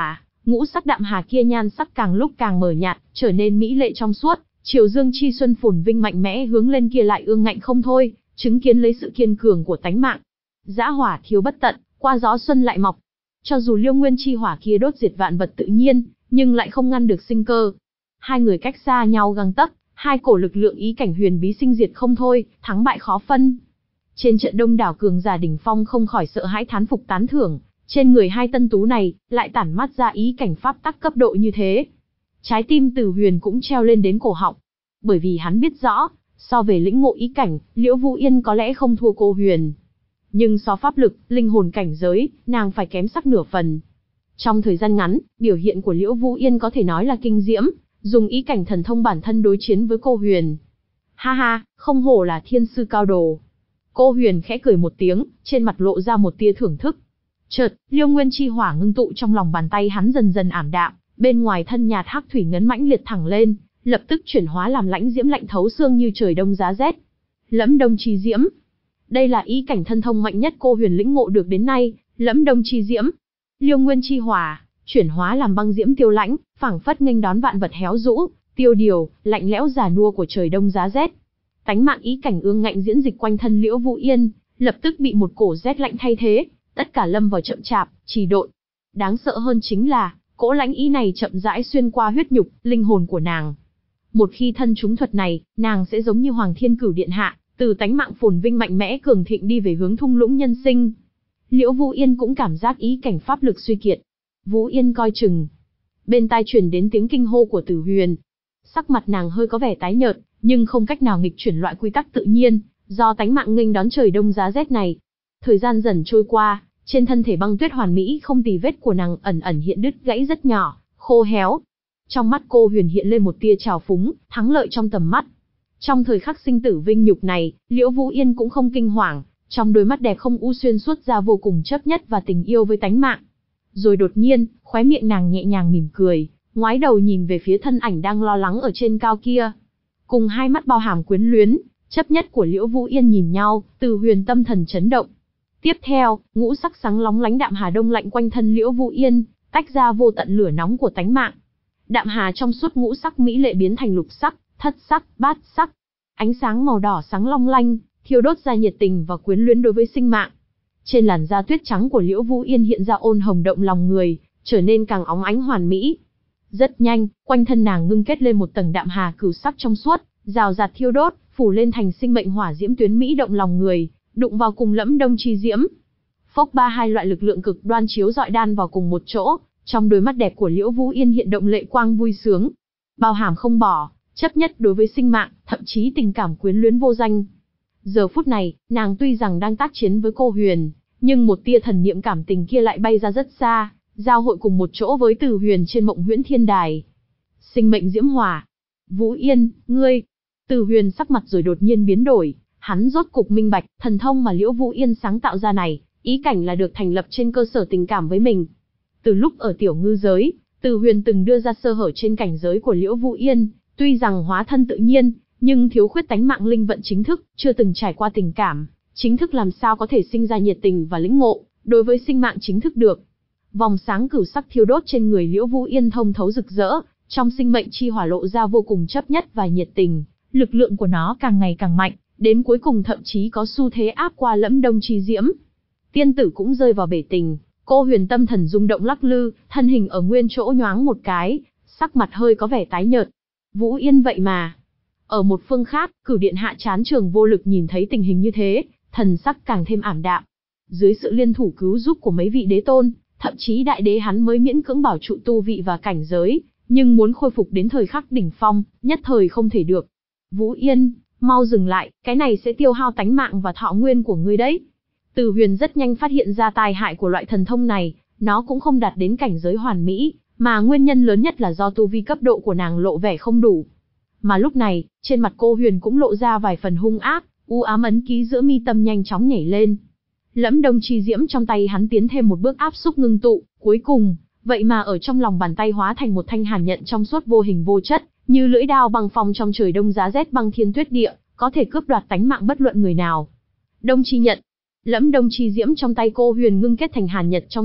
Ngũ sắc đạm hà kia nhan sắc càng lúc càng mờ nhạt, trở nên mỹ lệ trong suốt, chiều dương chi xuân phồn vinh mạnh mẽ hướng lên kia lại ương ngạnh không thôi, chứng kiến lấy sự kiên cường của tánh mạng. Dã hỏa thiêu bất tận, qua gió xuân lại mọc. Cho dù liêu nguyên chi hỏa kia đốt diệt vạn vật tự nhiên, nhưng lại không ngăn được sinh cơ. Hai người cách xa nhau gang tấc, hai cổ lực lượng ý cảnh huyền bí sinh diệt không thôi, thắng bại khó phân. Trên trận đông đảo cường giả đỉnh phong không khỏi sợ hãi thán phục tán thưởng, trên người hai tân tú này lại tản mát ra ý cảnh pháp tắc cấp độ như thế. Trái tim Từ Huyền cũng treo lên đến cổ họng, bởi vì hắn biết rõ, so về lĩnh ngộ ý cảnh, Liễu Vũ Yên có lẽ không thua cô Huyền. Nhưng so pháp lực, linh hồn cảnh giới, nàng phải kém sắc nửa phần. Trong thời gian ngắn, biểu hiện của Liễu Vũ Yên có thể nói là kinh diễm, dùng ý cảnh thần thông bản thân đối chiến với cô Huyền. Ha ha, không hổ là thiên sư cao đồ. Cô Huyền khẽ cười một tiếng, trên mặt lộ ra một tia thưởng thức. Chợt, Liêu Nguyên chi hỏa ngưng tụ trong lòng bàn tay hắn dần dần ảm đạm, bên ngoài thân nhạt hắc thủy ngấn mãnh liệt thẳng lên, lập tức chuyển hóa làm lãnh diễm lạnh thấu xương như trời đông giá rét. Lẫm Đông chi diễm. Đây là ý cảnh thân thông mạnh nhất cô Huyền lĩnh ngộ được đến nay, Lẫm Đông chi diễm. Liêu Nguyên chi hỏa chuyển hóa làm băng diễm tiêu lãnh, phảng phất nghênh đón vạn vật héo rũ, tiêu điều, lạnh lẽo già nua của trời đông giá rét. Tánh mạng ý cảnh ương ngạnh diễn dịch quanh thân Liễu Vũ Yên, lập tức bị một cổ rét lạnh thay thế, tất cả lâm vào chậm chạp, trì độn. Đáng sợ hơn chính là, cỗ lãnh ý này chậm rãi xuyên qua huyết nhục, linh hồn của nàng. Một khi thân trúng thuật này, nàng sẽ giống như Hoàng Thiên Cửu Điện Hạ, từ tánh mạng phồn vinh mạnh mẽ cường thịnh đi về hướng thung lũng nhân sinh. Liễu Vũ Yên cũng cảm giác ý cảnh pháp lực suy kiệt. Vũ Yên coi chừng. Bên tai truyền đến tiếng kinh hô của Tử Huyền. Sắc mặt nàng hơi có vẻ tái nhợt, nhưng không cách nào nghịch chuyển loại quy tắc tự nhiên, do tánh mạng nghênh đón trời đông giá rét này. Thời gian dần trôi qua, trên thân thể băng tuyết hoàn mỹ không tì vết của nàng ẩn ẩn hiện đứt gãy rất nhỏ, khô héo. Trong mắt cô Huyền hiện lên một tia trào phúng, thắng lợi trong tầm mắt. Trong thời khắc sinh tử vinh nhục này, Liễu Vũ Yên cũng không kinh hoàng, trong đôi mắt đẹp không u xuyên suốt ra vô cùng chấp nhất và tình yêu với tánh mạng. Rồi đột nhiên, khóe miệng nàng nhẹ nhàng mỉm cười, ngoái đầu nhìn về phía thân ảnh đang lo lắng ở trên cao kia. Cùng hai mắt bao hàm quyến luyến, chấp nhất của Liễu Vũ Yên nhìn nhau, Từ Huyền tâm thần chấn động. Tiếp theo, ngũ sắc sáng lóng lánh đạm hà đông lạnh quanh thân Liễu Vũ Yên, tách ra vô tận lửa nóng của tánh mạng. Đạm hà trong suốt ngũ sắc mỹ lệ biến thành lục sắc, thất sắc, bát sắc. Ánh sáng màu đỏ sáng long lanh, thiêu đốt ra nhiệt tình và quyến luyến đối với sinh mạng. Trên làn da tuyết trắng của Liễu Vũ Yên hiện ra ôn hồng động lòng người, trở nên càng óng ánh hoàn mỹ. Rất nhanh, quanh thân nàng ngưng kết lên một tầng đạm hà cửu sắc trong suốt, rào rạt thiêu đốt, phủ lên thành sinh mệnh hỏa diễm tuyến mỹ động lòng người, đụng vào cùng Lẫm Đông chi diễm. Phốc ba hai loại lực lượng cực đoan chiếu rọi đan vào cùng một chỗ, trong đôi mắt đẹp của Liễu Vũ Yên hiện động lệ quang vui sướng, bao hàm không bỏ, chấp nhất đối với sinh mạng, thậm chí tình cảm quyến luyến vô danh. Giờ phút này, nàng tuy rằng đang tác chiến với cô Huyền, nhưng một tia thần niệm cảm tình kia lại bay ra rất xa, giao hội cùng một chỗ với Từ Huyền trên Mộng Huyễn Thiên Đài. Sinh mệnh diễm hỏa. Vũ Yên, ngươi. Từ Huyền sắc mặt rồi đột nhiên biến đổi, hắn rốt cục minh bạch, thần thông mà Liễu Vũ Yên sáng tạo ra này, ý cảnh là được thành lập trên cơ sở tình cảm với mình. Từ lúc ở tiểu ngư giới, Từ Huyền từng đưa ra sơ hở trên cảnh giới của Liễu Vũ Yên, tuy rằng hóa thân tự nhiên, nhưng thiếu khuyết tánh mạng linh vận chính thức, chưa từng trải qua tình cảm, chính thức làm sao có thể sinh ra nhiệt tình và lĩnh ngộ đối với sinh mạng chính thức được. Vòng sáng cửu sắc thiêu đốt trên người Liễu Vũ Yên thông thấu rực rỡ, trong sinh mệnh chi hỏa lộ ra vô cùng chấp nhất và nhiệt tình, lực lượng của nó càng ngày càng mạnh, đến cuối cùng thậm chí có xu thế áp qua Lẫm Đông chi diễm. Tiên tử cũng rơi vào bể tình, cô Huyền tâm thần rung động lắc lư, thân hình ở nguyên chỗ nhoáng một cái, sắc mặt hơi có vẻ tái nhợt. Vũ Yên vậy mà. Ở một phương khác, Cửu Điện Hạ Chán Trường vô lực nhìn thấy tình hình như thế, thần sắc càng thêm ảm đạm. Dưới sự liên thủ cứu giúp của mấy vị đế tôn, thậm chí đại đế hắn mới miễn cưỡng bảo trụ tu vị và cảnh giới, nhưng muốn khôi phục đến thời khắc đỉnh phong, nhất thời không thể được. Vũ Yên, mau dừng lại, cái này sẽ tiêu hao tánh mạng và thọ nguyên của ngươi đấy. Từ Huyền rất nhanh phát hiện ra tai hại của loại thần thông này, nó cũng không đạt đến cảnh giới hoàn mỹ, mà nguyên nhân lớn nhất là do tu vi cấp độ của nàng lộ vẻ không đủ. Mà lúc này, trên mặt cô Huyền cũng lộ ra vài phần hung ác, u ám ấn ký giữa mi tâm nhanh chóng nhảy lên. Lẫm Đông chi diễm trong tay hắn tiến thêm một bước áp xúc ngưng tụ, cuối cùng, vậy mà ở trong lòng bàn tay hóa thành một thanh hàn nhận trong suốt vô hình vô chất, như lưỡi đao băng phong trong trời đông giá rét băng thiên tuyết địa, có thể cướp đoạt tánh mạng bất luận người nào. Đông chi nhận. Lẫm Đông chi diễm trong tay cô Huyền ngưng kết thành hàn nhật trong suốt,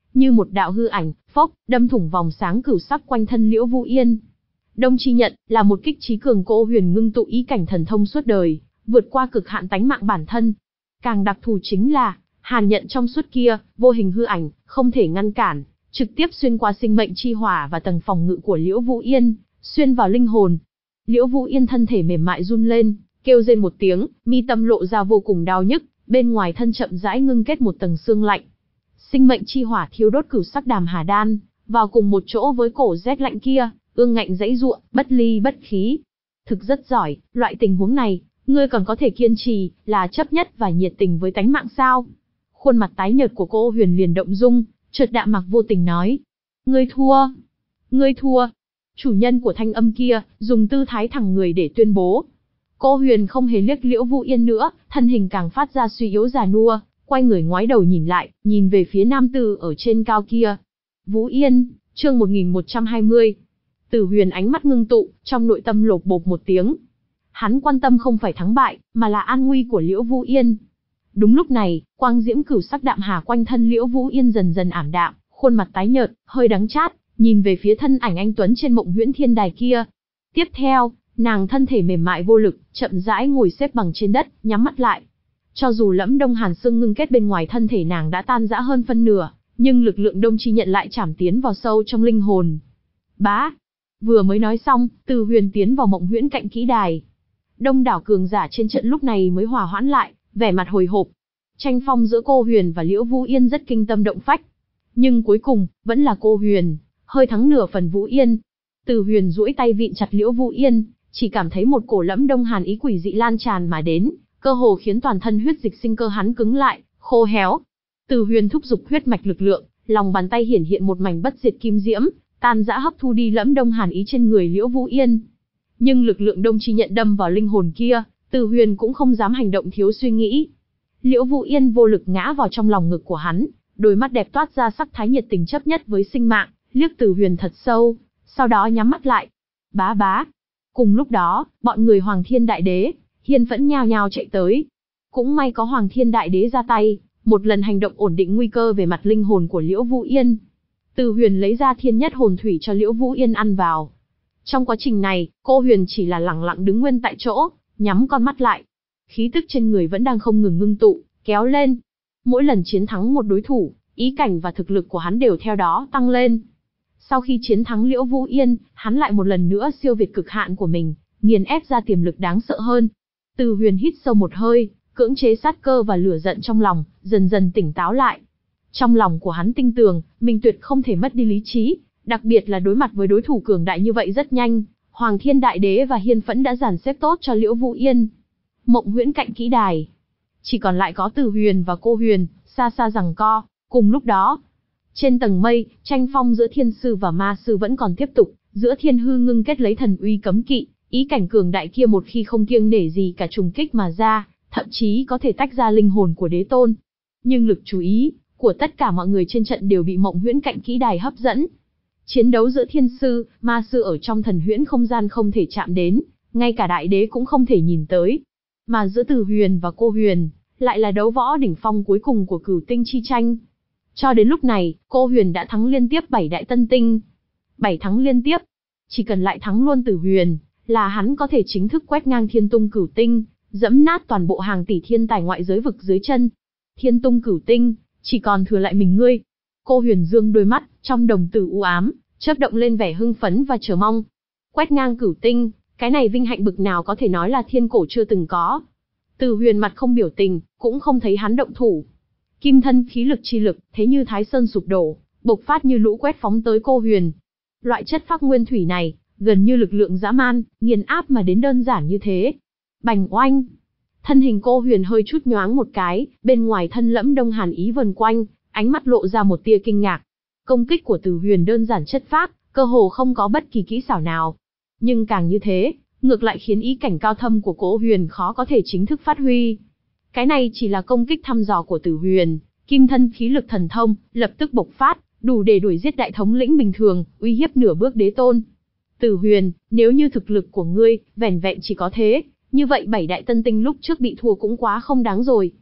như một đạo hư ảnh, phốc, đâm thủng vòng sáng cửu sắc quanh thân Liễu Vũ Yên. Đông Chi Nhận là một kích trí cường, Cô Huyền ngưng tụ ý cảnh thần thông suốt đời, vượt qua cực hạn tánh mạng bản thân. Càng đặc thù chính là, hàn nhận trong suốt kia, vô hình hư ảnh, không thể ngăn cản, trực tiếp xuyên qua sinh mệnh chi hỏa và tầng phòng ngự của Liễu Vũ Yên, xuyên vào linh hồn. Liễu Vũ Yên thân thể mềm mại run lên, kêu rên một tiếng, mi tâm lộ ra vô cùng đau nhức, bên ngoài thân chậm rãi ngưng kết một tầng xương lạnh. Sinh mệnh chi hỏa thiêu đốt cửu sắc đàm hà đan, vào cùng một chỗ với cổ rét lạnh kia, ương ngạnh giãy giụa, bất ly bất khí. Thực rất giỏi, loại tình huống này, ngươi còn có thể kiên trì, là chấp nhất và nhiệt tình với tánh mạng sao? Khuôn mặt tái nhợt của Cô Huyền liền động dung, chợt đạm mạc vô tình nói: Ngươi thua, ngươi thua. Chủ nhân của thanh âm kia, dùng tư thái thẳng người để tuyên bố. Cô Huyền không hề liếc Liễu Vũ Yên nữa, thân hình càng phát ra suy yếu già nua, quay người ngoái đầu nhìn lại, nhìn về phía nam tử ở trên cao kia. Vũ Yên, chương một nghìn một trăm hai mươi. Tử Huyền ánh mắt ngưng tụ, trong nội tâm lột bột một tiếng. Hắn quan tâm không phải thắng bại, mà là an nguy của Liễu Vũ Yên. Đúng lúc này, quang diễm cửu sắc đạm hà quanh thân Liễu Vũ Yên dần dần ảm đạm, khuôn mặt tái nhợt, hơi đắng chát, nhìn về phía thân ảnh anh tuấn trên Mộng Huyễn Thiên Đài kia. Tiếp theo, nàng thân thể mềm mại vô lực, chậm rãi ngồi xếp bằng trên đất, nhắm mắt lại. Cho dù Lẫm Đông Hàn Sương ngưng kết bên ngoài thân thể nàng đã tan rã hơn phân nửa, nhưng lực lượng Đông Chi Nhận lại chảm tiến vào sâu trong linh hồn. Bá! Vừa mới nói xong, Từ Huyền tiến vào Mộng Huyễn Cạnh Kỹ Đài. Đông đảo cường giả trên trận lúc này mới hòa hoãn lại, vẻ mặt hồi hộp. Tranh phong giữa Cô Huyền và Liễu Vũ Yên rất kinh tâm động phách. Nhưng cuối cùng, vẫn là Cô Huyền, hơi thắng nửa phần Vũ Yên. Từ Huyền duỗi tay vịn chặt Liễu Vũ Yên, chỉ cảm thấy một cổ Lẫm Đông Hàn ý quỷ dị lan tràn mà đến, cơ hồ khiến toàn thân huyết dịch sinh cơ hắn cứng lại, khô héo. Từ Huyền thúc giục huyết mạch lực lượng, lòng bàn tay hiển hiện một mảnh bất diệt kim diễm, tan rã hấp thu đi Lẫm Đông Hàn ý trên người Liễu Vũ Yên. Nhưng lực lượng Đông Chi Nhận đâm vào linh hồn kia, Từ Huyền cũng không dám hành động thiếu suy nghĩ. Liễu Vũ Yên vô lực ngã vào trong lòng ngực của hắn, đôi mắt đẹp toát ra sắc thái nhiệt tình chấp nhất với sinh mạng, liếc Từ Huyền thật sâu, sau đó nhắm mắt lại. Bá bá. Cùng lúc đó, bọn người Hoàng Thiên Đại Đế, Hiên Phẫn nhao nhao chạy tới. Cũng may có Hoàng Thiên Đại Đế ra tay, một lần hành động ổn định nguy cơ về mặt linh hồn của Liễu Vũ Yên. Từ Huyền lấy ra Thiên Nhất Hồn Thủy cho Liễu Vũ Yên ăn vào. Trong quá trình này, Cô Huyền chỉ là lẳng lặng đứng nguyên tại chỗ, nhắm con mắt lại. Khí tức trên người vẫn đang không ngừng ngưng tụ, kéo lên. Mỗi lần chiến thắng một đối thủ, ý cảnh và thực lực của hắn đều theo đó tăng lên. Sau khi chiến thắng Liễu Vũ Yên, hắn lại một lần nữa siêu việt cực hạn của mình, nghiền ép ra tiềm lực đáng sợ hơn. Từ Huyền hít sâu một hơi, cưỡng chế sát cơ và lửa giận trong lòng, dần dần tỉnh táo lại. Trong lòng của hắn tin tưởng, mình tuyệt không thể mất đi lý trí, đặc biệt là đối mặt với đối thủ cường đại như vậy rất nhanh. Hoàng Thiên Đại Đế và Hiên Phẫn đã dàn xếp tốt cho Liễu Vũ Yên. Mộng Huyễn Cạnh Kỹ Đài, chỉ còn lại có Từ Huyền và Cô Huyền, xa xa giằng co. Cùng lúc đó, trên tầng mây, tranh phong giữa thiên sư và ma sư vẫn còn tiếp tục, giữa thiên hư ngưng kết lấy thần uy cấm kỵ, ý cảnh cường đại kia một khi không kiêng nể gì cả trùng kích mà ra, thậm chí có thể tách ra linh hồn của đế tôn. Nhưng lực chú ý của tất cả mọi người trên trận đều bị Mộng Huyễn Cạnh Kỹ Đài hấp dẫn. Chiến đấu giữa thiên sư, ma sư ở trong thần huyễn không gian không thể chạm đến, ngay cả đại đế cũng không thể nhìn tới. Mà giữa Từ Huyền và Cô Huyền, lại là đấu võ đỉnh phong cuối cùng của cửu tinh chi tranh. Cho đến lúc này, Cô Huyền đã thắng liên tiếp bảy đại tân tinh. bảy thắng liên tiếp. Chỉ cần lại thắng luôn Từ Huyền, là hắn có thể chính thức quét ngang Thiên Tung Cửu Tinh, dẫm nát toàn bộ hàng tỷ thiên tài ngoại giới vực dưới chân. Thiên Tung Cửu Tinh, chỉ còn thừa lại mình ngươi. Cô Huyền dương đôi mắt, trong đồng tử u ám, chớp động lên vẻ hưng phấn và chờ mong. Quét ngang Cửu Tinh, cái này vinh hạnh bực nào có thể nói là thiên cổ chưa từng có. Từ Huyền mặt không biểu tình, cũng không thấy hắn động thủ. Kim thân khí lực chi lực, thế như Thái Sơn sụp đổ, bộc phát như lũ quét phóng tới Cô Huyền. Loại chất phác nguyên thủy này, gần như lực lượng dã man, nghiền áp mà đến đơn giản như thế. Bành oanh! Thân hình Cô Huyền hơi chút nhoáng một cái, bên ngoài thân Lẫm Đông Hàn ý vần quanh, ánh mắt lộ ra một tia kinh ngạc. Công kích của Từ Huyền đơn giản chất phác, cơ hồ không có bất kỳ kỹ xảo nào. Nhưng càng như thế, ngược lại khiến ý cảnh cao thâm của Cô Huyền khó có thể chính thức phát huy. Cái này chỉ là công kích thăm dò của Từ Huyền, kim thân khí lực thần thông, lập tức bộc phát, đủ để đuổi giết đại thống lĩnh bình thường, uy hiếp nửa bước đế tôn. Từ Huyền, nếu như thực lực của ngươi, vẻn vẹn chỉ có thế, như vậy bảy đại tân tinh lúc trước bị thua cũng quá không đáng rồi.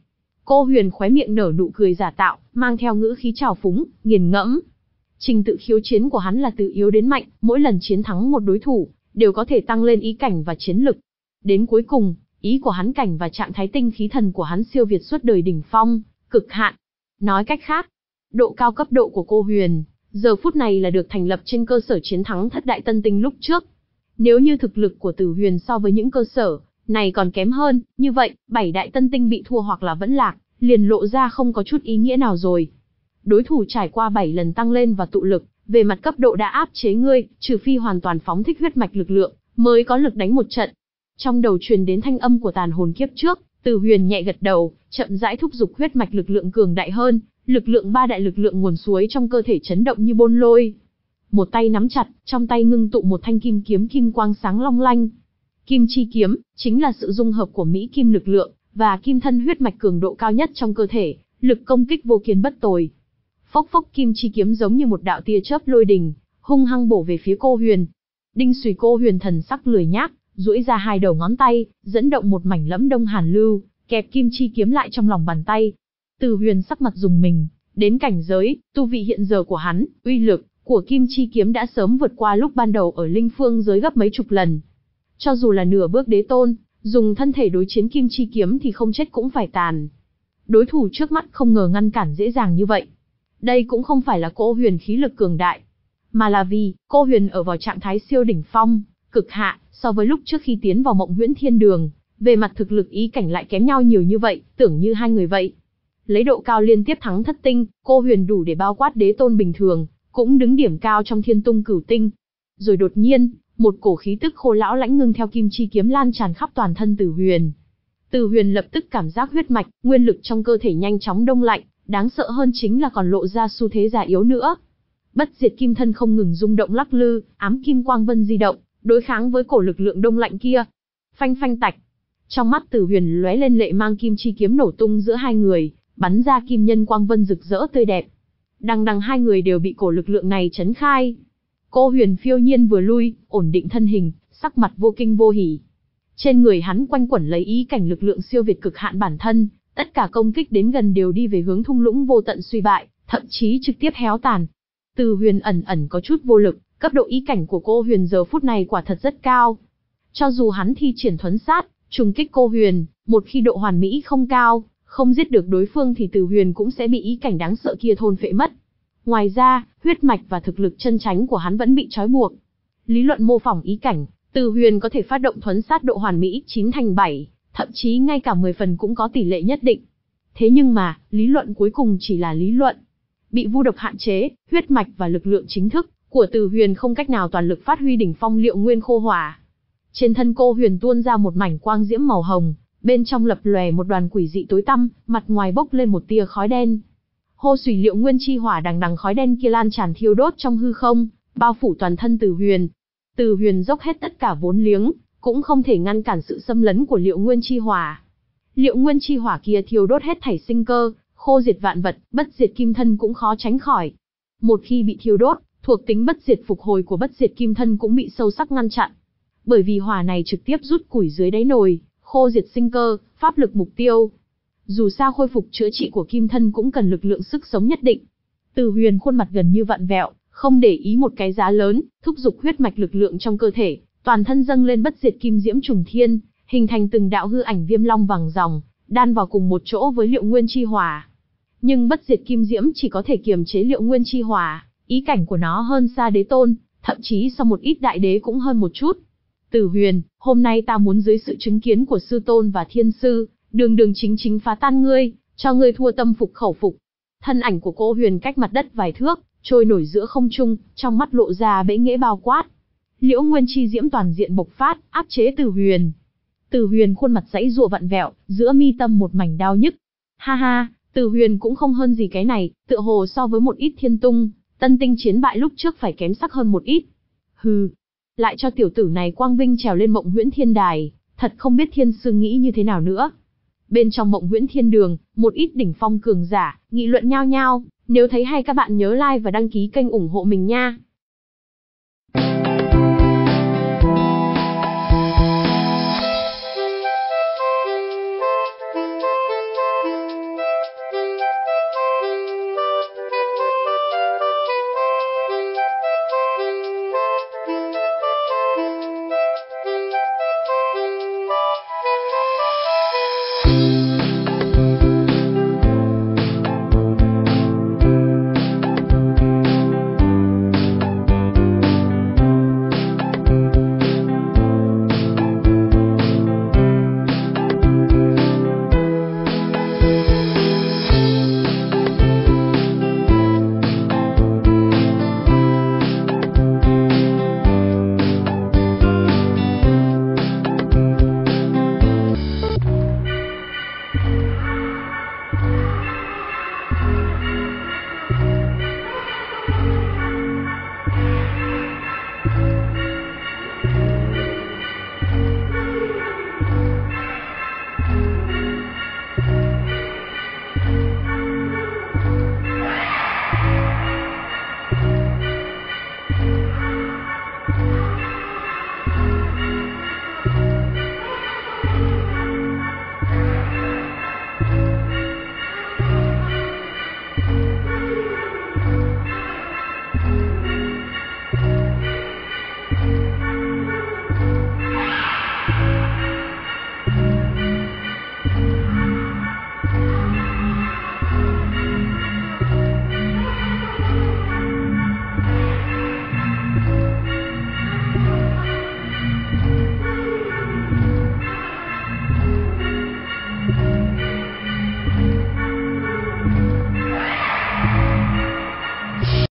Cô Huyền khóe miệng nở nụ cười giả tạo, mang theo ngữ khí trào phúng, nghiền ngẫm. Trình tự khiêu chiến của hắn là từ yếu đến mạnh, mỗi lần chiến thắng một đối thủ, đều có thể tăng lên ý cảnh và chiến lực. Đến cuối cùng, ý của hắn cảnh và trạng thái tinh khí thần của hắn siêu việt suốt đời đỉnh phong, cực hạn. Nói cách khác, độ cao cấp độ của cô Huyền, giờ phút này là được thành lập trên cơ sở chiến thắng thất đại tân tinh lúc trước. Nếu như thực lực của Tử Huyền so với những cơ sở này còn kém hơn, như vậy, bảy đại tân tinh bị thua hoặc là vẫn lạc, liền lộ ra không có chút ý nghĩa nào rồi. Đối thủ trải qua bảy lần tăng lên và tụ lực, về mặt cấp độ đã áp chế ngươi, trừ phi hoàn toàn phóng thích huyết mạch lực lượng, mới có lực đánh một trận. Trong đầu truyền đến thanh âm của tàn hồn kiếp trước, Tử Huyền nhẹ gật đầu, chậm rãi thúc giục huyết mạch lực lượng cường đại hơn, lực lượng ba đại lực lượng nguồn suối trong cơ thể chấn động như bôn lôi. Một tay nắm chặt, trong tay ngưng tụ một thanh kim kiếm kim quang sáng long lanh. Kim chi kiếm chính là sự dung hợp của mỹ kim lực lượng và kim thân huyết mạch cường độ cao nhất trong cơ thể, lực công kích vô kiên bất tồi. Phốc phốc, kim chi kiếm giống như một đạo tia chớp lôi đình, hung hăng bổ về phía cô Huyền. Đinh xùy, cô Huyền thần sắc lười nhác, duỗi ra hai đầu ngón tay, dẫn động một mảnh lẫm đông hàn lưu, kẹp kim chi kiếm lại trong lòng bàn tay. Tử Huyền sắc mặt rùng mình, đến cảnh giới, tu vị hiện giờ của hắn, uy lực của kim chi kiếm đã sớm vượt qua lúc ban đầu ở linh phương giới gấp mấy chục lần. Cho dù là nửa bước đế tôn, dùng thân thể đối chiến kim chi kiếm thì không chết cũng phải tàn. Đối thủ trước mắt không ngờ ngăn cản dễ dàng như vậy. Đây cũng không phải là cô Huyền khí lực cường đại, mà là vì cô Huyền ở vào trạng thái siêu đỉnh phong, cực hạ, so với lúc trước khi tiến vào Mộng Huyễn Thiên Đường, về mặt thực lực ý cảnh lại kém nhau nhiều như vậy, tưởng như hai người vậy. Lấy độ cao liên tiếp thắng thất tinh, cô Huyền đủ để bao quát đế tôn bình thường, cũng đứng điểm cao trong thiên tung cửu tinh. Rồi đột nhiên, một cổ khí tức khô lão lãnh ngưng theo kim chi kiếm lan tràn khắp toàn thân Tử Huyền. Tử Huyền lập tức cảm giác huyết mạch, nguyên lực trong cơ thể nhanh chóng đông lạnh, đáng sợ hơn chính là còn lộ ra xu thế già yếu nữa. Bất diệt kim thân không ngừng rung động lắc lư, ám kim quang vân di động, đối kháng với cổ lực lượng đông lạnh kia. Phanh phanh tạch. Trong mắt Tử Huyền lóe lên lệ mang, kim chi kiếm nổ tung giữa hai người, bắn ra kim nhân quang vân rực rỡ tươi đẹp. Đằng đằng hai người đều bị cổ lực lượng này chấn khai. Cô Huyền phiêu nhiên vừa lui, ổn định thân hình, sắc mặt vô kinh vô hỉ. Trên người hắn quanh quẩn lấy ý cảnh lực lượng siêu việt cực hạn bản thân, tất cả công kích đến gần đều đi về hướng thung lũng vô tận suy bại, thậm chí trực tiếp héo tàn. Tử Huyền ẩn ẩn có chút vô lực, cấp độ ý cảnh của cô Huyền giờ phút này quả thật rất cao. Cho dù hắn thi triển thuấn sát, trùng kích cô Huyền, một khi độ hoàn mỹ không cao, không giết được đối phương thì Tử Huyền cũng sẽ bị ý cảnh đáng sợ kia thôn phệ mất. Ngoài ra, huyết mạch và thực lực chân chánh của hắn vẫn bị trói buộc. Lý luận mô phỏng ý cảnh, Tử Huyền có thể phát động thuấn sát độ hoàn mỹ chín thành bảy, thậm chí ngay cả mười phần cũng có tỷ lệ nhất định. Thế nhưng mà, lý luận cuối cùng chỉ là lý luận. Bị vu độc hạn chế, huyết mạch và lực lượng chính thức của Tử Huyền không cách nào toàn lực phát huy đỉnh phong Liệu Nguyên Khô Hỏa. Trên thân cô Huyền tuôn ra một mảnh quang diễm màu hồng, bên trong lập lòe một đoàn quỷ dị tối tăm, mặt ngoài bốc lên một tia khói đen. Hô xùy, Liệu Nguyên chi hỏa đằng đằng khói đen kia lan tràn thiêu đốt trong hư không, bao phủ toàn thân Tử Huyền. Tử Huyền dốc hết tất cả vốn liếng, cũng không thể ngăn cản sự xâm lấn của Liệu Nguyên chi hỏa. Liệu Nguyên chi hỏa kia thiêu đốt hết thảy sinh cơ, khô diệt vạn vật, bất diệt kim thân cũng khó tránh khỏi. Một khi bị thiêu đốt, thuộc tính bất diệt phục hồi của bất diệt kim thân cũng bị sâu sắc ngăn chặn. Bởi vì hỏa này trực tiếp rút củi dưới đáy nồi, khô diệt sinh cơ, pháp lực mục tiêu. Dù sao khôi phục chữa trị của kim thân cũng cần lực lượng sức sống nhất định. Tử Huyền khuôn mặt gần như vặn vẹo, không để ý một cái giá lớn, thúc giục huyết mạch lực lượng trong cơ thể, toàn thân dâng lên bất diệt kim diễm trùng thiên, hình thành từng đạo hư ảnh viêm long vàng ròng, đan vào cùng một chỗ với Liệu Nguyên chi hỏa. Nhưng bất diệt kim diễm chỉ có thể kiềm chế Liệu Nguyên chi hỏa, ý cảnh của nó hơn xa đế tôn, thậm chí so một ít đại đế cũng hơn một chút. Tử Huyền, hôm nay ta muốn dưới sự chứng kiến của sư tôn và thiên sư, đường đường chính chính phá tan ngươi, cho ngươi thua tâm phục khẩu phục. Thân ảnh của cô Huyền cách mặt đất vài thước, trôi nổi giữa không trung, trong mắt lộ ra bẽ nghễ bao quát. Liễu Nguyên chi diễm toàn diện bộc phát, áp chế Tử Huyền. Tử Huyền khuôn mặt giãy giụa vặn vẹo, giữa mi tâm một mảnh đau nhức. Ha ha, Tử Huyền cũng không hơn gì cái này, tựa hồ so với một ít thiên tung, tân tinh chiến bại lúc trước phải kém sắc hơn một ít. Hừ, lại cho tiểu tử này quang vinh trèo lên Mộng Huyễn Thiên Đài, thật không biết thiên sư nghĩ như thế nào nữa. Bên trong Mộng Huyễn Thiên Đường, một ít đỉnh phong cường giả, nghị luận nhao nhao, nếu thấy hay các bạn nhớ like và đăng ký kênh ủng hộ mình nha.